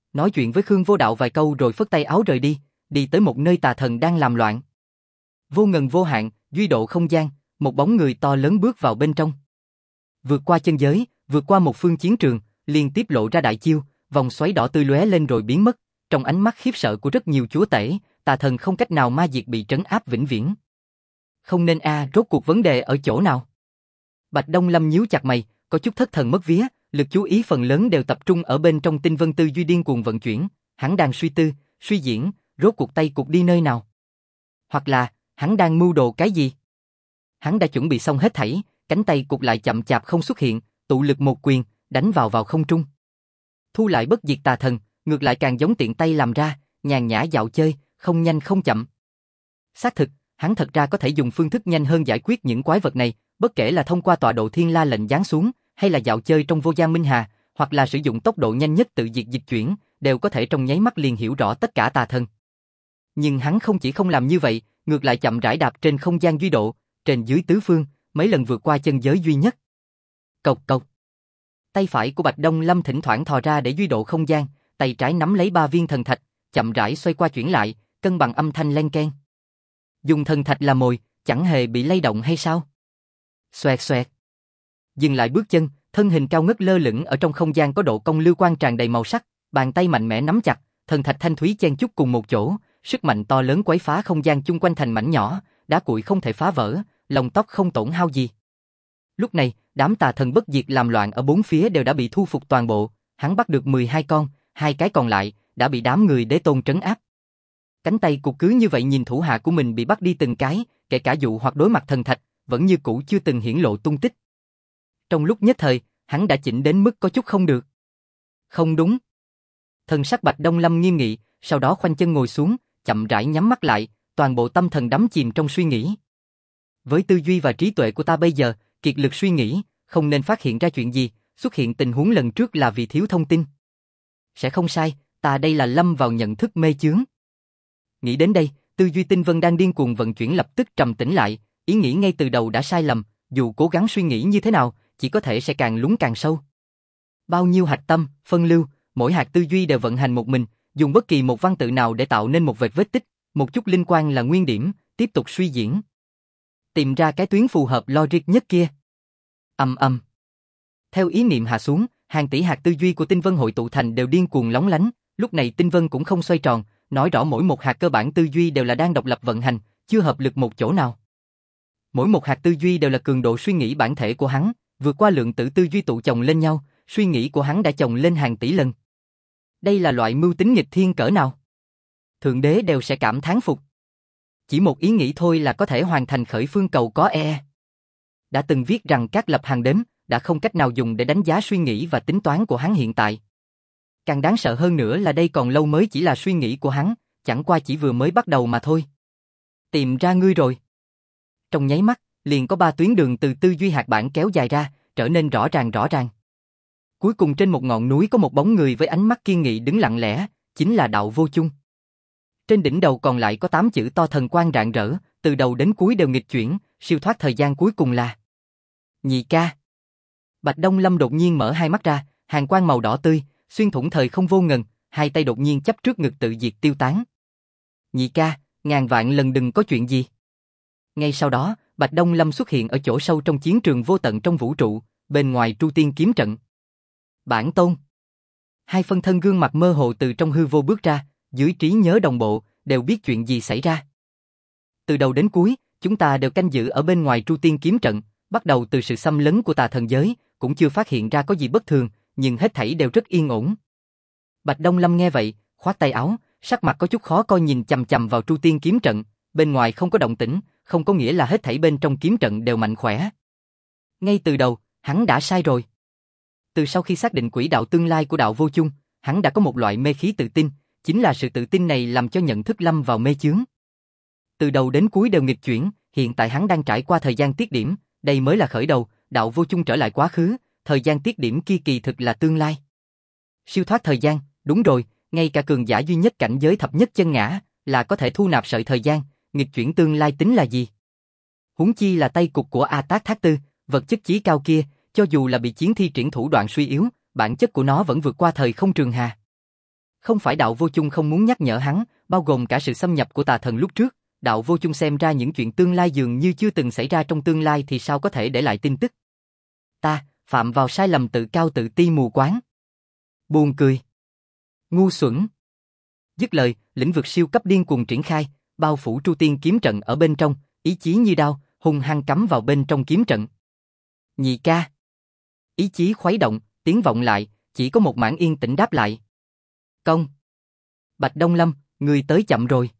S1: nói chuyện với Khương Vô Đạo vài câu rồi phất tay áo rời đi tới một nơi tà thần đang làm loạn. Vô ngần vô hạn, duy độ không gian, một bóng người to lớn bước vào bên trong. Vượt qua chân giới, vượt qua một phương chiến trường, liên tiếp lộ ra đại chiêu, vòng xoáy đỏ tươi lóe lên rồi biến mất, trong ánh mắt khiếp sợ của rất nhiều chúa tể, tà thần không cách nào ma diệt bị trấn áp vĩnh viễn. Không nên rốt cuộc vấn đề ở chỗ nào? Bạch Đông Lâm nhíu chặt mày, có chút thất thần mất vía, lực chú ý phần lớn đều tập trung ở bên trong tinh vân tư duy điên cuồng vận chuyển, hắn đang suy tư, suy diễn, rốt cuộc tay cục đi nơi nào? Hoặc là, hắn đang mưu đồ cái gì? Hắn đã chuẩn bị xong hết thảy, cánh tay cục lại chậm chạp không xuất hiện, tụ lực một quyền, đánh vào không trung. Thu lại bất diệt tà thần, ngược lại càng giống tiện tay làm ra, nhàn nhã dạo chơi, không nhanh không chậm. Xác thực, hắn thật ra có thể dùng phương thức nhanh hơn giải quyết những quái vật này, bất kể là thông qua tọa độ thiên la lệnh giáng xuống, hay là dạo chơi trong vô gian minh hà, hoặc là sử dụng tốc độ nhanh nhất tự diệt dịch chuyển, đều có thể trong nháy mắt liền hiểu rõ tất cả tà thần. Nhưng hắn không chỉ không làm như vậy, ngược lại chậm rãi đạp trên không gian duy độ, trên dưới tứ phương, mấy lần vượt qua chân giới duy nhất. Cộc cộc. Tay phải của Bạch Đông Lâm thỉnh thoảng thò ra để duy độ không gian, tay trái nắm lấy 3 viên thần thạch, chậm rãi xoay qua chuyển lại, cân bằng âm thanh len keng. Dùng thần thạch làm mồi, chẳng hề bị lay động hay sao? Xoẹt xoẹt. Dừng lại bước chân, thân hình cao ngất lơ lửng ở trong không gian có độ cong lưu quang tràn đầy màu sắc, bàn tay mạnh mẽ nắm chặt, thần thạch thanh thúy chen chúc cùng một chỗ, sức mạnh to lớn quấy phá không gian chung quanh thành mảnh nhỏ, đá cuội không thể phá vỡ, lông tóc không tổn hao gì. Lúc này, đám tà thần bất diệt làm loạn ở bốn phía đều đã bị thu phục toàn bộ, hắn bắt được 12 con, 2 cái còn lại đã bị đám người đế tôn trấn áp. Cánh tay cục cứ như vậy nhìn thủ hạ của mình bị bắt đi từng cái, kể cả dụ hoặc đối mặt thần thạch, vẫn như cũ chưa từng hiển lộ tung tích. Trong lúc nhất thời, hắn đã chỉnh đến mức có chút không được. Không đúng. Thần sắc Bạch Đông Lâm nghiêm nghị, sau đó khoanh chân ngồi xuống, chậm rãi nhắm mắt lại, toàn bộ tâm thần đắm chìm trong suy nghĩ. Với tư duy và trí tuệ của ta bây giờ, kiệt lực suy nghĩ, không nên phát hiện ra chuyện gì, xuất hiện tình huống lần trước là vì thiếu thông tin. Sẽ không sai, ta đây là lâm vào nhận thức mê chướng. Nghĩ đến đây, tư duy tinh vân đang điên cuồng vận chuyển lập tức trầm tĩnh lại, ý nghĩ ngay từ đầu đã sai lầm, dù cố gắng suy nghĩ như thế nào, chỉ có thể sẽ càng lún càng sâu. Bao nhiêu hạch tâm, phân lưu, mỗi hạt tư duy đều vận hành một mình, dùng bất kỳ một văn tự nào để tạo nên một vết tích, một chút linh quan là nguyên điểm, tiếp tục suy diễn. Tìm ra cái tuyến phù hợp logic nhất kia. Theo ý niệm hạ xuống, hàng tỷ hạt tư duy của tinh vân hội tụ thành đều điên cuồng lóng lánh, lúc này tinh vân cũng không xoay tròn, nói rõ mỗi một hạt cơ bản tư duy đều là đang độc lập vận hành, chưa hợp lực một chỗ nào. Mỗi một hạt tư duy đều là cường độ suy nghĩ bản thể của hắn, vượt qua lượng tử tư duy tụ chồng lên nhau, suy nghĩ của hắn đã chồng lên hàng tỷ lần. Đây là loại mưu tính nghịch thiên cỡ nào? Thượng đế đều sẽ cảm thán phục. Chỉ một ý nghĩ thôi là có thể hoàn thành khởi phương cầu có Đã từng viết rằng các lập hàng đếm, đã không cách nào dùng để đánh giá suy nghĩ và tính toán của hắn hiện tại. Càng đáng sợ hơn nữa là đây còn lâu mới chỉ là suy nghĩ của hắn, chẳng qua chỉ vừa mới bắt đầu mà thôi. Tìm ra ngươi rồi. Trong nháy mắt, liền có 3 tuyến đường từ tư duy hạt bản kéo dài ra, trở nên rõ ràng. Cuối cùng trên một ngọn núi có một bóng người với ánh mắt kiên nghị đứng lặng lẽ, chính là Đạo Vô Chung. Trên đỉnh đầu còn lại có 8 chữ to thần quang rạng rỡ, từ đầu đến cuối đều nghịch chuyển, siêu thoát thời gian cuối cùng là Nhị ca. Bạch Đông Lâm đột nhiên mở hai mắt ra, hàn quang màu đỏ tươi, xuyên thủng thời không vô ngần, hai tay đột nhiên chắp trước ngực tự diệt tiêu tán. Nhị ca, ngàn vạn lần đừng có chuyện gì. Ngay sau đó, Bạch Đông Lâm xuất hiện ở chỗ sâu trong chiến trường vô tận trong vũ trụ, bên ngoài Tru Tiên kiếm trận. Bản tôn. Hai phân thân gương mặt mơ hồ từ trong hư vô bước ra, dưới trí nhớ đồng bộ, đều biết chuyện gì xảy ra. Từ đầu đến cuối, chúng ta đều canh giữ ở bên ngoài Tru Tiên kiếm trận, bắt đầu từ sự xâm lấn của tà thần giới, cũng chưa phát hiện ra có gì bất thường, nhưng hết thảy đều rất yên ổn. Bạch Đông Lâm nghe vậy, khoát tay áo, sắc mặt có chút khó coi nhìn chằm chằm vào Tru Tiên kiếm trận, bên ngoài không có động tĩnh, không có nghĩa là hết thảy bên trong kiếm trận đều mạnh khỏe. Ngay từ đầu, hắn đã sai rồi. Từ sau khi xác định quỹ đạo tương lai của Đạo Vô Chung, hắn đã có một loại mê khí tự tin, chính là sự tự tin này làm cho nhận thức lâm vào mê chướng. Từ đầu đến cuối đều nghịch chuyển, hiện tại hắn đang trải qua thời gian tiết điểm, đây mới là khởi đầu, Đạo Vô Chung trở lại quá khứ, thời gian tiết điểm kia kỳ thực là tương lai. Siêu thoát thời gian, đúng rồi, ngay cả cường giả duy nhất cảnh giới thập nhất chân ngã là có thể thu nạp sợi thời gian, nghịch chuyển tương lai tính là gì? Huống chi là tay cục của A Tát Thác Tư, vật chất chí cao kia, cho dù là bị chiến thi triển thủ đoạn suy yếu, bản chất của nó vẫn vượt qua thời không trường hà. Không phải đạo vô chung không muốn nhắc nhở hắn, bao gồm cả sự xâm nhập của tà thần lúc trước, đạo vô chung xem ra những chuyện tương lai dường như chưa từng xảy ra trong tương lai thì sao có thể để lại tin tức. Ta, phạm vào sai lầm tự cao tự ti mù quáng. Buồn cười. Ngu xuẩn. Dứt lời, lĩnh vực siêu cấp điên cuồng triển khai, bao phủ Tru Tiên kiếm trận ở bên trong, ý chí như đao, hung hăng cắm vào bên trong kiếm trận. Nhị ca. Ý chí khuấy động, tiếng vọng lại, chỉ có một mảng yên tĩnh đáp lại. Công. Bạch Đông Lâm, người tới chậm rồi.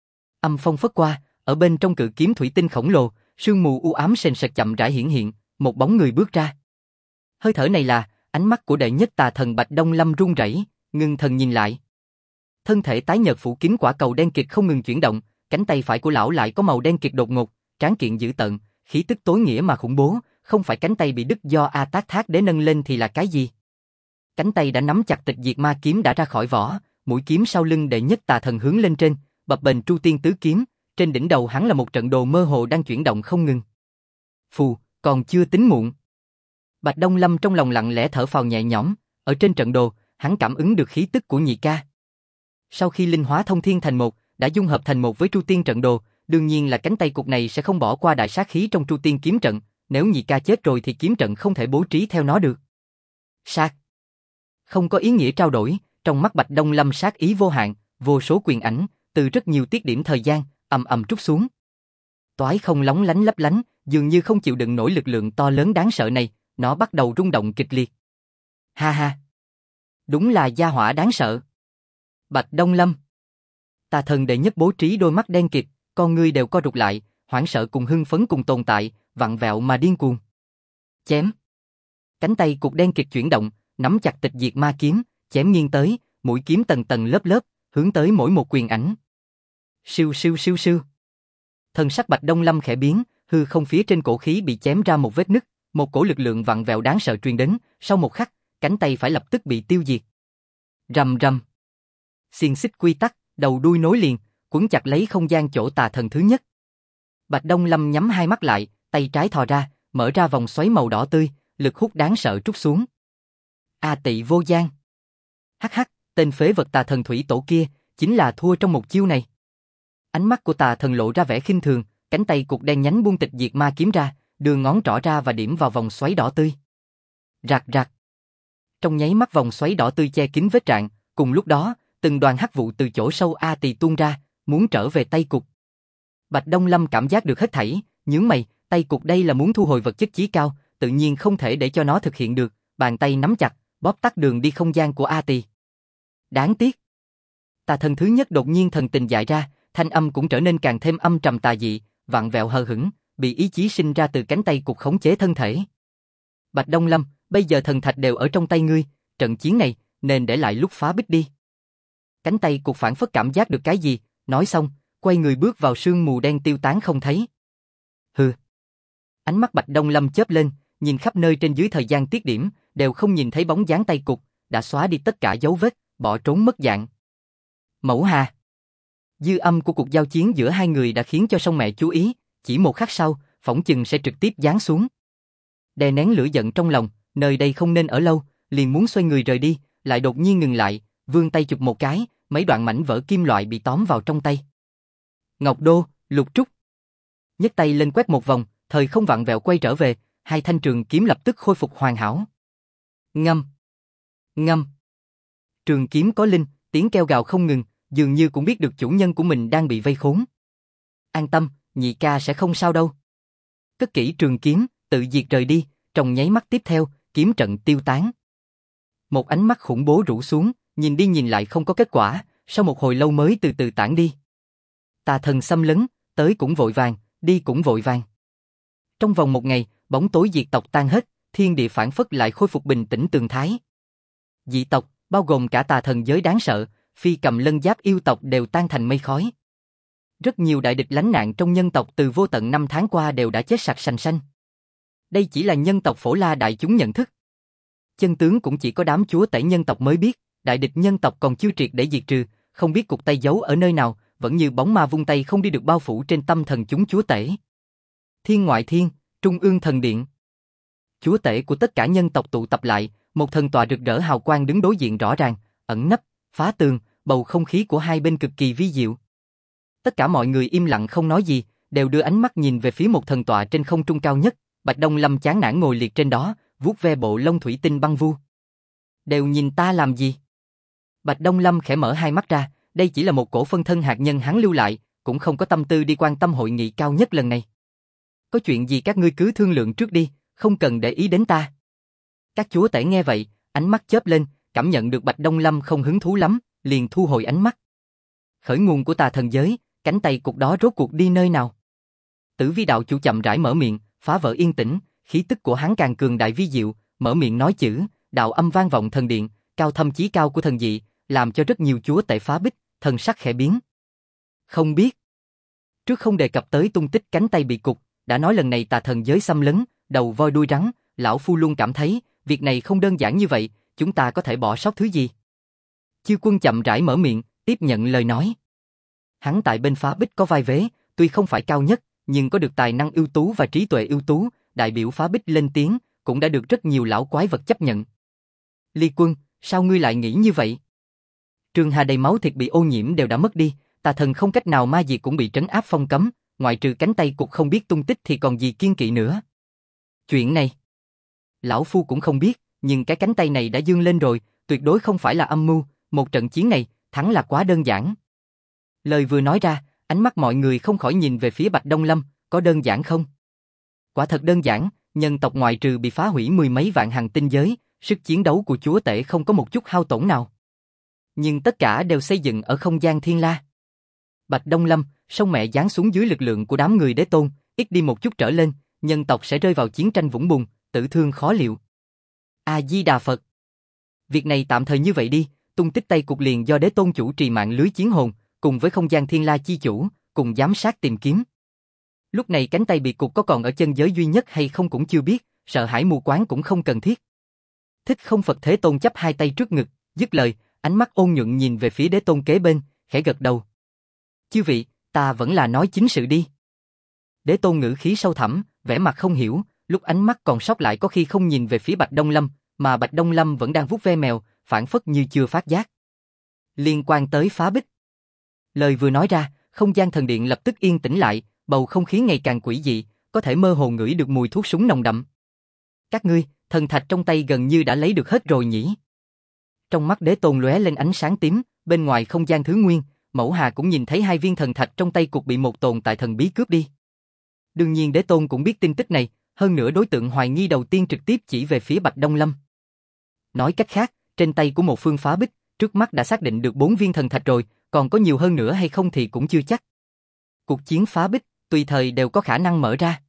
S1: Âm phong phất qua, ở bên trong cự kiếm thủy tinh khổng lồ, sương mù u ám sền sệt chậm rãi hiển hiện, một bóng người bước ra. Hơi thở này là, ánh mắt của đệ nhất tà thần Bạch Đông Lâm run rẩy, ngưng thần nhìn lại. Thân thể tái nhợt phủ kín quả cầu đen kịt không ngừng chuyển động, cánh tay phải của lão lại có màu đen kịt đột ngột, tráng kiện dữ tợn, khí tức tối nghĩa mà khủng bố, không phải cánh tay bị đứt do A Tát Thác Đế nâng lên thì là cái gì? Cánh tay đã nắm chặt tịch diệt ma kiếm đã ra khỏi vỏ, mũi kiếm sau lưng đệ nhất tà thần hướng lên trên, bập bềnh Tru Tiên tứ kiếm, trên đỉnh đầu hắn là một trận đồ mơ hồ đang chuyển động không ngừng. Phù, còn chưa tính muộn. Bạch Đông Lâm trong lòng lặng lẽ thở phào nhẹ nhõm, ở trên trận đồ, hắn cảm ứng được khí tức của nhị ca. Sau khi linh hóa thông thiên thành một, đã dung hợp thành một với Tru Tiên trận đồ, đương nhiên là cánh tay cục này sẽ không bỏ qua đại sát khí trong Tru Tiên kiếm trận, nếu nhị ca chết rồi thì kiếm trận không thể bố trí theo nó được. Sát. Không có ý nghĩa trao đổi, trong mắt Bạch Đông Lâm sát ý vô hạn, vô số quyền ảnh, từ rất nhiều tiết điểm thời gian, ầm ầm trút xuống. Toái không lóng lánh lấp lánh, dường như không chịu đựng nổi lực lượng to lớn đáng sợ này, nó bắt đầu rung động kịch liệt. Ha ha. Đúng là gia hỏa đáng sợ. Bạch Đông Lâm. Tà thần đệ nhất bố trí đôi mắt đen kịt, con ngươi đều co rụt lại, hoảng sợ cùng hưng phấn cùng tồn tại, vặn vẹo mà điên cuồng. Chém. Cánh tay cục đen kịt chuyển động, nắm chặt tịch diệt ma kiếm, chém nghiêng tới, mũi kiếm tầng tầng lớp lớp, hướng tới mỗi một quyền ảnh. Siêu siêu siêu siêu. Thần sắc Bạch Đông Lâm khẽ biến, hư không phía trên cổ khí bị chém ra một vết nứt, một cổ lực lượng vặn vẹo đáng sợ truyền đến, sau một khắc, cánh tay phải lập tức bị tiêu diệt. Rầm rầm. Xiềng xích quy tắc, đầu đuôi nối liền, quấn chặt lấy không gian chỗ tà thần thứ nhất. Bạch Đông Lâm nhắm hai mắt lại, tay trái thò ra, mở ra vòng xoáy màu đỏ tươi, lực hút đáng sợ trút xuống. A Tị Vô Gian. Hắc hắc, tên phế vật tà thần thủy tổ kia, chính là thua trong một chiêu này. Ánh mắt của tà thần lộ ra vẻ khinh thường, cánh tay cục đen nhánh buông tịch diệt ma kiếm ra, đưa ngón trỏ ra và điểm vào vòng xoáy đỏ tươi. Rạc rạc. Trong nháy mắt vòng xoáy đỏ tươi che kín vết rạn, cùng lúc đó, từng đoàn hắc vụ từ chỗ sâu A Tỳ tuôn ra, muốn trở về tay cục. Bạch Đông Lâm cảm giác được hết thảy, nhướng mày, tay cục đây là muốn thu hồi vật chất chí cao, tự nhiên không thể để cho nó thực hiện được, bàn tay nắm chặt, bóp tắt đường đi không gian của A Tỳ. Đáng tiếc. Tà thần thứ nhất đột nhiên thần tình dại ra, thanh âm cũng trở nên càng thêm âm trầm tà dị, vặn vẹo hờ hững, bị ý chí sinh ra từ cánh tay cục khống chế thân thể. Bạch Đông Lâm, bây giờ thần thạch đều ở trong tay ngươi, trận chiến này nên để lại lúc phá bích đi. Cánh tay cục phản phất cảm giác được cái gì, nói xong, quay người bước vào sương mù đen tiêu tán không thấy. Hừ. Ánh mắt Bạch Đông Lâm chớp lên, nhìn khắp nơi trên dưới thời gian tiết điểm, đều không nhìn thấy bóng dáng tay cục, đã xóa đi tất cả dấu vết, bỏ trốn mất dạng. Mẫu Hà. Dư âm của cuộc giao chiến giữa hai người đã khiến cho song mẹ chú ý, chỉ một khắc sau, phỏng chừng sẽ trực tiếp giáng xuống. Đè nén lửa giận trong lòng, nơi đây không nên ở lâu, liền muốn xoay người rời đi, lại đột nhiên ngừng lại, vươn tay chụp một cái, mấy đoạn mảnh vỡ kim loại bị tóm vào trong tay. Ngọc Đô, Lục Trúc. Nhấc tay lên quét một vòng, thời không vặn vẹo quay trở về, hai thanh trường kiếm lập tức khôi phục hoàn hảo. Ngâm. Ngâm. Trường kiếm có linh, tiếng kêu gào không ngừng, dường như cũng biết được chủ nhân của mình đang bị vây khốn. An tâm, nhị ca sẽ không sao đâu. Cất kỹ trường kiếm, tự diệt rời đi, trong nháy mắt tiếp theo, kiếm trận tiêu tán. Một ánh mắt khủng bố rũ xuống, nhìn đi nhìn lại không có kết quả, sau một hồi lâu mới từ từ tản đi. Tà thần xâm lấn, tới cũng vội vàng, đi cũng vội vàng. Trong vòng một ngày, bóng tối diệt tộc tan hết, thiên địa phản phất lại khôi phục bình tĩnh tường thái. Dị tộc, bao gồm cả tà thần giới đáng sợ, Phi Cầm Lân Giáp yêu tộc đều tan thành mây khói. Rất nhiều đại địch lánh nạn trong nhân tộc từ vô tận năm tháng qua đều đã chết sạch sành sanh. Đây chỉ là nhân tộc Phổ La đại chúng nhận thức. Chân tướng cũng chỉ có đám chúa tể nhân tộc mới biết, đại địch nhân tộc còn chưa triệt để diệt trừ, không biết cục tay giấu ở nơi nào, vẫn như bóng ma vung tay không đi được bao phủ trên tâm thần chúng chúa tể. Thiên ngoại thiên, trung ương thần điện. Chúa tể của tất cả nhân tộc tụ tập lại, một thần tọa rực rỡ hào quang đứng đối diện rõ ràng, ẩn nấp, phá tường, bầu không khí của hai bên cực kỳ vi diệu. Tất cả mọi người im lặng không nói gì, đều đưa ánh mắt nhìn về phía một thần tọa trên không trung cao nhất. Bạch Đông Lâm chán nản ngồi liệt trên đó, vuốt ve bộ lông thủy tinh băng vu. Đều nhìn ta làm gì? Bạch Đông Lâm khẽ mở hai mắt ra, đây chỉ là một cổ phân thân hạt nhân hắn lưu lại, cũng không có tâm tư đi quan tâm hội nghị cao nhất lần này. Có chuyện gì các ngươi cứ thương lượng trước đi, không cần để ý đến ta. Các chúa tể nghe vậy, ánh mắt chớp lên, cảm nhận được Bạch Đông Lâm không hứng thú lắm, liền thu hồi ánh mắt. Khởi nguồn của tà thần giới, cánh tay cục đó rốt cuộc đi nơi nào? Tử Vi đạo chủ chậm rãi mở miệng, phá vỡ yên tĩnh, khí tức của hắn càng cường đại vi diệu, mở miệng nói chữ, đạo âm vang vọng thần điện, cao thâm chí cao của thần dị, làm cho rất nhiều chúa tể phá bích, thần sắc khẽ biến. Không biết. Trước không đề cập tới tung tích cánh tay bị cục, đã nói lần này tà thần giới xâm lấn, đầu voi đuôi rắn, lão phu luôn cảm thấy, việc này không đơn giản như vậy, chúng ta có thể bỏ sót thứ gì? Chư Quân chậm rãi mở miệng, tiếp nhận lời nói. Hắn tại bên phá bích có vai vế, tuy không phải cao nhất, nhưng có được tài năng ưu tú và trí tuệ ưu tú, đại biểu phá bích lên tiếng, cũng đã được rất nhiều lão quái vật chấp nhận. Ly Quân, sao ngươi lại nghĩ như vậy? Trường Hà đầy máu thịt bị ô nhiễm đều đã mất đi, tà thần không cách nào ma diệt cũng bị trấn áp phong cấm, ngoại trừ cánh tay cục không biết tung tích thì còn gì kiên kỵ nữa. Chuyện này, lão phu cũng không biết, nhưng cái cánh tay này đã dương lên rồi, tuyệt đối không phải là âm mưu, một trận chiến này, thắng là quá đơn giản. Lời vừa nói ra, ánh mắt mọi người không khỏi nhìn về phía Bạch Đông Lâm, có đơn giản không? Quả thật đơn giản, nhân tộc ngoại trừ bị phá hủy mười mấy vạn hành tinh giới, sức chiến đấu của chúa tể không có một chút hao tổn nào. Nhưng tất cả đều xây dựng ở không gian thiên la. Bạch Đông Lâm, sông mẹ giáng xuống dưới lực lượng của đám người đế tôn, ít đi một chút trở lên, nhân tộc sẽ rơi vào chiến tranh vũng bùn, tử thương khó liệu. A-di-đà Phật. Việc này tạm thời như vậy đi, tung tích tay cục liền do đế tôn chủ trì mạng lưới chiến hồn, cùng với không gian thiên la chi chủ, cùng giám sát tìm kiếm. Lúc này cánh tay bị cục có còn ở chân giới duy nhất hay không cũng chưa biết, sợ hãi mù quáng cũng không cần thiết. Thích Không Phật Thế Tôn chắp hai tay trước ngực, dứt lời, ánh mắt ôn nhuận nhìn về phía đế tôn kế bên, khẽ gật đầu. Chư vị, ta vẫn là nói chính sự đi. Đế tôn ngữ khí sâu thẳm, vẻ mặt không hiểu, lúc ánh mắt còn sót lại có khi không nhìn về phía Bạch Đông Lâm, mà Bạch Đông Lâm vẫn đang vuốt ve mèo, phảng phất như chưa phát giác. Liên quan tới phá bích. Lời vừa nói ra, không gian thần điện lập tức yên tĩnh lại, bầu không khí ngày càng quỷ dị, có thể mơ hồ ngửi được mùi thuốc súng nồng đậm. Các ngươi, thần thạch trong tay gần như đã lấy được hết rồi nhỉ? Trong mắt đế tôn lóe lên ánh sáng tím, bên ngoài không gian thứ nguyên, Mẫu Hà cũng nhìn thấy hai viên thần thạch trong tay cục bị một tồn tại thần bí cướp đi. Đương nhiên đế tôn cũng biết tin tức này, hơn nữa đối tượng hoài nghi đầu tiên trực tiếp chỉ về phía Bạch Đông Lâm. Nói cách khác, trên tay của một phương phá bích, trước mắt đã xác định được 4 viên thần thạch rồi, còn có nhiều hơn nữa hay không thì cũng chưa chắc. Cuộc chiến phá bích, tùy thời đều có khả năng mở ra.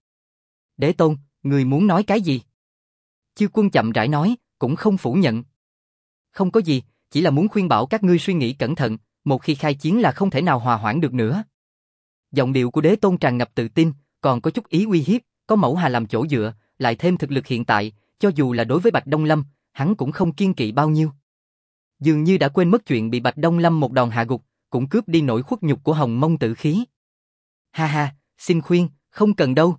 S1: Đế tôn, người muốn nói cái gì? Chư Quân chậm rãi nói, cũng không phủ nhận. Không có gì, chỉ là muốn khuyên bảo các ngươi suy nghĩ cẩn thận, một khi khai chiến là không thể nào hòa hoãn được nữa. Giọng điệu của đế tôn tràn ngập tự tin, còn có chút ý uy hiếp, có Mẫu Hà làm chỗ dựa, lại thêm thực lực hiện tại, cho dù là đối với Bạch Đông Lâm, hắn cũng không kiên kỵ bao nhiêu. Dường như đã quên mất chuyện bị Bạch Đông Lâm một đòn hạ gục, cũng cướp đi nỗi khuất nhục của Hồng Mông Tử Khí. Ha ha, xin khuyên, không cần đâu.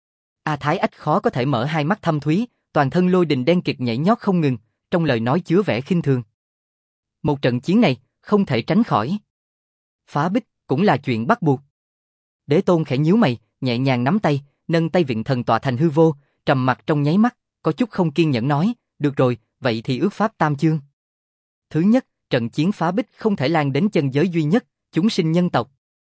S1: A Thái Ách khó có thể mở hai mắt thâm thúy, toàn thân lôi đình đen kịt nhảy nhót không ngừng, trong lời nói chứa vẻ khinh thường. Một trận chiến này, không thể tránh khỏi. Phá bích, cũng là chuyện bắt buộc. Đế tôn khẽ nhíu mày, nhẹ nhàng nắm tay, nâng tay vịn thần tọa thành hư vô, trầm mặt trong nháy mắt, có chút không kiên nhẫn nói, được rồi, vậy thì ước pháp tam chương. Thứ nhất, trận chiến phá bích không thể lan đến chân giới duy nhất, chúng sinh nhân tộc.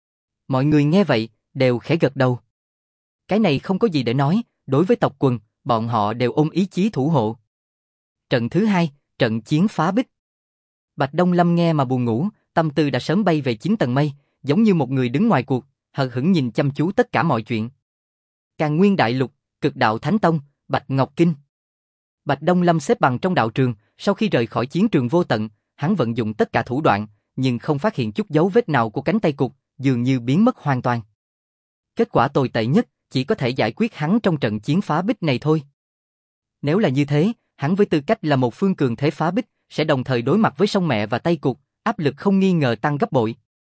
S1: Mọi người nghe vậy, đều khẽ gật đầu. Cái này không có gì để nói, đối với tộc quần, bọn họ đều ôm ý chí thủ hộ. Trận thứ hai, trận chiến phá bích. Bạch Đông Lâm nghe mà buồn ngủ, tâm tư đã sớm bay về 9 tầng mây, giống như một người đứng ngoài cuộc, hờ hững nhìn chăm chú tất cả mọi chuyện. Càn Nguyên Đại Lục, Cực Đạo Thánh Tông, Bạch Ngọc Kinh. Bạch Đông Lâm xếp bằng trong đạo trường, sau khi rời khỏi chiến trường vô tận, hắn vận dụng tất cả thủ đoạn, nhưng không phát hiện chút dấu vết nào của cánh tay cụt, dường như biến mất hoàn toàn. Kết quả tồi tệ nhất, chỉ có thể giải quyết hắn trong trận chiến phá bích này thôi. Nếu là như thế, hắn với tư cách là một phương cường thế phá bích, sẽ đồng thời đối mặt với sông mẹ và tay cụt, áp lực không nghi ngờ tăng gấp bội.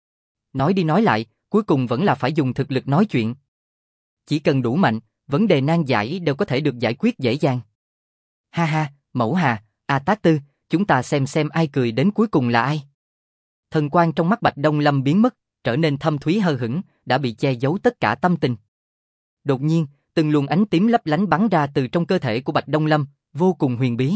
S1: Nói đi nói lại, cuối cùng vẫn là phải dùng thực lực nói chuyện. Chỉ cần đủ mạnh, vấn đề nan giải đều có thể được giải quyết dễ dàng. Ha ha, Mẫu Hà, A Tác Tư, chúng ta xem ai cười đến cuối cùng là ai. Thần quang trong mắt Bạch Đông Lâm biến mất, trở nên thâm thúy hờ hững, đã bị che giấu tất cả tâm tình. Đột nhiên, từng luồng ánh tím lấp lánh bắn ra từ trong cơ thể của Bạch Đông Lâm, vô cùng huyền bí.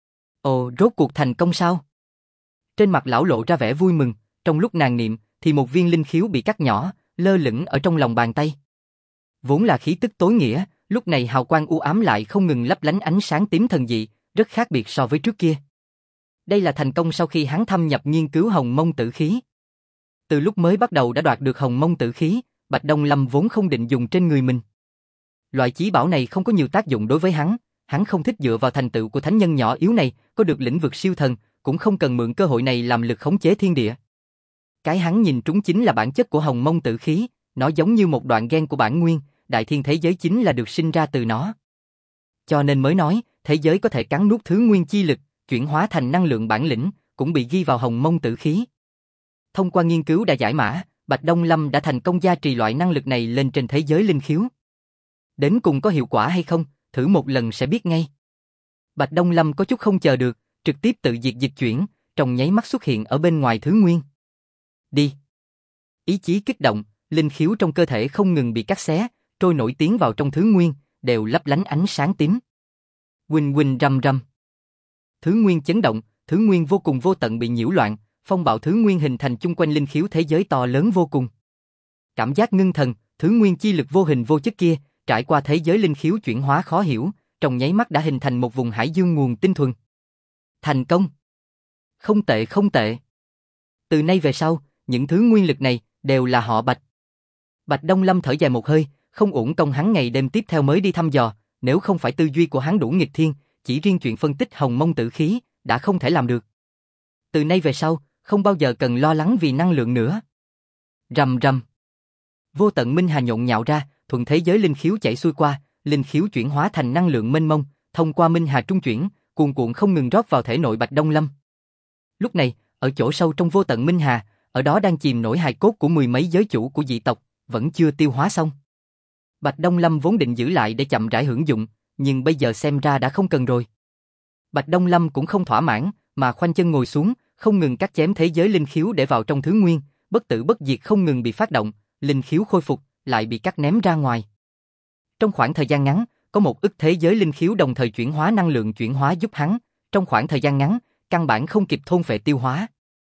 S1: Ồ, rốt cuộc thành công sao? Trên mặt lão lộ ra vẻ vui mừng, trong lúc nàng niệm, thì một viên linh khiếu bị cắt nhỏ, lơ lửng ở trong lòng bàn tay. Vốn là khí tức tối nghĩa, lúc này hào quang u ám lại không ngừng lấp lánh ánh sáng tím thần dị, rất khác biệt so với trước kia. Đây là thành công sau khi hắn thâm nhập nghiên cứu hồng mông tử khí. Từ lúc mới bắt đầu đã đoạt được hồng mông tử khí, Bạch Đông Lâm vốn không định dùng trên người mình. Loại chí bảo này không có nhiều tác dụng đối với hắn không thích dựa vào thành tựu của thánh nhân nhỏ yếu này, có được lĩnh vực siêu thần, cũng không cần mượn cơ hội này làm lực khống chế thiên địa. Cái hắn nhìn trúng chính là bản chất của hồng mông tử khí, nó giống như một đoạn gen của bản nguyên, đại thiên thế giới chính là được sinh ra từ nó. Cho nên mới nói, thế giới có thể cắn nuốt thứ nguyên chi lực, chuyển hóa thành năng lượng bản lĩnh, cũng bị ghi vào hồng mông tử khí. Thông qua nghiên cứu đã giải mã, Bạch Đông Lâm đã thành công gia trì loại năng lực này lên trên thế giới linh khiếu. Đến cùng có hiệu quả hay không, thử một lần sẽ biết ngay. Bạch Đông Lâm có chút không chờ được, trực tiếp tự diệt dịch chuyển, trong nháy mắt xuất hiện ở bên ngoài thứ nguyên. Đi! Ý chí kích động, linh khiếu trong cơ thể không ngừng bị cắt xé, trôi nổi tiến vào trong thứ nguyên, đều lấp lánh ánh sáng tím. Huỳnh huỳnh rầm rầm. Thứ nguyên chấn động, thứ nguyên vô cùng vô tận bị nhiễu loạn, phong bạo thứ nguyên hình thành chung quanh linh khiếu thế giới to lớn vô cùng. Cảm giác ngưng thần, thứ nguyên chi lực vô hình vô chất kia, trải qua thế giới linh khiếu chuyển hóa khó hiểu, trong nháy mắt đã hình thành một vùng hải dương nguồn tinh thuần. Thành công! Không tệ không tệ. Từ nay về sau, những thứ nguyên lực này đều là họ Bạch. Bạch Đông Lâm thở dài một hơi, không uổng công hắn ngày đêm tiếp theo mới đi thăm dò, nếu không phải tư duy của hắn đủ nghịch thiên, chỉ riêng chuyện phân tích hồng mông tử khí đã không thể làm được. Từ nay về sau, không bao giờ cần lo lắng vì năng lượng nữa. Rầm rầm. Vô tận minh hà nhộn nhạo ra, thuận thế giới linh khiếu chảy xuôi qua, linh khiếu chuyển hóa thành năng lượng mênh mông, thông qua minh hà trung chuyển, cuồn cuộn không ngừng rót vào thể nội Bạch Đông Lâm. Lúc này, ở chỗ sâu trong vô tận minh hà, ở đó đang chìm nổi hài cốt của mười mấy giới chủ của dị tộc, vẫn chưa tiêu hóa xong. Bạch Đông Lâm vốn định giữ lại để chậm rãi hưởng dụng, nhưng bây giờ xem ra đã không cần rồi. Bạch Đông Lâm cũng không thỏa mãn, mà khoanh chân ngồi xuống, không ngừng cắt chém thế giới linh khiếu để vào trong thứ nguyên, bất tử bất diệt không ngừng bị phát động, linh khiếu khôi phục, lại bị cắt ném ra ngoài. Trong khoảng thời gian ngắn, có 1 ức thế giới linh khiếu đồng thời chuyển hóa năng lượng chuyển hóa giúp hắn, trong khoảng thời gian ngắn, căn bản không kịp thôn phệ tiêu hóa.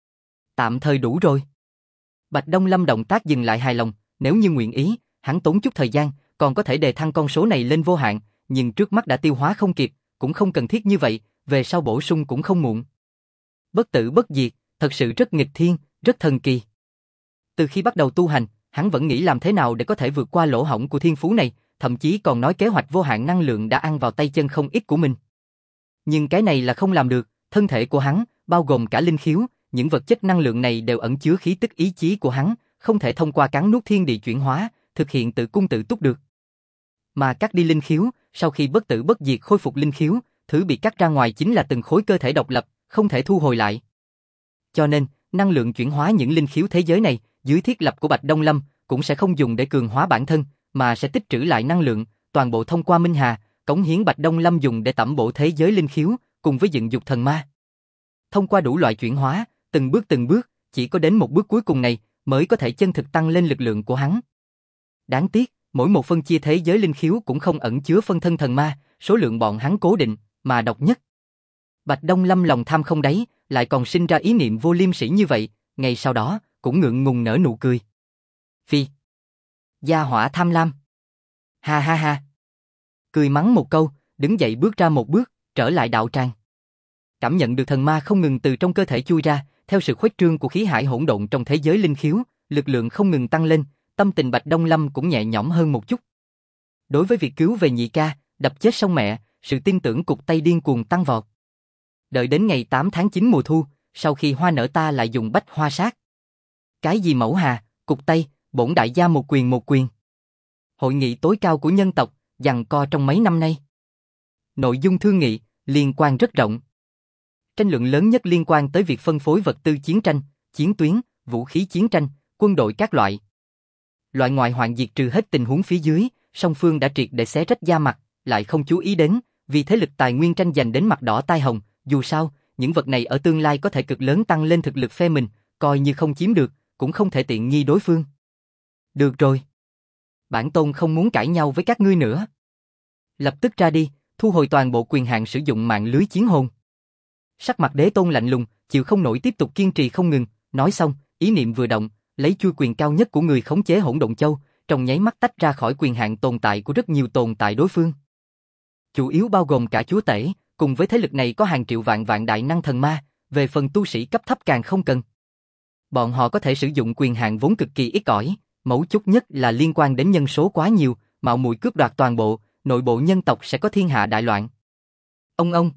S1: Tạm thời đủ rồi. Bạch Đông Lâm động tác dừng lại hài lòng, nếu như nguyện ý, hắn tốn chút thời gian, còn có thể đề thăng con số này lên vô hạn, nhưng trước mắt đã tiêu hóa không kịp, cũng không cần thiết như vậy, về sau bổ sung cũng không muộn. Bất tử bất diệt, thật sự rất nghịch thiên, rất thần kỳ. Từ khi bắt đầu tu hành, hắn vẫn nghĩ làm thế nào để có thể vượt qua lỗ hổng của thiên phú này, thậm chí còn nói kế hoạch vô hạn năng lượng đã ăn vào tay chân không ít của mình. Nhưng cái này là không làm được, thân thể của hắn, bao gồm cả linh khiếu, những vật chất năng lượng này đều ẩn chứa khí tức ý chí của hắn, không thể thông qua cắn nuốt thiên địa chuyển hóa, thực hiện tự cung tự túc được. Mà cắt đi linh khiếu, sau khi bất tử bất diệt khôi phục linh khiếu, thứ bị cắt ra ngoài chính là từng khối cơ thể độc lập, không thể thu hồi lại. Cho nên, năng lượng chuyển hóa những linh khiếu thế giới này, dưới thiết lập của Bạch Đông Lâm, cũng sẽ không dùng để cường hóa bản thân, mà sẽ tích trữ lại năng lượng, toàn bộ thông qua Minh Hà, cống hiến Bạch Đông Lâm dùng để tẩm bổ thế giới linh khiếu, cùng với dựng dục thần ma. Thông qua đủ loại chuyển hóa, từng bước, chỉ có đến một bước cuối cùng này, mới có thể chân thực tăng lên lực lượng của hắn. Đáng tiếc, mỗi một phân chia thế giới linh khiếu cũng không ẩn chứa phân thân thần ma, số lượng bọn hắn cố định, mà độc nhất. Bạch Đông Lâm lòng tham không đáy, lại còn sinh ra ý niệm vô liêm sỉ như vậy, ngày sau đó, cũng ngượng ngùng nở nụ cười. Phi. Gia hỏa tham lam. Ha ha ha. Cười mắng một câu, đứng dậy bước ra một bước, trở lại đạo tràng. Cảm nhận được thần ma không ngừng từ trong cơ thể chui ra, theo sự khuếch trương của khí hải hỗn độn trong thế giới linh khiếu, lực lượng không ngừng tăng lên, tâm tình Bạch Đông Lâm cũng nhẹ nhõm hơn một chút. Đối với việc cứu về nhị ca, đập chết xong mẹ, sự tin tưởng cục tay điên cuồng tăng vọt. Đợi đến ngày 8 tháng 9 mùa thu, sau khi hoa nở ta lại dùng bách hoa sát. Cái gì mẫu hà, cục tay, bổn đại gia một quyền. Hội nghị tối cao của nhân tộc, giằng co trong mấy năm nay. Nội dung thương nghị, liên quan rất rộng. Tranh luận lớn nhất liên quan tới việc phân phối vật tư chiến tranh, chiến tuyến, vũ khí chiến tranh, quân đội các loại. Loại ngoại hoạn diệt trừ hết tình huống phía dưới, song phương đã triệt để xé rách da mặt, lại không chú ý đến, vì thế lực tài nguyên tranh giành đến mặt đỏ tai hồng, dù sao, những vật này ở tương lai có thể cực lớn tăng lên thực lực phe mình, coi như không chiếm được, cũng không thể tiện nghi đối phương. Được rồi. Bản tôn không muốn cãi nhau với các ngươi nữa. Lập tức ra đi, thu hồi toàn bộ quyền hạn sử dụng mạng lưới chiến hồn. Sắc mặt Đế Tôn lạnh lùng, chịu không nổi tiếp tục kiên trì không ngừng, nói xong, ý niệm vừa động, lấy chui quyền cao nhất của người khống chế Hỗn Độn Châu, trong nháy mắt tách ra khỏi quyền hạn tồn tại của rất nhiều tồn tại đối phương. Chủ yếu bao gồm cả chúa tể, cùng với thế lực này có hàng triệu vạn vạn đại năng thần ma, về phần tu sĩ cấp thấp càng không cần. Bọn họ có thể sử dụng quyền hạn vốn cực kỳ ít ỏi, mấu chốt nhất là liên quan đến nhân số quá nhiều, mạo muội cướp đoạt toàn bộ, nội bộ nhân tộc sẽ có thiên hạ đại loạn. Ông.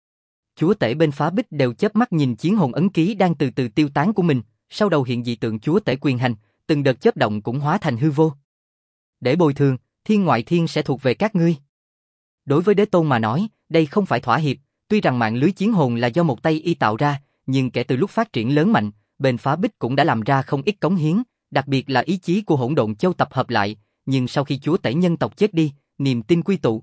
S1: Chúa tể bên Phá Bích đều chớp mắt nhìn chiến hồn ấn ký đang từ từ tiêu tán của mình, sau đầu hiện dị tượng chúa tể quyền hành, từng đợt chớp động cũng hóa thành hư vô. Để bồi thường, thiên ngoại thiên sẽ thuộc về các ngươi. Đối với Đế Tôn mà nói, đây không phải thỏa hiệp, tuy rằng mạng lưới chiến hồn là do một tay y tạo ra, nhưng kể từ lúc phát triển lớn mạnh, bên Phá Bích cũng đã làm ra không ít cống hiến, đặc biệt là ý chí của Hỗn Độn Châu tập hợp lại, nhưng sau khi chúa tể nhân tộc chết đi, niềm tin quy tụ.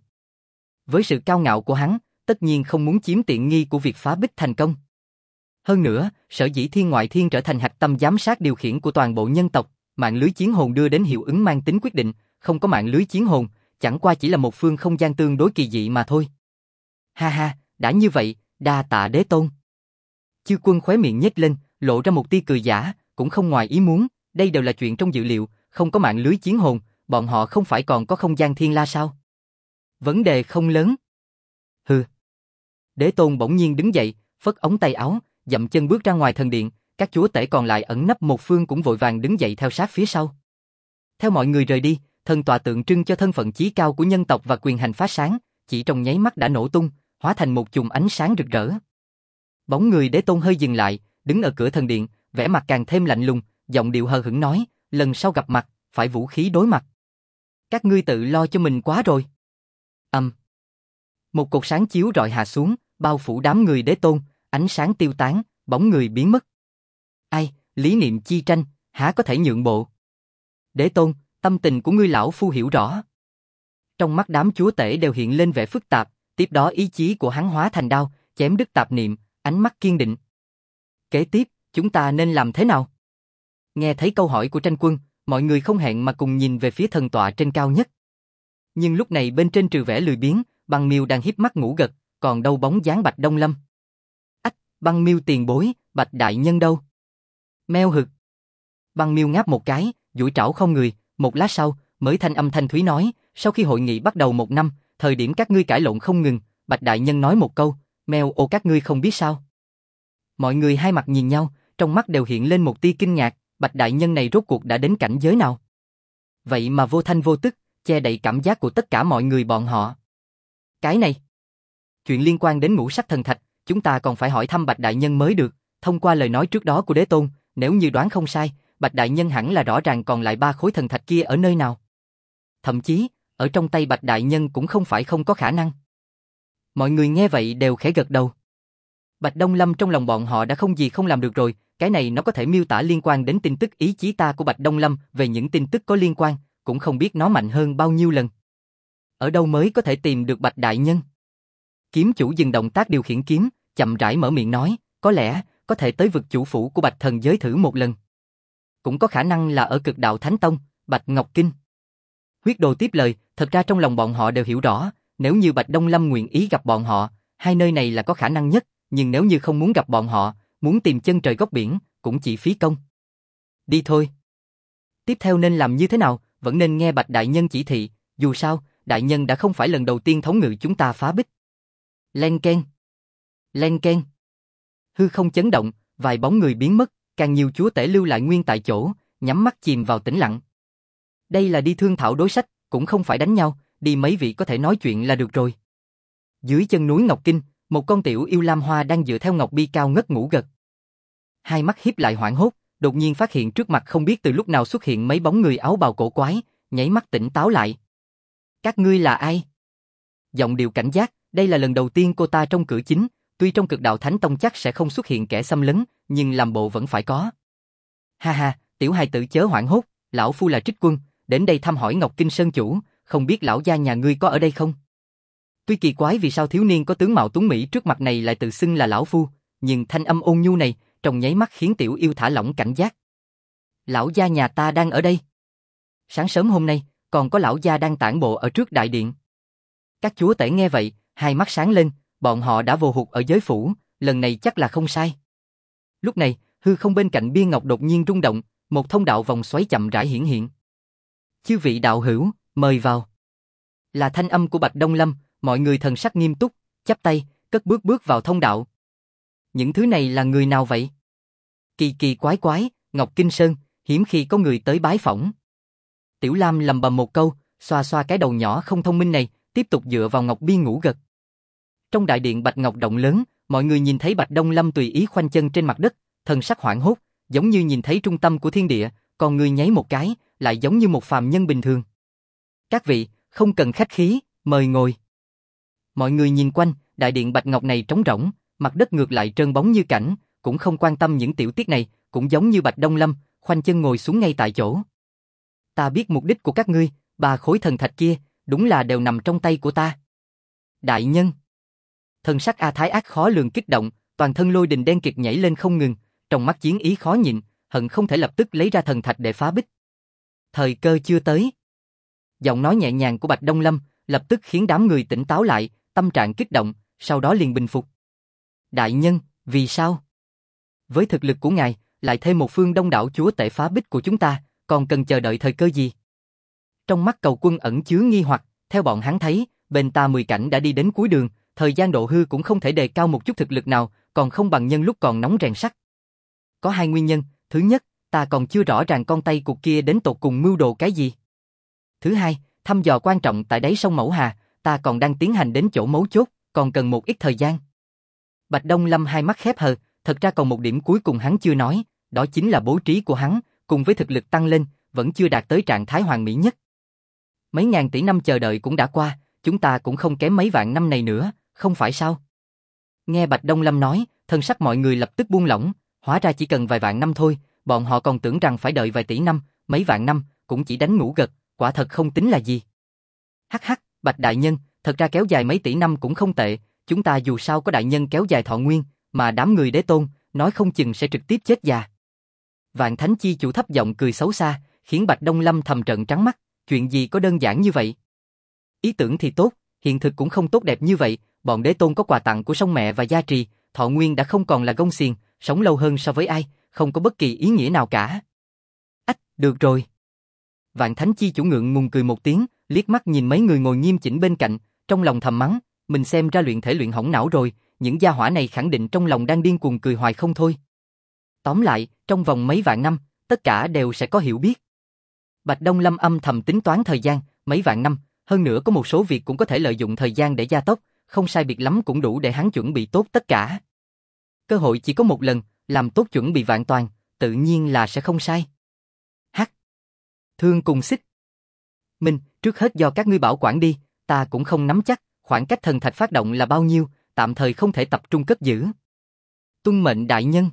S1: Với sự cao ngạo của hắn, tất nhiên không muốn chiếm tiện nghi của việc Phá Bích thành công. Hơn nữa, sở dĩ thiên ngoại thiên trở thành hạch tâm giám sát điều khiển của toàn bộ nhân tộc, mạng lưới chiến hồn đưa đến hiệu ứng mang tính quyết định, không có mạng lưới chiến hồn, chẳng qua chỉ là một phương không gian tương đối kỳ dị mà thôi. Ha ha, đã như vậy, đa tạ Đế Tôn. Chư Quân khóe miệng nhếch lên, lộ ra một tia cười giả, cũng không ngoài ý muốn, đây đều là chuyện trong dự liệu, không có mạng lưới chiến hồn, bọn họ không phải còn có không gian thiên la sao? Vấn đề không lớn. Hừ. Đế Tôn bỗng nhiên đứng dậy, phất ống tay áo, dậm chân bước ra ngoài thần điện, các chúa tể còn lại ẩn nấp một phương cũng vội vàng đứng dậy theo sát phía sau. Theo mọi người rời đi, thần tọa tượng trưng cho thân phận chí cao của nhân tộc và quyền hành phát sáng, chỉ trong nháy mắt đã nổ tung, hóa thành một chùm ánh sáng rực rỡ. Bóng người Đế Tôn hơi dừng lại, đứng ở cửa thần điện, vẻ mặt càng thêm lạnh lùng, giọng điệu hờ hững nói, lần sau gặp mặt, phải vũ khí đối mặt. Các ngươi tự lo cho mình quá rồi. Một cột sáng chiếu rọi hạ xuống, bao phủ đám người Đế Tôn, ánh sáng tiêu tán, bóng người biến mất. Ai, lý niệm chi tranh, há có thể nhượng bộ. Đế Tôn, tâm tình của ngươi lão phu hiểu rõ. Trong mắt đám chúa tể đều hiện lên vẻ phức tạp, tiếp đó ý chí của hắn hóa thành đao, chém đứt tạp niệm, ánh mắt kiên định. Kế tiếp, chúng ta nên làm thế nào? Nghe thấy câu hỏi của Tranh Quân, mọi người không hẹn mà cùng nhìn về phía thần tọa trên cao nhất. Nhưng lúc này bên trên trừ vẻ lười biếng, Băng Miêu đang híp mắt ngủ gật, còn đâu bóng dáng Bạch Đông Lâm. Ách, Băng Miêu tiền bối, Bạch đại nhân đâu? Meo hực. Băng Miêu ngáp một cái, duỗi trảo không người, một lát sau, mới thanh âm thanh thúy nói, sau khi hội nghị bắt đầu 1 năm, thời điểm các ngươi cãi lộn không ngừng, Bạch đại nhân nói một câu, Meo ô các ngươi không biết sao? Mọi người hai mặt nhìn nhau, trong mắt đều hiện lên một tia kinh ngạc, Bạch đại nhân này rốt cuộc đã đến cảnh giới nào? Vậy mà vô thanh vô tức, che đậy cảm giác của tất cả mọi người bọn họ. Cái này, chuyện liên quan đến ngũ sắc thần thạch, chúng ta còn phải hỏi thăm Bạch đại nhân mới được, thông qua lời nói trước đó của Đế Tôn, nếu như đoán không sai, Bạch đại nhân hẳn là rõ ràng còn lại 3 khối thần thạch kia ở nơi nào. Thậm chí, ở trong tay Bạch đại nhân cũng không phải không có khả năng. Mọi người nghe vậy đều khẽ gật đầu. Bạch Đông Lâm trong lòng bọn họ đã không gì không làm được rồi, cái này nó có thể miêu tả liên quan đến tin tức ý chí ta của Bạch Đông Lâm về những tin tức có liên quan, cũng không biết nó mạnh hơn bao nhiêu lần. Ở đâu mới có thể tìm được Bạch đại nhân? Kiếm chủ dừng động tác điều khiển kiếm, chậm rãi mở miệng nói, có lẽ có thể tới vực chủ phủ của Bạch thần giới thử một lần. Cũng có khả năng là ở Cực Đạo Thánh Tông, Bạch Ngọc Kinh. Huyết Đồ tiếp lời, thật ra trong lòng bọn họ đều hiểu rõ, nếu như Bạch Đông Lâm nguyện ý gặp bọn họ, hai nơi này là có khả năng nhất, nhưng nếu như không muốn gặp bọn họ, muốn tìm chân trời góc biển, cũng chỉ phí công. Đi thôi. Tiếp theo nên làm như thế nào, vẫn nên nghe Bạch đại nhân chỉ thị, dù sao, đại nhân đã không phải lần đầu tiên thống ngự chúng ta Phá Bích. Len keng. Len keng. Hư không chấn động, vài bóng người biến mất, càng nhiều chúa tể lưu lại nguyên tại chỗ, nhắm mắt chìm vào tĩnh lặng. Đây là đi thương thảo đối sách, cũng không phải đánh nhau, đi mấy vị có thể nói chuyện là được rồi. Dưới chân núi Ngọc Kinh, một con tiểu yêu lam hoa đang dựa theo ngọc bi cao ngất ngủ gật. Hai mắt híp lại hoảng hốt, đột nhiên phát hiện trước mặt không biết từ lúc nào xuất hiện mấy bóng người áo bào cổ quái, nháy mắt tỉnh táo lại. Các ngươi là ai? Giọng điệu cảnh giác, đây là lần đầu tiên cô ta trong cửa chính, tuy trong Cực Đạo Thánh Tông chắc sẽ không xuất hiện kẻ xâm lấn, nhưng làm bộ vẫn phải có. Ha ha, tiểu hài tử chớ hoảng hốt, lão phu là Trích Quân, đến đây thăm hỏi Ngọc Kinh Sơn chủ, không biết lão gia nhà ngươi có ở đây không? Tuy kỳ quái vì sao thiếu niên có tướng mạo tuấn mỹ trước mặt này lại tự xưng là lão phu, nhưng thanh âm ôn nhu này, trong nháy mắt khiến tiểu yêu thả lỏng cảnh giác. Lão gia nhà ta đang ở đây. Sáng sớm hôm nay, còn có lão gia đang tản bộ ở trước đại điện. Các chúa tể nghe vậy, hai mắt sáng lên, bọn họ đã vô hụt ở giới phủ, lần này chắc là không sai. Lúc này, hư không bên cạnh bia ngọc đột nhiên rung động, một thông đạo vòng xoáy chậm rãi hiển hiện. Chư vị đạo hữu, mời vào. Là thanh âm của Bạch Đông Lâm, mọi người thần sắc nghiêm túc, chắp tay, cất bước bước vào thông đạo. Những thứ này là người nào vậy? Kỳ kỳ quái quái, Ngọc Kinh Sơn, hiếm khi có người tới bái phỏng. Tiểu Lam lầm bầm một câu, xoa xoa cái đầu nhỏ không thông minh này, tiếp tục dựa vào ngọc bia ngủ gật. Trong đại điện bạch ngọc rộng lớn, mọi người nhìn thấy Bạch Đông Lâm tùy ý khoanh chân trên mặt đất, thần sắc hoảng hốt, giống như nhìn thấy trung tâm của thiên địa, còn người nháy một cái, lại giống như một phàm nhân bình thường. Các vị, không cần khách khí, mời ngồi. Mọi người nhìn quanh, đại điện bạch ngọc này trống rỗng, mặt đất ngược lại trơn bóng như cảnh, cũng không quan tâm những tiểu tiết này, cũng giống như Bạch Đông Lâm, khoanh chân ngồi xuống ngay tại chỗ. Ta biết mục đích của các ngươi, 3 khối thần thạch kia, đúng là đều nằm trong tay của ta. Đại nhân. Thần sắc A Thái Ác khó lường kích động, toàn thân lôi đình đen kịt nhảy lên không ngừng, trong mắt chiến ý khó nhịn, hận không thể lập tức lấy ra thần thạch để phá bích. Thời cơ chưa tới. Giọng nói nhẹ nhàng của Bạch Đông Lâm lập tức khiến đám người tỉnh táo lại, tâm trạng kích động, sau đó liền bình phục. Đại nhân, vì sao? Với thực lực của ngài, lại thêm một phương đông đảo chúa tể phá bích của chúng ta, còn cần chờ đợi thời cơ gì? Trong mắt Cầu Quân ẩn chứa nghi hoặc, theo bọn hắn thấy, bên ta 10 cảnh đã đi đến cuối đường, thời gian độ hư cũng không thể đề cao một chút thực lực nào, còn không bằng nhân lúc còn nóng rèn sắt. Có 2 nguyên nhân, thứ nhất, ta còn chưa rõ ràng con tay cụt kia đến tột cùng mưu đồ cái gì. Thứ hai, thăm dò quan trọng tại đáy sông Mẫu Hà, ta còn đang tiến hành đến chỗ mấu chốt, còn cần một ít thời gian. Bạch Đông Lâm hai mắt khép hờ, thật ra còn một điểm cuối cùng hắn chưa nói, đó chính là bố trí của hắn, cùng với thực lực tăng lên, vẫn chưa đạt tới trạng thái hoàn mỹ nhất. Mấy ngàn tỷ năm chờ đợi cũng đã qua, chúng ta cũng không kém mấy vạn năm này nữa, không phải sao? Nghe Bạch Đông Lâm nói, thân sắc mọi người lập tức buông lỏng, hóa ra chỉ cần vài vạn năm thôi, bọn họ còn tưởng rằng phải đợi vài tỷ năm, mấy vạn năm, cũng chỉ đánh ngủ gật, quả thật không tính là gì. Hắc hắc, Bạch Đại Nhân, thật ra kéo dài mấy tỷ năm cũng không tệ, chúng ta dù sao có Đại Nhân kéo dài thọ nguyên, mà đám người đế tôn, nói không chừng sẽ trực tiếp chết già. Vạn Thánh Chi Chủ thấp giọng cười xấu xa, khiến Bạch Đông Lâm thầm trợn trắng mắt, chuyện gì có đơn giản như vậy? Ý tưởng thì tốt, hiện thực cũng không tốt đẹp như vậy, bọn đế tôn có quà tặng của sông mẹ và gia trì, thọ nguyên đã không còn là gông xiềng, sống lâu hơn so với ai, không có bất kỳ ý nghĩa nào cả. Ách, được rồi. Vạn Thánh Chi Chủ ngượng ngùng cười một tiếng, liếc mắt nhìn mấy người ngồi nghiêm chỉnh bên cạnh, trong lòng thầm mắng, mình xem ra luyện thể luyện hỏng não rồi, những gia hỏa này khẳng định trong lòng đang điên cuồng cười hoài không thôi. Tóm lại, trong vòng mấy vạn năm, tất cả đều sẽ có hiểu biết. Bạch Đông Lâm âm thầm tính toán thời gian, mấy vạn năm, hơn nữa có một số việc cũng có thể lợi dụng thời gian để gia tốc, không sai biệt lắm cũng đủ để hắn chuẩn bị tốt tất cả. Cơ hội chỉ có một lần, làm tốt chuẩn bị vạn toàn, tự nhiên là sẽ không sai. Hắc. Thương cùng xích. Minh, trước hết do các ngươi bảo quản đi, ta cũng không nắm chắc, khoảng cách thần thạch phát động là bao nhiêu, tạm thời không thể tập trung cất giữ. Tuân mệnh đại nhân.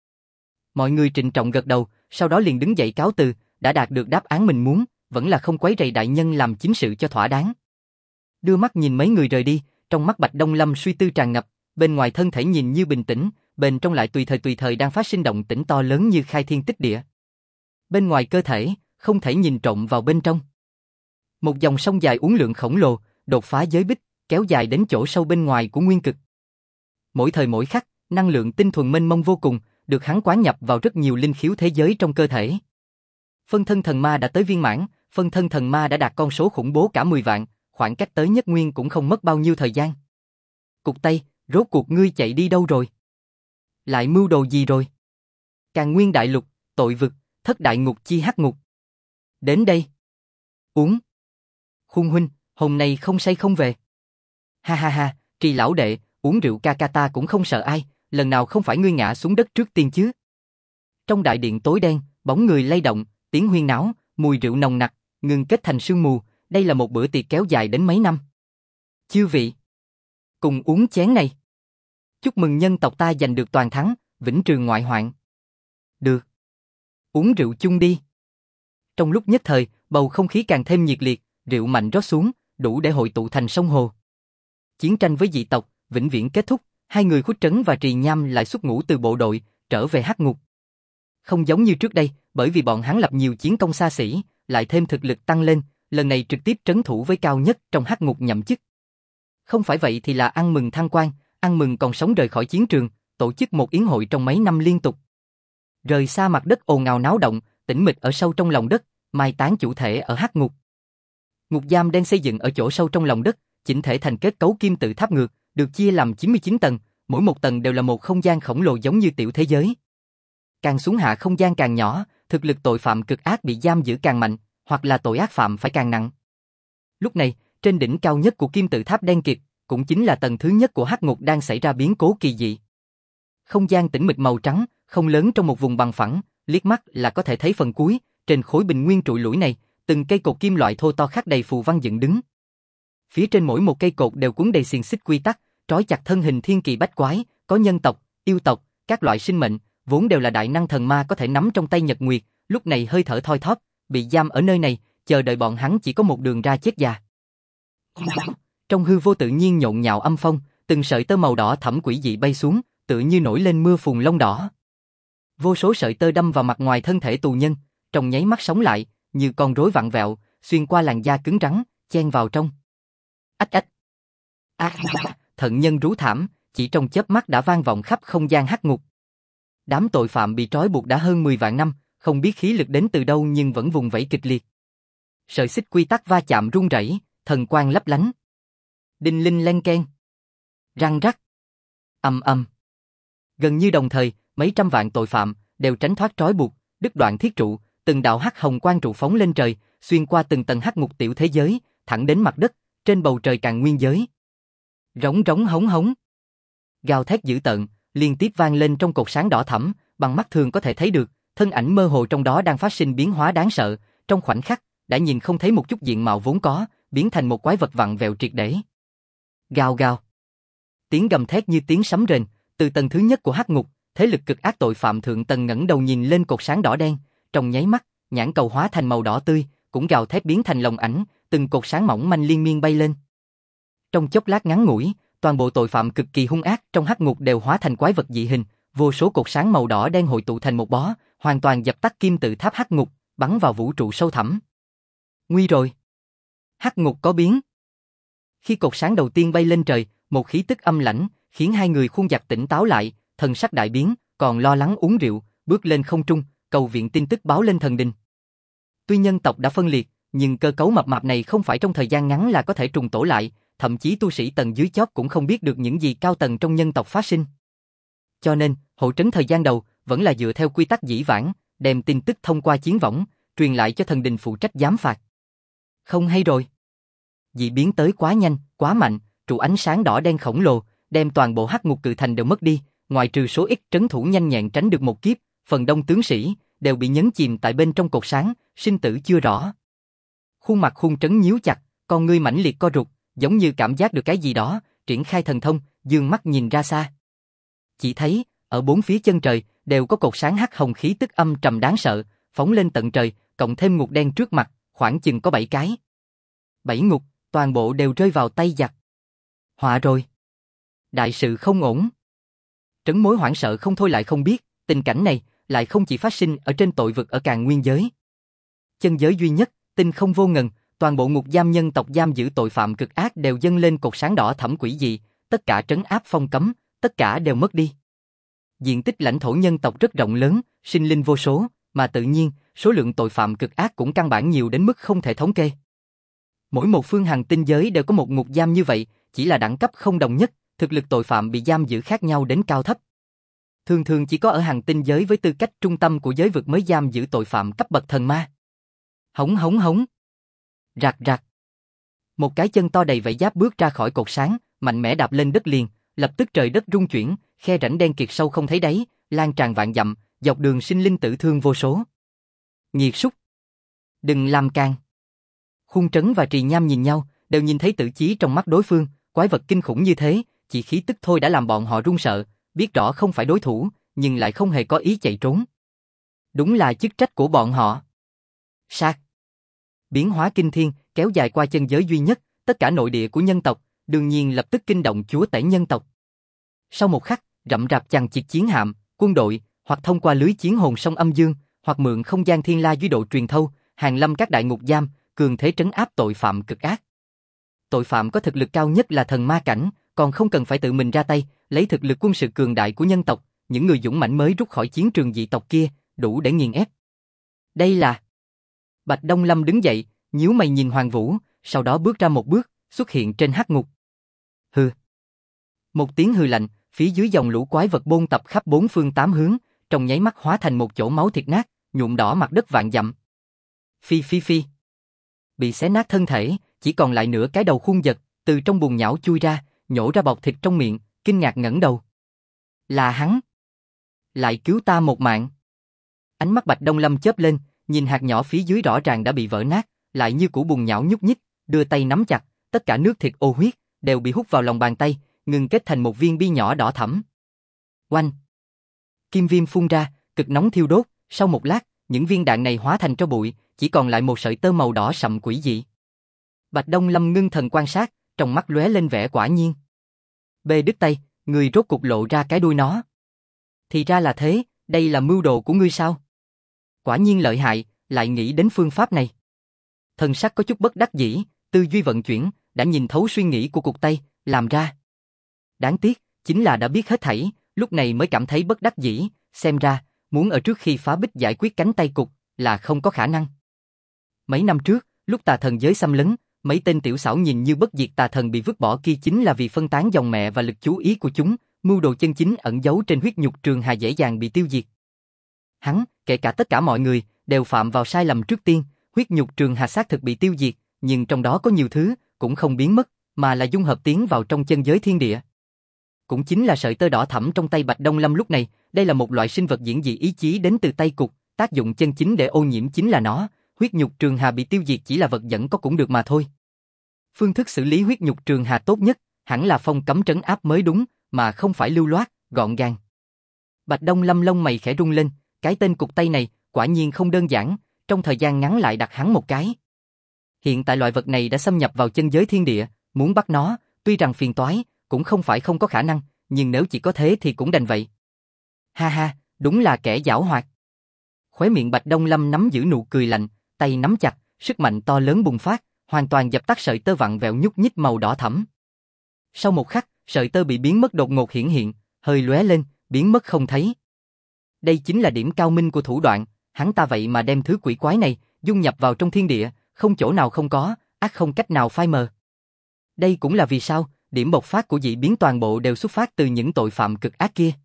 S1: Mọi người trịnh trọng gật đầu, sau đó liền đứng dậy cáo từ, đã đạt được đáp án mình muốn, vẫn là không quấy rầy đại nhân làm chính sự cho thỏa đáng. Đưa mắt nhìn mấy người rời đi, trong mắt Bạch Đông Lâm suy tư tràn ngập, bên ngoài thân thể nhìn như bình tĩnh, bên trong lại tùy thời đang phát sinh động tĩnh to lớn như khai thiên tích địa. Bên ngoài cơ thể, không thể nhìn trộm vào bên trong. Một dòng sông dài uốn lượn khổng lồ, đột phá giới bích, kéo dài đến chỗ sâu bên ngoài của nguyên cực. Mỗi thời mỗi khắc, năng lượng tinh thuần mênh mông vô cùng, được hắn quán nhập vào rất nhiều linh khiếu thế giới trong cơ thể. Phân thân thần ma đã tới viên mãn, phân thân thần ma đã đạt con số khủng bố cả 10 vạn, khoảng cách tới nhất nguyên cũng không mất bao nhiêu thời gian. Cục Tây, rốt cuộc ngươi chạy đi đâu rồi? Lại mưu đồ gì rồi? Càn Nguyên Đại Lục, tội vực, thất đại ngục chi hắc ngục. Đến đây. Uống. Khung huynh, hôm nay không say không về. Ha ha ha, Trì lão đệ, uống rượu ca ca ta cũng không sợ ai, lần nào không phải ngươi ngã xuống đất trước tiên chứ. Trong đại điện tối đen, bóng người lay động, tiếng huyên náo, mùi rượu nồng nặc, ngừng kết thành sương mù, đây là một bữa tiệc kéo dài đến mấy năm. Chư vị, cùng uống chén này. Chúc mừng nhân tộc ta giành được toàn thắng, vĩnh trừ ngoại hoạn. Được. Uống rượu chung đi. Trong lúc nhất thời, bầu không khí càng thêm nhiệt liệt, rượu mạnh rót xuống, đủ để hội tụ thành sông hồ. Chiến tranh với dị tộc, vĩnh viễn kết thúc, hai người Khuất Trấn và Trì Nham lại xuất ngũ từ bộ đội, trở về Hắc Ngục. Không giống như trước đây, bởi vì bọn hắn lập nhiều chiến công xa xỉ, lại thêm thực lực tăng lên, lần này trực tiếp trấn thủ với cao nhất trong Hắc Ngục nhậm chức. Không phải vậy thì là ăn mừng thăng quan, ăn mừng còn sống rời khỏi chiến trường, tổ chức một yến hội trong mấy năm liên tục. Rời xa mặt đất ồn ào náo động, tĩnh mịch ở sâu trong lòng đất, mai táng chủ thể ở Hắc Ngục. Ngục giam đen xây dựng ở chỗ sâu trong lòng đất, chỉnh thể thành kết cấu kim tự tháp ngược, được chia làm 99 tầng, mỗi một tầng đều là một không gian khổng lồ giống như tiểu thế giới. Càng xuống hạ không gian càng nhỏ, thực lực tội phạm cực ác bị giam giữ càng mạnh, hoặc là tội ác phạm phải càng nặng. Lúc này, trên đỉnh cao nhất của kim tự tháp đen kịt, cũng chính là tầng thứ nhất của Hắc Ngục đang xảy ra biến cố kỳ dị. Không gian tĩnh mịch màu trắng, không lớn trong một vùng bằng phẳng, liếc mắt là có thể thấy phần cuối, trên khối bình nguyên trụi lủi này, từng cây cột kim loại thô to khắc đầy phù văn dựng đứng. Phía trên mỗi một cây cột đều cuốn đầy xiềng xích quy tắc, trói chặt thân hình thiên kỳ bách quái, có nhân tộc, yêu tộc, các loại sinh mệnh, vốn đều là đại năng thần ma có thể nắm trong tay Nhật Nguyệt, lúc này hơi thở thoi thóp, bị giam ở nơi này, chờ đợi bọn hắn chỉ có một đường ra chết già. Trong hư vô tự nhiên nhộn nhạo âm phong, từng sợi tơ màu đỏ thẫm quỷ dị bay xuống, tựa như nổi lên mưa phùn lông đỏ. Vô số sợi tơ đâm vào mặt ngoài thân thể tù nhân, trong nháy mắt sống lại, như con rối vặn vẹo, xuyên qua làn da cứng rắn, chen vào trong. Ách ách. Thận nhân rú thảm, chỉ trong chớp mắt đã vang vọng khắp không gian Hắc Ngục. Đám tội phạm bị trói buộc đã hơn 10 vạn năm, không biết khí lực đến từ đâu nhưng vẫn vùng vẫy kịch liệt. Sợi xích quy tắc va chạm rung rẩy, thần quang lấp lánh. Đinh linh len keng. Răng rắc. Ầm ầm. Gần như đồng thời, mấy trăm vạn tội phạm đều tránh thoát trói buộc, đứt đoạn thiết trụ, từng đạo hắc hồng quang trụ phóng lên trời, xuyên qua từng tầng Hắc Ngục tiểu thế giới, thẳng đến mặt đất, trên bầu trời Càn Nguyên giới. Rống rống hống hống. Gào thét dữ tợn, liên tiếp vang lên trong cột sáng đỏ thẫm, bằng mắt thường có thể thấy được, thân ảnh mơ hồ trong đó đang phát sinh biến hóa đáng sợ, trong khoảnh khắc, đã nhìn không thấy một chút diện mạo vốn có, biến thành một quái vật vặn vẹo triệt để. Gào gào. Tiếng gầm thét như tiếng sấm rền, từ tầng thứ nhất của Hắc Ngục, thế lực cực ác tội phạm thượng tầng ngẩng đầu nhìn lên cột sáng đỏ đen, trong nháy mắt, nhãn cầu hóa thành màu đỏ tươi, cũng gào thét biến thành lồng ảnh, từng cột sáng mỏng manh liên miên bay lên. Trong chốc lát ngắn ngủi, toàn bộ tội phạm cực kỳ hung ác trong Hắc Ngục đều hóa thành quái vật dị hình, vô số cột sáng màu đỏ đen hội tụ thành một bó, hoàn toàn dập tắt kim tự tháp Hắc Ngục, bắn vào vũ trụ sâu thẳm. Nguy rồi. Hắc Ngục có biến. Khi cột sáng đầu tiên bay lên trời, một khí tức âm lãnh, khiến hai người khuôn giặc tỉnh táo lại, thần sắc đại biến, còn lo lắng uống rượu, bước lên không trung, cầu viện tin tức báo lên thần đình. Tuy nhân tộc đã phân liệt, nhưng cơ cấu mập mạp này không phải trong thời gian ngắn là có thể trùng tổ lại, thậm chí tu sĩ tầng dưới chót cũng không biết được những gì cao tầng trong nhân tộc phát sinh. Cho nên, hộ trấn thời gian đầu vẫn là dựa theo quy tắc dĩ vãng, đem tin tức thông qua chiến võng, truyền lại cho thần đình phụ trách giám phạt. Không hay rồi. Dị biến tới quá nhanh, quá mạnh, trụ ánh sáng đỏ đen khổng lồ, đem toàn bộ Hắc Ngục cự thành đều mất đi, ngoại trừ số ít trấn thủ nhanh nhẹn tránh được một kiếp, phần đông tướng sĩ đều bị nhấn chìm tại bên trong cột sáng, sinh tử chưa rõ. Khuôn mặt Khung Trấn nhíu chặt, con ngươi mãnh liệt co rụt, giống như cảm giác được cái gì đó, triển khai thần thông, dương mắt nhìn ra xa. Chỉ thấy, ở bốn phía chân trời, đều có cột sáng hắc hồng khí tức âm trầm đáng sợ, phóng lên tận trời, cộng thêm ngục đen trước mặt, khoảng chừng có 7 cái. 7 ngục, toàn bộ đều rơi vào tay giặc. Họa rồi. Đại sự không ổn. Trấn Mối hoảng sợ không thôi lại không biết, tình cảnh này lại không chỉ phát sinh ở trên tội vực ở Càn Nguyên giới. Chân giới duy nhất, tinh không vô ngần, toàn bộ ngục giam nhân tộc giam giữ tội phạm cực ác đều dâng lên cột sáng đỏ thẫm quỷ dị, tất cả trấn áp phong cấm, tất cả đều mất đi. Diện tích lãnh thổ nhân tộc rất rộng lớn, sinh linh vô số, mà tự nhiên, số lượng tội phạm cực ác cũng căn bản nhiều đến mức không thể thống kê. Mỗi một phương hành tinh giới đều có một ngục giam như vậy, chỉ là đẳng cấp không đồng nhất, thực lực tội phạm bị giam giữ khác nhau đến cao thấp. Thường thường chỉ có ở hành tinh giới với tư cách trung tâm của giới vực mới giam giữ tội phạm cấp bậc thần ma. Hống hống hống. Rạc rạc. Một cái chân to đầy vảy giáp bước ra khỏi cột sáng, mạnh mẽ đạp lên đất liền, lập tức trời đất rung chuyển, khe rãnh đen kịt sâu không thấy đáy, lan tràn vạn dặm, dọc đường sinh linh tử thương vô số. Nghiệt súc. Đừng làm càng. Khung Trấn và Trì Nham nhìn nhau, đều nhìn thấy tử chí trong mắt đối phương, quái vật kinh khủng như thế, chỉ khí tức thôi đã làm bọn họ run sợ, biết rõ không phải đối thủ, nhưng lại không hề có ý chạy trốn. Đúng là chức trách của bọn họ. Sát. Biến hóa kinh thiên, kéo dài qua chân giới duy nhất, tất cả nội địa của nhân tộc, đương nhiên lập tức kinh động chúa tể nhân tộc. Sau một khắc, rậm rạp chằng chịt chiến hạm, quân đội, hoặc thông qua lưới chiến hồn sông âm dương, hoặc mượn không gian thiên la duy độ truyền thâu, hàng lâm các đại ngục giam, cường thế trấn áp tội phạm cực ác. Tội phạm có thực lực cao nhất là thần ma cảnh, còn không cần phải tự mình ra tay, lấy thực lực quân sự cường đại của nhân tộc, những người dũng mãnh mới rút khỏi chiến trường dị tộc kia, đủ để nghiền ép. Đây là... Bạch Đông Lâm đứng dậy, nhíu mày nhìn Hoàng Vũ, sau đó bước ra một bước, xuất hiện trên hắc ngục. Hừ. Một tiếng hừ lạnh, phía dưới dòng lũ quái vật bôn tập khắp bốn phương tám hướng, trong nháy mắt hóa thành một chỗ máu thịt nát, nhuộm đỏ mặt đất vạn dặm. Phi phi phi. Bị xé nát thân thể, chỉ còn lại nửa cái đầu khuôn vật, từ trong bùn nhão chui ra, nhổ ra bọc thịt trong miệng, kinh ngạc ngẩng đầu. Là hắn. Lại cứu ta một mạng. Ánh mắt Bạch Đông Lâm chớp lên, nhìn hạt nhỏ phía dưới rõ ràng đã bị vỡ nát, lại như củ bùn nhão nhúc nhích, đưa tay nắm chặt, tất cả nước thịt ô huyết đều bị hút vào lòng bàn tay, ngừng kết thành một viên bi nhỏ đỏ thẫm. Oanh! Kim viêm phun ra, cực nóng thiêu đốt, sau một lát, những viên đạn này hóa thành tro bụi, chỉ còn lại một sợi tơ màu đỏ sậm quỷ dị. Bạch Đông Lâm ngưng thần quan sát, trong mắt lóe lên vẻ quả nhiên. Bê đứt tay, người rốt cục lộ ra cái đuôi nó. Thì ra là thế, đây là mưu đồ của ngươi sao? Quả nhiên lợi hại, lại nghĩ đến phương pháp này. Thần sắc có chút bất đắc dĩ, tư duy vận chuyển, đã nhìn thấu suy nghĩ của cục Tây, làm ra. Đáng tiếc, chính là đã biết hết thảy, lúc này mới cảm thấy bất đắc dĩ, xem ra, muốn ở trước khi phá bích giải quyết cánh tay cục, là không có khả năng. Mấy năm trước, lúc tà thần giới xâm lấn, mấy tên tiểu xảo nhìn như bất diệt tà thần bị vứt bỏ kia chính là vì phân tán dòng mẹ và lực chú ý của chúng, mưu đồ chân chính ẩn giấu trên huyết nhục trường hà dễ dàng bị tiêu diệt. Hắn, kể cả tất cả mọi người, đều phạm vào sai lầm trước tiên, huyết nhục trường hà xác thực bị tiêu diệt, nhưng trong đó có nhiều thứ, cũng không biến mất, mà là dung hợp tiến vào trong chân giới thiên địa. Cũng chính là sợi tơ đỏ thẫm trong tay Bạch Đông Lâm lúc này, đây là một loại sinh vật diễn dị ý chí đến từ tay cục, tác dụng chân chính để ô nhiễm chính là nó, huyết nhục trường hà bị tiêu diệt chỉ là vật dẫn có cũng được mà thôi. Phương thức xử lý huyết nhục trường hà tốt nhất, hẳn là phong cấm trấn áp mới đúng, mà không phải lưu loát, gọn gàng. Bạch Đông Lâm lông mày khẽ rung lên, cái tên cục Tây này, quả nhiên không đơn giản, trong thời gian ngắn lại đặt hắn một cái. Hiện tại loại vật này đã xâm nhập vào chân giới thiên địa, muốn bắt nó, tuy rằng phiền toái, cũng không phải không có khả năng, nhưng nếu chỉ có thế thì cũng đành vậy. Ha ha, đúng là kẻ giảo hoạt. Khóe miệng Bạch Đông Lâm nắm giữ nụ cười lạnh, tay nắm chặt, sức mạnh to lớn bùng phát, hoàn toàn dập tắt sợi tơ vặn vẹo nhúc nhích màu đỏ thẫm. Sau một khắc, sợi tơ bị biến mất đột ngột hiển hiện, hơi lóe lên, biến mất không thấy. Đây chính là điểm cao minh của thủ đoạn, hắn ta vậy mà đem thứ quỷ quái này dung nhập vào trong thiên địa, không chỗ nào không có, ắt không cách nào phai mờ. Đây cũng là vì sao, điểm bộc phát của dị biến toàn bộ đều xuất phát từ những tội phạm cực ác kia.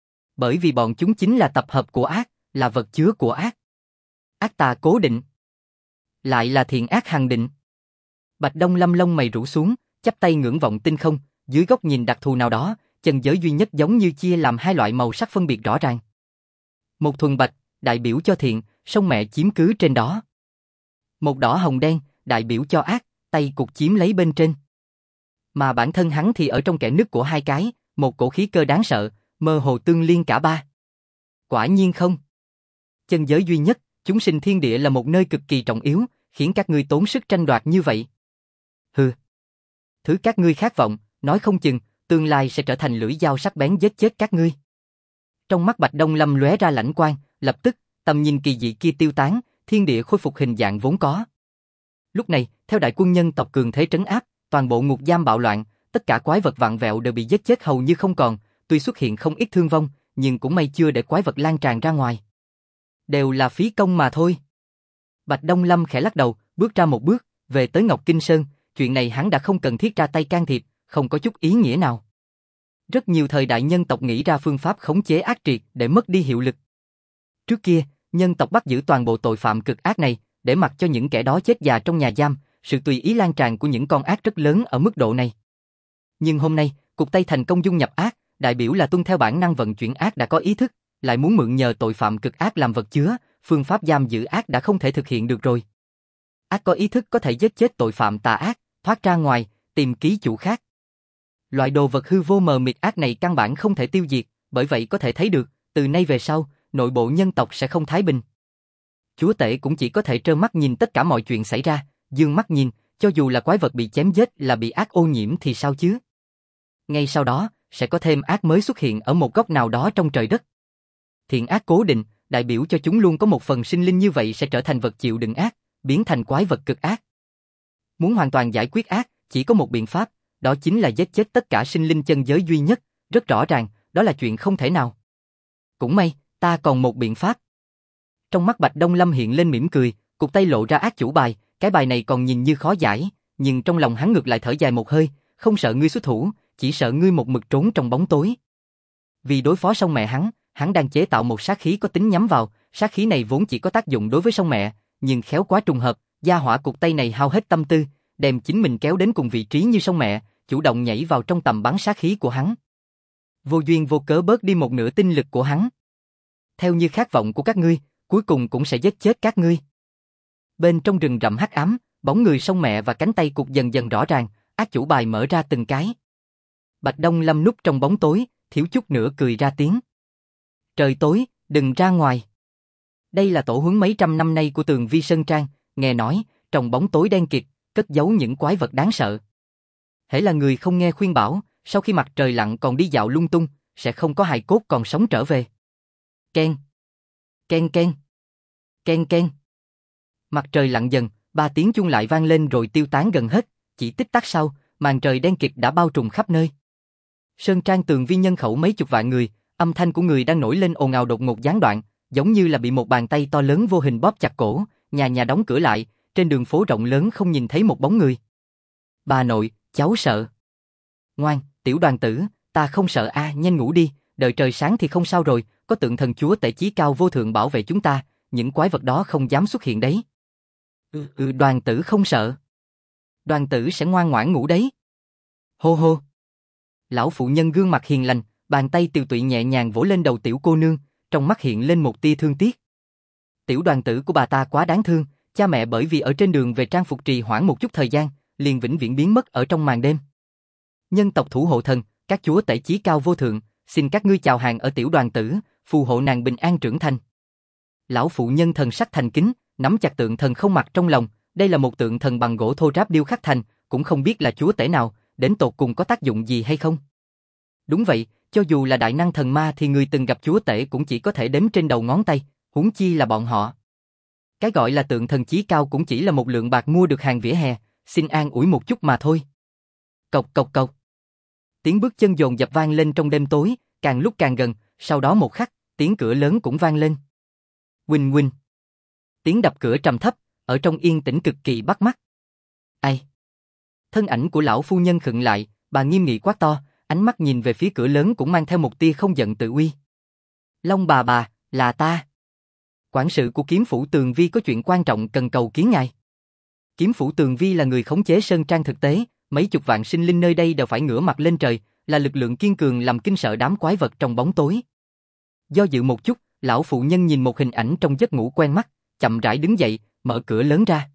S1: Bởi vì bọn chúng chính là tập hợp của ác, là vật chứa của ác. Ác tà cố định, lại là thiện ác hằng định. Bạch Đông Lâm lông mày rũ xuống, chắp tay ngưỡng vọng tinh không, dưới góc nhìn đặc thù nào đó, chân giới duy nhất giống như chia làm hai loại màu sắc phân biệt rõ ràng. Một thuần bạch, đại biểu cho thiện, sông mẹ chiếm cứ trên đó. Một đỏ hồng đen, đại biểu cho ác, tay cục chiếm lấy bên trên. Mà bản thân hắn thì ở trong kẽ nứt của hai cái, một cổ khí cơ đáng sợ, mơ hồ tương liên cả ba. Quả nhiên không. Chân giới duy nhất, chúng sinh thiên địa là một nơi cực kỳ trọng yếu, khiến các ngươi tốn sức tranh đoạt như vậy. Hừ. Thứ các ngươi khát vọng, nói không chừng, tương lai sẽ trở thành lưỡi dao sắc bén giết chết các ngươi. Trong mắt Bạch Đông Lâm lóe ra lãnh quang, lập tức, tầm nhìn kỳ dị kia tiêu tán, thiên địa khôi phục hình dạng vốn có. Lúc này, theo đại quân nhân tộc cường thế trấn áp, toàn bộ ngục giam bạo loạn, tất cả quái vật vặn vẹo đều bị giết chết hầu như không còn, tuy xuất hiện không ít thương vong, nhưng cũng may chưa để quái vật lan tràn ra ngoài. Đều là phí công mà thôi. Bạch Đông Lâm khẽ lắc đầu, bước ra một bước, về tới Ngọc Kinh Sơn, chuyện này hắn đã không cần thiết ra tay can thiệp, không có chút ý nghĩa nào. Rất nhiều thời đại nhân tộc nghĩ ra phương pháp khống chế ác triệt để mất đi hiệu lực. Trước kia, nhân tộc bắt giữ toàn bộ tội phạm cực ác này, để mặc cho những kẻ đó chết già trong nhà giam, sự tùy ý lan tràn của những con ác rất lớn ở mức độ này. Nhưng hôm nay, cục Tây thành công dung nhập ác, đại biểu là tuân theo bản năng vận chuyển ác đã có ý thức, lại muốn mượn nhờ tội phạm cực ác làm vật chứa, phương pháp giam giữ ác đã không thể thực hiện được rồi. Ác có ý thức có thể giết chết tội phạm tà ác, thoát ra ngoài, tìm ký chủ khác. Loại đồ vật hư vô mờ mịt ác này căn bản không thể tiêu diệt, bởi vậy có thể thấy được, từ nay về sau, nội bộ nhân tộc sẽ không thái bình. Chúa tể cũng chỉ có thể trơ mắt nhìn tất cả mọi chuyện xảy ra, dương mắt nhìn, cho dù là quái vật bị chém giết là bị ác ô nhiễm thì sao chứ? Ngay sau đó, sẽ có thêm ác mới xuất hiện ở một góc nào đó trong trời đất. thiện ác cố định, đại biểu cho chúng luôn có một phần sinh linh như vậy sẽ trở thành vật chịu đựng ác, biến thành quái vật cực ác. Muốn hoàn toàn giải quyết ác, chỉ có một biện pháp, đó chính là giết chết tất cả sinh linh chân giới duy nhất, rất rõ ràng, đó là chuyện không thể nào. Cũng may, ta còn một biện pháp. Trong mắt Bạch Đông Lâm hiện lên mỉm cười, cụt tay lộ ra ác chủ bài, cái bài này còn nhìn như khó giải, nhưng trong lòng hắn ngược lại thở dài một hơi, không sợ ngươi xuất thủ, chỉ sợ ngươi một mực trốn trong bóng tối. Vì đối phó song mẹ hắn đang chế tạo một sát khí có tính nhắm vào, sát khí này vốn chỉ có tác dụng đối với song mẹ, nhưng khéo quá trùng hợp, gia hỏa cụt tay này hao hết tâm tư, đem chính mình kéo đến cùng vị trí như song mẹ, chủ động nhảy vào trong tầm bắn sát khí của hắn. Vô duyên vô cớ bớt đi một nửa tinh lực của hắn. Theo như khát vọng của các ngươi, cuối cùng cũng sẽ giết chết các ngươi. Bên trong rừng rậm hắc ám, bóng người song mẹ và cánh tay cụt dần dần rõ ràng, ác chủ bài mở ra từng cái. Bạch Đông Lâm núp trong bóng tối, thiếu chút nữa cười ra tiếng. Trời tối, đừng ra ngoài. Đây là tổ huấn mấy trăm năm nay của Tường Vi Sơn Trang, nghe nói, trong bóng tối đen kịt, cất giấu những quái vật đáng sợ. Hễ là người không nghe khuyên bảo, sau khi mặt trời lặn còn đi dạo lung tung, sẽ không có hài cốt còn sống trở về. Ken, ken ken, ken ken. Mặt trời lặn dần, 3 tiếng chuông lại vang lên rồi tiêu tán gần hết, chỉ tích tắc sau, màn trời đen kịt đã bao trùm khắp nơi. Sơn Trang Tường Vi nhân khẩu mấy chục vạn người, âm thanh của người đang nổi lên ồn ào đột ngột gián đoạn, giống như là bị một bàn tay to lớn vô hình bóp chặt cổ, nhà nhà đóng cửa lại, trên đường phố rộng lớn không nhìn thấy một bóng người. Bà nội, cháu sợ. Ngoan, tiểu đoàn tử, ta không sợ nhanh ngủ đi, đợi trời sáng thì không sao rồi, có tượng thần chúa tể chí cao vô thượng bảo vệ chúng ta, những quái vật đó không dám xuất hiện đấy. Đoàn tử không sợ. Đoàn tử sẽ ngoan ngoãn ngủ đấy. Hô hô. Lão phụ nhân gương mặt hiền lành, bàn tay tiều tụy nhẹ nhàng vỗ lên đầu tiểu cô nương, trong mắt hiện lên một tia thương tiếc. Tiểu đoàn tử của bà ta quá đáng thương, cha mẹ bởi vì ở trên đường về trang phục trì hoãn một chút thời gian, liền vĩnh viễn biến mất ở trong màn đêm. Nhân tộc thủ hộ thần, các chúa tể chí cao vô thượng, xin các ngươi chào hàng ở tiểu đoàn tử, phù hộ nàng bình an trưởng thành. Lão phụ nhân thần sắc thành kính, nắm chặt tượng thần không mặt trong lòng, đây là một tượng thần bằng gỗ thô ráp điêu khắc thành, cũng không biết là chúa tể nào, đến tột cùng có tác dụng gì hay không. Đúng vậy, cho dù là đại năng thần ma thì người từng gặp chúa tể cũng chỉ có thể đếm trên đầu ngón tay, huống chi là bọn họ. Cái gọi là tượng thần chí cao cũng chỉ là một lượng bạc mua được hàng vỉa hè, xin an ủi một chút mà thôi. Cộc cộc cộc. Tiếng bước chân dồn dập vang lên trong đêm tối, càng lúc càng gần, sau đó một khắc, tiếng cửa lớn cũng vang lên. Huỳnh huỳnh. Tiếng đập cửa trầm thấp, ở trong yên tĩnh cực kỳ bắt mắt. Ai? Thân ảnh của lão phu nhân khựng lại, bà nghiêm nghị quát to, ánh mắt nhìn về phía cửa lớn cũng mang theo một tia không giận tự uy. Long bà, là ta. Quản sự của kiếm phủ Tường Vi có chuyện quan trọng cần cầu kiến ngài. Kiếm phủ Tường Vi là người khống chế Sơn Trang thực tế, mấy chục vạn sinh linh nơi đây đều phải ngửa mặt lên trời, là lực lượng kiên cường làm kinh sợ đám quái vật trong bóng tối. Do dự một chút, lão phụ nhân nhìn một hình ảnh trong giấc ngủ quen mắt, chậm rãi đứng dậy, mở cửa lớn ra.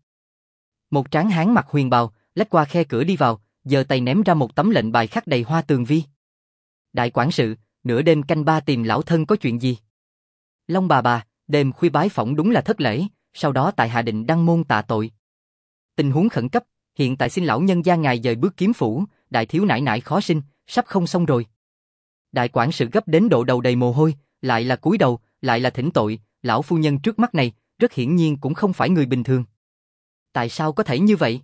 S1: Một tráng hán mặc huyền bào, lách qua khe cửa đi vào, giơ tay ném ra một tấm lệnh bài khắc đầy hoa Tường Vi. Đại quản sự, nửa đêm canh ba tìm lão thân có chuyện gì? Long bà, đêm khuya bái phỏng đúng là thất lễ, sau đó tại hạ định đăng môn tạ tội. Tình huống khẩn cấp, hiện tại xin lão nhân gia ngài dời bước kiếm phủ, đại thiếu nãi nãi khó sinh, sắp không xong rồi. Đại quản sự gấp đến độ đầu đầy mồ hôi, lại là cúi đầu, lại là thỉnh tội, lão phu nhân trước mắt này, rất hiển nhiên cũng không phải người bình thường. Tại sao có thể như vậy?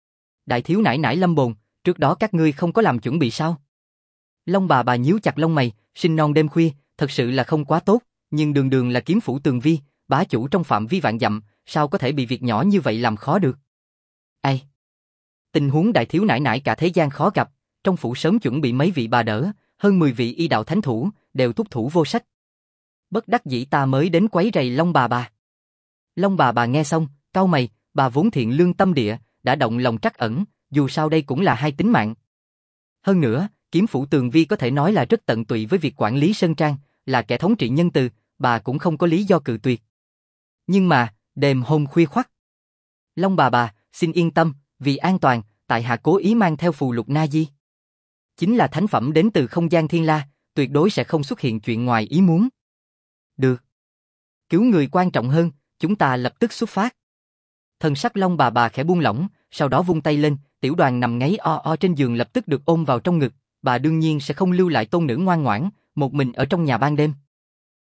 S1: Đại thiếu nãi nãi lâm bồn, trước đó các ngươi không có làm chuẩn bị sao? Long bà nhíu chặt lông mày, sinh non đêm khuya, thật sự là không quá tốt, nhưng đường đường là kiếm phủ Tường Vi, bá chủ trong phạm vi vạn dặm, sao có thể bị việc nhỏ như vậy làm khó được? Ai? Tình huống đại thiếu nãi nãi cả thế gian khó gặp, trong phủ sớm chuẩn bị mấy vị bà đỡ, hơn 10 vị y đạo thánh thủ, đều thúc thủ vô sách. Bất đắc dĩ ta mới đến quấy rầy Long bà. Long bà nghe xong, cau mày, bà vốn thiện lương tâm địa, đã động lòng trắc ẩn, dù sao đây cũng là hai tính mạng. Hơn nữa, kiếm phủ Tường Vi có thể nói là rất tận tụy với việc quản lý Sơn Trang, là kẻ thống trị nhân từ, bà cũng không có lý do cự tuyệt. Nhưng mà, đêm hôm khuya khoắt. Long bà, xin yên tâm, vì an toàn, tại hạ cố ý mang theo phù lục na di. Chính là thánh phẩm đến từ không gian thiên la, tuyệt đối sẽ không xuất hiện chuyện ngoài ý muốn. Được. Cứu người quan trọng hơn, chúng ta lập tức xuất phát. Thần sắc Long bà khẽ buông lỏng, sau đó vung tay lên, tiểu đoàn nằm ngáy trên giường lập tức được ôm vào trong ngực, bà đương nhiên sẽ không lưu lại tôn nữ ngoan ngoãn, một mình ở trong nhà ban đêm.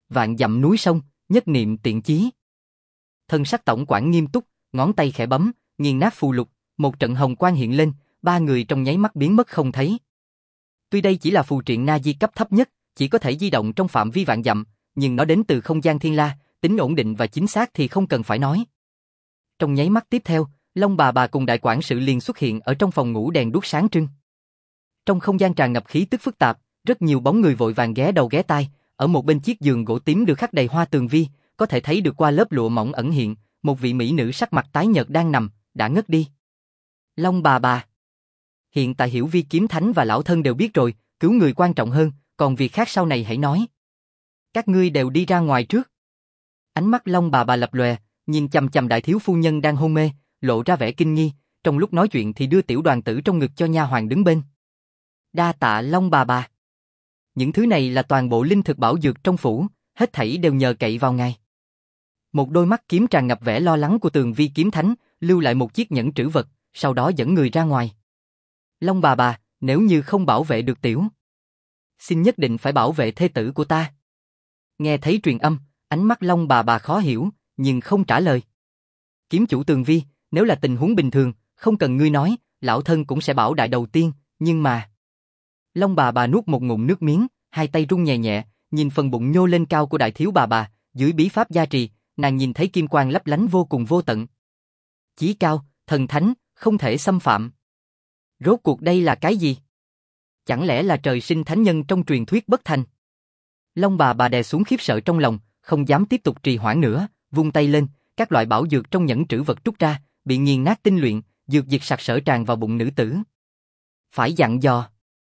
S1: Vạn dặm núi sông, nhất niệm tiện chí. Thân sắc tổng quản nghiêm túc, ngón tay khẽ bấm, nghiền nát phù lục, một trận hồng quang hiện lên, ba người trong nháy mắt biến mất không thấy. Tuy đây chỉ là phù triện na di cấp thấp nhất, chỉ có thể di động trong phạm vi vạn dặm, nhưng nó đến từ không gian thiên la, tính ổn định và chính xác thì không cần phải nói. Trong nháy mắt tiếp theo, Long bà cùng đại quản sự liền xuất hiện ở trong phòng ngủ đèn đuốc sáng trưng. Trong không gian tràn ngập khí tức phức tạp, rất nhiều bóng người vội vàng ghé đầu ghé tai, ở một bên chiếc giường gỗ tím được khắc đầy hoa tường vi, có thể thấy được qua lớp lụa mỏng ẩn hiện, một vị mỹ nữ sắc mặt tái nhợt đang nằm, đã ngất đi. Long bà. Hiện tại Hiểu Vi kiếm thánh và lão thân đều biết rồi, cứu người quan trọng hơn, còn việc khác sau này hãy nói. Các ngươi đều đi ra ngoài trước. Ánh mắt Long bà lập lòe, nhìn chằm chằm đại thiếu phu nhân đang hôn mê, lộ ra vẻ kinh nghi, trong lúc nói chuyện thì đưa tiểu đoàn tử trong ngực cho nha hoàn đứng bên. Đa tạ Long bà. Những thứ này là toàn bộ linh thực bảo dược trong phủ, hết thảy đều nhờ cậy vào ngài. Một đôi mắt kiếm tràn ngập vẻ lo lắng của Tường Vi kiếm thánh, lưu lại một chiếc nhẫn trữ vật, sau đó dẫn người ra ngoài. Long bà, nếu như không bảo vệ được tiểu, xin nhất định phải bảo vệ thê tử của ta. Nghe thấy truyền âm, ánh mắt Long bà khó hiểu, nhưng không trả lời. Kiếm chủ Tường Vi, nếu là tình huống bình thường, không cần ngươi nói, lão thân cũng sẽ bảo đại đầu tiên, nhưng mà... Long bà nuốt một ngụm nước miếng, hai tay run nhẹ nhẹ, nhìn phần bụng nhô lên cao của đại thiếu bà, dưới bí pháp gia trì, nàng nhìn thấy kim quang lấp lánh vô cùng vô tận. Chí cao, thần thánh, không thể xâm phạm. Rốt cuộc đây là cái gì? Chẳng lẽ là trời sinh thánh nhân trong truyền thuyết bất thành? Long bà đè xuống khiếp sợ trong lòng, không dám tiếp tục trì hoãn nữa, vung tay lên, các loại bảo dược trong nhẫn trữ vật trút ra, bị nghiền nát tinh luyện, dược dịch sặc sỡ tràn vào bụng nữ tử. Phải dặn dò.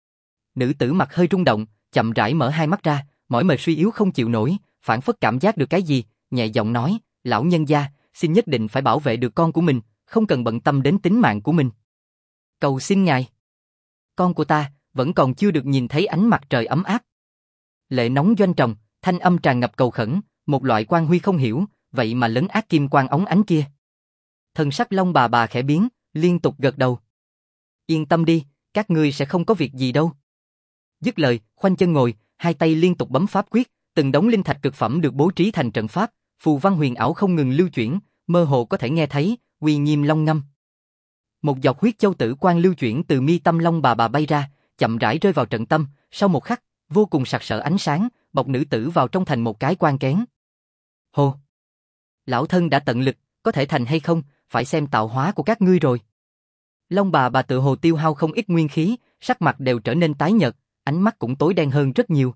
S1: Nữ tử mặt hơi rung động, chậm rãi mở hai mắt ra, mỏi mệt suy yếu không chịu nổi, phảng phất cảm giác được cái gì, nhẹ giọng nói, lão nhân gia, xin nhất định phải bảo vệ được con của mình, không cần bận tâm đến tính mạng của mình. Cầu xin ngài. Con của ta, vẫn còn chưa được nhìn thấy ánh mặt trời ấm áp. Lệ nóng doanh tròng, thanh âm tràn ngập cầu khẩn, một loại quang huy không hiểu, vậy mà lấn át kim quang óng ánh kia. Thần sắc Long bà khẽ biến, liên tục gật đầu. Yên tâm đi, các ngươi sẽ không có việc gì đâu. Dứt lời, khoanh chân ngồi, hai tay liên tục bấm pháp quyết, từng đống linh thạch cực phẩm được bố trí thành trận pháp, phù văn huyền ảo không ngừng lưu chuyển, mơ hồ có thể nghe thấy, uy nghiêm long ngâm. Một giọt huyết châu tử quang lưu chuyển từ mi tâm Long bà bay ra, chậm rãi rơi vào trận tâm, sau một khắc, vô cùng sặc sỡ ánh sáng, bọc nữ tử vào trong thành một cái quan kén. Hồ! Lão thân đã tận lực, có thể thành hay không, phải xem tạo hóa của các ngươi rồi. Long bà tự hồ tiêu hao không ít nguyên khí, sắc mặt đều trở nên tái nhợt, ánh mắt cũng tối đen hơn rất nhiều.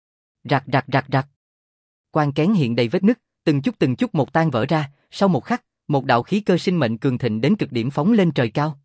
S1: Rạc. Quan kén hiện đầy vết nứt, từng chút một tan vỡ ra, sau một khắc, một đạo khí cơ sinh mệnh cường thịnh đến cực điểm phóng lên trời cao.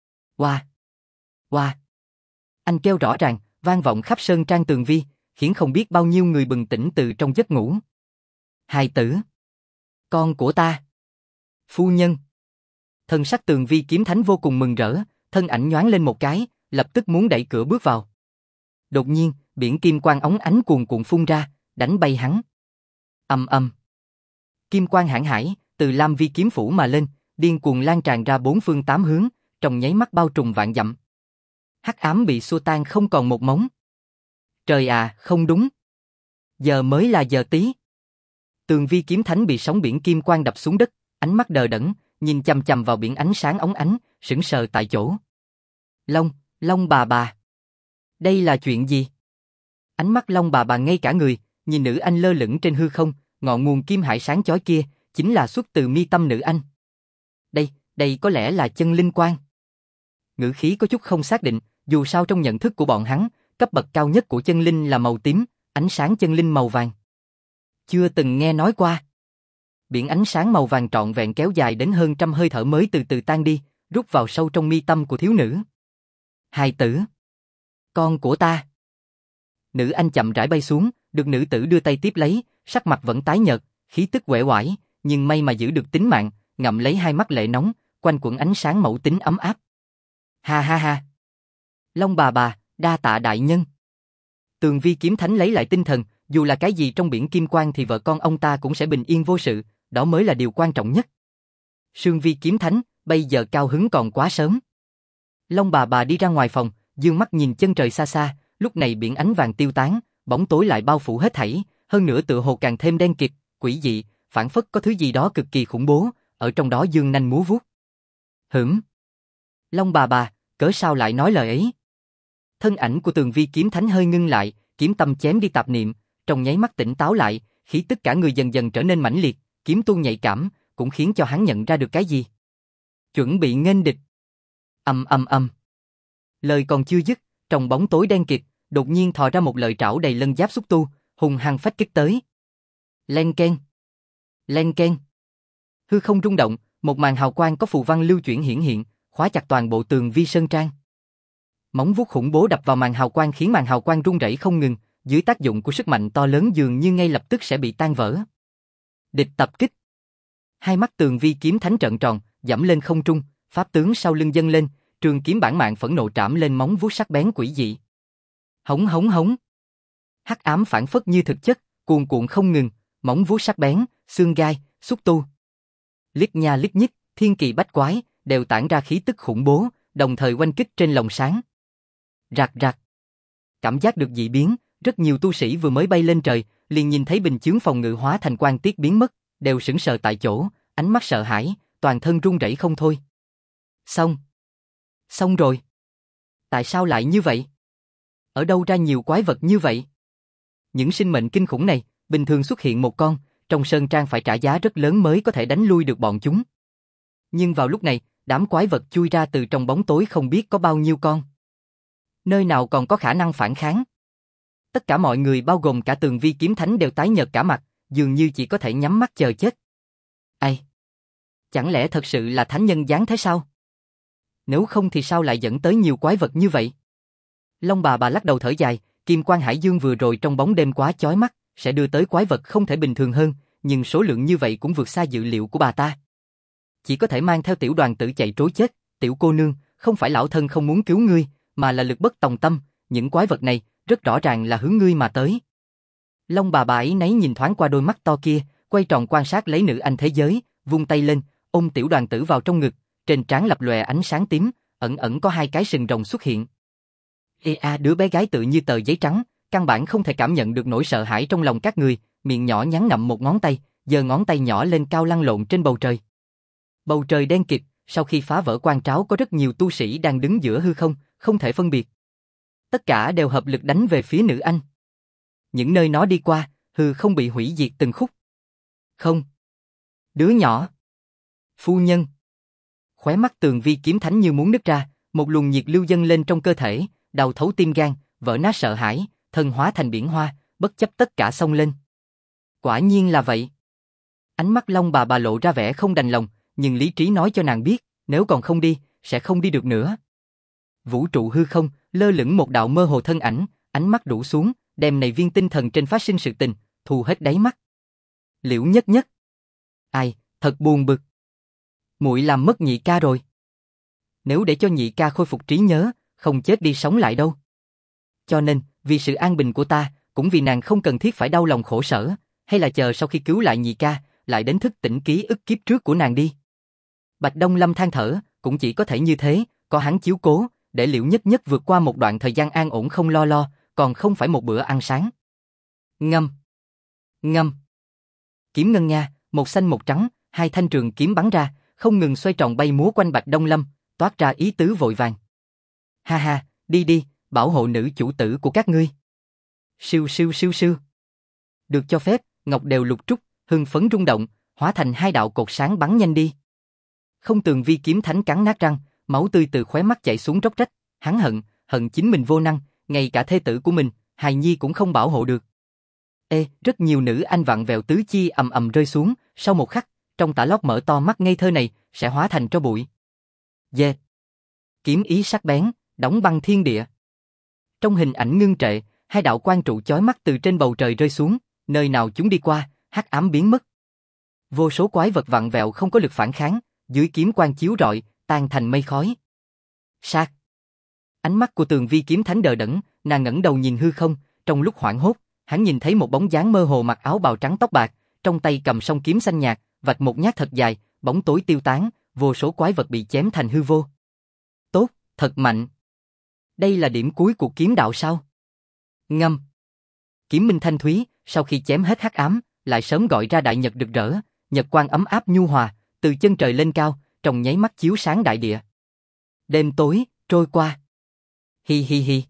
S1: Oa! Anh kêu rõ ràng, vang vọng khắp sơn trang Tường Vi, khiến không biết bao nhiêu người bừng tỉnh từ trong giấc ngủ. Hài tử! Con của ta! Phu nhân! Thân sắc Tường Vi kiếm thánh vô cùng mừng rỡ, thân ảnh nhoáng lên một cái, lập tức muốn đẩy cửa bước vào. Đột nhiên, biển kim quang óng ánh cuồn cuộn phun ra, đánh bay hắn. Ầm. Kim quang hãn hải, từ Lam Vi kiếm phủ mà lên, điên cuồng lan tràn ra bốn phương tám hướng, trong nháy mắt bao trùm vạn dặm. Hắc ám bị xua tan không còn một mống. Trời à, không đúng. Giờ mới là giờ tí. Tường Vi kiếm thánh bị sóng biển kim quang đập xuống đất, ánh mắt đờ đẫn, nhìn chằm chằm vào biển ánh sáng óng ánh, sững sờ tại chỗ. Long bà. Đây là chuyện gì? Ánh mắt Long bà ngây cả người, nhìn nữ anh lơ lửng trên hư không, ngọn nguồn kim hải sáng chói kia, chính là xuất từ mi tâm nữ anh. Đây có lẽ là chân linh quang. Ngữ khí có chút không xác định, dù sao trong nhận thức của bọn hắn, cấp bậc cao nhất của chân linh là màu tím, ánh sáng chân linh màu vàng. Chưa từng nghe nói qua. Biển ánh sáng màu vàng trọn vẹn kéo dài đến hơn trăm hơi thở mới từ từ tan đi, rút vào sâu trong mi tâm của thiếu nữ. Hài tử! Con của ta! Nữ anh chậm rãi bay xuống, được nữ tử đưa tay tiếp lấy, sắc mặt vẫn tái nhợt, khí tức uể oải, nhưng may mà giữ được tính mạng, ngậm lấy hai mắt lệ nóng, quanh quẩn ánh sáng mẫu tính ấm áp. Ha. Long bà, đa tạ đại nhân. Tường Vi kiếm thánh lấy lại tinh thần, dù là cái gì trong biển kim quang thì vợ con ông ta cũng sẽ bình yên vô sự, đó mới là điều quan trọng nhất. Sương Vi kiếm thánh, bây giờ cao hứng còn quá sớm. Long bà đi ra ngoài phòng, dương mắt nhìn chân trời xa xa, lúc này biển ánh vàng tiêu tán, bóng tối lại bao phủ hết thảy, hơn nữa tựa hồ càng thêm đen kịt, quỷ dị, phảng phất có thứ gì đó cực kỳ khủng bố, ở trong đó dương nanh múa vuốt. Long bà, cớ sao lại nói lời ấy? Thân ảnh của Tường Vi kiếm thánh hơi ngưng lại, kiếm tâm chém đi tạp niệm, trong nháy mắt tỉnh táo lại, khí tức cả người dần dần trở nên mãnh liệt, kiếm tu nhạy cảm, cũng khiến cho hắn nhận ra được cái gì. Chuẩn bị nghênh địch. Ầm. Lời còn chưa dứt, trong bóng tối đen kịt, đột nhiên thò ra một lợi trảo đầy lân giáp xúc tu, hùng hăng phách kích tới. Len keng. Hư không rung động, một màn hào quang có phù văn lưu chuyển hiển hiện, khóa chặt toàn bộ Tường Vi sơn trang. Móng vuốt khủng bố đập vào màn hào quang khiến màn hào quang rung rẩy không ngừng, dưới tác dụng của sức mạnh to lớn dường như ngay lập tức sẽ bị tan vỡ. Địch tập kích. Hai mắt Tường Vi kiếm thánh trợn tròn, giẫm lên không trung, pháp tướng sau lưng dâng lên, trường kiếm bản mạng phẫn nộ trảm lên móng vuốt sắc bén quỷ dị. Hống. Hắc ám phản phất như thực chất, cuồn cuộn không ngừng, móng vuốt sắc bén, xương gai, xúc tu. Liếc nha liếc nhích, thiên kỳ bách quái, đều tản ra khí tức khủng bố, đồng thời oanh kích trên lồng sáng. Rạc. Cảm giác được dị biến, rất nhiều tu sĩ vừa mới bay lên trời, liền nhìn thấy bình chướng phòng ngự hóa thành quang tiết biến mất, đều sững sờ tại chỗ, ánh mắt sợ hãi, toàn thân run rẩy không thôi. Xong rồi. Tại sao lại như vậy? Ở đâu ra nhiều quái vật như vậy? Những sinh mệnh kinh khủng này, bình thường xuất hiện một con, trong sơn trang phải trả giá rất lớn mới có thể đánh lui được bọn chúng. Nhưng vào lúc này, đám quái vật chui ra từ trong bóng tối không biết có bao nhiêu con. Nơi nào còn có khả năng phản kháng? Tất cả mọi người bao gồm cả Tường Vi kiếm thánh đều tái nhợt cả mặt, dường như chỉ có thể nhắm mắt chờ chết. Ai? Chẳng lẽ thật sự là thánh nhân giáng thế sao? Nếu không thì sao lại dẫn tới nhiều quái vật như vậy? Long bà lắc đầu thở dài, kim quang hải dương vừa rồi trong bóng đêm quá chói mắt, sẽ đưa tới quái vật không thể bình thường hơn, nhưng số lượng như vậy cũng vượt xa dự liệu của bà ta. Chỉ có thể mang theo tiểu đoàn tử chạy trối chết, tiểu cô nương, không phải lão thân không muốn cứu ngươi, mà là lực bất tòng tâm, những quái vật này, rất rõ ràng là hướng ngươi mà tới. Long bà ấy nấy nhìn thoáng qua đôi mắt to kia, quay tròn quan sát lấy nữ anh thế giới, vung tay lên, ôm tiểu đoàn tử vào trong ngực, trên trán lập lòe ánh sáng tím, ẩn có hai cái sừng rồng xuất hiện. Đứa bé gái tự như tờ giấy trắng, căn bản không thể cảm nhận được nỗi sợ hãi trong lòng các người, miệng nhỏ nhắn ngậm một ngón tay, giơ ngón tay nhỏ lên cao lăn lộn trên bầu trời. Bầu trời đen kịt, sau khi phá vỡ quan tráo có rất nhiều tu sĩ đang đứng giữa hư không, không thể phân biệt. Tất cả đều hợp lực đánh về phía nữ anh. Những nơi nó đi qua, hư không bị hủy diệt từng khúc. Không. Đứa nhỏ. Phu nhân. Khóe mắt Tường Vi kiếm thánh như muốn nứt ra, một luồng nhiệt lưu dâng lên trong cơ thể, đau thấu tim gan, vỡ nát sợ hãi, thân hóa thành biển hoa, bất chấp tất cả xông lên. Quả nhiên là vậy. Ánh mắt Long bà lộ ra vẻ không đành lòng, nhưng lý trí nói cho nàng biết, nếu còn không đi, sẽ không đi được nữa. Vũ trụ hư không, lơ lửng một đạo mơ hồ thân ảnh, ánh mắt rũ xuống, đem này viên tinh thần trên phát sinh sự tình, thu hết đáy mắt. Liễu Nhất. Ai, thật buồn bực. Muội làm mất nhị ca rồi. Nếu để cho nhị ca khôi phục trí nhớ, không chết đi sống lại đâu. Cho nên, vì sự an bình của ta, cũng vì nàng không cần thiết phải đau lòng khổ sở, hay là chờ sau khi cứu lại nhị ca, lại đến thức tỉnh ký ức kiếp trước của nàng đi. Bạch Đông Lâm than thở, cũng chỉ có thể như thế, có hắn chiếu cố, để Liễu Nhất vượt qua một đoạn thời gian an ổn không lo, còn không phải một bữa ăn sáng. Ngâm. Kiếm ngân nga, một xanh một trắng, hai thanh trường kiếm bắn ra, không ngừng xoay tròn bay múa quanh Bạch Đông Lâm, toát ra ý tứ vội vàng. Ha, đi, bảo hộ nữ chủ tử của các ngươi. Siêu. Được cho phép, ngọc đều lục trúc, hưng phấn rung động, hóa thành hai đạo cột sáng bắn nhanh đi. Không Tường Vi kiếm thánh cắn nát răng, máu tươi từ khóe mắt chảy xuống róc rách, hắn hận chính mình vô năng, ngay cả thê tử của mình, hài nhi cũng không bảo hộ được. Rất nhiều nữ anh vặn vẹo tứ chi ầm rơi xuống, sau một khắc, trong tả lót mở to mắt ngây thơ này, sẽ hóa thành tro bụi. Kiếm ý sắc bén, đóng băng thiên địa. Trong hình ảnh ngưng trệ, hai đạo quang trụ chói mắt từ trên bầu trời rơi xuống, nơi nào chúng đi qua, hắc ám biến mất. Vô số quái vật vặn vẹo không có lực phản kháng, dưới kiếm quang chiếu rọi, tan thành mây khói. Sát. Ánh mắt của Tường Vi kiếm thánh đờ đẫn, nàng ngẩng đầu nhìn hư không, trong lúc hoảng hốt, hắn nhìn thấy một bóng dáng mơ hồ mặc áo bào trắng tóc bạc, trong tay cầm song kiếm xanh nhạt, vạch một nhát thật dài, bóng tối tiêu tán, vô số quái vật bị chém thành hư vô. Tốt, thật mạnh. Đây là điểm cuối của kiếm đạo sao? Ngâm. Kiếm minh thanh thúy, sau khi chém hết hắc ám, lại sớm gọi ra đại nhật rực rỡ, nhật quang ấm áp nhu hòa, từ chân trời lên cao, trong nháy mắt chiếu sáng đại địa. Đêm tối trôi qua. Hi hi hi.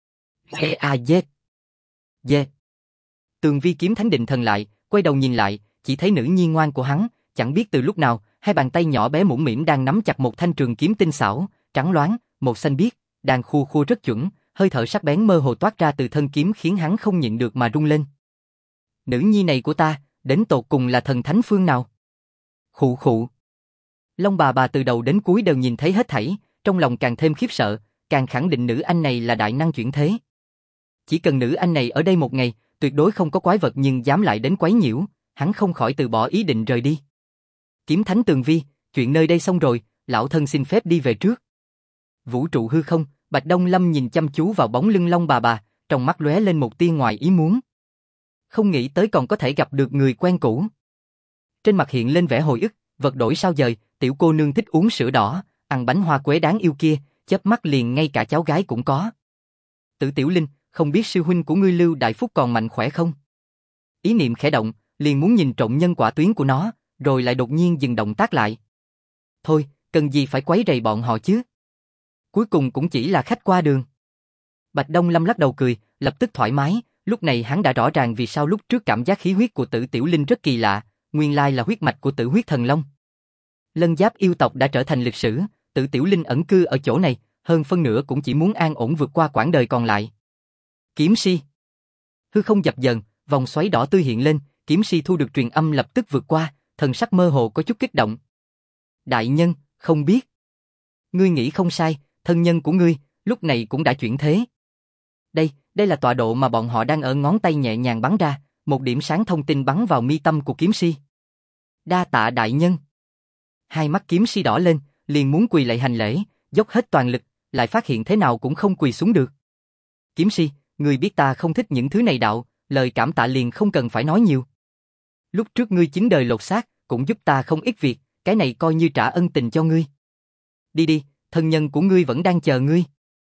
S1: Dê. Dê. Tường Vi kiếm thánh định thần lại, quay đầu nhìn lại, chỉ thấy nữ nhi ngoan của hắn, chẳng biết từ lúc nào, hai bàn tay nhỏ bé mũm mĩm đang nắm chặt một thanh trường kiếm tinh xảo, trắng loáng, màu xanh biếc, đang khua khua rất chuẩn, hơi thở sắc bén mơ hồ toát ra từ thân kiếm khiến hắn không nhịn được mà rung lên. Nữ nhi này của ta, đến tột cùng là thần thánh phương nào? Khụ khụ. Long bà từ đầu đến cuối đều nhìn thấy hết thảy, trong lòng càng thêm khiếp sợ, càng khẳng định nữ anh này là đại năng chuyển thế. Chỉ cần nữ anh này ở đây một ngày, tuyệt đối không có quái vật nhưng dám lại đến quấy nhiễu, hắn không khỏi từ bỏ ý định rời đi. Kiếm thánh Tường Vi, chuyện nơi đây xong rồi, lão thân xin phép đi về trước. Vũ trụ hư không, Bạch Đông Lâm nhìn chăm chú vào bóng lưng Long bà, trong mắt lóe lên một tia ngoài ý muốn. Không nghĩ tới còn có thể gặp được người quen cũ. Trên mặt hiện lên vẻ hồi ức, vật đổi sao dời, tiểu cô nương thích uống sữa đỏ, ăn bánh hoa quế đáng yêu kia, chớp mắt liền ngay cả cháu gái cũng có. Tử Tiểu Linh, không biết sư huynh của ngươi Lưu Đại Phúc còn mạnh khỏe không? Ý niệm khẽ động, liền muốn nhìn trộm nhân quả tuyến của nó, rồi lại đột nhiên dừng động tác lại. Thôi, cần gì phải quấy rầy bọn họ chứ? Cuối cùng cũng chỉ là khách qua đường. Bạch Đông Lâm lắc đầu cười, lập tức thoải mái, lúc này hắn đã rõ ràng vì sao lúc trước cảm giác khí huyết của Tử Tiểu Linh rất kỳ lạ, nguyên lai là huyết mạch của Tử huyết thần long. Lân giáp yêu tộc đã trở thành lịch sử, Tử Tiểu Linh ẩn cư ở chỗ này, hơn phân nửa cũng chỉ muốn an ổn vượt qua quãng đời còn lại. Kiếm si. Hư không dập dờn, vòng xoáy đỏ tươi hiện lên, kiếm si thu được truyền âm lập tức vượt qua, thần sắc mơ hồ có chút kích động. Đại nhân, không biết. Ngươi nghĩ không sai, thân nhân của ngươi, lúc này cũng đã chuyển thế. Đây là tọa độ mà bọn họ đang ở, ngón tay nhẹ nhàng bắn ra, một điểm sáng thông tin bắn vào mi tâm của kiếm si. Đa tạ đại nhân. Hai mắt kiếm si đỏ lên, liền muốn quỳ lạy hành lễ, dốc hết toàn lực, lại phát hiện thế nào cũng không quỳ xuống được. Kiếm si, ngươi biết ta không thích những thứ này đạo, lời cảm tạ liền không cần phải nói nhiều. Lúc trước ngươi 9 đời lột xác, cũng giúp ta không ít việc, cái này coi như trả ân tình cho ngươi. Đi, thân nhân của ngươi vẫn đang chờ ngươi.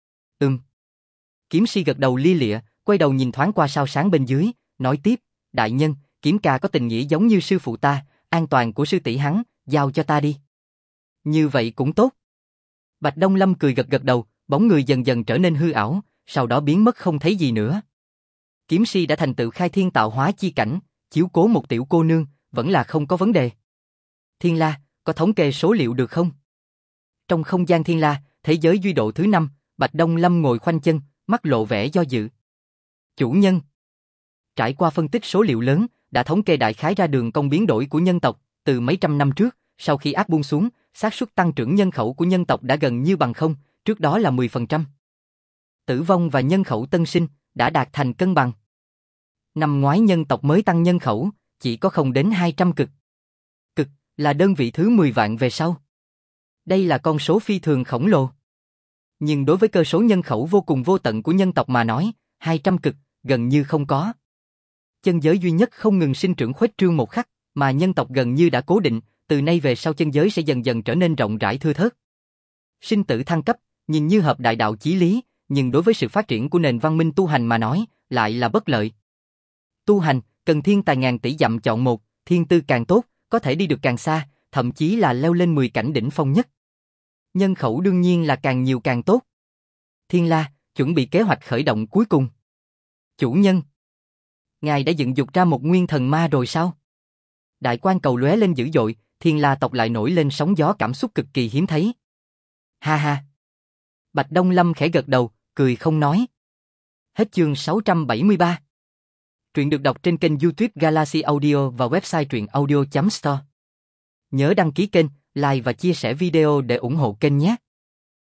S1: Kiếm si gật đầu lia lịa, quay đầu nhìn thoáng qua sao sáng bên dưới, nói tiếp, đại nhân, Kiếm ca có tình nghĩa giống như sư phụ ta, an toàn của sư tỷ hắn, giao cho ta đi. Như vậy cũng tốt. Bạch Đông Lâm cười gật đầu, bóng người dần dần trở nên hư ảo, sau đó biến mất không thấy gì nữa. Kiếm si đã thành tựu khai thiên tạo hóa chi cảnh, chiếu cố một tiểu cô nương, vẫn là không có vấn đề. Thiên La, có thống kê số liệu được không? Trong không gian Thiên La, thế giới duy độ thứ 5, Bạch Đông Lâm ngồi khoanh chân, mắt lộ vẻ do dự. Chủ nhân. Trải qua phân tích số liệu lớn, đã thống kê đại khái ra đường cong biến đổi của nhân tộc, từ mấy trăm năm trước, sau khi áp buông xuống, xác suất tăng trưởng nhân khẩu của nhân tộc đã gần như bằng không, trước đó là 10%. Tử vong và nhân khẩu tân sinh đã đạt thành cân bằng. Năm ngoái nhân tộc mới tăng nhân khẩu, chỉ có không đến 200 cực. Cực là đơn vị thứ 10 vạn về sau. Đây là con số phi thường khổng lồ. Nhưng đối với cơ số nhân khẩu vô cùng vô tận của nhân tộc mà nói, 200 cực gần như không có. Chân giới duy nhất không ngừng sinh trưởng khuếch trương một khắc, mà nhân tộc gần như đã cố định, từ nay về sau chân giới sẽ dần dần trở nên rộng rãi thưa thớt. Sinh tử thăng cấp, nhìn như hợp đại đạo chí lý, nhưng đối với sự phát triển của nền văn minh tu hành mà nói, lại là bất lợi. Tu hành, cần thiên tài ngàn tỷ dặm chọn một, thiên tư càng tốt, có thể đi được càng xa, thậm chí là leo lên 10 cảnh đỉnh phong nhất. Nhân khẩu đương nhiên là càng nhiều càng tốt. Thiên La, chuẩn bị kế hoạch khởi động cuối cùng. Chủ nhân, ngài đã dựng dục ra một nguyên thần ma rồi sao? Đại quan cầu lóe lên dữ dội, Thiên La tộc lại nổi lên sóng gió cảm xúc cực kỳ hiếm thấy. Ha ha. Bạch Đông Lâm khẽ gật đầu, cười không nói. Hết chương 673. Truyện được đọc trên kênh YouTube Galaxy Audio và website truyệnaudio.store. Nhớ đăng ký kênh, like và chia sẻ video để ủng hộ kênh nhé.